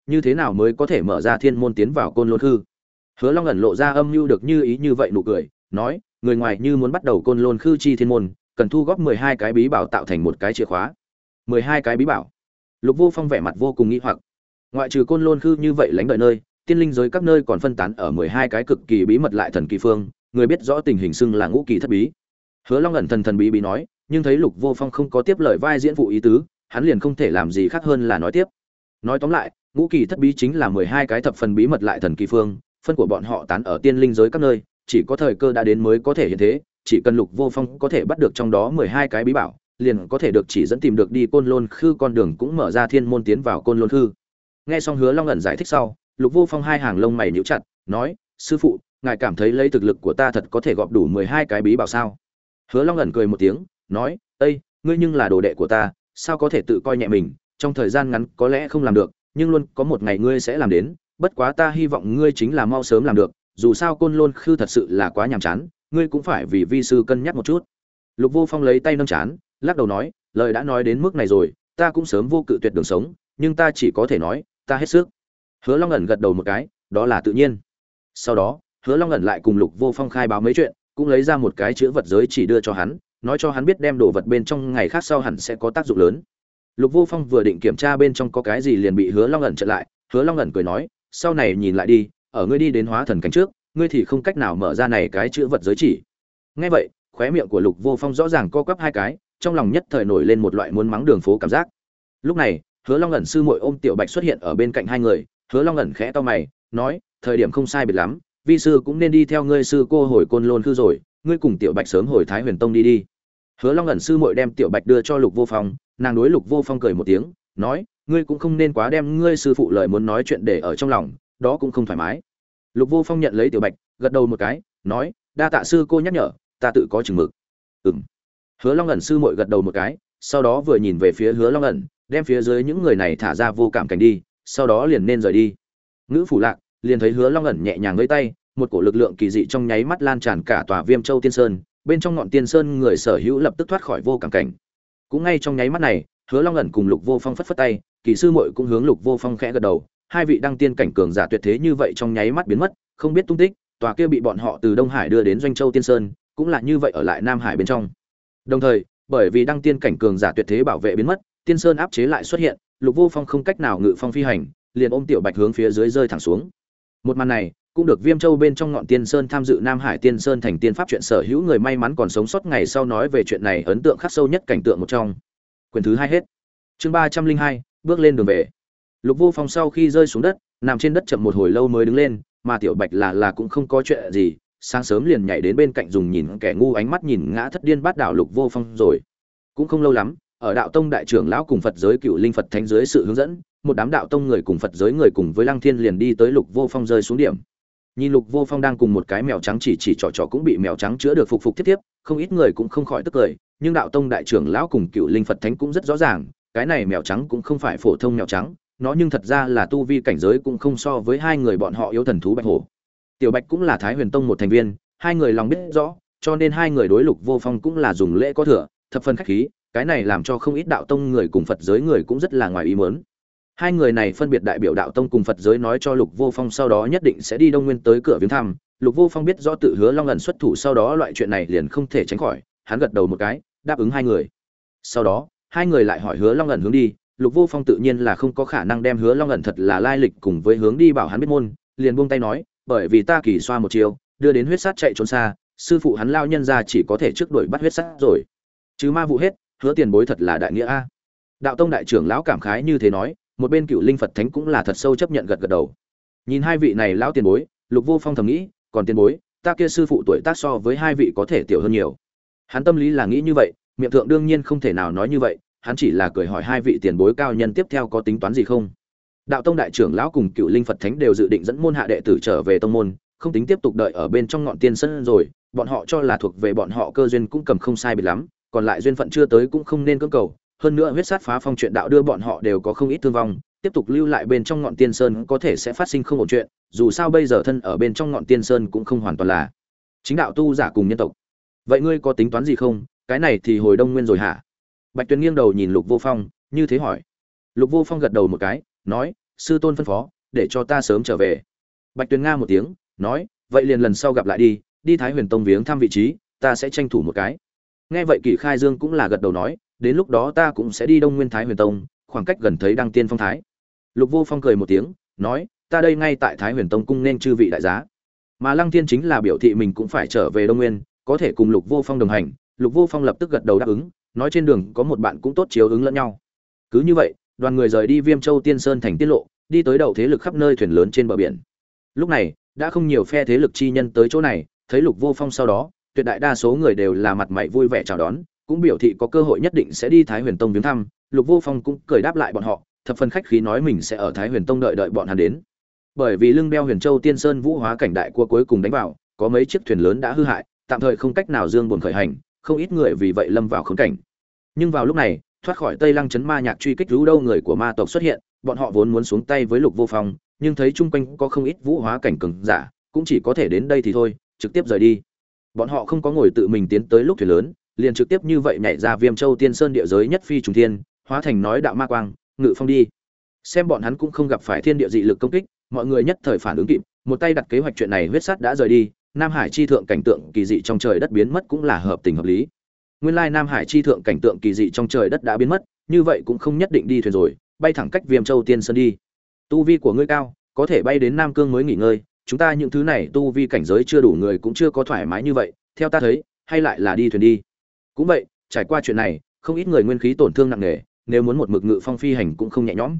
như thế nào mới có thể mở ra thiên môn tiến vào Côn Lôn Khư? Hứa Long ẩn lộ ra âm mưu được như ý như vậy nụ cười, nói, người ngoài như muốn bắt đầu Côn Lôn Khư chi thiên môn, cần thu góp 12 cái bí bảo tạo thành một cái chìa khóa. 12 cái bí bảo? Lục Vô Phong vẻ mặt vô cùng nghi hoặc. Ngoại trừ Côn Lôn Khư như vậy lánh đợi nơi, tiên linh giới các nơi còn phân tán ở 12 cái cực kỳ bí mật lại thần kỳ phương, người biết rõ tình hình xưng là ngũ kỳ thất bí. Hứa Long ẩn thần thần bí bí nói, nhưng thấy Lục Vô Phong không có tiếp lời vai diễn phụ ý tứ, hắn liền không thể làm gì khác hơn là nói tiếp. Nói tóm lại, ngũ kỳ thất bí chính là 12 cái thập phần bí mật lại thần kỳ phương, phân của bọn họ tán ở tiên linh giới các nơi, chỉ có thời cơ đã đến mới có thể hiện thế, chỉ cần Lục Vô Phong có thể bắt được trong đó 12 cái bí bảo, liền có thể được chỉ dẫn tìm được đi Côn Lôn Khư con đường cũng mở ra thiên môn tiến vào Côn Lôn Khư. Nghe xong Hứa Long ẩn giải thích sau, Lục Vô Phong hai hàng lông mày nhíu chặt, nói: "Sư phụ, ngài cảm thấy lấy thực lực của ta thật có thể gọp đủ 12 cái bí bảo sao?" Hứa Long ẩn cười một tiếng, nói: "Ê, ngươi nhưng là đồ đệ của ta, sao có thể tự coi nhẹ mình, trong thời gian ngắn có lẽ không làm được, nhưng luôn có một ngày ngươi sẽ làm đến, bất quá ta hy vọng ngươi chính là mau sớm làm được, dù sao Côn Lôn Khư thật sự là quá nhàm chán, ngươi cũng phải vì vi sư cân nhắc một chút." Lục Vô Phong lấy tay nâng chán, lắc đầu nói: "Lời đã nói đến mức này rồi, ta cũng sớm vô cự tuyệt đường sống, nhưng ta chỉ có thể nói, ta hết sức." Hứa Long ẩn gật đầu một cái, đó là tự nhiên. Sau đó, Hứa Long ẩn lại cùng Lục Vô Phong khai báo mấy chuyện, cũng lấy ra một cái chữ vật giới chỉ đưa cho hắn, nói cho hắn biết đem đồ vật bên trong ngày khác sau hẳn sẽ có tác dụng lớn. Lục Vô Phong vừa định kiểm tra bên trong có cái gì liền bị Hứa Long ẩn chặn lại, Hứa Long ẩn cười nói, sau này nhìn lại đi, ở ngươi đi đến hóa thần cảnh trước, ngươi thì không cách nào mở ra này cái chữ vật giới chỉ. Nghe vậy, khóe miệng của Lục Vô Phong rõ ràng co quắp hai cái, trong lòng nhất thời nổi lên một loại muốn mắng đường phố cảm giác. Lúc này, Hứa Long ẩn sư muội ôm Tiểu Bạch xuất hiện ở bên cạnh hai người, Hứa Long ẩn khẽ to mày, nói, thời điểm không sai biệt lắm, vi sư cũng nên đi theo ngươi sư cô hồi Côn Lôn Khư rồi, ngươi cùng Tiểu Bạch sớm hồi Thái Huyền Tông đi đi. Hứa Long ẩn sư muội đem Tiểu Bạch đưa cho Lục Vô Phong, nàng đối Lục Vô Phong cười một tiếng, nói, ngươi cũng không nên quá đem ngươi sư phụ lời muốn nói chuyện để ở trong lòng, đó cũng không thoải mái. Lục Vô Phong nhận lấy Tiểu Bạch, gật đầu một cái, nói, đa tạ sư cô nhắc nhở, ta tự có chừng mực. Hứa Long ẩn sư muội gật đầu một cái, sau đó vừa nhìn về phía Hứa Long ẩn, đem phía dưới những người này thả ra vô cảm cảnh đi, sau đó liền nên rời đi. Ngữ phủ lạc, liền thấy Hứa Long ẩn nhẹ nhàng vẫy tay, một cổ lực lượng kỳ dị trong nháy mắt lan tràn cả tòa Viêm Châu Tiên Sơn, bên trong ngọn Tiên Sơn người sở hữu lập tức thoát khỏi vô cảm cảnh. Cũng ngay trong nháy mắt này, Hứa Long ẩn cùng Lục Vô Phong phất phất tay, kỳ sư muội cũng hướng Lục Vô Phong khẽ gật đầu, hai vị đăng tiên cảnh cường giả tuyệt thế như vậy trong nháy mắt biến mất, không biết tung tích, tòa kia bị bọn họ từ Đông Hải đưa đến Doanh Châu Tiên Sơn, cũng là như vậy ở lại Nam Hải bên trong. Đồng thời, bởi vì đăng tiên cảnh cường giả tuyệt thế bảo vệ biến mất, Tiên Sơn áp chế lại xuất hiện, Lục Vô Phong không cách nào ngự phong phi hành, liền ôm Tiểu Bạch hướng phía dưới rơi thẳng xuống. Một màn này cũng được Viêm Châu bên trong ngọn Tiên Sơn tham dự Nam Hải Tiên Sơn thành tiên pháp chuyện sở hữu người may mắn còn sống sót ngày sau nói về chuyện này ấn tượng khắc sâu nhất cảnh tượng một trong. Quyền thứ 2 hết. Chương 302, bước lên đường về. Lục Vô Phong sau khi rơi xuống đất, nằm trên đất chậm một hồi lâu mới đứng lên, mà Tiểu Bạch là cũng không có chuyện gì, sáng sớm liền nhảy đến bên cạnh dùng nhìn kẻ ngu ánh mắt nhìn ngã thất điên bát đảo Lục Vô Phong rồi. Cũng không lâu lắm, ở đạo tông đại trưởng lão cùng Phật giới cựu linh Phật thánh dưới sự hướng dẫn, một đám đạo tông người cùng Phật giới người cùng với Lăng Thiên liền đi tới Lục Vô Phong rơi xuống điểm. Nhìn Lục Vô Phong đang cùng một cái mèo trắng chỉ trò cũng bị mèo trắng chữa được phục tiếp, không ít người cũng không khỏi tức cười, nhưng đạo tông đại trưởng lão cùng cựu linh Phật thánh cũng rất rõ ràng, cái này mèo trắng cũng không phải phổ thông mèo trắng, nó nhưng thật ra là tu vi cảnh giới cũng không so với hai người bọn họ yếu thần thú Bạch Hổ. Tiểu Bạch cũng là Thái Huyền Tông một thành viên, hai người lòng biết rõ, cho nên hai người đối Lục Vô Phong cũng là dùng lễ có thừa, thập phần khách khí, cái này làm cho không ít đạo tông người cùng Phật giới người cũng rất là ngoài ý muốn. Hai người này phân biệt đại biểu đạo tông cùng Phật giới nói cho Lục Vô Phong sau đó nhất định sẽ đi Đông Nguyên tới cửa viếng thăm. Lục Vô Phong biết rõ tự Hứa Long ẩn xuất thủ sau đó loại chuyện này liền không thể tránh khỏi, hắn gật đầu một cái, đáp ứng hai người. Sau đó, hai người lại hỏi Hứa Long ẩn hướng đi, Lục Vô Phong tự nhiên là không có khả năng đem Hứa Long ẩn thật là lai lịch cùng với hướng đi bảo hắn biết môn, liền buông tay nói, bởi vì ta kỳ xoa một chiều, đưa đến huyết sát chạy trốn xa, sư phụ hắn lao nhân ra chỉ có thể trước đuổi bắt huyết sát rồi. Chứ ma vụ hết, Hứa tiền bối thật là đại nghĩa a. Đạo tông đại trưởng lão cảm khái như thế nói, một bên cựu linh Phật thánh cũng là thật sâu chấp nhận gật gật đầu. Nhìn hai vị này lão tiền bối, Lục Vô Phong thầm nghĩ, còn tiền bối, ta kia sư phụ tuổi tác so với hai vị có thể tiểu hơn nhiều. Hắn tâm lý là nghĩ như vậy, miệng thượng đương nhiên không thể nào nói như vậy, hắn chỉ là cười hỏi hai vị tiền bối cao nhân tiếp theo có tính toán gì không. Đạo tông đại trưởng lão cùng cựu linh Phật thánh đều dự định dẫn môn hạ đệ tử trở về tông môn, không tính tiếp tục đợi ở bên trong ngọn tiên sơn rồi, bọn họ cho là thuộc về bọn họ cơ duyên cũng cầm không sai biệt lắm, còn lại duyên phận chưa tới cũng không nên cưỡng cầu. Hơn nữa huyết sát phá phong chuyện đạo đưa bọn họ đều có không ít thương vong, tiếp tục lưu lại bên trong ngọn tiên sơn có thể sẽ phát sinh không ổn chuyện, dù sao bây giờ thân ở bên trong ngọn tiên sơn cũng không hoàn toàn là chính đạo tu giả cùng nhân tộc. Vậy ngươi có tính toán gì không? Cái này thì hồi Đông Nguyên rồi hả? Bạch Tuyền nghiêng đầu nhìn Lục Vô Phong, như thế hỏi. Lục Vô Phong gật đầu một cái, nói, sư tôn phân phó để cho ta sớm trở về. Bạch Tuyền nga một tiếng nói, vậy liền lần sau gặp lại đi, đi Thái Huyền Tông viếng thăm vị trí, ta sẽ tranh thủ một cái. Nghe vậy Kỷ Khai Dương cũng là gật đầu nói, đến lúc đó ta cũng sẽ đi Đông Nguyên Thái Huyền Tông, khoảng cách gần thấy đăng tiên phong thái. Lục Vô Phong cười một tiếng nói, ta đây ngay tại Thái Huyền Tông cung nên chư vị đại giá. Mà Lăng Thiên chính là biểu thị mình cũng phải trở về Đông Nguyên, có thể cùng Lục Vô Phong đồng hành. Lục Vô Phong lập tức gật đầu đáp ứng, nói trên đường có một bạn cũng tốt chiếu ứng lẫn nhau. Cứ như vậy, đoàn người rời đi Viêm Châu Tiên Sơn thành tiết lộ, đi tới đầu thế lực khắp nơi thuyền lớn trên bờ biển. Lúc này, đã không nhiều phe thế lực chi nhân tới chỗ này, thấy Lục Vô Phong sau đó, tuyệt đại đa số người đều là mặt mày vui vẻ chào đón, cũng biểu thị có cơ hội nhất định sẽ đi Thái Huyền Tông viếng thăm. Lục Vô Phong cũng cười đáp lại bọn họ, thập phần khách khí nói mình sẽ ở Thái Huyền Tông đợi bọn hắn đến. Bởi vì lưng đeo Huyền Châu Tiên Sơn vũ hóa cảnh đại cua cuối cùng đánh vào, có mấy chiếc thuyền lớn đã hư hại, tạm thời không cách nào dương buồn khởi hành, không ít người vì vậy lâm vào khốn cảnh. Nhưng vào lúc này, thoát khỏi Tây Lăng trấn ma nhạc truy kích rú đâu người của ma tộc xuất hiện, bọn họ vốn muốn xuống tay với Lục Vô Phong, nhưng thấy chung quanh có không ít vũ hóa cảnh cường giả, cũng chỉ có thể đến đây thì thôi, trực tiếp rời đi. Bọn họ không có ngồi tự mình tiến tới lúc thuyền lớn, liền trực tiếp như vậy nhảy ra Viêm Châu Tiên Sơn địa giới nhất phi trùng thiên, hóa thành nói đạo ma quang, ngự phong đi. Xem bọn hắn cũng không gặp phải thiên địa dị lực công kích, mọi người nhất thời phản ứng kịp, một tay đặt kế hoạch chuyện này huyết sát đã rời đi, Nam Hải chi thượng cảnh tượng kỳ dị trong trời đất biến mất cũng là hợp tình hợp lý. Nguyên lai Nam Hải chi thượng cảnh tượng kỳ dị trong trời đất đã biến mất, như vậy cũng không nhất định đi thuyền rồi, bay thẳng cách Viêm Châu Tiên Sơn đi. Tu vi của ngươi cao, có thể bay đến Nam Cương mới nghỉ ngơi, chúng ta những thứ này tu vi cảnh giới chưa đủ người cũng chưa có thoải mái như vậy, theo ta thấy, hay lại là đi thuyền đi. Cũng vậy, trải qua chuyện này, không ít người nguyên khí tổn thương nặng nề, nếu muốn một mực ngự phong phi hành cũng không nhẹ nhõm.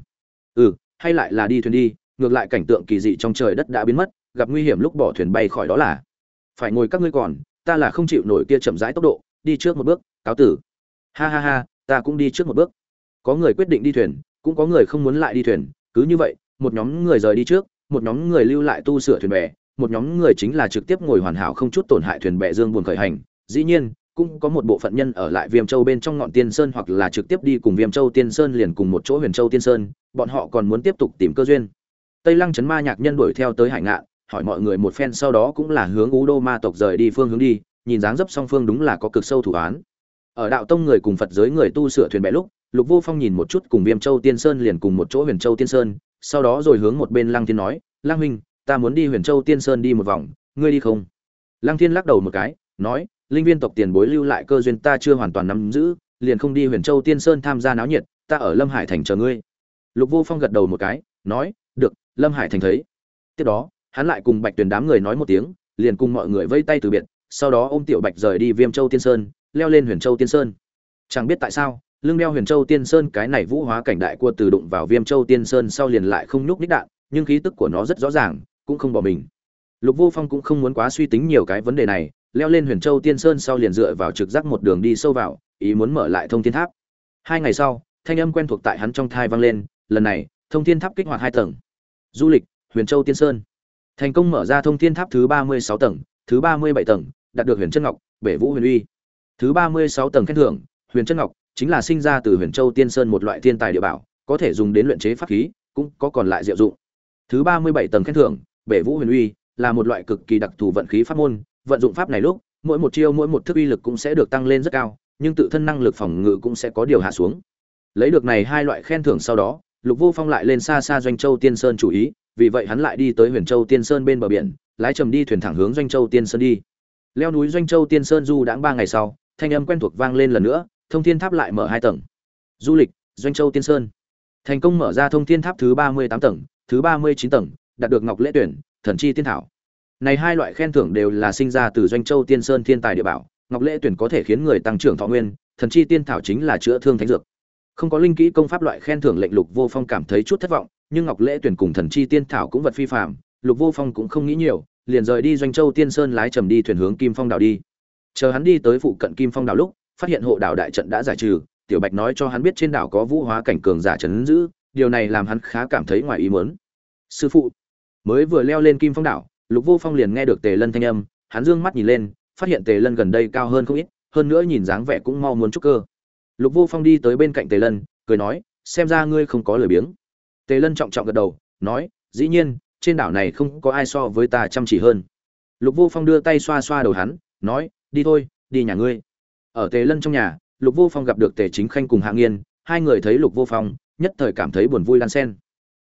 Hay lại là đi thuyền đi, ngược lại cảnh tượng kỳ dị trong trời đất đã biến mất, gặp nguy hiểm lúc bỏ thuyền bay khỏi đó là. Phải ngồi các ngươi còn, ta là không chịu nổi kia chậm rãi tốc độ, đi trước một bước, cáo tử. Ha ha ha, ta cũng đi trước một bước. Có người quyết định đi thuyền, cũng có người không muốn lại đi thuyền, cứ như vậy, một nhóm người rời đi trước, một nhóm người lưu lại tu sửa thuyền bè, một nhóm người chính là trực tiếp ngồi hoàn hảo không chút tổn hại thuyền bè dương buồn khởi hành. Dĩ nhiên, cũng có một bộ phận nhân ở lại Viêm Châu bên trong ngọn Tiên Sơn, hoặc là trực tiếp đi cùng Viêm Châu Tiên Sơn liền cùng một chỗ Huyền Châu Tiên Sơn, bọn họ còn muốn tiếp tục tìm cơ duyên. Tây Lăng trấn ma nhạc nhân đuổi theo tới Hải Ngạn, hỏi mọi người một phen sau đó cũng là hướng Ú Đô ma tộc rời đi phương hướng đi, nhìn dáng dấp song phương đúng là có cực sâu thủ án. Ở đạo tông người cùng Phật giới người tu sửa thuyền bè lúc, Lục Vô Phong nhìn một chút cùng Viêm Châu Tiên Sơn liền cùng một chỗ Huyền Châu Tiên Sơn, sau đó rồi hướng một bên Lăng Thiên nói, Lăng huynh, ta muốn đi Huyền Châu Tiên Sơn đi một vòng, ngươi đi không? Lăng Thiên lắc đầu một cái, nói, linh viên tộc tiền bối lưu lại cơ duyên ta chưa hoàn toàn nắm giữ, liền không đi Huyền Châu Tiên Sơn tham gia náo nhiệt, ta ở Lâm Hải thành chờ ngươi. Lục Vô Phong gật đầu một cái, nói, được, Lâm Hải thành thấy. Tiếp đó, hắn lại cùng Bạch Tuyền đám người nói một tiếng, liền cùng mọi người vẫy tay từ biệt, sau đó ôm Tiểu Bạch rời đi Viêm Châu Tiên Sơn, leo lên Huyền Châu Tiên Sơn. Chẳng biết tại sao, lưng đeo Huyền Châu Tiên Sơn cái này vũ hóa cảnh đại cua từ đụng vào Viêm Châu Tiên Sơn sau liền lại không nhúc nhích đạn, nhưng khí tức của nó rất rõ ràng, cũng không bỏ mình. Lục Vô Phong cũng không muốn quá suy tính nhiều cái vấn đề này, leo lên Huyền Châu Tiên Sơn sau liền dựa vào trực giác một đường đi sâu vào, ý muốn mở lại Thông Thiên Tháp. 2 ngày sau, thanh âm quen thuộc tại hắn trong thai vang lên, lần này, Thông Thiên Tháp kích hoạt 2 tầng. Du lịch, Huyền Châu Tiên Sơn. Thành công mở ra Thông Thiên Tháp thứ 36 tầng, thứ 37 tầng, đạt được Huyền Chân Ngọc, Bể Vũ Huyền Uy. Thứ 36 tầng khen thưởng, Huyền Chân Ngọc chính là sinh ra từ Huyền Châu Tiên Sơn một loại thiên tài địa bảo, có thể dùng đến luyện chế pháp khí, cũng có còn lại diệu dụng. Thứ 37 tầng khen thưởng, Bể Vũ Huyền Uy, là một loại cực kỳ đặc thù vận khí pháp môn, vận dụng pháp này lúc, mỗi một chiêu mỗi một thức uy lực cũng sẽ được tăng lên rất cao, nhưng tự thân năng lực phòng ngự cũng sẽ có điều hạ xuống. Lấy được này 2 loại khen thưởng sau đó, Lục Vô Phong lại lên xa xa Doanh Châu Tiên Sơn chủ ý, vì vậy hắn lại đi tới Huyền Châu Tiên Sơn bên bờ biển, lái trầm đi thuyền thẳng hướng Doanh Châu Tiên Sơn đi. Leo núi Doanh Châu Tiên Sơn du đãng 3 ngày sau, thanh âm quen thuộc vang lên lần nữa, Thông Thiên Tháp lại mở 2 tầng. Du lịch, Doanh Châu Tiên Sơn. Thành công mở ra Thông Thiên Tháp thứ 38 tầng, thứ 39 tầng, đạt được Ngọc Lễ Tuyển, Thần Chi Tiên Thảo. Này 2 loại khen thưởng đều là sinh ra từ Doanh Châu Tiên Sơn thiên tài địa bảo, Ngọc Lễ Tuyển có thể khiến người tăng trưởng thọ nguyên, Thần Chi Tiên Thảo chính là chữa thương thánh dược. Không có linh kỹ công pháp loại khen thưởng lệnh Lục Vô Phong cảm thấy chút thất vọng, nhưng Ngọc Lễ Tuyển cùng Thần Chi Tiên Thảo cũng vật phi phàm, Lục Vô Phong cũng không nghĩ nhiều, liền rời đi Doanh Châu Tiên Sơn lái trầm đi thuyền hướng Kim Phong đảo đi. Chờ hắn đi tới phụ cận Kim Phong đảo lúc, phát hiện hộ đảo đại trận đã giải trừ, Tiểu Bạch nói cho hắn biết trên đảo có vũ hóa cảnh cường giả trấn giữ, điều này làm hắn khá cảm thấy ngoài ý muốn. Sư phụ, mới vừa leo lên Kim Phong đảo, Lục Vô Phong liền nghe được Tề Lân thanh âm, hắn dương mắt nhìn lên, phát hiện Tề Lân gần đây cao hơn không ít, hơn nữa nhìn dáng vẻ cũng mau muốn trúc cơ. Lục Vô Phong đi tới bên cạnh Tề Lân, cười nói, xem ra ngươi không có lời biếng. Tề Lân trọng trọng gật đầu, nói, dĩ nhiên, trên đảo này không có ai so với ta chăm chỉ hơn. Lục Vô Phong đưa tay xoa xoa đầu hắn, nói, đi thôi, đi nhà ngươi. Ở Tề Lân trong nhà, Lục Vô Phong gặp được Tề Chính Khanh cùng Hạ Nghiên, 2 người thấy Lục Vô Phong, nhất thời cảm thấy buồn vui đan xen.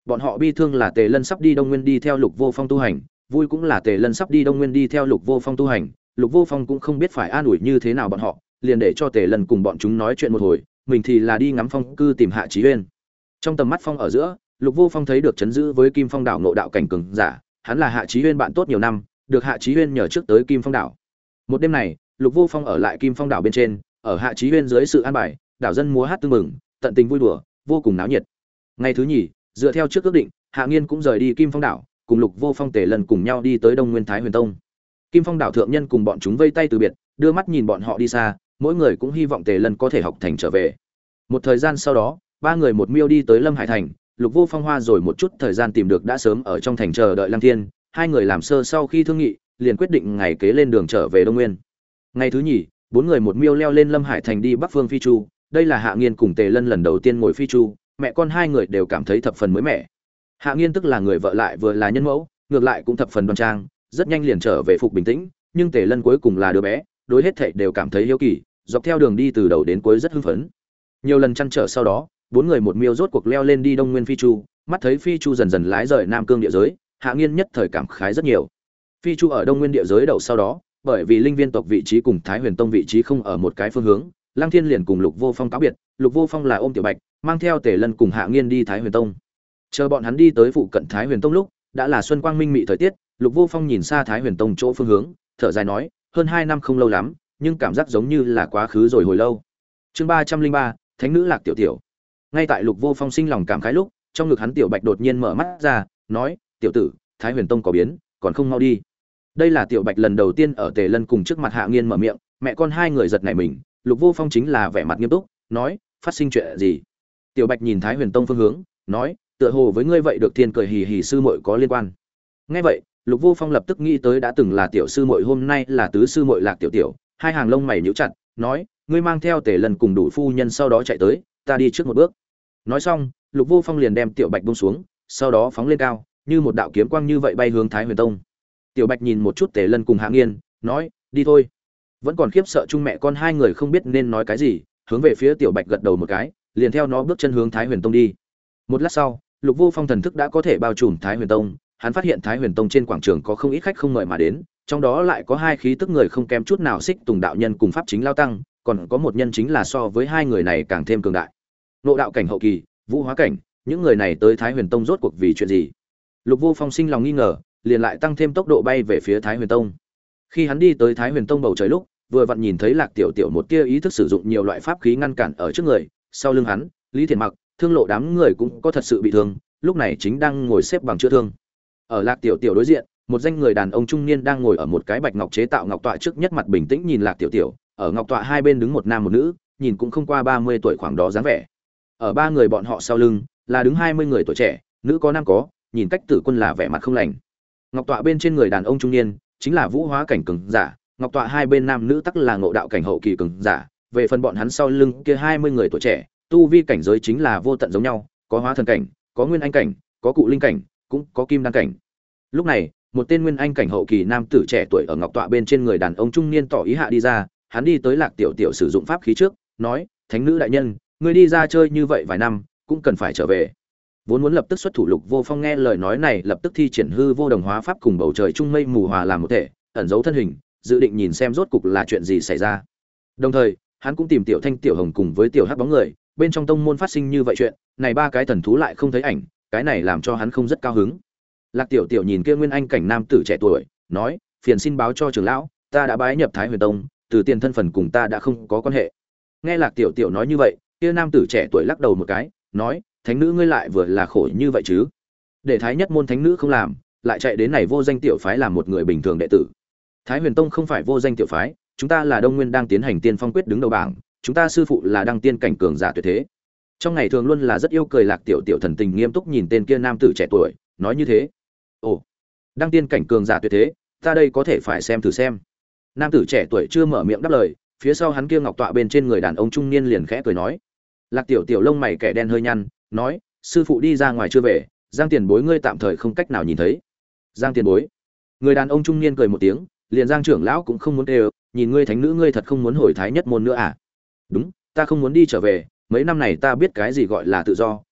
Bọn họ bi thương là Tề Lân sắp đi Đông Nguyên đi theo Lục Vô Phong tu hành, vui cũng là Tề Lân sắp đi Đông Nguyên đi theo Lục Vô Phong tu hành. Lục Vô Phong cũng không biết phải an ủi như thế nào bọn họ, liền để cho Tề Lân cùng bọn chúng nói chuyện một hồi, mình thì là đi ngắm phong cư tìm Hạ Chí Uyên. Trong tầm mắt phong ở giữa, Lục Vô Phong thấy được chấn giữ với Kim Phong đảo ngộ đạo cảnh cường giả, hắn là Hạ Chí Uyên bạn tốt nhiều năm, được Hạ Chí Uyên nhờ trước tới Kim Phong đảo. Một đêm này, Lục Vô Phong ở lại Kim Phong đảo bên trên, ở Hạ Chí Uyên dưới sự an bài, đảo dân múa hát tưng mừng, tận tình vui đùa, vô cùng náo nhiệt. Ngày thứ nhì, dựa theo trước ước định, Hạ Nghiên cũng rời đi Kim Phong đảo, cùng Lục Vô Phong Tề Lân cùng nhau đi tới Đông Nguyên Thái Huyền Tông. Kim Phong đảo thượng nhân cùng bọn chúng vây tay từ biệt, đưa mắt nhìn bọn họ đi xa, mỗi người cũng hy vọng Tề Lân có thể học thành trở về. Một thời gian sau đó, ba người một miêu đi tới Lâm Hải thành, Lục Vô Phong hoa rồi một chút thời gian tìm được đã sớm ở trong thành chờ đợi Lăng Thiên, hai người làm sơ sau khi thương nghị, liền quyết định ngày kế lên đường trở về Đông Nguyên. Ngày thứ nhì, bốn người một miêu leo lên Lâm Hải thành đi Bắc Phương Phi Chu, đây là Hạ Nghiên cùng Tề Lân lần đầu tiên ngồi Phi Chu, mẹ con hai người đều cảm thấy thập phần mới mẻ. Hạ Nghiên tức là người vợ lại vừa là nhân mẫu, ngược lại cũng thập phần đoan trang, rất nhanh liền trở về phục bình tĩnh, nhưng Tề Lân cuối cùng là đứa bé, đối hết thảy đều cảm thấy hiếu kỳ, dọc theo đường đi từ đầu đến cuối rất hưng phấn. Nhiều lần chăn trở sau đó, bốn người một miêu rốt cuộc leo lên đi Đông Nguyên Phi Chu, mắt thấy Phi Chu dần dần lái rời Nam Cương địa giới, Hạ Nghiên nhất thời cảm khái rất nhiều. Phi Chu ở Đông Nguyên địa giới đậu sau đó, bởi vì Linh Viên tộc vị trí cùng Thái Huyền Tông vị trí không ở một cái phương hướng, Lăng Thiên liền cùng Lục Vô Phong cáo biệt, Lục Vô Phong là ôm Tiểu Bạch, mang theo Tề Lân cùng Hạ Nghiên đi Thái Huyền Tông. Chờ bọn hắn đi tới phụ cận Thái Huyền Tông lúc, đã là xuân quang minh mị thời tiết, Lục Vô Phong nhìn xa Thái Huyền Tông chỗ phương hướng, thở dài nói, hơn 2 năm không lâu lắm, nhưng cảm giác giống như là quá khứ rồi hồi lâu. Chương 303, Thánh nữ Lạc Tiểu Tiểu. Ngay tại Lục Vô Phong sinh lòng cảm khái lúc, trong ngực hắn Tiểu Bạch đột nhiên mở mắt ra, nói, "Tiểu tử, Thái Huyền Tông có biến, còn không mau đi." Đây là Tiểu Bạch lần đầu tiên ở Tề Lân cùng trước mặt Hạ Nghiên mở miệng, mẹ con hai người giật nảy mình, Lục Vô Phong chính là vẻ mặt nghiêm túc, nói, "Phát sinh chuyện gì?" Tiểu Bạch nhìn Thái Huyền Tông phương hướng, nói, "Tựa hồ với ngươi vậy được thiên cười hì hì sư muội có liên quan." Nghe vậy, Lục Vô Phong lập tức nghĩ tới đã từng là tiểu sư muội hôm nay là tứ sư muội Lạc Tiểu Tiểu, hai hàng lông mày nhíu chặt, nói, "Ngươi mang theo Tề Lân cùng đủ phu nhân sau đó chạy tới, ta đi trước một bước." Nói xong, Lục Vô Phong liền đem Tiểu Bạch buông xuống, sau đó phóng lên cao, như một đạo kiếm quang như vậy bay hướng Thái Huyền Tông. Tiểu Bạch nhìn một chút Tề Lân cùng Hạ Nghiên, nói, "Đi thôi." Vẫn còn khiếp sợ chung mẹ con hai người không biết nên nói cái gì, hướng về phía Tiểu Bạch gật đầu một cái, liền theo nó bước chân hướng Thái Huyền Tông đi. Một lát sau, Lục Vô Phong thần thức đã có thể bao trùm Thái Huyền Tông, hắn phát hiện Thái Huyền Tông trên quảng trường có không ít khách không mời mà đến, trong đó lại có hai khí tức người không kém chút nào Xích Tùng đạo nhân cùng pháp chính lao tăng, còn có một nhân chính là so với hai người này càng thêm cường đại. Nộ đạo cảnh hậu kỳ, vũ hóa cảnh, những người này tới Thái Huyền Tông rốt cuộc vì chuyện gì? Lục Vô Phong sinh lòng nghi ngờ, liền lại tăng thêm tốc độ bay về phía Thái Huyền Tông. Khi hắn đi tới Thái Huyền Tông bầu trời lúc, vừa vặn nhìn thấy Lạc Tiểu Tiểu một tia ý thức sử dụng nhiều loại pháp khí ngăn cản ở trước người, sau lưng hắn, Lý Thiện Mặc, Thương Lộ đám người cũng có thật sự bị thương, lúc này chính đang ngồi xếp bằng chữa thương. Ở Lạc Tiểu Tiểu đối diện, một danh người đàn ông trung niên đang ngồi ở một cái bạch ngọc chế tạo ngọc tọa trước, nhất mặt bình tĩnh nhìn Lạc Tiểu Tiểu, ở ngọc tọa hai bên đứng một nam một nữ, nhìn cũng không qua 30 tuổi khoảng đó dáng vẻ. Ở ba người bọn họ sau lưng, là đứng 20 người tuổi trẻ, nữ có nam có, nhìn cách Tử Quân là vẻ mặt không lành. Ngọc tọa bên trên người đàn ông trung niên chính là vũ hóa cảnh cường giả, ngọc tọa hai bên nam nữ tắc là ngộ đạo cảnh hậu kỳ cường giả. Về phần bọn hắn sau lưng kia 20 người tuổi trẻ, tu vi cảnh giới chính là vô tận giống nhau, có hóa thần cảnh, có nguyên anh cảnh, có cụ linh cảnh, cũng có kim đan cảnh. Lúc này, một tên nguyên anh cảnh hậu kỳ nam tử trẻ tuổi ở ngọc tọa bên trên người đàn ông trung niên tỏ ý hạ đi ra, hắn đi tới Lạc Tiểu Tiểu sử dụng pháp khí trước, nói, "Thánh nữ đại nhân, ngươi đi ra chơi như vậy vài năm, cũng cần phải trở về." Vốn muốn lập tức xuất thủ Lục Vô Phong nghe lời nói này, lập tức thi triển hư vô đồng hóa pháp cùng bầu trời trung mây mù hòa làm một thể, ẩn giấu thân hình, dự định nhìn xem rốt cục là chuyện gì xảy ra. Đồng thời, hắn cũng tìm Tiểu Thanh, Tiểu Hồng cùng với Tiểu Hắc bóng người, bên trong tông môn phát sinh như vậy chuyện, này ba cái thần thú lại không thấy ảnh, cái này làm cho hắn không rất cao hứng. Lạc Tiểu Tiểu nhìn kia nguyên anh cảnh nam tử trẻ tuổi, nói, "Phiền xin báo cho trưởng lão, ta đã bái nhập Thái Huyền Tông, từ tiền thân phần cùng ta đã không có quan hệ." Nghe Lạc Tiểu Tiểu nói như vậy, kia nam tử trẻ tuổi lắc đầu một cái, nói, "Thánh nữ ngươi lại vừa là khổ như vậy chứ? Để Thái Nhất môn thánh nữ không làm, lại chạy đến này vô danh tiểu phái làm một người bình thường đệ tử. Thái Huyền Tông không phải vô danh tiểu phái, chúng ta là Đông Nguyên đang tiến hành tiên phong quyết đứng đầu bảng, chúng ta sư phụ là đăng tiên cảnh cường giả tuyệt thế." Trong ngày thường luôn là rất yêu cười Lạc Tiểu Tiểu thần tình nghiêm túc nhìn tên kia nam tử trẻ tuổi, nói như thế. "Ồ, đăng tiên cảnh cường giả tuyệt thế, ta đây có thể phải xem thử xem." Nam tử trẻ tuổi chưa mở miệng đáp lời, phía sau hắn kia ngọc tọa bên trên người đàn ông trung niên liền khẽ cười nói. Lạc Tiểu Tiểu lông mày kẻ đen hơi nhăn, nói, "Sư phụ đi ra ngoài chưa về, Giang tiền bối ngươi tạm thời không cách nào nhìn thấy." "Giang tiền bối?" Người đàn ông trung niên cười một tiếng, liền Giang trưởng lão cũng không muốn đều, "Nhìn ngươi thánh nữ ngươi thật không muốn hồi Thái Nhất môn nữa à?" "Đúng, ta không muốn đi trở về, mấy năm này ta biết cái gì gọi là tự do,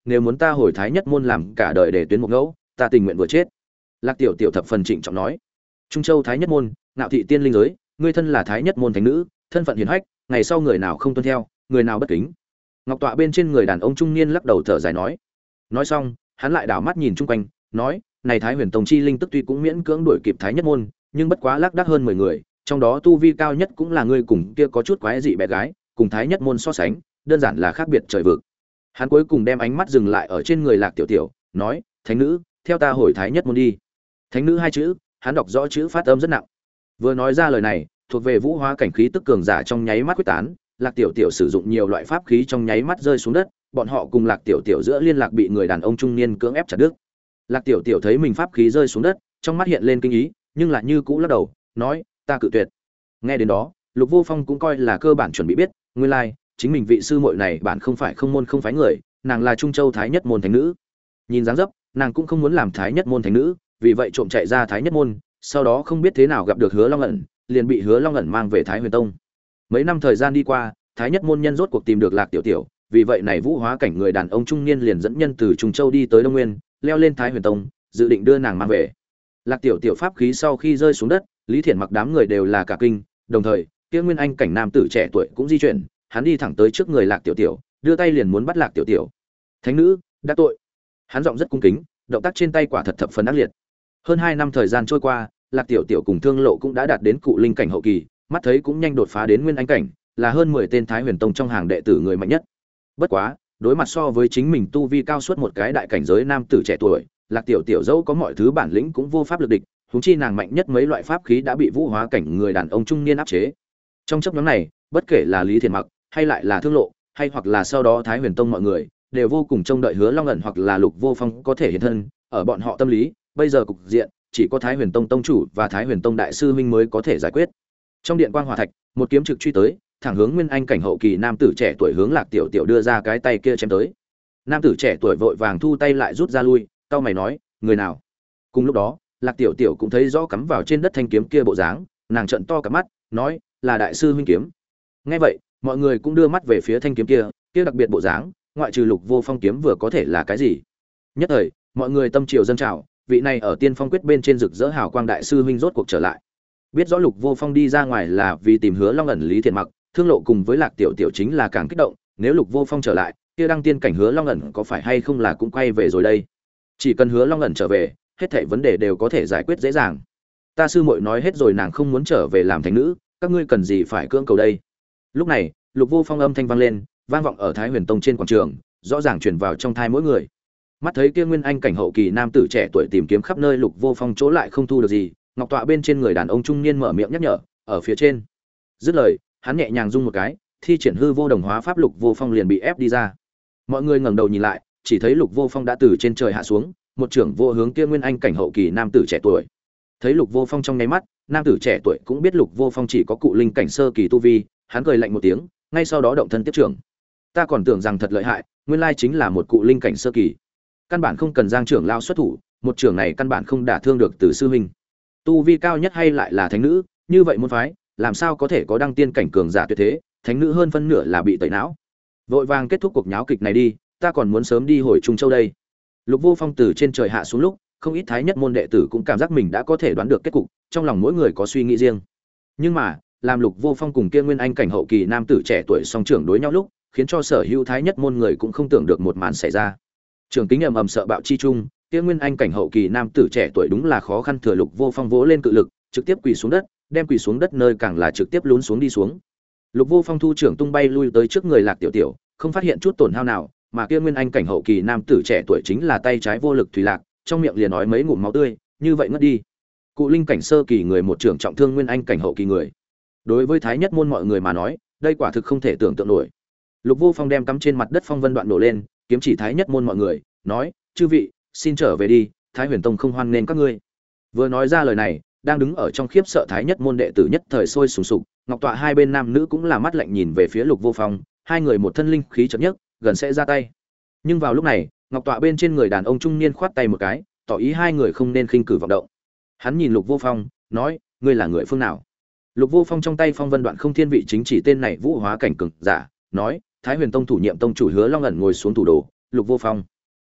nếu muốn ta hồi thái nhất môn làm cả đời để tuyến một ngẫu, ta tình nguyện vừa chết. Lạc Tiểu Tiểu thập phần trịnh trọng nói. Trung Châu thái nhất môn, ngạo thị tiên linh giới, ngươi thân là thái nhất môn thánh nữ, thân phận hiển hách, ngày sau người nào không tuân theo, người nào bất kính. Ngọc tọa bên trên người đàn ông trung niên lắc đầu thở dài nói. Nói xong, hắn lại đảo mắt nhìn chung quanh, nói, này Thái Huyền Tông chi linh tức tuy cũng miễn cưỡng đuổi kịp thái nhất môn, nhưng bất quá lác đác hơn 10 người, trong đó tu vi cao nhất cũng là ngươi cùng kia có chút quái dị bé gái, cùng thái nhất môn so sánh, đơn giản là khác biệt trời vực. Hắn cuối cùng đem ánh mắt dừng lại ở trên người Lạc Tiểu Tiểu, nói, thánh nữ, theo ta hồi thái nhất môn đi. Thánh nữ hai chữ, hắn đọc rõ chữ phát âm rất nặng. Vừa nói ra lời này, thuộc về vũ hóa cảnh khí tức cường giả trong nháy mắt quyết tán, Lạc Tiểu Tiểu sử dụng nhiều loại pháp khí trong nháy mắt rơi xuống đất, bọn họ cùng Lạc Tiểu Tiểu giữa liên lạc bị người đàn ông trung niên cưỡng ép chặt đứt. Lạc Tiểu Tiểu thấy mình pháp khí rơi xuống đất, trong mắt hiện lên kinh ý, nhưng lại như cũ lắc đầu, nói, ta cự tuyệt. Nghe đến đó, Lục Vô Phong cũng coi là cơ bản chuẩn bị biết, nguyên lai, chính mình vị sư muội này bản không phải không môn không phái người, nàng là Trung Châu Thái Nhất môn thánh nữ. Nhìn dáng dấp, nàng cũng không muốn làm Thái Nhất môn thánh nữ, vì vậy trộm chạy ra Thái Nhất môn, sau đó không biết thế nào gặp được Hứa Long ẩn, liền bị Hứa Long ẩn mang về Thái Huyền Tông. Mấy năm thời gian đi qua, Thái Nhất môn nhân rốt cuộc tìm được Lạc Tiểu Tiểu, vì vậy này vũ hóa cảnh người đàn ông trung niên liền dẫn nhân từ Trung Châu đi tới Đông Nguyên, leo lên Thái Huyền Tông, dự định đưa nàng mang về. Lạc Tiểu Tiểu pháp khí sau khi rơi xuống đất, Lý Thiển Mặc đám người đều là cả kinh, đồng thời, kia Nguyên Anh cảnh nam tử trẻ tuổi cũng di chuyển, hắn đi thẳng tới trước người Lạc Tiểu Tiểu, đưa tay liền muốn bắt Lạc Tiểu Tiểu. "Thánh nữ, đã tội." Hắn giọng rất cung kính, động tác trên tay quả thật thập phần ác liệt. Hơn 2 năm thời gian trôi qua, Lạc Tiểu Tiểu cùng Thương Lộ cũng đã đạt đến cụ linh cảnh hậu kỳ, mắt thấy cũng nhanh đột phá đến Nguyên Anh cảnh, là hơn 10 tên Thái Huyền Tông trong hàng đệ tử người mạnh nhất. Bất quá, đối mặt so với chính mình tu vi cao suốt một cái đại cảnh giới nam tử trẻ tuổi, Lạc Tiểu Tiểu dẫu có mọi thứ bản lĩnh cũng vô pháp lực địch, huống chi nàng mạnh nhất mấy loại pháp khí đã bị vũ hóa cảnh người đàn ông trung niên áp chế. Trong chốc ngắn này, bất kể là Lý Thiền Mặc, hay lại là Thương Lộ, hay hoặc là sau đó Thái Huyền Tông mọi người, đều vô cùng trông đợi Hứa Long ẩn hoặc là Lục Vô Phong có thể hiện thân, ở bọn họ tâm lý, bây giờ cục diện chỉ có Thái Huyền Tông tông chủ và Thái Huyền Tông đại sư huynh mới có thể giải quyết. Trong điện quang hỏa thạch, một kiếm trực truy tới, thẳng hướng Nguyên Anh cảnh hậu kỳ nam tử trẻ tuổi hướng Lạc Tiểu Tiểu đưa ra cái tay kia chém tới. Nam tử trẻ tuổi vội vàng thu tay lại rút ra lui, cau mày nói, người nào? Cùng lúc đó, Lạc Tiểu Tiểu cũng thấy rõ cắm vào trên đất thanh kiếm kia bộ dáng, nàng trợn to cả mắt, nói, là đại sư huynh kiếm. Nghe vậy, mọi người cũng đưa mắt về phía thanh kiếm kia, kia đặc biệt bộ dáng, ngoại trừ Lục Vô Phong kiếm vừa có thể là cái gì? Nhất thời, mọi người tâm triều dâng trào, vị này ở Tiên Phong quyết bên trên rực rỡ hào quang đại sư huynh rốt cuộc trở lại. Biết rõ Lục Vô Phong đi ra ngoài là vì tìm Hứa Long ẩn Lý Thiện Mặc, Thương Lộ cùng với Lạc Tiểu Tiểu chính là càng kích động, nếu Lục Vô Phong trở lại, kia đăng tiên cảnh Hứa Long ẩn có phải hay không là cũng quay về rồi đây. Chỉ cần Hứa Long ẩn trở về, hết thảy vấn đề đều có thể giải quyết dễ dàng. Ta sư muội nói hết rồi, nàng không muốn trở về làm thánh nữ, các ngươi cần gì phải cưỡng cầu đây. Lúc này, Lục Vô Phong âm thanh vang lên, vang vọng ở Thái Huyền Tông trên quảng trường, rõ ràng truyền vào trong tai mỗi người. Mắt thấy kia Nguyên Anh cảnh hậu kỳ nam tử trẻ tuổi tìm kiếm khắp nơi Lục Vô Phong chỗ lại không thu được gì, ngọc tọa bên trên người đàn ông trung niên mở miệng nhắc nhở, ở phía trên. Dứt lời, hắn nhẹ nhàng rung một cái, thi triển hư vô đồng hóa pháp, Lục Vô Phong liền bị ép đi ra. Mọi người ngẩng đầu nhìn lại, chỉ thấy Lục Vô Phong đã từ trên trời hạ xuống, một trưởng vô hướng kia Nguyên Anh cảnh hậu kỳ nam tử trẻ tuổi. Thấy Lục Vô Phong trong nháy mắt, nam tử trẻ tuổi cũng biết Lục Vô Phong chỉ có cụ linh cảnh sơ kỳ tu vi, hắn cười lạnh một tiếng, ngay sau đó động thân tiếp trưởng. Ta còn tưởng rằng thật lợi hại, nguyên lai chính là một cụ linh cảnh sơ kỳ. Căn bản không cần Giang trưởng lao xuất thủ, một trưởng này căn bản không đả thương được Từ sư huynh. Tu vi cao nhất hay lại là thánh nữ, như vậy môn phái, làm sao có thể có đăng tiên cảnh cường giả tuyệt thế, thánh nữ hơn phân nửa là bị tẩy não. Vội vàng kết thúc cuộc nháo kịch này đi, ta còn muốn sớm đi hồi Trung Châu đây. Lục Vô Phong từ trên trời hạ xuống lúc, không ít Thái Nhất môn đệ tử cũng cảm giác mình đã có thể đoán được kết cục, trong lòng mỗi người có suy nghĩ riêng. Nhưng mà, làm Lục Vô Phong cùng kia Nguyên Anh cảnh hậu kỳ nam tử trẻ tuổi song trưởng đối nhau lúc, khiến cho sở hữu Thái Nhất môn người cũng không tưởng được một màn xảy ra. Trường kính ầm ầm sợ bạo chi trung, kia Nguyên Anh cảnh hậu kỳ nam tử trẻ tuổi đúng là khó khăn thừa Lục Vô Phong vỗ lên cự lực, trực tiếp quỳ xuống đất, đem quỳ xuống đất nơi càng là trực tiếp lún xuống đi xuống. Lục Vô Phong thu trưởng tung bay lui tới trước người Lạc Tiểu Tiểu, không phát hiện chút tổn hao nào, mà kia Nguyên Anh cảnh hậu kỳ nam tử trẻ tuổi chính là tay trái vô lực thủy lạc, trong miệng liền nói mấy ngụm máu tươi, như vậy ngất đi. Cụ linh cảnh sơ kỳ người một trưởng trọng thương Nguyên Anh cảnh hậu kỳ người. Đối với Thái Nhất môn mọi người mà nói, đây quả thực không thể tưởng tượng nổi. Lục Vô Phong đem cắm trên mặt đất phong vân đoạn nổ lên, kiếm chỉ Thái Nhất môn mọi người, nói: "Chư vị, xin trở về đi, Thái Huyền Tông không hoan nghênh các ngươi." Vừa nói ra lời này, đang đứng ở trong khiếp sợ Thái Nhất môn đệ tử nhất thời sôi sùng sục, ngọc tọa hai bên nam nữ cũng là mắt lạnh nhìn về phía Lục Vô Phong, hai người một thân linh khí chợt nhấc, gần sẽ ra tay. Nhưng vào lúc này, ngọc tọa bên trên người đàn ông trung niên khoát tay một cái, tỏ ý hai người không nên khinh cử vọng động. Hắn nhìn Lục Vô Phong, nói: "Ngươi là người phương nào?" Lục Vô Phong trong tay phong vân đoạn không thiên vị chính chỉ tên này vũ hóa cảnh cường giả, nói: "Thái Huyền Tông thủ nhiệm tông chủ Hứa Long ẩn ngồi xuống thủ đồ, Lục Vô Phong."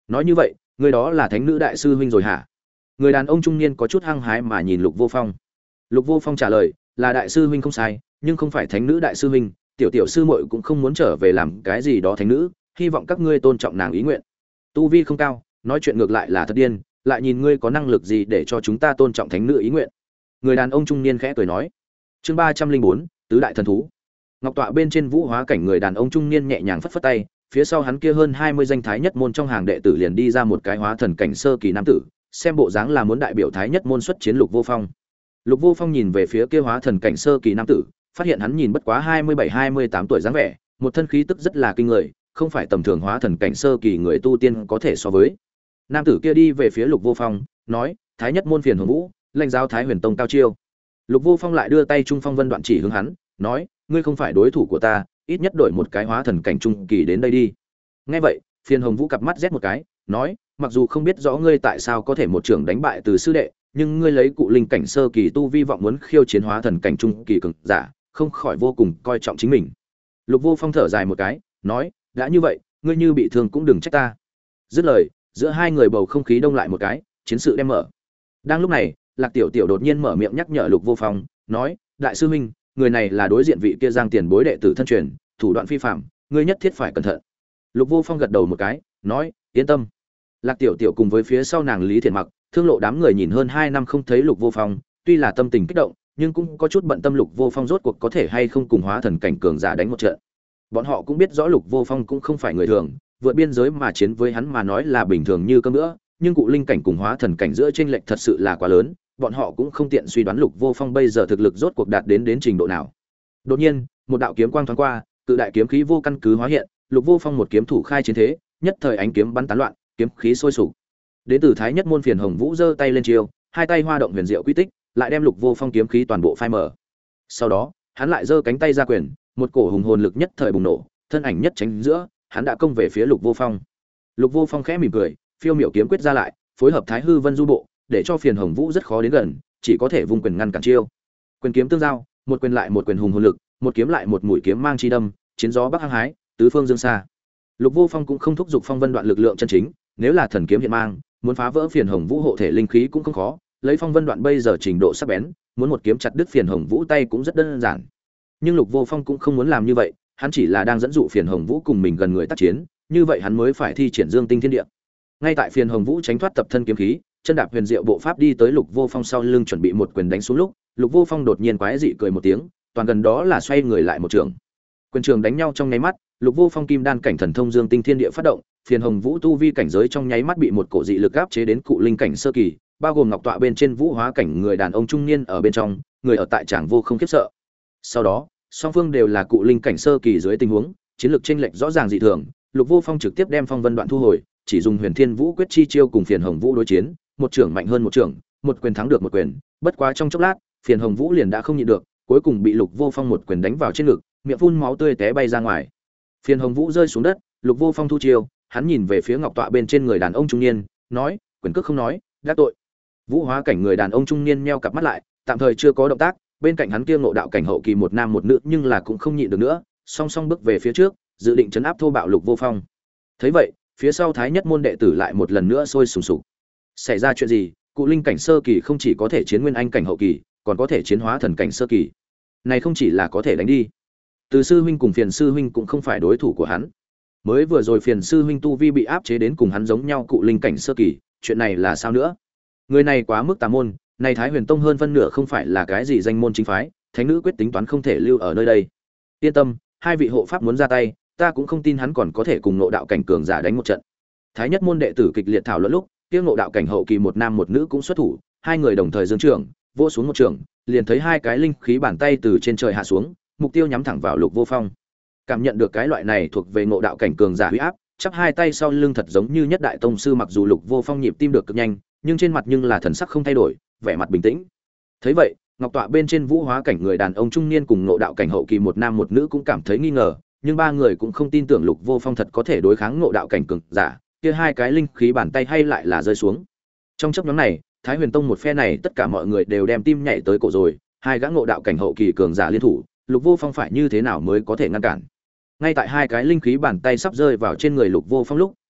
nói như vậy người đó là thánh nữ đại sư huynh rồi hả? Người đàn ông trung niên có chút hăng hái mà nhìn Lục Vô Phong. Lục Vô Phong trả lời, là đại sư huynh không sai, nhưng không phải thánh nữ đại sư huynh, tiểu tiểu sư muội cũng không muốn trở về làm cái gì đó thánh nữ, hy vọng các ngươi tôn trọng nàng ý nguyện. Tu vi không cao, nói chuyện ngược lại là thật điên, lại nhìn ngươi có năng lực gì để cho chúng ta tôn trọng thánh nữ ý nguyện. Người đàn ông trung niên khẽ cười nói. Chương 304, tứ đại thần thú. Ngọc tọa bên trên vũ hóa cảnh, người đàn ông trung niên nhẹ nhàng phất phất tay, phía sau hắn kia hơn 20 danh thái nhất môn trong hàng đệ tử liền đi ra một cái hóa thần cảnh sơ kỳ nam tử, xem bộ dáng là muốn đại biểu thái nhất môn xuất chiến Lục Vô Phong. Lục Vô Phong nhìn về phía kia hóa thần cảnh sơ kỳ nam tử, phát hiện hắn nhìn bất quá 27-28 tuổi dáng vẻ, một thân khí tức rất là kinh người, không phải tầm thường hóa thần cảnh sơ kỳ người tu tiên có thể so với. Nam tử kia đi về phía Lục Vô Phong, nói: "Thái nhất môn Phiền Hồng Vũ, lãnh giáo Thái Huyền Tông cao chiêu." Lục Vô Phong lại đưa tay trung phong vân đoạn chỉ hướng hắn, nói: "Ngươi không phải đối thủ của ta, ít nhất đổi một cái hóa thần cảnh trung kỳ đến đây đi." Nghe vậy, Phiền Hồng Vũ cặp mắt rét một cái, nói: "Mặc dù không biết rõ ngươi tại sao có thể một trưởng đánh bại từ sư đệ, nhưng ngươi lấy cụ linh cảnh sơ kỳ tu vi vọng muốn khiêu chiến hóa thần cảnh trung kỳ cường giả, không khỏi vô cùng coi trọng chính mình." Lục Vô Phong thở dài một cái, nói: "Đã như vậy, ngươi như bị thương cũng đừng trách ta." Dứt lời, giữa hai người bầu không khí đông lại một cái, chiến sự đem mở. Đang lúc này, Lạc Tiểu Tiểu đột nhiên mở miệng nhắc nhở Lục Vô Phong, nói: "Đại sư huynh, người này là đối diện vị kia Giang tiền bối đệ tử thân truyền, thủ đoạn phi phàm, ngươi nhất thiết phải cẩn thận." Lục Vô Phong gật đầu một cái, nói: "Yên tâm." Lạc Tiểu Tiểu cùng với phía sau nàng Lý Thiện Mặc, Thương Lộ đám người nhìn hơn 2 năm không thấy Lục Vô Phong, tuy là tâm tình kích động, nhưng cũng có chút bận tâm Lục Vô Phong rốt cuộc có thể hay không cùng hóa thần cảnh cường giả đánh một trận. Bọn họ cũng biết rõ Lục Vô Phong cũng không phải người thường, vượt biên giới mà chiến với hắn mà nói là bình thường như cơm nữa, nhưng cụ linh cảnh cùng hóa thần cảnh giữa chênh lệch thật sự là quá lớn, bọn họ cũng không tiện suy đoán Lục Vô Phong bây giờ thực lực rốt cuộc đạt đến trình độ nào. Đột nhiên, một đạo kiếm quang thoáng qua, cự đại kiếm khí vô căn cứ hóa hiện, Lục Vô Phong một kiếm thủ khai chiến thế, nhất thời ánh kiếm bắn tán loạn, kiếm khí sôi sục. Đến từ Thái Nhất môn Phiền Hồng Vũ giơ tay lên chiêu, hai tay hoa động huyền diệu quy tích, lại đem Lục Vô Phong kiếm khí toàn bộ phai mở. Sau đó, hắn lại giơ cánh tay ra quyền, một cổ hùng hồn lực nhất thời bùng nổ, thân ảnh nhất tránh giữa, hắn đã công về phía Lục Vô Phong. Lục Vô Phong khẽ mỉm cười, phiêu miểu kiếm quyết ra lại, phối hợp Thái Hư Vân du bộ, để cho Phiền Hồng Vũ rất khó đến gần, chỉ có thể vung quyền ngăn cản chiêu. Quyền kiếm tương giao, một quyền lại một quyền hùng hồn lực, một kiếm lại một mũi kiếm mang chi đâm, chiến gió bắc hăng hái, tứ phương dương xa. Lục Vô Phong cũng không thúc giục phong vân đoạn lực lượng chân chính, nếu là thần kiếm hiện mang, muốn phá vỡ Phiền Hồng Vũ hộ thể linh khí cũng không khó, lấy phong vân đoạn bây giờ trình độ sắc bén, muốn một kiếm chặt đứt Phiền Hồng Vũ tay cũng rất đơn giản. Nhưng Lục Vô Phong cũng không muốn làm như vậy, hắn chỉ là đang dẫn dụ Phiền Hồng Vũ cùng mình gần người tác chiến, như vậy hắn mới phải thi triển Dương Tinh Thiên Địa. Ngay tại Phiền Hồng Vũ tránh thoát tập thân kiếm khí, chân đạp huyền diệu bộ pháp đi tới Lục Vô Phong sau lưng chuẩn bị một quyền đánh xuống lúc, Lục Vô Phong đột nhiên quái dị cười một tiếng, toàn gần đó là xoay người lại một trường. Quyền trường đánh nhau trong nháy mắt, Lục Vô Phong kim đan cảnh thần thông Dương Tinh Thiên Địa phát động, Phiền Hồng Vũ tu vi cảnh giới trong nháy mắt bị một cổ dị lực áp chế đến cụ linh cảnh sơ kỳ, bao gồm ngọc tọa bên trên vũ hóa cảnh người đàn ông trung niên ở bên trong, người ở tại tràng vô không khiếp sợ. Sau đó, song phương đều là cụ linh cảnh sơ kỳ dưới tình huống, chiến lược chênh lệch rõ ràng dị thường, Lục Vô Phong trực tiếp đem phong vân đoạn thu hồi, chỉ dùng Huyền Thiên Vũ quyết chi chiêu cùng Phiền Hồng Vũ đối chiến, một trưởng mạnh hơn một trưởng, một quyền thắng được một quyền, bất quá trong chốc lát, Phiền Hồng Vũ liền đã không nhịn được, cuối cùng bị Lục Vô Phong một quyền đánh vào trên ngực, miệng phun máu tươi té bay ra ngoài. Phiền Hồng Vũ rơi xuống đất, Lục Vô Phong thu chiêu, hắn nhìn về phía ngọc tọa bên trên người đàn ông trung niên, nói: "Quyền cước không nói, đắc tội." Vũ hóa cảnh người đàn ông trung niên nheo cặp mắt lại, tạm thời chưa có động tác, bên cạnh hắn kia ngộ đạo cảnh hậu kỳ một nam một nữ nhưng là cũng không nhịn được nữa, song song bước về phía trước, dự định trấn áp thô bạo Lục Vô Phong. Thấy vậy, phía sau Thái Nhất môn đệ tử lại một lần nữa sôi sùng sục. Xảy ra chuyện gì? Cụ linh cảnh sơ kỳ không chỉ có thể chiến nguyên anh cảnh hậu kỳ, còn có thể chiến hóa thần cảnh sơ kỳ. Này không chỉ là có thể đánh đi. Từ sư huynh cùng Phiền sư huynh cũng không phải đối thủ của hắn. Mới vừa rồi Phiền sư huynh tu vi bị áp chế đến cùng hắn giống nhau cụ linh cảnh sơ kỳ, chuyện này là sao nữa? Người này quá mức tà môn, này Thái Huyền Tông hơn phân nửa không phải là cái gì danh môn chính phái, thánh nữ quyết tính toán không thể lưu ở nơi đây. Yên tâm, hai vị hộ pháp muốn ra tay, ta cũng không tin hắn còn có thể cùng ngộ đạo cảnh cường giả đánh một trận. Thái Nhất môn đệ tử kịch liệt thảo luận lúc, kia ngộ đạo cảnh hậu kỳ một nam một nữ cũng xuất thủ, hai người đồng thời giương trưởng, vỗ xuống một trường, liền thấy hai cái linh khí bàn tay từ trên trời hạ xuống, mục tiêu nhắm thẳng vào Lục Vô Phong. Cảm nhận được cái loại này thuộc về ngộ đạo cảnh cường giả uy áp, chắp hai tay sau lưng thật giống như nhất đại tông sư, mặc dù Lục Vô Phong nhịp tim được cực nhanh, nhưng trên mặt nhưng là thần sắc không thay đổi, vẻ mặt bình tĩnh. Thấy vậy, ngọc tọa bên trên vũ hóa cảnh người đàn ông trung niên cùng ngộ đạo cảnh hậu kỳ một nam một nữ cũng cảm thấy nghi ngờ, nhưng ba người cũng không tin tưởng Lục Vô Phong thật có thể đối kháng ngộ đạo cảnh cường giả, kia hai cái linh khí bàn tay hay lại là rơi xuống. Trong chốc ngắn này, Thái Huyền Tông một phe này tất cả mọi người đều đem tim nhảy tới cổ rồi, hai gã ngộ đạo cảnh hậu kỳ cường giả liên thủ, Lục Vô Phong phải như thế nào mới có thể ngăn cản? Ngay tại hai cái linh khí bàn tay sắp rơi vào trên người Lục Vô Phong lúc,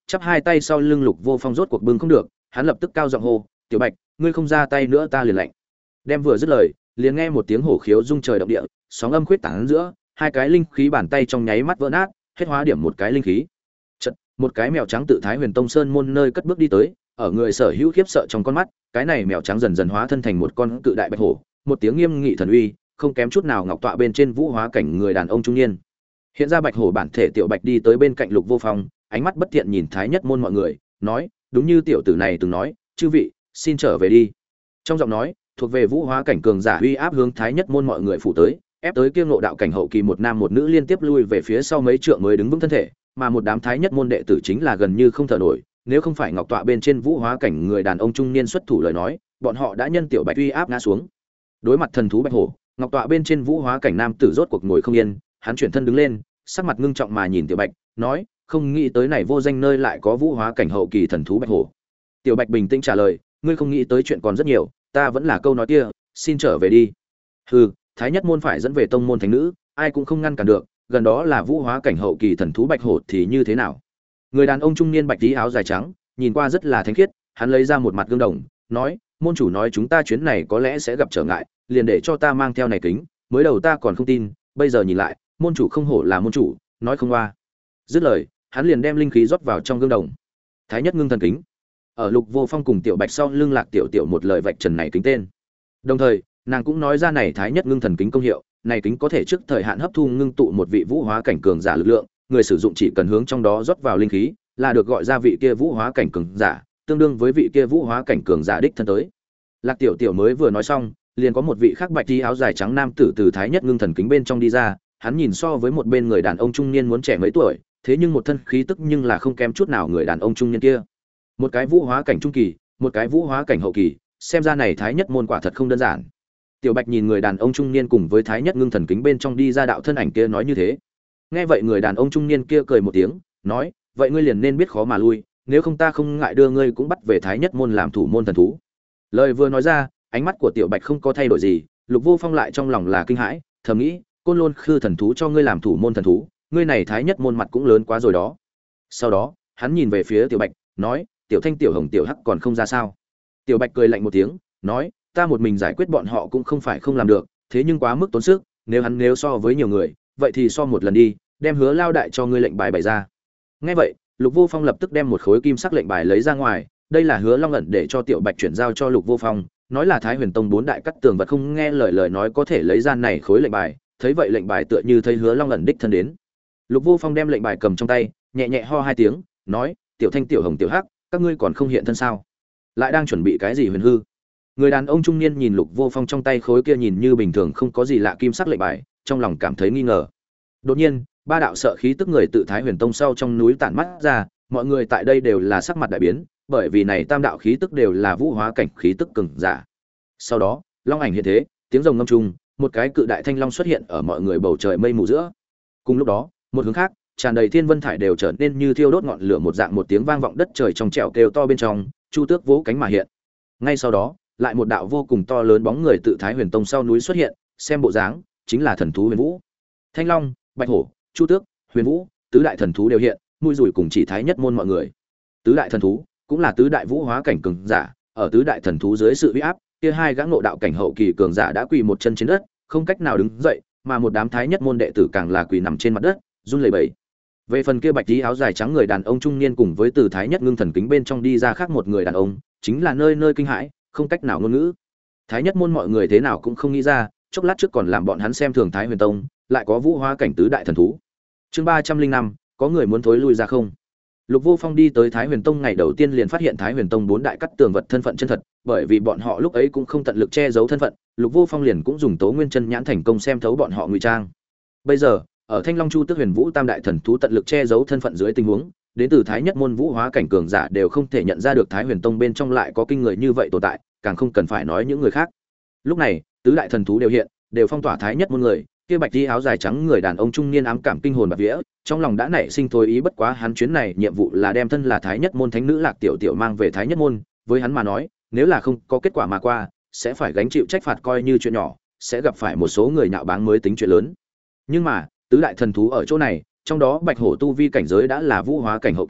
chắp hai tay sau lưng Lục Vô Phong rốt cuộc bưng không được, hắn lập tức cao giọng hô, "Tiểu Bạch, ngươi không ra tay nữa ta liền lạnh." Đem vừa dứt lời, liền nghe một tiếng hổ khiếu rung trời động địa, sóng âm khuyết tán giữa, hai cái linh khí bàn tay trong nháy mắt vỡ nát, hết hóa điểm một cái linh khí. Chợt, một cái mèo trắng tự Thái Huyền Tông Sơn môn nơi cất bước đi tới, ở người sở hữu khiếp sợ trong con mắt, cái này mèo trắng dần dần hóa thân thành một con cự đại bạch hổ, một tiếng nghiêm nghị thần uy, không kém chút nào ngọc tọa bên trên vũ hóa cảnh người đàn ông trung niên. Hiện ra bạch hổ bản thể Tiểu Bạch đi tới bên cạnh Lục Vô Phong, ánh mắt bất thiện nhìn Thái Nhất môn mọi người, nói, đúng như tiểu tử này từng nói, chư vị, xin trở về đi. Trong giọng nói, thuộc về vũ hóa cảnh cường giả uy áp hướng Thái Nhất môn mọi người phủ tới, ép tới kia ngộ đạo cảnh hậu kỳ một nam một nữ liên tiếp lui về phía sau mấy trượng mới đứng vững thân thể, mà một đám Thái Nhất môn đệ tử chính là gần như không thở nổi, nếu không phải ngọc tọa bên trên vũ hóa cảnh người đàn ông trung niên xuất thủ lời nói, bọn họ đã nhân Tiểu Bạch uy áp ngã xuống. Đối mặt thần thú bạch hổ, ngọc tọa bên trên vũ hóa cảnh nam tử rốt cuộc ngồi không yên, hắn chuyển thân đứng lên, sắc mặt ngưng trọng mà nhìn Tiểu Bạch, nói, không nghĩ tới này vô danh nơi lại có vũ hóa cảnh hậu kỳ thần thú bạch hổ. Tiểu Bạch bình tĩnh trả lời, ngươi không nghĩ tới chuyện còn rất nhiều, ta vẫn là câu nói kia, xin trở về đi. Hừ, Thái Nhất môn phải dẫn về tông môn thánh nữ, ai cũng không ngăn cản được, gần đó là vũ hóa cảnh hậu kỳ thần thú bạch hổ thì như thế nào? Người đàn ông trung niên bạch tí áo dài trắng, nhìn qua rất là thánh khiết, hắn lấy ra một mặt gương đồng, nói, môn chủ nói chúng ta chuyến này có lẽ sẽ gặp trở ngại, liền để cho ta mang theo này kính, mới đầu ta còn không tin, bây giờ nhìn lại, môn chủ không hổ là môn chủ, nói không qua. Dứt lời, hắn liền đem linh khí rót vào trong gương đồng. Thái Nhất ngưng thần kính. Ở Lục Vô Phong cùng Tiểu Bạch sau lưng Lạc Tiểu Tiểu một lời vạch trần này kính tên. Đồng thời, nàng cũng nói ra này Thái Nhất ngưng thần kính công hiệu, này kính có thể trước thời hạn hấp thu ngưng tụ một vị vũ hóa cảnh cường giả lực lượng, người sử dụng chỉ cần hướng trong đó rót vào linh khí, là được gọi ra vị kia vũ hóa cảnh cường giả, tương đương với vị kia vũ hóa cảnh cường giả đích thân tới. Lạc Tiểu Tiểu mới vừa nói xong, liền có một vị khác bạch y áo dài trắng nam tử từ Thái Nhất ngưng thần kính bên trong đi ra, hắn nhìn so với một bên người đàn ông trung niên muốn trẻ mấy tuổi, thế nhưng một thân khí tức nhưng là không kém chút nào người đàn ông trung niên kia. Một cái vũ hóa cảnh trung kỳ, một cái vũ hóa cảnh hậu kỳ, xem ra này Thái Nhất môn quả thật không đơn giản. Tiểu Bạch nhìn người đàn ông trung niên cùng với Thái Nhất ngưng thần kính bên trong đi ra đạo thân ảnh kia nói như thế. Nghe vậy người đàn ông trung niên kia cười một tiếng, nói, vậy ngươi liền nên biết khó mà lui, nếu không ta không ngại đưa ngươi cũng bắt về Thái Nhất môn làm thủ môn thần thú. Lời vừa nói ra, ánh mắt của Tiểu Bạch không có thay đổi gì, Lục Vô Phong lại trong lòng là kinh hãi, thầm nghĩ, Côn Lôn Khư thần thú cho ngươi làm thủ môn thần thú, ngươi này Thái Nhất môn mặt cũng lớn quá rồi đó. Sau đó, hắn nhìn về phía Tiểu Bạch, nói, Tiểu Thanh Tiểu Hồng Tiểu Hắc còn không ra sao? Tiểu Bạch cười lạnh một tiếng, nói, ta một mình giải quyết bọn họ cũng không phải không làm được, thế nhưng quá mức tốn sức, nếu so với nhiều người, vậy thì so một lần đi, đem Hứa Lao đại cho ngươi lệnh bài bày ra. Nghe vậy, Lục Vô Phong lập tức đem một khối kim sắc lệnh bài lấy ra ngoài, đây là Hứa Long ẩn để cho Tiểu Bạch chuyển giao cho Lục Vô Phong, nói là Thái Huyền Tông bốn đại cắt tường vật không nghe lời nói có thể lấy ra này khối lệnh bài, thấy vậy lệnh bài tựa như thấy Hứa Long ẩn đích thân đến. Lục Vô Phong đem lệnh bài cầm trong tay, nhẹ nhẹ ho hai tiếng, nói, Tiểu Thanh Tiểu Hồng Tiểu Hắc, các ngươi còn không hiện thân sao? Lại đang chuẩn bị cái gì huyền hư? Người đàn ông trung niên nhìn Lục Vô Phong trong tay khối kia nhìn như bình thường không có gì lạ kim sắc lệnh bài, trong lòng cảm thấy nghi ngờ. Đột nhiên, ba đạo sợ khí tức người tự Thái Huyền Tông sau trong núi tản mắt ra, mọi người tại đây đều là sắc mặt đại biến, bởi vì này tam đạo khí tức đều là vũ hóa cảnh khí tức cường giả. Sau đó, long ảnh hiện thế, tiếng rồng ngâm trùng, một cái cự đại thanh long xuất hiện ở mọi người bầu trời mây mù giữa. Cùng lúc đó, một hướng khác, tràn đầy thiên vân thải đều trở nên như thiêu đốt ngọn lửa một dạng, một tiếng vang vọng đất trời trong trẻo kêu to bên trong, Chu Tước vỗ cánh mà hiện. Ngay sau đó, lại một đạo vô cùng to lớn bóng người tự Thái Huyền Tông sau núi xuất hiện, xem bộ dáng, chính là thần thú Huyền Vũ. Thanh Long, Bạch Hổ, Chu Tước, Huyền Vũ, tứ đại thần thú đều hiện, mũi rủi cùng chỉ Thái Nhất môn mọi người. Tứ đại thần thú cũng là tứ đại vũ hóa cảnh cường giả, ở tứ đại thần thú dưới sự uy áp, kia hai gã ngộ đạo cảnh hậu kỳ cường giả đã quỳ một chân trên đất, không cách nào đứng dậy, mà một đám Thái Nhất môn đệ tử càng là quỳ nằm trên mặt đất, run lẩy bẩy. Về phần kia bạch tí áo dài trắng người đàn ông trung niên cùng với từ Thái Nhất ngưng thần kính bên trong đi ra khác một người đàn ông, chính là nơi nơi kinh hãi, không cách nào ngôn ngữ. Thái Nhất môn mọi người thế nào cũng không nghĩ ra, chốc lát trước còn làm bọn hắn xem thường Thái Huyền Tông, lại có vũ hóa cảnh tứ đại thần thú. Chương 305, có người muốn thối lui ra không? Lục Vô Phong đi tới Thái Huyền Tông ngày đầu tiên liền phát hiện Thái Huyền Tông bốn đại cắt tường vật thân phận chân thật, bởi vì bọn họ lúc ấy cũng không tận lực che giấu thân phận, Lục Vô Phong liền cũng dùng Tố Nguyên Chân nhãn thành công xem thấu bọn họ ngụy trang. Bây giờ, ở Thanh Long Chu Tước Huyền Vũ tam đại thần thú tận lực che giấu thân phận dưới tình huống, đến từ Thái Nhất môn vũ hóa cảnh cường giả đều không thể nhận ra được Thái Huyền Tông bên trong lại có kinh người như vậy tồn tại, càng không cần phải nói những người khác. Lúc này, tứ đại thần thú đều hiện, đều phong tỏa Thái Nhất môn người, kia bạch y áo dài trắng người đàn ông trung niên ám cảm kinh hồn bạt vía, trong lòng đã nảy sinh thôi ý, bất quá hắn chuyến này nhiệm vụ là đem thân là Thái Nhất môn thánh nữ Lạc Tiểu Tiểu mang về Thái Nhất môn, với hắn mà nói, nếu là không có kết quả mà qua, sẽ phải gánh chịu trách phạt coi như chuyện nhỏ, sẽ gặp phải một số người nhạo báng mới tính chuyện lớn. Nhưng mà, tứ đại thần thú ở chỗ này, trong đó Bạch Hổ tu vi cảnh giới đã là vũ hóa cảnh hậu kỳ,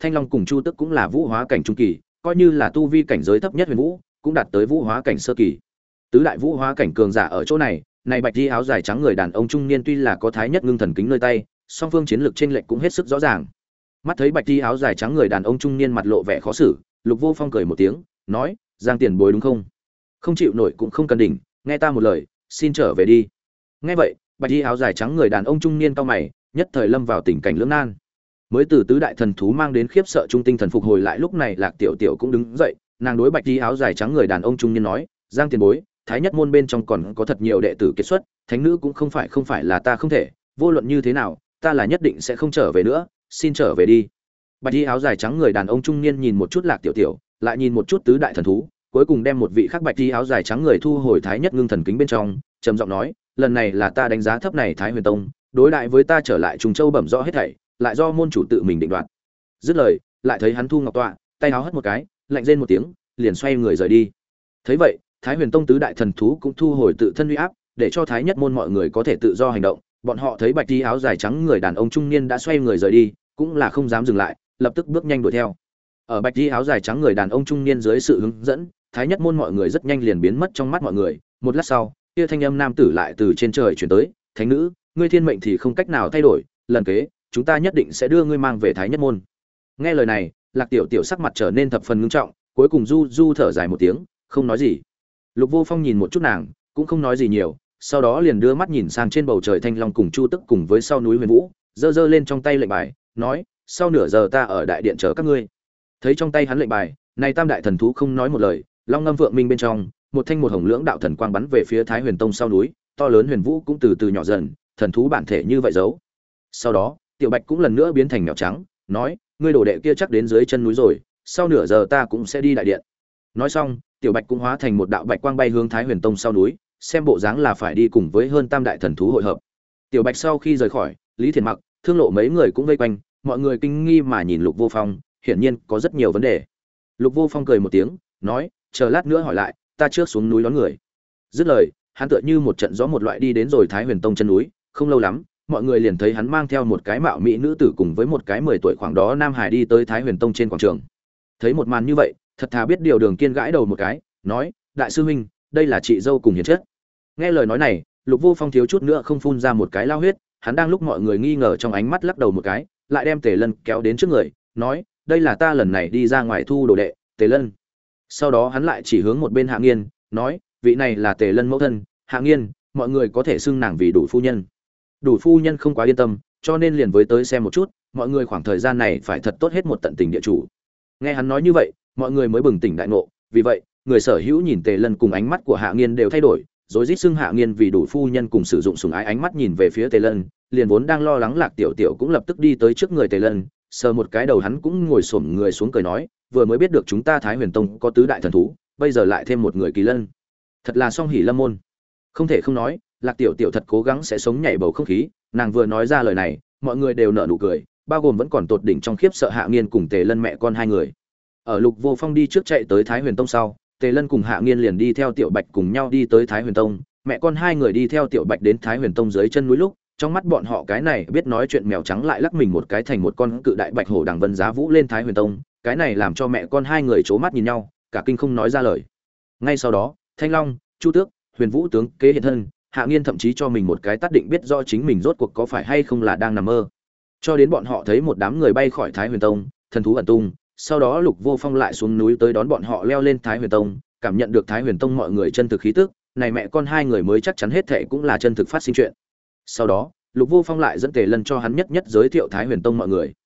Thanh Long cùng Chu Tức cũng là vũ hóa cảnh trung kỳ, coi như là tu vi cảnh giới thấp nhất huyền vũ, cũng đạt tới vũ hóa cảnh sơ kỳ. Tứ đại vũ hóa cảnh cường giả ở chỗ này, này bạch y áo dài trắng người đàn ông trung niên tuy là có thái nhất ngưng thần kính nơi tay, song phương chiến lược chênh lệch cũng hết sức rõ ràng. Mắt thấy bạch y áo dài trắng người đàn ông trung niên mặt lộ vẻ khó xử, Lục Vô Phong cười một tiếng, nói: "Giang tiền bối đúng không? Không chịu nổi cũng không cần đỉnh, nghe ta một lời, xin trở về đi." Nghe vậy, bạch y áo dài trắng người đàn ông trung niên cau mày, nhất thời lâm vào tình cảnh lưỡng nan. Mới từ tứ đại thần thú mang đến khiếp sợ trung tinh thần phục hồi lại, lúc này Lạc Tiểu Tiểu cũng đứng dậy, nàng đối bạch y áo dài trắng người đàn ông trung niên nói: "Giang tiền bối, thái nhất môn bên trong còn có thật nhiều đệ tử kết xuất, thánh nữ cũng không phải là ta không thể, vô luận như thế nào, ta là nhất định sẽ không trở về nữa, xin trở về đi." Bạch y áo dài trắng người đàn ông trung niên nhìn một chút Lạc Tiểu Tiểu, lại nhìn một chút tứ đại thần thú, cuối cùng đem một vị khác bạch y áo dài trắng người thu hồi thái nhất ngưng thần kính bên trong, trầm giọng nói: "Lần này là ta đánh giá thấp này Thái Huyền Tông, đối đại với ta trở lại Trùng Châu bẩm rõ hết thảy, lại do môn chủ tự mình định đoạt." Dứt lời, lại thấy hắn thu ngọc tọa, tay áo hất một cái, lạnh rên một tiếng, liền xoay người rời đi. Thấy vậy, Thái Huyền Tông tứ đại thần thú cũng thu hồi tự thân uy áp, để cho thái nhất môn mọi người có thể tự do hành động. Bọn họ thấy bạch y áo dài trắng người đàn ông trung niên đã xoay người rời đi, cũng là không dám dừng lại, lập tức bước nhanh đuổi theo. Ở bạch y áo dài trắng người đàn ông trung niên dưới sự hướng dẫn, thái nhất môn mọi người rất nhanh liền biến mất trong mắt mọi người. Một lát sau, kia thanh âm nam tử lại từ trên trời truyền tới: "Thánh nữ, ngươi thiên mệnh thì không cách nào thay đổi, lần kế, chúng ta nhất định sẽ đưa ngươi mang về thái nhất môn." Nghe lời này, Lạc Tiểu Tiểu sắc mặt trở nên thập phần ngưng trọng, cuối cùng du thở dài một tiếng, không nói gì. Lục Vô Phong nhìn một chút nàng, cũng không nói gì nhiều, sau đó liền đưa mắt nhìn sang trên bầu trời Thanh Long cùng Chu Tức cùng với sau núi Huyền Vũ, giơ lên trong tay lệnh bài, nói: "Sau nửa giờ ta ở đại điện chờ các ngươi." Thấy trong tay hắn lệnh bài, này tam đại thần thú không nói một lời, long ngâm vượng minh bên trong, một thanh một hồng lưỡng đạo thần quang bắn về phía Thái Huyền Tông sau núi, to lớn Huyền Vũ cũng từ từ nhỏ dần, thần thú bản thể như vậy giấu. Sau đó, Tiểu Bạch cũng lần nữa biến thành mèo trắng, nói: "Ngươi đồ đệ kia chắc đến dưới chân núi rồi, sau nửa giờ ta cũng sẽ đi đại điện." Nói xong, Tiểu Bạch cũng hóa thành một đạo bạch quang bay hướng Thái Huyền Tông sau núi, xem bộ dáng là phải đi cùng với hơn tam đại thần thú hội hợp. Tiểu Bạch sau khi rời khỏi, Lý Thiền Mặc, Thương Lộ mấy người cũng vây quanh, mọi người kinh nghi mà nhìn Lục Vô Phong, hiển nhiên có rất nhiều vấn đề. Lục Vô Phong cười một tiếng, nói: "Chờ lát nữa hỏi lại, ta trước xuống núi đón người." Dứt lời, hắn tựa như một trận gió một loại đi đến rồi Thái Huyền Tông chân núi, không lâu lắm, mọi người liền thấy hắn mang theo một cái mạo mỹ nữ tử cùng với một cái 10 tuổi khoảng đó nam hải đi tới Thái Huyền Tông trên quảng trường. Thấy một màn như vậy, thật thà biết điều Đường Kiên gãi đầu một cái, nói: "Đại sư huynh, đây là chị dâu cùng hiền chất." Nghe lời nói này, Lục Vô Phong thiếu chút nữa không phun ra một cái lao huyết, hắn đang lúc mọi người nghi ngờ trong ánh mắt lắc đầu một cái, lại đem Tề Lân kéo đến trước người, nói: "Đây là ta lần này đi ra ngoài thu đồ đệ, Tề Lân." Sau đó hắn lại chỉ hướng một bên Hạ Nghiên, nói: "Vị này là Tề Lân mẫu thân, Hạ Nghiên, mọi người có thể xưng nàng vì Đủ phu nhân." Đủ phu nhân không quá yên tâm, cho nên liền với tới xem một chút, mọi người khoảng thời gian này phải thật tốt hết một tận tình địa chủ. Nghe hắn nói như vậy, mọi người mới bừng tỉnh đại ngộ, vì vậy, người sở hữu nhìn Tề Lân cùng ánh mắt của Hạ Nghiên đều thay đổi, rồi rít xưng Hạ Nghiên vì Đủ phu nhân cùng sử dụng sủng ái ánh mắt nhìn về phía Tề Lân, liền vốn đang lo lắng Lạc Tiểu Tiểu cũng lập tức đi tới trước người Tề Lân, sờ một cái đầu hắn cũng ngồi xổm người xuống cười nói: "Vừa mới biết được chúng ta Thái Huyền Tông có tứ đại thần thú, bây giờ lại thêm một người Kỳ Lân, thật là song hỷ lâm môn." Không thể không nói, Lạc Tiểu Tiểu thật cố gắng sẽ sống nhảy bầu không khí, nàng vừa nói ra lời này, mọi người đều nở nụ cười, bao gồm vẫn còn tột đỉnh trong khiếp sợ Hạ Nghiên cùng Tề Lân mẹ con hai người. Ở Lục Vô Phong đi trước chạy tới Thái Huyền Tông sau, Tề Lân cùng Hạ Nghiên liền đi theo Tiểu Bạch cùng nhau đi tới Thái Huyền Tông, mẹ con hai người đi theo Tiểu Bạch đến Thái Huyền Tông dưới chân núi lúc, trong mắt bọn họ cái này biết nói chuyện mèo trắng lại lắc mình một cái thành một con cự đại bạch hổ đằng vân giá vũ lên Thái Huyền Tông, cái này làm cho mẹ con hai người trố mắt nhìn nhau, cả kinh không nói ra lời. Ngay sau đó, Thanh Long, Chu Tước, Huyền Vũ tướng kế hiện thân, Hạ Nghiên thậm chí cho mình một cái tát định biết rõ chính mình rốt cuộc có phải hay không là đang nằm mơ. Cho đến bọn họ thấy một đám người bay khỏi Thái Huyền Tông, thần thú ẩn tung, sau đó Lục Vô Phong lại xuống núi tới đón bọn họ leo lên Thái Huyền Tông, cảm nhận được Thái Huyền Tông mọi người chân thực khí tức, này mẹ con hai người mới chắc chắn hết thảy cũng là chân thực phát sinh chuyện. Sau đó, Lục Vô Phong lại dẫn Tề Lân cho hắn nhất nhất giới thiệu Thái Huyền Tông mọi người.